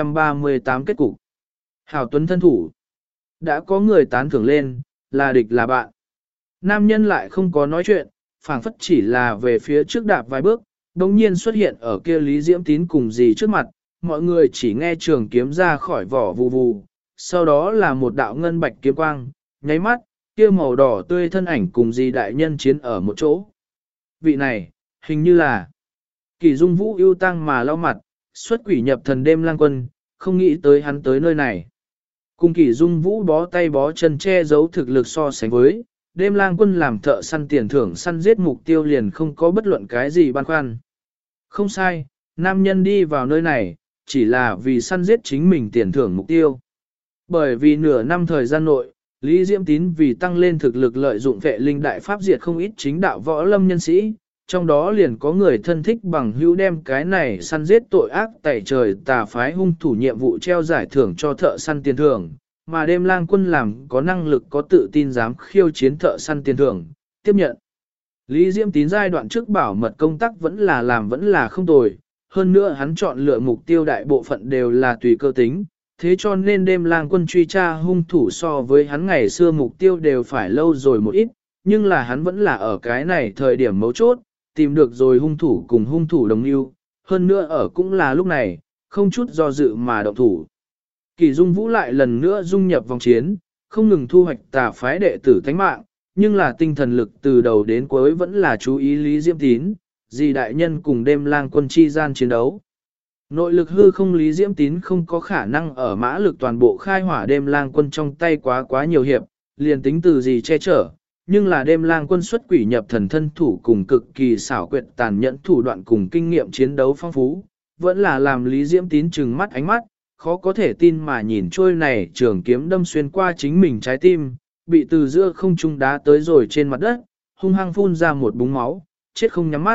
238 kết cục. Hảo Tuấn thân thủ. Đã có người tán thưởng lên, là địch là bạn. Nam nhân lại không có nói chuyện, phảng phất chỉ là về phía trước đạp vài bước, đồng nhiên xuất hiện ở kia Lý Diễm Tín cùng dì trước mặt, mọi người chỉ nghe trường kiếm ra khỏi vỏ vù vù, sau đó là một đạo ngân bạch kiếm quang, nháy mắt, kia màu đỏ tươi thân ảnh cùng dì đại nhân chiến ở một chỗ. Vị này, hình như là Kỷ Dung Vũ ưu tăng mà lau mặt, xuất quỷ nhập thần đêm lang quân, không nghĩ tới hắn tới nơi này. Cùng Kỷ Dung Vũ bó tay bó chân che giấu thực lực so sánh với, đêm lang quân làm thợ săn tiền thưởng săn giết mục tiêu liền không có bất luận cái gì băn khoăn. Không sai, nam nhân đi vào nơi này, chỉ là vì săn giết chính mình tiền thưởng mục tiêu. Bởi vì nửa năm thời gian nội, Lý Diễm Tín vì tăng lên thực lực lợi dụng vệ linh đại pháp diệt không ít chính đạo võ lâm nhân sĩ, trong đó liền có người thân thích bằng hữu đem cái này săn giết tội ác tẩy trời tà phái hung thủ nhiệm vụ treo giải thưởng cho thợ săn tiền thưởng, mà đêm lang quân làm có năng lực có tự tin dám khiêu chiến thợ săn tiền thưởng, tiếp nhận. Lý Diễm Tín giai đoạn trước bảo mật công tác vẫn là không tồi, hơn nữa hắn chọn lựa mục tiêu đại bộ phận đều là tùy cơ tính, thế cho nên đêm lang quân truy tra hung thủ so với hắn ngày xưa mục tiêu đều phải lâu rồi một ít, nhưng là hắn vẫn là ở cái này thời điểm mấu chốt, tìm được rồi hung thủ cùng hung thủ đồng lưu, hơn nữa ở cũng là lúc này, không chút do dự mà động thủ. Kỷ Dung Vũ lại lần nữa dung nhập vòng chiến, không ngừng thu hoạch tà phái đệ tử thánh mạng, nhưng là tinh thần lực từ đầu đến cuối vẫn là chú ý Lý Diễm Tín, dì đại nhân cùng đêm lang quân chi gian chiến đấu. Nội lực hư không Lý Diễm Tín không có khả năng ở mã lực toàn bộ khai hỏa đêm lang quân trong tay quá nhiều hiệp, liền tính từ gì che chở, nhưng là đêm lang quân xuất quỷ nhập thần thân thủ cùng cực kỳ xảo quyệt tàn nhẫn thủ đoạn cùng kinh nghiệm chiến đấu phong phú, vẫn là làm Lý Diễm Tín trừng mắt ánh mắt, khó có thể tin mà nhìn trôi này trường kiếm đâm xuyên qua chính mình trái tim, bị từ giữa không trung đá tới rồi trên mặt đất, hung hăng phun ra một búng máu, chết không nhắm mắt.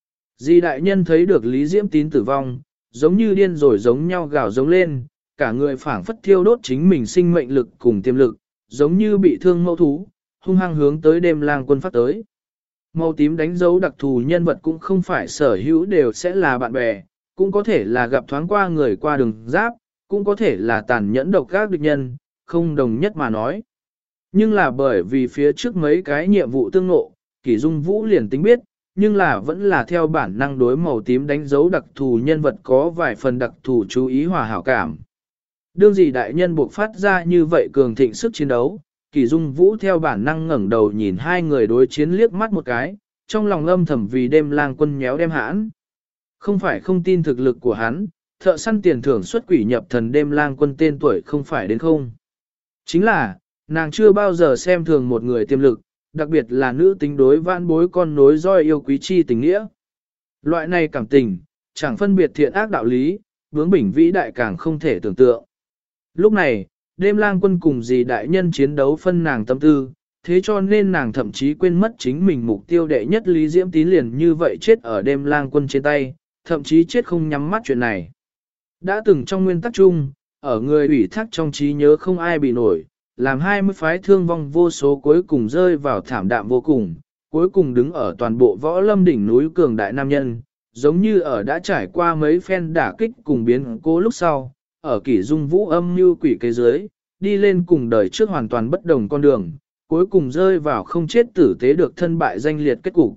Di đại nhân thấy được Lý Diễm Tín tử vong, giống như điên rồi giống nhau gào giống lên, cả người phảng phất thiêu đốt chính mình sinh mệnh lực cùng tiềm lực, giống như bị thương mâu thú, hung hăng hướng tới đêm lang quân phát tới. Màu tím đánh dấu đặc thù nhân vật cũng không phải sở hữu đều sẽ là bạn bè, cũng có thể là gặp thoáng qua người qua đường giáp, cũng có thể là tàn nhẫn độc các địch nhân, không đồng nhất mà nói. Nhưng là bởi vì phía trước mấy cái nhiệm vụ tương ngộ, Kỷ Dung Vũ liền tính biết, nhưng là vẫn là theo bản năng đối màu tím đánh dấu đặc thù nhân vật có vài phần đặc thù chú ý hòa hảo cảm. Đương gì đại nhân buộc phát ra như vậy cường thịnh sức chiến đấu, Kỷ Dung Vũ theo bản năng ngẩng đầu nhìn hai người đối chiến liếc mắt một cái, trong lòng âm thầm vì đêm lang quân nhéo đem hãn. Không phải không tin thực lực của hắn, thợ săn tiền thưởng xuất quỷ nhập thần đêm lang quân tên tuổi không phải đến không. Chính là, nàng chưa bao giờ xem thường một người tiềm lực, đặc biệt là nữ tính đối vãn bối con nối roi yêu quý chi tình nghĩa. Loại này cảm tình, chẳng phân biệt thiện ác đạo lý, bướng bỉnh vĩ đại càng không thể tưởng tượng. Lúc này, đêm lang quân cùng dì đại nhân chiến đấu phân nàng tâm tư, thế cho nên nàng thậm chí quên mất chính mình mục tiêu đệ nhất Lý Diễm Tín liền như vậy chết ở đêm lang quân trên tay, thậm chí chết không nhắm mắt chuyện này. Đã từng trong nguyên tắc chung, ở người ủy thác trong trí nhớ không ai bị nổi, làm 20 phái thương vong vô số cuối cùng rơi vào thảm đạm vô cùng, cuối cùng đứng ở toàn bộ võ lâm đỉnh núi cường đại nam nhân, giống như ở đã trải qua mấy phen đả kích cùng biến cố lúc sau, ở kỷ dung vũ âm như quỷ kế dưới, đi lên cùng đời trước hoàn toàn bất đồng con đường, cuối cùng rơi vào không chết tử tế được thân bại danh liệt kết cục.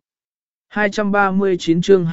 239 chương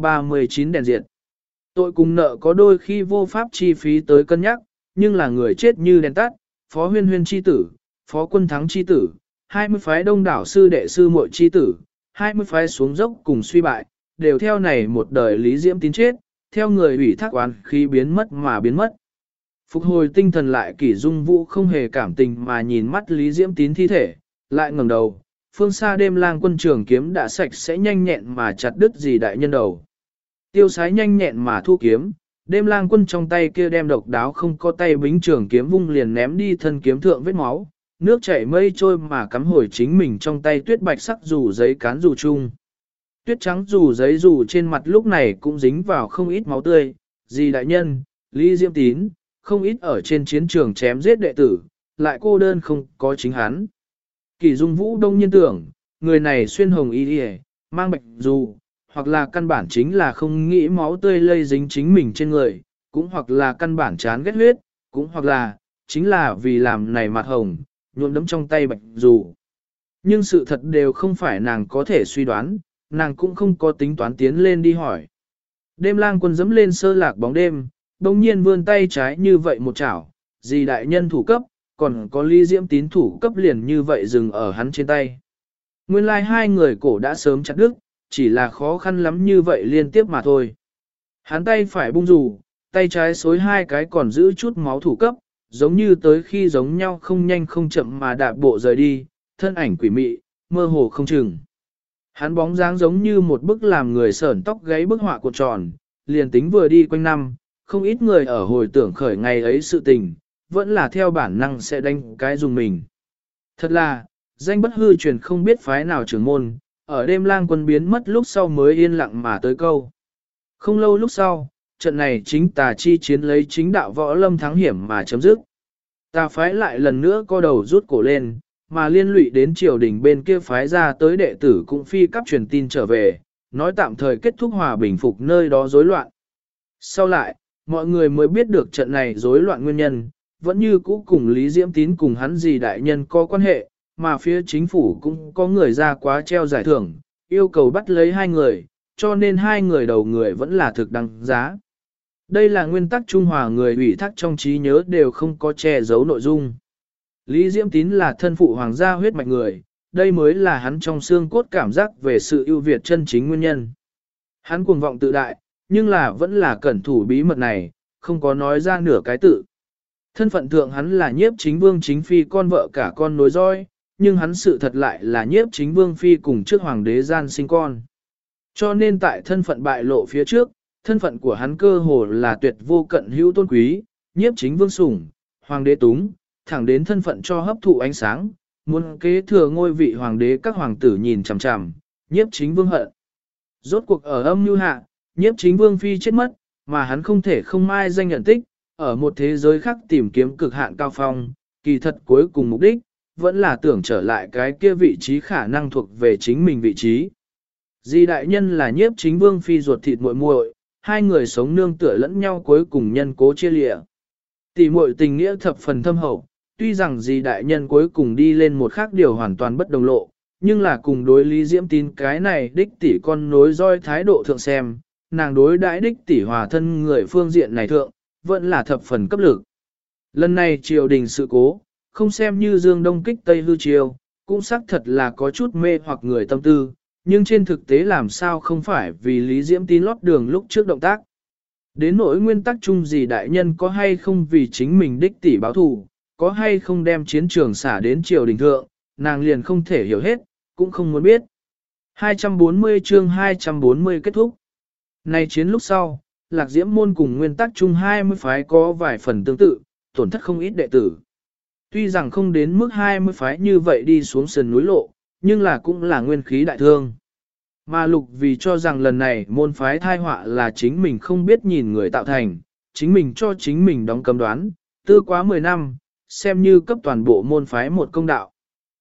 239 đèn diệt. Tội cùng nợ có đôi khi vô pháp chi phí tới cân nhắc, nhưng là người chết như đèn tắt, Phó Huyên Huyên chi tử, Phó Quân Thắng chi tử, 20 phái đông đảo sư đệ sư muội chi tử, 20 phái xuống dốc cùng suy bại, đều theo này một đời Lý Diễm Tín chết, theo người ủy thác oán khi biến mất mà biến mất. Phục hồi tinh thần lại kỷ dung vũ không hề cảm tình mà nhìn mắt Lý Diễm Tín thi thể, lại ngẩng đầu, phương xa đêm lang quân trường kiếm đã sạch sẽ nhanh nhẹn mà chặt đứt dì đại nhân đầu. Tiêu sái nhanh nhẹn mà thu kiếm, đêm lang quân trong tay kia đem độc đáo không có tay bính trường kiếm vung liền ném đi thân kiếm thượng vết máu, nước chảy mây trôi mà cắm hồi chính mình trong tay tuyết bạch sắc dù giấy cán dù chung. Tuyết trắng dù giấy dù trên mặt lúc này cũng dính vào không ít máu tươi, dì đại nhân, Lý Diễm Tín, không ít ở trên chiến trường chém giết đệ tử, lại cô đơn không có chính hắn. Kỷ Dung Vũ đông nhiên tưởng, người này xuyên hồng y y, mang bạch dù, hoặc là căn bản chính là không nghĩ máu tươi lây dính chính mình trên người, cũng hoặc là căn bản chán ghét huyết, cũng hoặc là, chính là vì làm này mặt hồng, nhuộm đấm trong tay bạch dù. Nhưng sự thật đều không phải nàng có thể suy đoán, nàng cũng không có tính toán tiến lên đi hỏi. Đêm lang quân dẫm lên sơ lạc bóng đêm, đồng nhiên vươn tay trái như vậy một chảo, dì đại nhân thủ cấp, còn có Lý Diễm Tín thủ cấp liền như vậy dừng ở hắn trên tay. Nguyên lai hai người cổ đã sớm chặt đứt, chỉ là khó khăn lắm như vậy liên tiếp mà thôi. Hắn tay phải bung rủ, tay trái xối hai cái còn giữ chút máu thủ cấp, giống như tới khi giống nhau không nhanh không chậm mà đạp bộ rời đi, thân ảnh quỷ mị, mơ hồ không chừng. Hắn bóng dáng giống như một bức làm người sởn tóc gáy bức họa cuộn tròn, liền tính vừa đi quanh năm, không ít người ở hồi tưởng khởi ngày ấy sự tình, vẫn là theo bản năng sẽ đánh cái dùng mình. Thật là, danh bất hư truyền không biết phái nào trưởng môn, ở đêm lang quân biến mất lúc sau mới yên lặng mà tới câu. Không lâu lúc sau, trận này chính tà chi chiến lấy chính đạo võ lâm thắng hiểm mà chấm dứt. Tà phái lại lần nữa co đầu rút cổ lên, mà liên lụy đến triều đình bên kia phái ra tới đệ tử cũng phi cấp truyền tin trở về, nói tạm thời kết thúc hòa bình phục nơi đó rối loạn. Sau lại, mọi người mới biết được trận này rối loạn nguyên nhân, vẫn như cũ cùng Lý Diễm Tín cùng hắn dì đại nhân có quan hệ, mà phía chính phủ cũng có người ra quá treo giải thưởng, yêu cầu bắt lấy hai người, cho nên hai người đầu người vẫn là thực đăng giá. Đây là nguyên tắc Trung Hòa người ủy thác trong trí nhớ đều không có che giấu nội dung. Lý Diễm Tín là thân phụ hoàng gia huyết mạch người, đây mới là hắn trong xương cốt cảm giác về sự ưu việt chân chính nguyên nhân. Hắn cuồng vọng tự đại, nhưng là vẫn là cẩn thủ bí mật này, không có nói ra nửa cái tự. Thân phận thượng hắn là nhiếp chính vương chính phi con vợ cả con nối roi, nhưng hắn sự thật lại là nhiếp chính vương phi cùng trước hoàng đế gian sinh con. Cho nên tại thân phận bại lộ phía trước, thân phận của hắn cơ hồ là tuyệt vô cận hữu tôn quý, nhiếp chính vương sủng, hoàng đế túng, thẳng đến thân phận cho hấp thụ ánh sáng, muốn kế thừa ngôi vị hoàng đế các hoàng tử nhìn chằm chằm, nhiếp chính vương hận. Rốt cuộc ở âm mưu hạ, nhiếp chính vương phi chết mất, mà hắn không thể không mai danh nhận tích, ở một thế giới khác tìm kiếm cực hạn cao phong, kỳ thật cuối cùng mục đích, vẫn là tưởng trở lại cái kia vị trí khả năng thuộc về chính mình vị trí. Di đại nhân là nhiếp chính vương phi ruột thịt muội muội, hai người sống nương tựa lẫn nhau cuối cùng nhân cố chia lịa. Tỷ muội tình nghĩa thập phần thâm hậu, tuy rằng Di đại nhân cuối cùng đi lên một khác điều hoàn toàn bất đồng lộ, nhưng là cùng đối Lý Diễm Tín cái này đích tỷ con nối roi thái độ thượng xem, nàng đối đãi đích tỷ hòa thân người phương diện này thượng, vẫn là thập phần cấp lực. Lần này triều đình sự cố, không xem như dương đông kích tây hư triều, cũng xác thật là có chút mê hoặc người tâm tư, nhưng trên thực tế làm sao không phải vì Lý Diễm Tín lót đường lúc trước động tác. Đến nỗi nguyên tắc chung gì đại nhân có hay không vì chính mình đích tỷ báo thù, có hay không đem chiến trường xả đến triều đình thượng, nàng liền không thể hiểu hết, cũng không muốn biết. 240 chương 240 kết thúc. Nay chiến lúc sau, Lạc Diễm môn cùng nguyên tắc chung 20 phái có vài phần tương tự, tổn thất không ít đệ tử. Tuy rằng không đến mức 20 phái như vậy đi xuống sườn núi lộ, nhưng là cũng là nguyên khí đại thương. Mà Lục vì cho rằng lần này môn phái thai họa là chính mình không biết nhìn người tạo thành, chính mình cho chính mình đóng cấm đoán, tư quá 10 năm, xem như cấp toàn bộ môn phái một công đạo.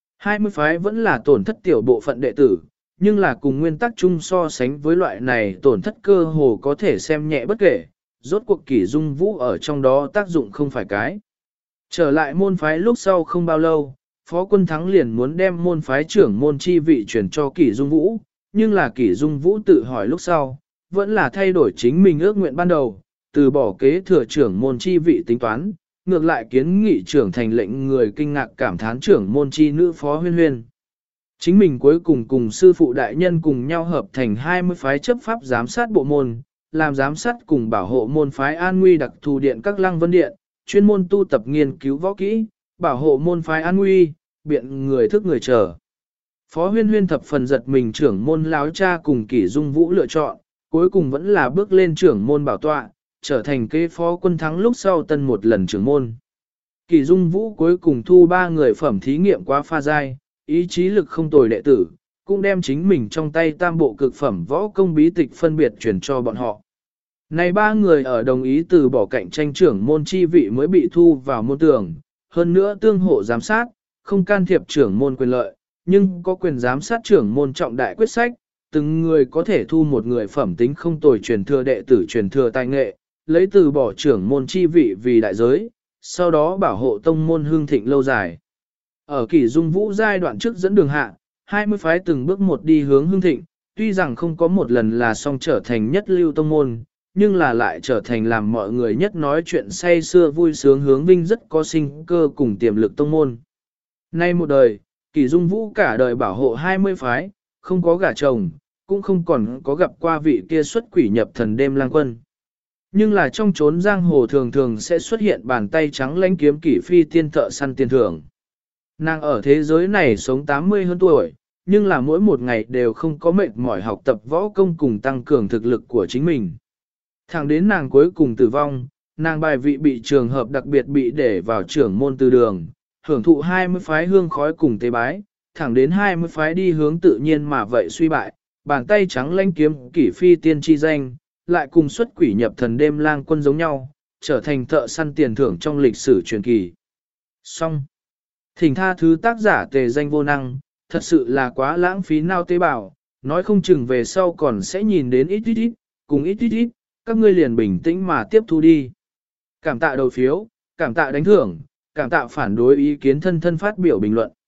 20 phái vẫn là tổn thất tiểu bộ phận đệ tử, nhưng là cùng nguyên tắc chung so sánh với loại này tổn thất cơ hồ có thể xem nhẹ bất kể, rốt cuộc Kỷ Dung Vũ ở trong đó tác dụng không phải cái. Trở lại môn phái lúc sau không bao lâu, Phó Quân Thắng liền muốn đem môn phái trưởng môn chi vị chuyển cho Kỷ Dung Vũ, nhưng là Kỷ Dung Vũ tự hỏi lúc sau, vẫn là thay đổi chính mình ước nguyện ban đầu, từ bỏ kế thừa trưởng môn chi vị tính toán, ngược lại kiến nghị trưởng thành lệnh người kinh ngạc cảm thán trưởng môn chi nữ Phó Huyên Huyên. Chính mình cuối cùng cùng sư phụ đại nhân cùng nhau hợp thành 20 phái chấp pháp giám sát bộ môn, làm giám sát cùng bảo hộ môn phái an nguy đặc thù điện các lăng vân điện, chuyên môn tu tập nghiên cứu võ kỹ, bảo hộ môn phái an nguy, biện người thức người chờ. Phó Huyên Huyên thập phần giật mình trưởng môn láo cha cùng Kỷ Dung Vũ lựa chọn, cuối cùng vẫn là bước lên trưởng môn bảo tọa, trở thành kế Phó Quân Thắng lúc sau tân một lần trưởng môn. Kỷ Dung Vũ cuối cùng thu 3 người phẩm thí nghiệm qua pha giai, ý chí lực không tồi đệ tử, cũng đem chính mình trong tay tam bộ cực phẩm võ công bí tịch phân biệt truyền cho bọn họ. Này 3 người ở đồng ý từ bỏ cạnh tranh trưởng môn chi vị mới bị thu vào môn tường, hơn nữa tương hộ giám sát, không can thiệp trưởng môn quyền lợi, nhưng có quyền giám sát trưởng môn trọng đại quyết sách, từng người có thể thu một người phẩm tính không tồi truyền thừa đệ tử truyền thừa tài nghệ, lấy từ bỏ trưởng môn chi vị vì đại giới, sau đó bảo hộ tông môn hương thịnh lâu dài. Ở Kỷ Dung Vũ giai đoạn trước dẫn đường hạ, 20 phái từng bước một đi hướng hương thịnh, tuy rằng không có một lần là song trở thành nhất lưu tông môn, nhưng là lại trở thành làm mọi người nhất nói chuyện say xưa vui sướng hướng vinh rất có sinh cơ cùng tiềm lực tông môn. Nay một đời, Kỷ Dung Vũ cả đời bảo hộ 20 phái, không có gả chồng, cũng không còn có gặp qua vị kia xuất quỷ nhập thần đêm lang quân. Nhưng là trong chốn giang hồ thường thường sẽ xuất hiện bàn tay trắng lãnh kiếm kỷ phi tiên thợ săn tiền thưởng. Nàng ở thế giới này sống 80 hơn tuổi, nhưng là mỗi một ngày đều không có mệt mỏi học tập võ công cùng tăng cường thực lực của chính mình. Thẳng đến nàng cuối cùng tử vong, nàng bài vị bị trường hợp đặc biệt bị để vào trưởng môn từ đường, hưởng thụ 20 phái hương khói cùng tế bái, thẳng đến 20 phái đi hướng tự nhiên mà vậy suy bại, bàn tay trắng lãnh kiếm kỷ phi tiên chi danh, lại cùng xuất quỷ nhập thần đêm lang quân giống nhau, trở thành thợ săn tiền thưởng trong lịch sử truyền kỳ. Xong. Thỉnh tha thứ tác giả tề danh vô năng, thật sự là quá lãng phí nao tế bào, nói không chừng về sau còn sẽ nhìn đến ít, cùng ít, các ngươi liền bình tĩnh mà tiếp thu đi. Cảm tạ đầu phiếu, cảm tạ đánh thưởng, cảm tạ phản đối ý kiến thân thân phát biểu bình luận.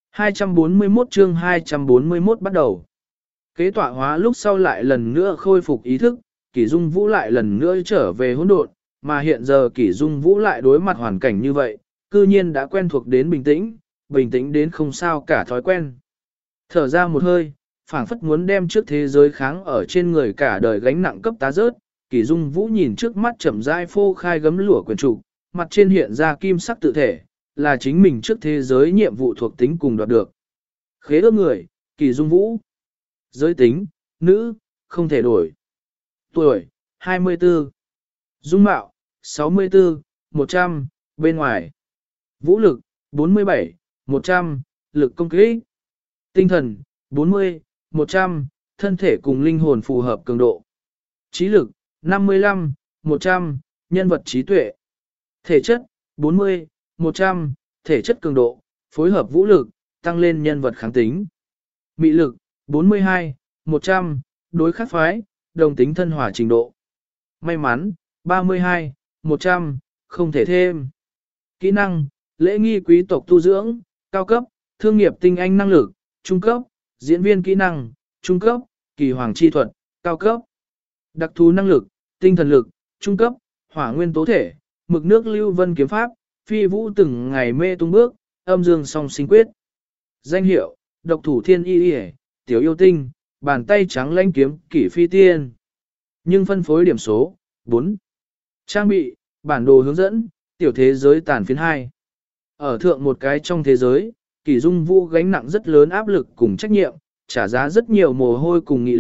241 chương 241 bắt đầu. Kế tọa hóa lúc sau lại lần nữa khôi phục ý thức, Kỷ Dung Vũ lại lần nữa trở về hỗn độn, mà hiện giờ Kỷ Dung Vũ lại đối mặt hoàn cảnh như vậy, cư nhiên đã quen thuộc đến bình tĩnh đến không sao cả thói quen. Thở ra một hơi, phảng phất muốn đem trước thế giới kháng ở trên người cả đời gánh nặng cấp tá rớt, Kỷ Dung Vũ nhìn trước mắt chậm rãi phô khai gấm lụa quyển trục, mặt trên hiện ra kim sắc tự thể, là chính mình trước thế giới nhiệm vụ thuộc tính cùng đoạt được. Khế ước người, Kỷ Dung Vũ. Giới tính, nữ, không thể đổi. Tuổi, 24. Dung mạo, 64, 100, bên ngoài. Vũ lực, 47, 100, lực công kích. Tinh thần, 40, 100, thân thể cùng linh hồn phù hợp cường độ. Trí lực, 55, 100, nhân vật trí tuệ. Thể chất, 40, 100, thể chất cường độ, phối hợp vũ lực, tăng lên nhân vật kháng tính. Mị lực, 42, 100, đối khắc phái, đồng tính thân hòa trình độ. May mắn, 32, 100, không thể thêm. Kỹ năng, lễ nghi quý tộc tu dưỡng, cao cấp, thương nghiệp tinh anh năng lực, trung cấp, diễn viên kỹ năng, trung cấp, kỳ hoàng chi thuật, cao cấp. Đặc thú năng lực, tinh thần lực, trung cấp, hỏa nguyên tố thể, mực nước lưu vân kiếm pháp, phi vũ từng ngày mê tung bước, âm dương song sinh quyết. Danh hiệu, độc thủ thiên y y, tiểu yêu tinh, bàn tay trắng lãnh kiếm kỷ phi tiên. Nhưng phân phối điểm số, 4. Trang bị, bản đồ hướng dẫn, tiểu thế giới tàn phiến 2. Ở thượng một cái trong thế giới, Kỷ Dung Vũ gánh nặng rất lớn áp lực cùng trách nhiệm, trả giá rất nhiều mồ hôi cùng nghị lực,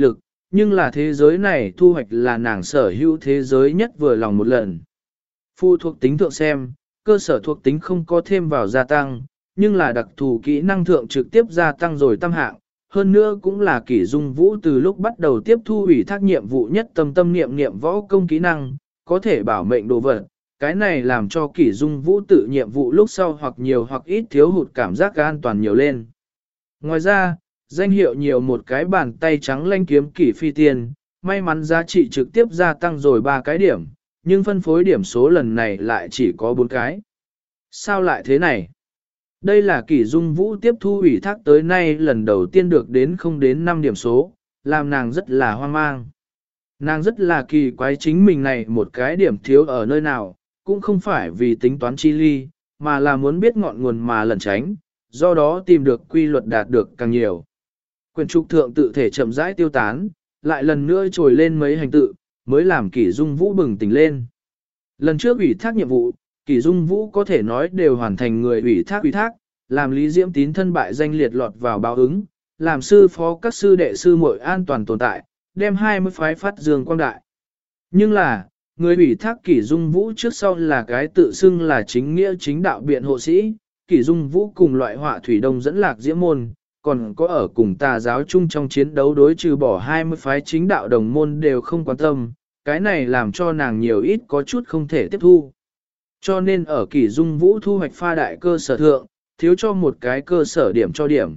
nhưng là thế giới này thu hoạch là nàng sở hữu thế giới nhất vừa lòng một lần. Phụ thuộc tính thượng xem, cơ sở thuộc tính không có thêm vào gia tăng, nhưng là đặc thù kỹ năng thượng trực tiếp gia tăng rồi tam hạng, hơn nữa cũng là Kỷ Dung Vũ từ lúc bắt đầu tiếp thu ủy thác nhiệm vụ nhất tâm niệm niệm võ công kỹ năng, có thể bảo mệnh đồ vật. Cái này làm cho Kỷ Dung Vũ tự nhiệm vụ lúc sau hoặc nhiều hoặc ít thiếu hụt cảm giác an toàn nhiều lên. Ngoài ra, danh hiệu nhiều một cái bàn tay trắng lanh kiếm Kỷ Phi Tiên, may mắn giá trị trực tiếp gia tăng rồi 3 cái điểm, nhưng phân phối điểm số lần này lại chỉ có 4 cái. Sao lại thế này? Đây là Kỷ Dung Vũ tiếp thu ủy thác tới nay lần đầu tiên được đến không đến 5 điểm số, làm nàng rất là hoang mang. Nàng rất là kỳ quái chính mình này một cái điểm thiếu ở nơi nào, cũng không phải vì tính toán chi ly, mà là muốn biết ngọn nguồn mà lẩn tránh, do đó tìm được quy luật đạt được càng nhiều. Quyền trục thượng tự thể chậm rãi tiêu tán, lại lần nữa trồi lên mấy hành tự, mới làm Kỷ Dung Vũ bừng tỉnh lên. Lần trước ủy thác nhiệm vụ, Kỷ Dung Vũ có thể nói đều hoàn thành người ủy thác, làm Lý Diễm Tín thân bại danh liệt lọt vào báo ứng, làm sư phó các sư đệ sư muội an toàn tồn tại, đem 20 phái phát dương quang đại. Nhưng là, người ủy thác Kỷ Dung Vũ trước sau là cái tự xưng là chính nghĩa chính đạo biện hộ sĩ, Kỷ Dung Vũ cùng loại họa thủy đông dẫn lạc diễm môn, còn có ở cùng tà giáo chung trong chiến đấu đối trừ bỏ 20 phái chính đạo đồng môn đều không quan tâm, cái này làm cho nàng nhiều ít có chút không thể tiếp thu. Cho nên ở Kỷ Dung Vũ thu hoạch pha đại cơ sở thượng, thiếu cho một cái cơ sở điểm cho điểm.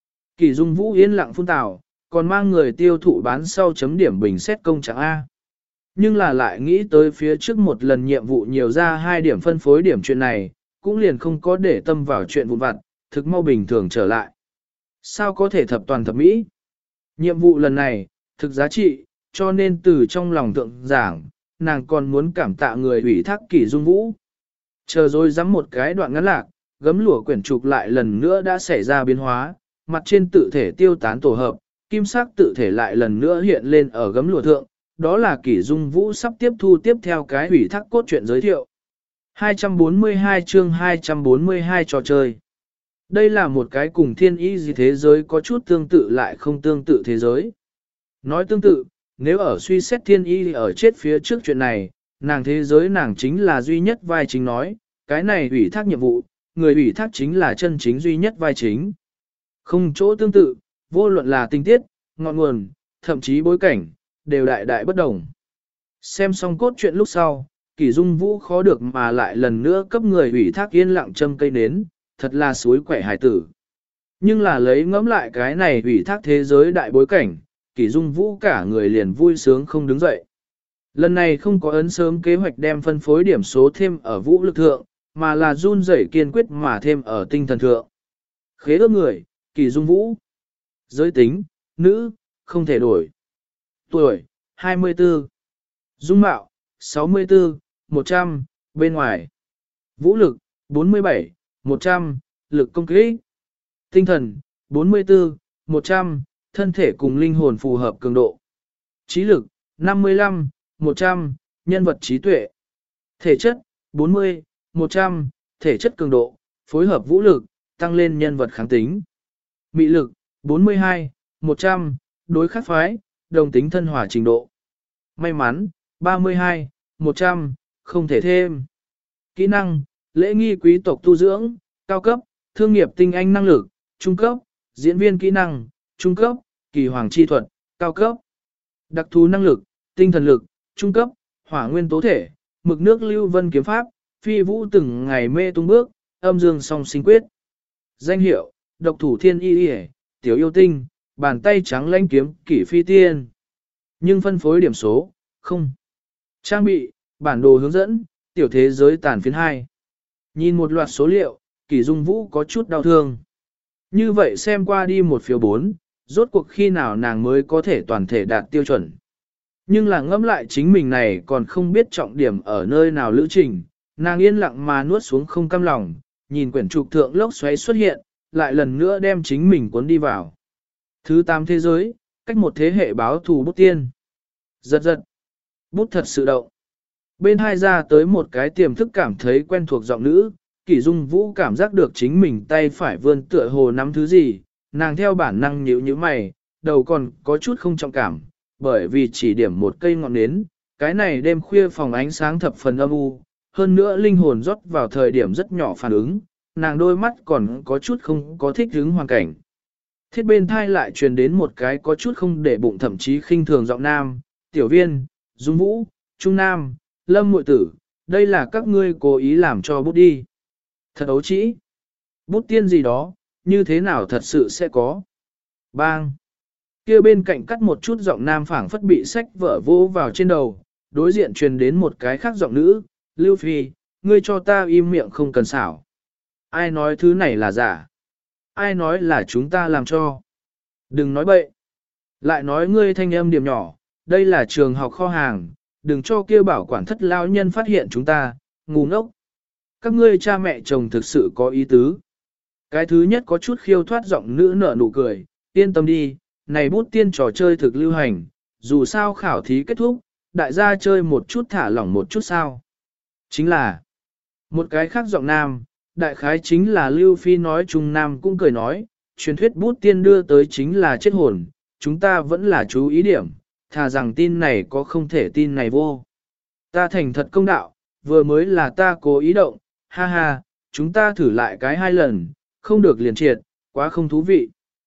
Kỷ Dung Vũ yên lặng phun tào, còn mang người tiêu thụ bán sau chấm điểm bình xét công trạng A. Nhưng là lại nghĩ tới phía trước một lần nhiệm vụ nhiều ra 2 điểm phân phối điểm chuyện này, cũng liền không có để tâm vào chuyện vụn vặt, thực mau bình thường trở lại. Sao có thể thập toàn thập mỹ? Nhiệm vụ lần này, thực giá trị, cho nên từ trong lòng thượng giảng, nàng còn muốn cảm tạ người ủy thác Kỷ Dung Vũ. Chờ rồi dám một cái đoạn ngắn lạc, gấm lụa quyển trục lại lần nữa đã xảy ra biến hóa, mặt trên tự thể tiêu tán tổ hợp, kim sắc tự thể lại lần nữa hiện lên ở gấm lụa thượng, đó là Kỷ Dung Vũ sắp tiếp thu tiếp theo cái ủy thác cốt truyện giới thiệu. 242 chương 242 trò chơi. Đây là một cái cùng thiên ý gì thế giới có chút tương tự lại không tương tự thế giới. Nói tương tự, nếu ở suy xét thiên ý ở chết phía trước chuyện này, nàng thế giới nàng chính là duy nhất vai chính nói, cái này ủy thác nhiệm vụ, người ủy thác chính là chân chính duy nhất vai chính. Không chỗ tương tự, vô luận là tình tiết, ngọn nguồn, thậm chí bối cảnh, đều đại đại bất đồng. Xem xong cốt truyện lúc sau, Kỷ Dung Vũ khó được mà lại lần nữa cấp người ủy thác yên lặng châm cây nến, thật là suối quẻ hải tử. Nhưng là lấy ngẫm lại cái này ủy thác thế giới đại bối cảnh, Kỷ Dung Vũ cả người liền vui sướng không đứng dậy. Lần này không có ấn sớm kế hoạch đem phân phối điểm số thêm ở vũ lực thượng, mà là run rẩy kiên quyết mà thêm ở tinh thần thượng. Khế ước người, Kỷ Dung Vũ. Giới tính, nữ, không thể đổi. Tuổi, 24. Dung mạo, 64, 100, bên ngoài. Vũ lực, 47, 100, lực công kích. Tinh thần, 44, 100, thân thể cùng linh hồn phù hợp cường độ. Trí lực, 55, 100, nhân vật trí tuệ. Thể chất, 40, 100, thể chất cường độ, phối hợp vũ lực, tăng lên nhân vật kháng tính. Mị lực, 42, 100, đối khắc phái, đồng tính thân hòa trình độ. May mắn, 32, 100, không thể thêm. Kỹ năng, lễ nghi quý tộc tu dưỡng, cao cấp, thương nghiệp tinh anh năng lực, trung cấp, diễn viên kỹ năng, trung cấp, kỳ hoàng chi thuật, cao cấp. Đặc thú năng lực, tinh thần lực, trung cấp, hỏa nguyên tố thể, mực nước lưu vân kiếm pháp, phi vũ từng ngày mê tung bước, âm dương song sinh quyết. Danh hiệu, độc thủ thiên y y, tiểu yêu tinh, bàn tay trắng lãnh kiếm kỷ phi tiên. Nhưng phân phối điểm số, không. Trang bị, bản đồ hướng dẫn, tiểu thế giới tàn phiến 2. Nhìn một loạt số liệu, Kỷ Dung Vũ có chút đau thương. Như vậy xem qua đi một phiếu 4, rốt cuộc khi nào nàng mới có thể toàn thể đạt tiêu chuẩn. Nhưng là ngẫm lại chính mình này còn không biết trọng điểm ở nơi nào lữ trình, nàng yên lặng mà nuốt xuống không cam lòng, nhìn quyển trục thượng lốc xoáy xuất hiện, lại lần nữa đem chính mình cuốn đi vào. Thứ 8 thế giới, cách một thế hệ báo thù bút tiên. Giật giật. Bút thật sự động. Bên hai ra tới một cái tiềm thức cảm thấy quen thuộc giọng nữ, Kỷ Dung Vũ cảm giác được chính mình tay phải vươn tựa hồ nắm thứ gì, nàng theo bản năng nhíu nhíu mày, đầu còn có chút không trọng cảm, bởi vì chỉ điểm một cây ngọn nến, cái này đêm khuya phòng ánh sáng thập phần âm u, hơn nữa linh hồn rót vào thời điểm rất nhỏ phản ứng, nàng đôi mắt còn có chút không có thích ứng hoàn cảnh. Thiết bên thai lại truyền đến một cái có chút không để bụng thậm chí khinh thường giọng nam, tiểu viên, dung vũ, trung nam, lâm muội tử, đây là các ngươi cố ý làm cho bút đi. Thật ấu trĩ. Bút tiên gì đó, như thế nào thật sự sẽ có. Bang. Kia bên cạnh cắt một chút giọng nam phảng phất bị sách vở vô vào trên đầu, đối diện truyền đến một cái khác giọng nữ, Lưu Phi, ngươi cho ta im miệng không cần xảo. Ai nói thứ này là giả? Ai nói là chúng ta làm cho? Đừng nói bậy. Lại nói ngươi thanh âm điểm nhỏ, đây là trường học kho hàng, đừng cho kia bảo quản thất lao nhân phát hiện chúng ta, ngu ngốc. Các ngươi cha mẹ chồng thực sự có ý tứ. Cái thứ nhất có chút khiêu thoát giọng nữ nở nụ cười, yên tâm đi, này bút tiên trò chơi thực lưu hành, dù sao khảo thí kết thúc, đại gia chơi một chút thả lỏng một chút sao. Chính là, một cái khác giọng nam, đại khái chính là Lưu Phi nói Trung Nam cũng cười nói, truyền thuyết bút tiên đưa tới chính là chết hồn, chúng ta vẫn là chú ý điểm, thà rằng tin này có không thể tin này vô. Ta thành thật công đạo, vừa mới là ta cố ý động, ha ha, chúng ta thử lại cái 2 lần, không được liền triệt, quá không thú vị.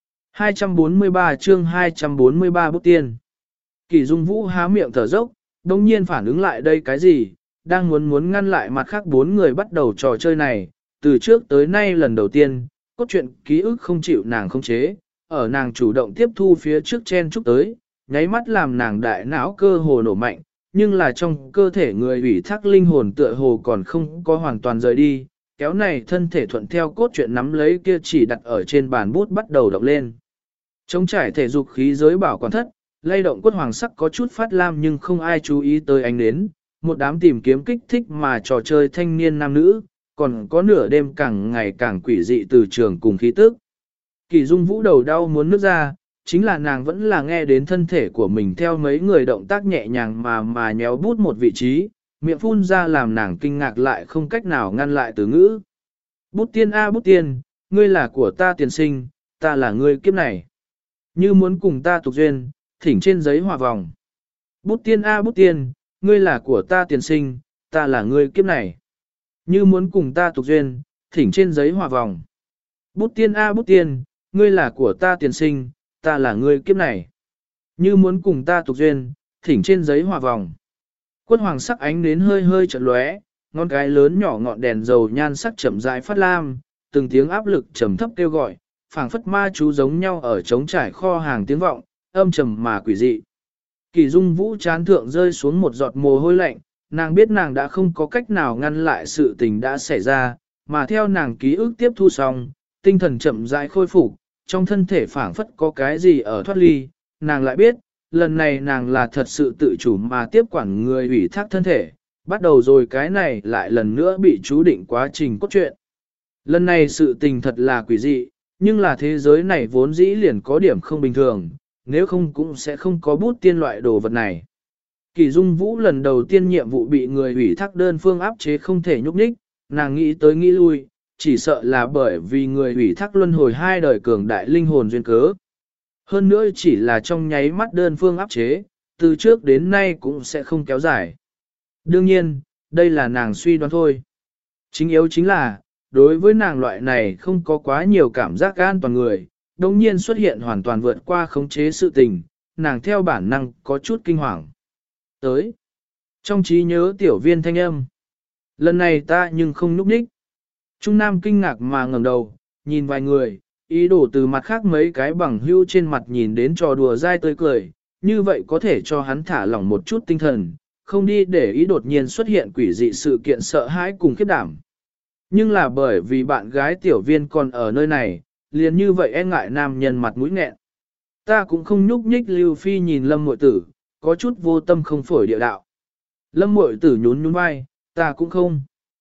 243 chương 243 bút tiên. Kỳ Dung Vũ há miệng thở dốc, đồng nhiên phản ứng lại đây cái gì, đang muốn ngăn lại mặt khác 4 người bắt đầu trò chơi này, từ trước tới nay lần đầu tiên, cốt truyện ký ức không chịu nàng không chế, ở nàng chủ động tiếp thu phía trước chen chúc tới, nháy mắt làm nàng đại não cơ hồ nổ mạnh, nhưng là trong cơ thể người ủy thác linh hồn tựa hồ còn không có hoàn toàn rời đi, kéo này thân thể thuận theo cốt truyện nắm lấy kia chỉ đặt ở trên bàn bút bắt đầu đọc lên. Chống trải thể dục khí giới bảo quản thất, lay động quất hoàng sắc có chút phát lam nhưng không ai chú ý tới ánh nến, một đám tìm kiếm kích thích mà trò chơi thanh niên nam nữ, còn có nửa đêm càng ngày càng quỷ dị từ trường cùng khí tức. Kỳ Dung Vũ đầu đau muốn nước ra, chính là nàng vẫn là nghe đến thân thể của mình theo mấy người động tác nhẹ nhàng mà nhéo bút một vị trí, miệng phun ra làm nàng kinh ngạc lại không cách nào ngăn lại từ ngữ. Bút tiên a bút tiên, ngươi là của ta tiền sinh, ta là ngươi kiếp này. Như muốn cùng ta tục duyên, thỉnh trên giấy hòa vòng. Bút tiên a bút tiên, ngươi là của ta tiền sinh, ta là ngươi kiếp này. Như muốn cùng ta tục duyên, thỉnh trên giấy hòa vòng. Bút tiên a bút tiên, ngươi là của ta tiền sinh, ta là ngươi kiếp này. Như muốn cùng ta tục duyên, thỉnh trên giấy hòa vòng. Quất hoàng sắc ánh đến hơi hơi chợt lóe, ngón cái lớn nhỏ ngọn đèn dầu nhan sắc chậm rãi phát lam, từng tiếng áp lực trầm thấp kêu gọi, phảng phất ma chú giống nhau ở trống trải kho hàng tiếng vọng, âm trầm mà quỷ dị. Kỳ Dung Vũ chán thượng rơi xuống một giọt mồ hôi lạnh, nàng biết nàng đã không có cách nào ngăn lại sự tình đã xảy ra, mà theo nàng ký ức tiếp thu xong, tinh thần chậm rãi khôi phục, trong thân thể phảng phất có cái gì ở thoát ly, nàng lại biết, lần này nàng là thật sự tự chủ mà tiếp quản người ủy thác thân thể, bắt đầu rồi cái này lại lần nữa bị chú định quá trình cốt truyện. Lần này sự tình thật là quỷ dị, nhưng là thế giới này vốn dĩ liền có điểm không bình thường, nếu không cũng sẽ không có bút tiên loại đồ vật này. Kỳ Dung Vũ lần đầu tiên nhiệm vụ bị người ủy thác đơn phương áp chế không thể nhúc nhích, nàng nghĩ tới nghĩ lui, chỉ sợ là bởi vì người ủy thác luân hồi 2 đời cường đại linh hồn duyên cớ. Hơn nữa chỉ là trong nháy mắt đơn phương áp chế, từ trước đến nay cũng sẽ không kéo dài. Đương nhiên, đây là nàng suy đoán thôi. Chính yếu chính là, đối với nàng loại này không có quá nhiều cảm giác an toàn người, đồng nhiên xuất hiện hoàn toàn vượt qua khống chế sự tình, nàng theo bản năng có chút kinh hoàng. Tới, trong trí nhớ tiểu viên thanh âm. Lần này ta nhưng không núp đích. Trung Nam kinh ngạc mà ngẩng đầu, nhìn vài người, ý đồ từ mặt khác mấy cái bằng hưu trên mặt nhìn đến trò đùa dai tươi cười, như vậy có thể cho hắn thả lỏng một chút tinh thần, không đi để ý đột nhiên xuất hiện quỷ dị sự kiện sợ hãi cùng khiếp đảm. Nhưng là bởi vì bạn gái tiểu viên còn ở nơi này, liền như vậy e ngại nam nhân mặt mũi nghẹn. Ta cũng không nhúc nhích. Lưu Phi nhìn Lâm Muội Tử, có chút vô tâm không phổi địa đạo. Lâm Muội Tử nhún nhún vai, ta cũng không.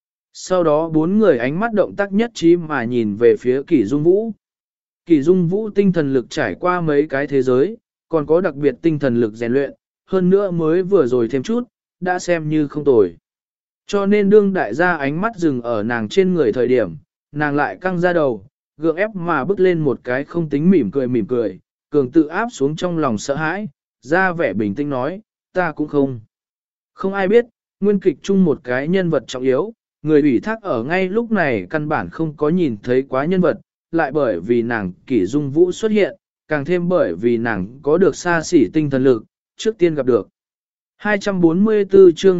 Sau đó 4 người ánh mắt động tác nhất trí mà nhìn về phía Kỷ Dung Vũ. Kỷ Dung Vũ tinh thần lực trải qua mấy cái thế giới, còn có đặc biệt tinh thần lực rèn luyện, hơn nữa mới vừa rồi thêm chút, đã xem như không tồi. Cho nên đương đại gia ánh mắt dừng ở nàng trên người thời điểm, nàng lại căng ra đầu, gượng ép mà bước lên một cái không tính mỉm cười, cường tự áp xuống trong lòng sợ hãi, ra vẻ bình tĩnh nói, ta cũng không. Không ai biết, nguyên kịch chung một cái nhân vật trọng yếu, người ủy thác ở ngay lúc này căn bản không có nhìn thấy quá nhân vật, lại bởi vì nàng Kỷ Dung Vũ xuất hiện, càng thêm bởi vì nàng có được xa xỉ tinh thần lực, trước tiên gặp được. 244 chương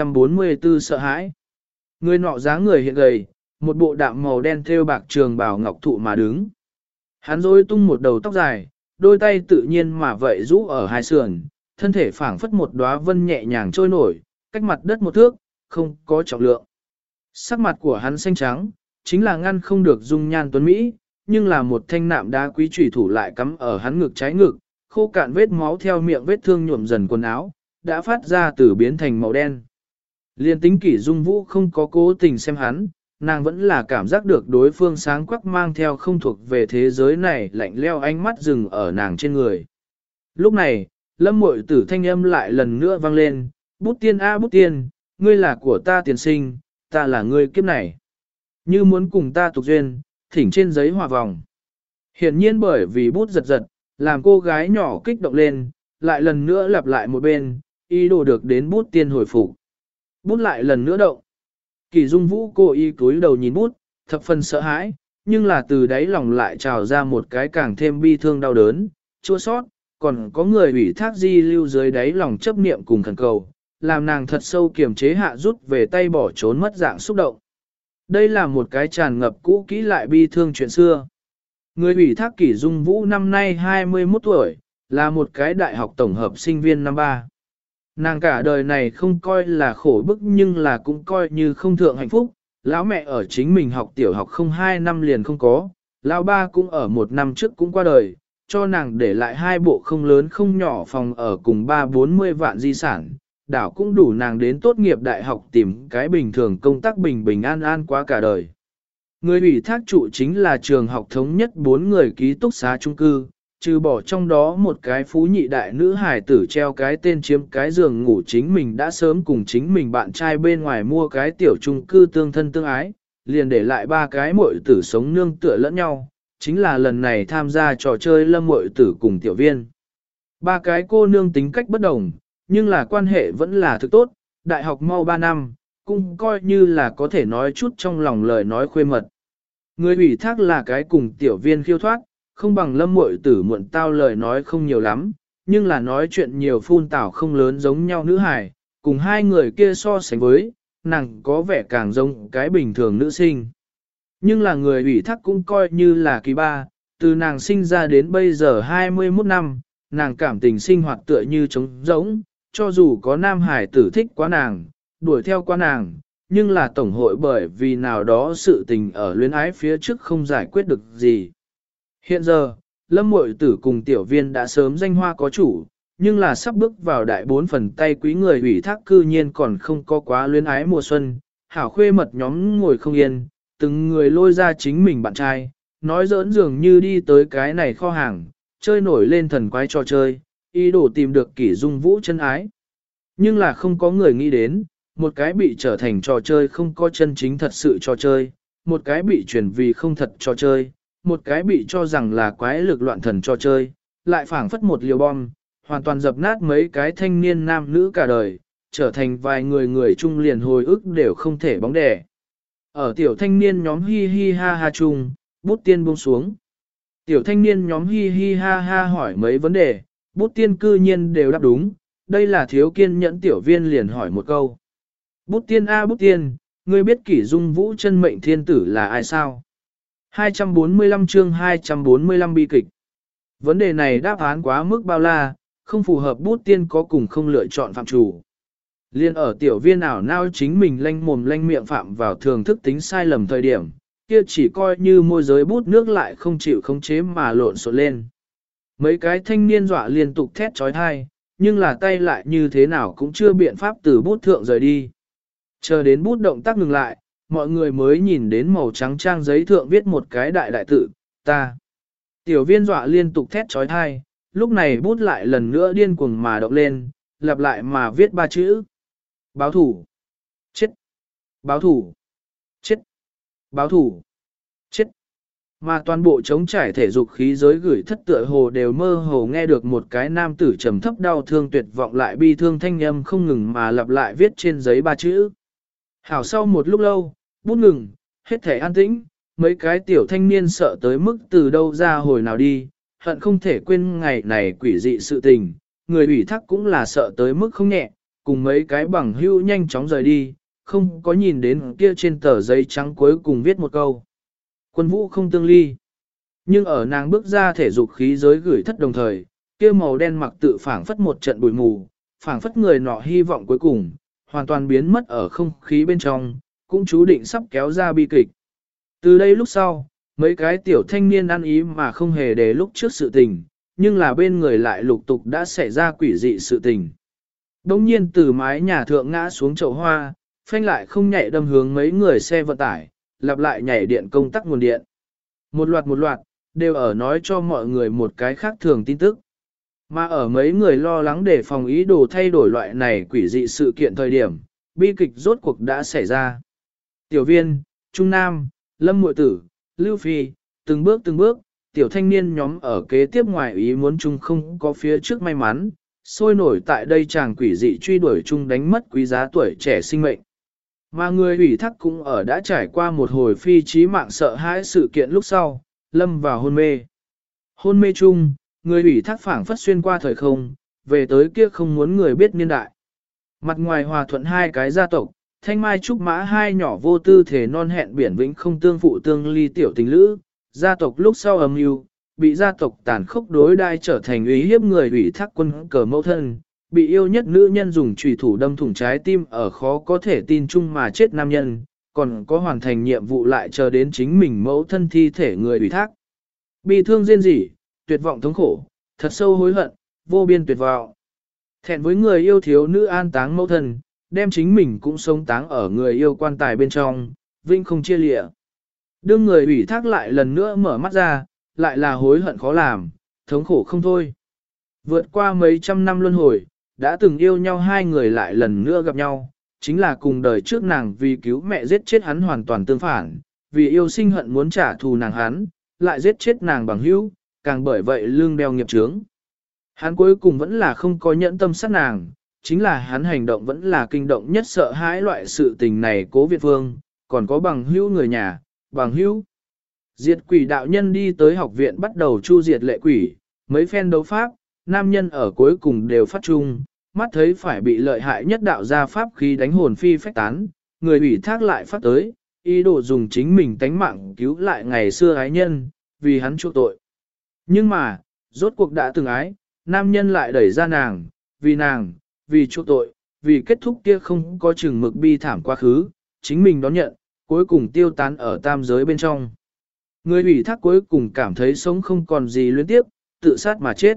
244 sợ hãi. Người nọ dáng người hiện gầy, một bộ đạm màu đen thêu bạc trường bào ngọc thụ mà đứng. Hắn rối tung một đầu tóc dài, đôi tay tự nhiên mà vậy rũ ở hai sườn, thân thể phảng phất một đóa vân nhẹ nhàng trôi nổi, cách mặt đất một thước, không có trọng lượng. Sắc mặt của hắn xanh trắng, chính là ngăn không được dung nhan tuấn Mỹ, nhưng là một thanh nạm đá quý chủy thủ lại cắm ở hắn ngực trái ngực, khô cạn vết máu theo miệng vết thương nhuộm dần quần áo, đã phát ra từ biến thành màu đen. Liên tính Kỷ Dung Vũ không có cố tình xem hắn, nàng vẫn là cảm giác được đối phương sáng quắc mang theo không thuộc về thế giới này lạnh leo ánh mắt dừng ở nàng trên người. Lúc này, Lâm Mội Tử thanh âm lại lần nữa vang lên, bút tiên a bút tiên, ngươi là của ta tiền sinh, ta là ngươi kiếp này. Như muốn cùng ta tục duyên, thỉnh trên giấy hòa vòng. Hiển nhiên bởi vì bút giật giật, làm cô gái nhỏ kích động lên, lại lần nữa lặp lại một bên, ý đồ được đến bút tiên hồi phục. Bút lại lần nữa động. Kỳ Dung Vũ cô y cúi đầu nhìn bút, thập phần sợ hãi, nhưng là từ đáy lòng lại trào ra một cái càng thêm bi thương đau đớn, chua sót, còn có người ủy thác di lưu dưới đáy lòng chấp niệm cùng khẩn cầu, làm nàng thật sâu kiềm chế hạ rút về tay bỏ trốn mất dạng xúc động. Đây là một cái tràn ngập cũ kỹ lại bi thương chuyện xưa. Người ủy thác Kỷ Dung Vũ năm nay 21 tuổi, là một cái đại học tổng hợp sinh viên năm 3. Nàng cả đời này không coi là khổ bức nhưng là cũng coi như không thượng hạnh phúc. Lão mẹ ở chính mình học tiểu học không 2 năm liền không có, lão ba cũng ở 1 năm trước cũng qua đời, cho nàng để lại 2 bộ không lớn không nhỏ phòng ở cùng 3-40 vạn di sản, đảo cũng đủ nàng đến tốt nghiệp đại học tìm cái bình thường công tác bình bình an an quá cả đời. Người ủy thác trụ chính là trường học thống nhất 4 người ký túc xá chung cư, trừ bỏ trong đó một cái phú nhị đại nữ hài tử treo cái tên chiếm cái giường ngủ chính mình đã sớm cùng chính mình bạn trai bên ngoài mua cái tiểu chung cư tương thân tương ái, liền để lại 3 cái muội tử sống nương tựa lẫn nhau, chính là lần này tham gia trò chơi Lâm muội tử cùng tiểu viên. 3 cái cô nương tính cách bất đồng, nhưng là quan hệ vẫn là thực tốt, đại học mau 3 năm, cũng coi như là có thể nói chút trong lòng lời nói khuê mật. Người ủy thác là cái cùng tiểu viên khiêu thoát, không bằng Lâm muội tử muộn tao lời nói không nhiều lắm, nhưng là nói chuyện nhiều phun tảo không lớn giống nhau nữ hài, cùng hai người kia so sánh với, nàng có vẻ càng giống cái bình thường nữ sinh. Nhưng là người ủy thác cũng coi như là kỳ ba, từ nàng sinh ra đến bây giờ 21 năm, nàng cảm tình sinh hoạt tựa như trống rỗng, cho dù có nam hải tử thích quá nàng, đuổi theo qua nàng, nhưng là tổng hội bởi vì nào đó sự tình ở luyến ái phía trước không giải quyết được gì. Hiện giờ, Lâm muội tử cùng tiểu viên đã sớm danh hoa có chủ, nhưng là sắp bước vào đại 4 phần tay quý người ủy thác cư nhiên còn không có quá luyến ái mùa xuân, hảo khuê mật nhóm ngồi không yên, từng người lôi ra chính mình bạn trai, nói giỡn dường như đi tới cái này kho hàng, chơi nổi lên thần quái trò chơi, ý đồ tìm được Kỷ Dung Vũ chân ái. Nhưng là không có người nghĩ đến, một cái bị trở thành trò chơi không có chân chính thật sự trò chơi, một cái bị chuyển vì không thật trò chơi, một cái bị cho rằng là quái lực loạn thần trò chơi, lại phảng phất một liều bom, hoàn toàn dập nát mấy cái thanh niên nam nữ cả đời, trở thành vài người người chung liền hồi ức đều không thể bóng đẻ. Ở tiểu thanh niên nhóm hi hi ha ha chung, bút tiên buông xuống. Tiểu thanh niên nhóm hi hi ha ha hỏi mấy vấn đề, bút tiên cư nhiên đều đáp đúng, đây là thiếu kiên nhẫn tiểu viên liền hỏi một câu. Bút tiên a bút tiên, ngươi biết Kỷ Dung Vũ chân mệnh thiên tử là ai sao? 245 chương 245 bi kịch. Vấn đề này đáp án quá mức bao la, không phù hợp bút tiên có cùng không lựa chọn phạm chủ. Liên ở tiểu viên ảo nao chính mình lanh mồm lanh miệng phạm vào thường thức tính sai lầm thời điểm, kia chỉ coi như môi giới bút nước lại không chịu khống chế mà lộn xộn lên. Mấy cái thanh niên dọa liên tục thét trói thai, nhưng là tay lại như thế nào cũng chưa biện pháp từ bút thượng rời đi. Chờ đến bút động tác ngừng lại, mọi người mới nhìn đến màu trắng trang giấy thượng viết một cái đại đại tự, ta. Tiểu viên dọa liên tục thét trói thai, lúc này bút lại lần nữa điên cuồng mà động lên, lặp lại mà viết 3 chữ. Báo thủ. Chết. Báo thủ. Chết. Báo thủ. Chết. Mà toàn bộ trống trải thể dục khí giới gửi thất tựa hồ đều mơ hồ nghe được một cái nam tử trầm thấp đau thương tuyệt vọng lại bi thương thanh âm không ngừng mà lặp lại viết trên giấy ba chữ. Hảo sau một lúc lâu, bút ngừng, hết thể an tĩnh, mấy cái tiểu thanh niên sợ tới mức từ đâu ra hồi nào đi, hận không thể quên ngày này quỷ dị sự tình, người ủy thác cũng là sợ tới mức không nhẹ, cùng mấy cái bằng hữu nhanh chóng rời đi, không có nhìn đến kia trên tờ giấy trắng cuối cùng viết một câu. Quân vũ không tương ly. Nhưng ở nàng bước ra thể dục khí giới gửi thất đồng thời, kia màu đen mặc tự phảng phất một trận bụi mù, phảng phất người nọ hy vọng cuối cùng, hoàn toàn biến mất ở không khí bên trong, cũng chú định sắp kéo ra bi kịch. Từ đây lúc sau, mấy cái tiểu thanh niên ăn ý mà không hề để lúc trước sự tình, nhưng là bên người lại lục tục đã xảy ra quỷ dị sự tình. Đông nhiên từ mái nhà thượng ngã xuống chậu hoa, phanh lại không nhảy đâm hướng mấy người xe vận tải, lặp lại nhảy điện công tắc nguồn điện. Một loạt, đều ở nói cho mọi người một cái khác thường tin tức. Mà ở mấy người lo lắng để phòng ý đồ thay đổi loại này quỷ dị sự kiện thời điểm, bi kịch rốt cuộc đã xảy ra. Tiểu viên, Trung Nam, Lâm Muội Tử, Lưu Phi, từng bước, tiểu thanh niên nhóm ở kế tiếp ngoài ý muốn chung không có phía trước may mắn, sôi nổi tại đây chàng quỷ dị truy đuổi chung đánh mất quý giá tuổi trẻ sinh mệnh. Mà người ủy thác cũng ở đã trải qua một hồi phi trí mạng sợ hãi sự kiện lúc sau, lâm vào hôn mê. Hôn mê chung, người ủy thác phảng phất xuyên qua thời không, về tới kia không muốn người biết niên đại. Mặt ngoài hòa thuận hai cái gia tộc, thanh mai trúc mã hai nhỏ vô tư thể non hẹn biển vĩnh không tương phụ tương ly tiểu tình lữ, gia tộc lúc sau âm mưu bị gia tộc tàn khốc đối đai trở thành uy hiếp người ủy thác quân cờ mẫu thân, bị yêu nhất nữ nhân dùng chùy thủ đâm thủng trái tim ở khó có thể tin chung mà chết nam nhân, còn có hoàn thành nhiệm vụ lại chờ đến chính mình mẫu thân thi thể người ủy thác. Bi thương rên rỉ, tuyệt vọng thống khổ, thật sâu hối hận, vô biên tuyệt vọng. Thẹn với người yêu thiếu nữ an táng mẫu thân, đem chính mình cũng sống táng ở người yêu quan tài bên trong, vinh không chia lịa. Đương người ủy thác lại lần nữa mở mắt ra, lại là hối hận khó làm, thống khổ không thôi. Vượt qua mấy trăm năm luân hồi, đã từng yêu nhau hai người lại lần nữa gặp nhau, chính là cùng đời trước nàng vì cứu mẹ giết chết hắn hoàn toàn tương phản, vì yêu sinh hận muốn trả thù nàng hắn, lại giết chết nàng bằng hữu, càng bởi vậy lương đeo nghiệp chướng. Hắn cuối cùng vẫn là không có nhẫn tâm sát nàng, chính là hắn hành động vẫn là kinh động nhất sợ hãi loại sự tình này Cố Việt Vương, còn có bằng hữu người nhà, bằng hữu. Diệt quỷ đạo nhân đi tới học viện bắt đầu chu diệt lệ quỷ, mấy phen đấu pháp, nam nhân ở cuối cùng đều phát trung, mắt thấy phải bị lợi hại nhất đạo gia pháp khí đánh hồn phi phách tán, người ủy thác lại phát tới, ý đồ dùng chính mình tánh mạng cứu lại ngày xưa ái nhân, vì hắn chuộc tội. Nhưng mà, rốt cuộc đã từng ái, nam nhân lại đẩy ra nàng, vì chuộc tội, vì kết thúc kia không có chừng mực bi thảm quá khứ, chính mình đón nhận, cuối cùng tiêu tán ở tam giới bên trong. Người ủy thác cuối cùng cảm thấy sống không còn gì luyến tiếp, tự sát mà chết.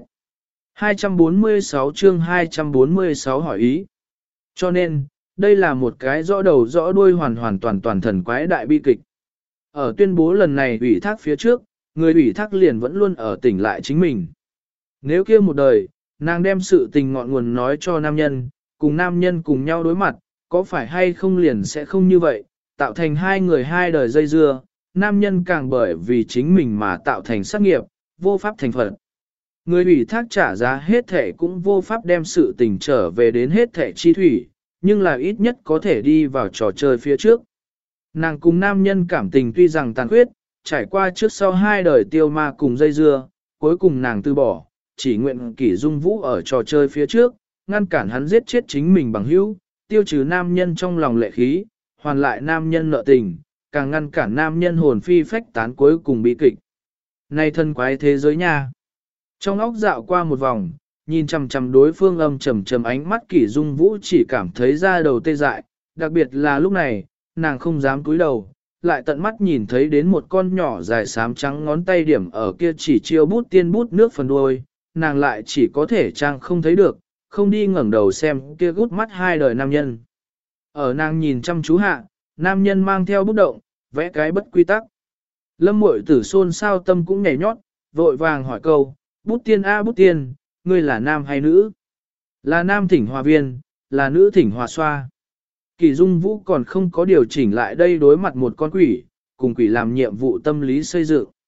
246 chương 246 hỏi ý. Cho nên, đây là một cái rõ đầu rõ đuôi hoàn toàn thần quái đại bi kịch. Ở tuyên bố lần này ủy thác phía trước, người ủy thác liền vẫn luôn ở tỉnh lại chính mình. Nếu kia một đời, nàng đem sự tình ngọn nguồn nói cho nam nhân cùng nhau đối mặt, có phải hay không liền sẽ không như vậy, tạo thành hai người hai đời dây dưa, nam nhân càng bởi vì chính mình mà tạo thành sát nghiệp, vô pháp thành phận. Người ủy thác trả giá hết thể cũng vô pháp đem sự tình trở về đến hết thể chi thủy, nhưng là ít nhất có thể đi vào trò chơi phía trước. Nàng cùng nam nhân cảm tình tuy rằng tàn khuyết, trải qua trước sau hai đời tiêu ma cùng dây dưa, cuối cùng nàng từ bỏ, chỉ nguyện kỷ dung vũ ở trò chơi phía trước, ngăn cản hắn giết chết chính mình bằng hữu, tiêu trừ nam nhân trong lòng lệ khí, hoàn lại nam nhân nợ tình, càng ngăn cản nam nhân hồn phi phách tán cuối cùng bị kịch. Này thân quái thế giới nha! Trong óc dạo qua một vòng, nhìn chằm chằm đối phương âm trầm ánh mắt kỷ dung vũ chỉ cảm thấy da đầu tê dại, đặc biệt là lúc này, nàng không dám cúi đầu, lại tận mắt nhìn thấy đến một con nhỏ dài xám trắng ngón tay điểm ở kia chỉ chiêu bút tiên bút nước phần đuôi, nàng lại chỉ có thể trang không thấy được, không đi ngẩng đầu xem kia gút mắt hai đời nam nhân. Ở nàng nhìn chăm chú hạ, nam nhân mang theo bút động, vẽ cái bất quy tắc. Lâm Muội Tử xôn xao tâm cũng nhảy nhót, vội vàng hỏi câu, bút tiên a bút tiên, ngươi là nam hay nữ? Là nam thỉnh hòa viên, là nữ thỉnh hòa xoa. Kỳ Dung Vũ còn không có điều chỉnh lại đây đối mặt một con quỷ, cùng quỷ làm nhiệm vụ tâm lý xây dựng.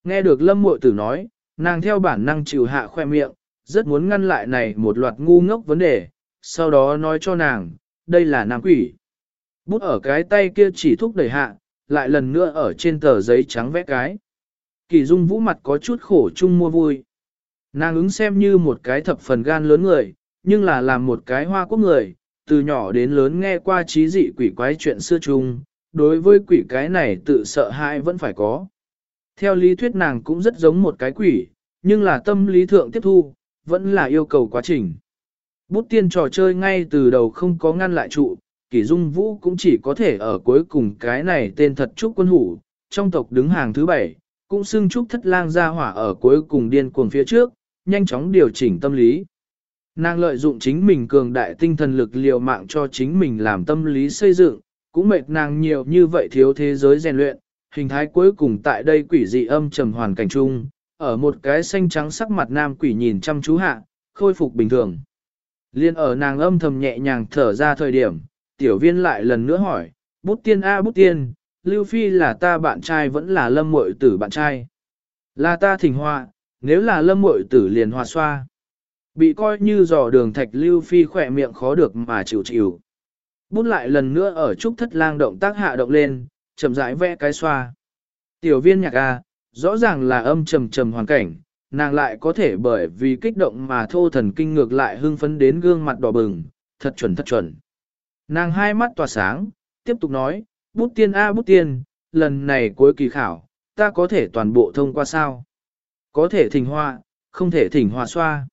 Nghe được Lâm Muội Tử nói, nàng theo bản năng chịu hạ khoe miệng, rất muốn ngăn lại này một loạt ngu ngốc vấn đề, sau đó nói cho nàng, đây là nam quỷ. Bút ở cái tay kia chỉ thúc đẩy hạ, lại lần nữa ở trên tờ giấy trắng vẽ cái. Kỳ Dung Vũ mặt có chút khổ chung mua vui. Nàng ứng xem như một cái thập phần gan lớn người, nhưng là làm một cái Hoa Quốc người, từ nhỏ đến lớn nghe qua trí dị quỷ quái chuyện xưa chung, đối với quỷ cái này tự sợ hãi vẫn phải có. Theo lý thuyết nàng cũng rất giống một cái quỷ, nhưng là tâm lý thượng tiếp thu, vẫn là yêu cầu quá trình. Bút tiên trò chơi ngay từ đầu không có ngăn lại trụ, Kỷ Dung Vũ cũng chỉ có thể ở cuối cùng cái này tên thật Trúc Quân Hủ, trong tộc đứng hàng thứ 7, cũng xưng Trúc Thất Lang ra hỏa ở cuối cùng điên cuồng phía trước, nhanh chóng điều chỉnh tâm lý. Nàng lợi dụng chính mình cường đại tinh thần lực liều mạng cho chính mình làm tâm lý xây dựng, cũng mệt nàng nhiều như vậy thiếu thế giới rèn luyện, hình thái cuối cùng tại đây quỷ dị âm trầm hoàn cảnh chung, ở một cái xanh trắng sắc mặt nam quỷ nhìn chăm chú hạ, khôi phục bình thường. Liên ở nàng âm thầm nhẹ nhàng thở ra thời điểm, tiểu viên lại lần nữa hỏi, bút tiên a bút tiên, Lưu Phi là ta bạn trai vẫn là Lâm Muội Tử bạn trai. Là ta thỉnh họa, nếu là Lâm Muội Tử liền hòa xoa. Bị coi như dò đường thạch Lưu Phi khỏe miệng khó được mà chịu chịu. Bút lại lần nữa ở Trúc Thất Lang động tác hạ động lên, chậm rãi vẽ cái xoa. Tiểu viên nhạc a, rõ ràng là âm trầm trầm hoàn cảnh, nàng lại có thể bởi vì kích động mà thô thần kinh ngược lại hưng phấn đến gương mặt đỏ bừng, thật chuẩn thật chuẩn. Nàng hai mắt tỏa sáng, tiếp tục nói, bút tiên a bút tiên, lần này cuối kỳ khảo, ta có thể toàn bộ thông qua sao? Có thể thỉnh họa, không thể thỉnh hòa xoa.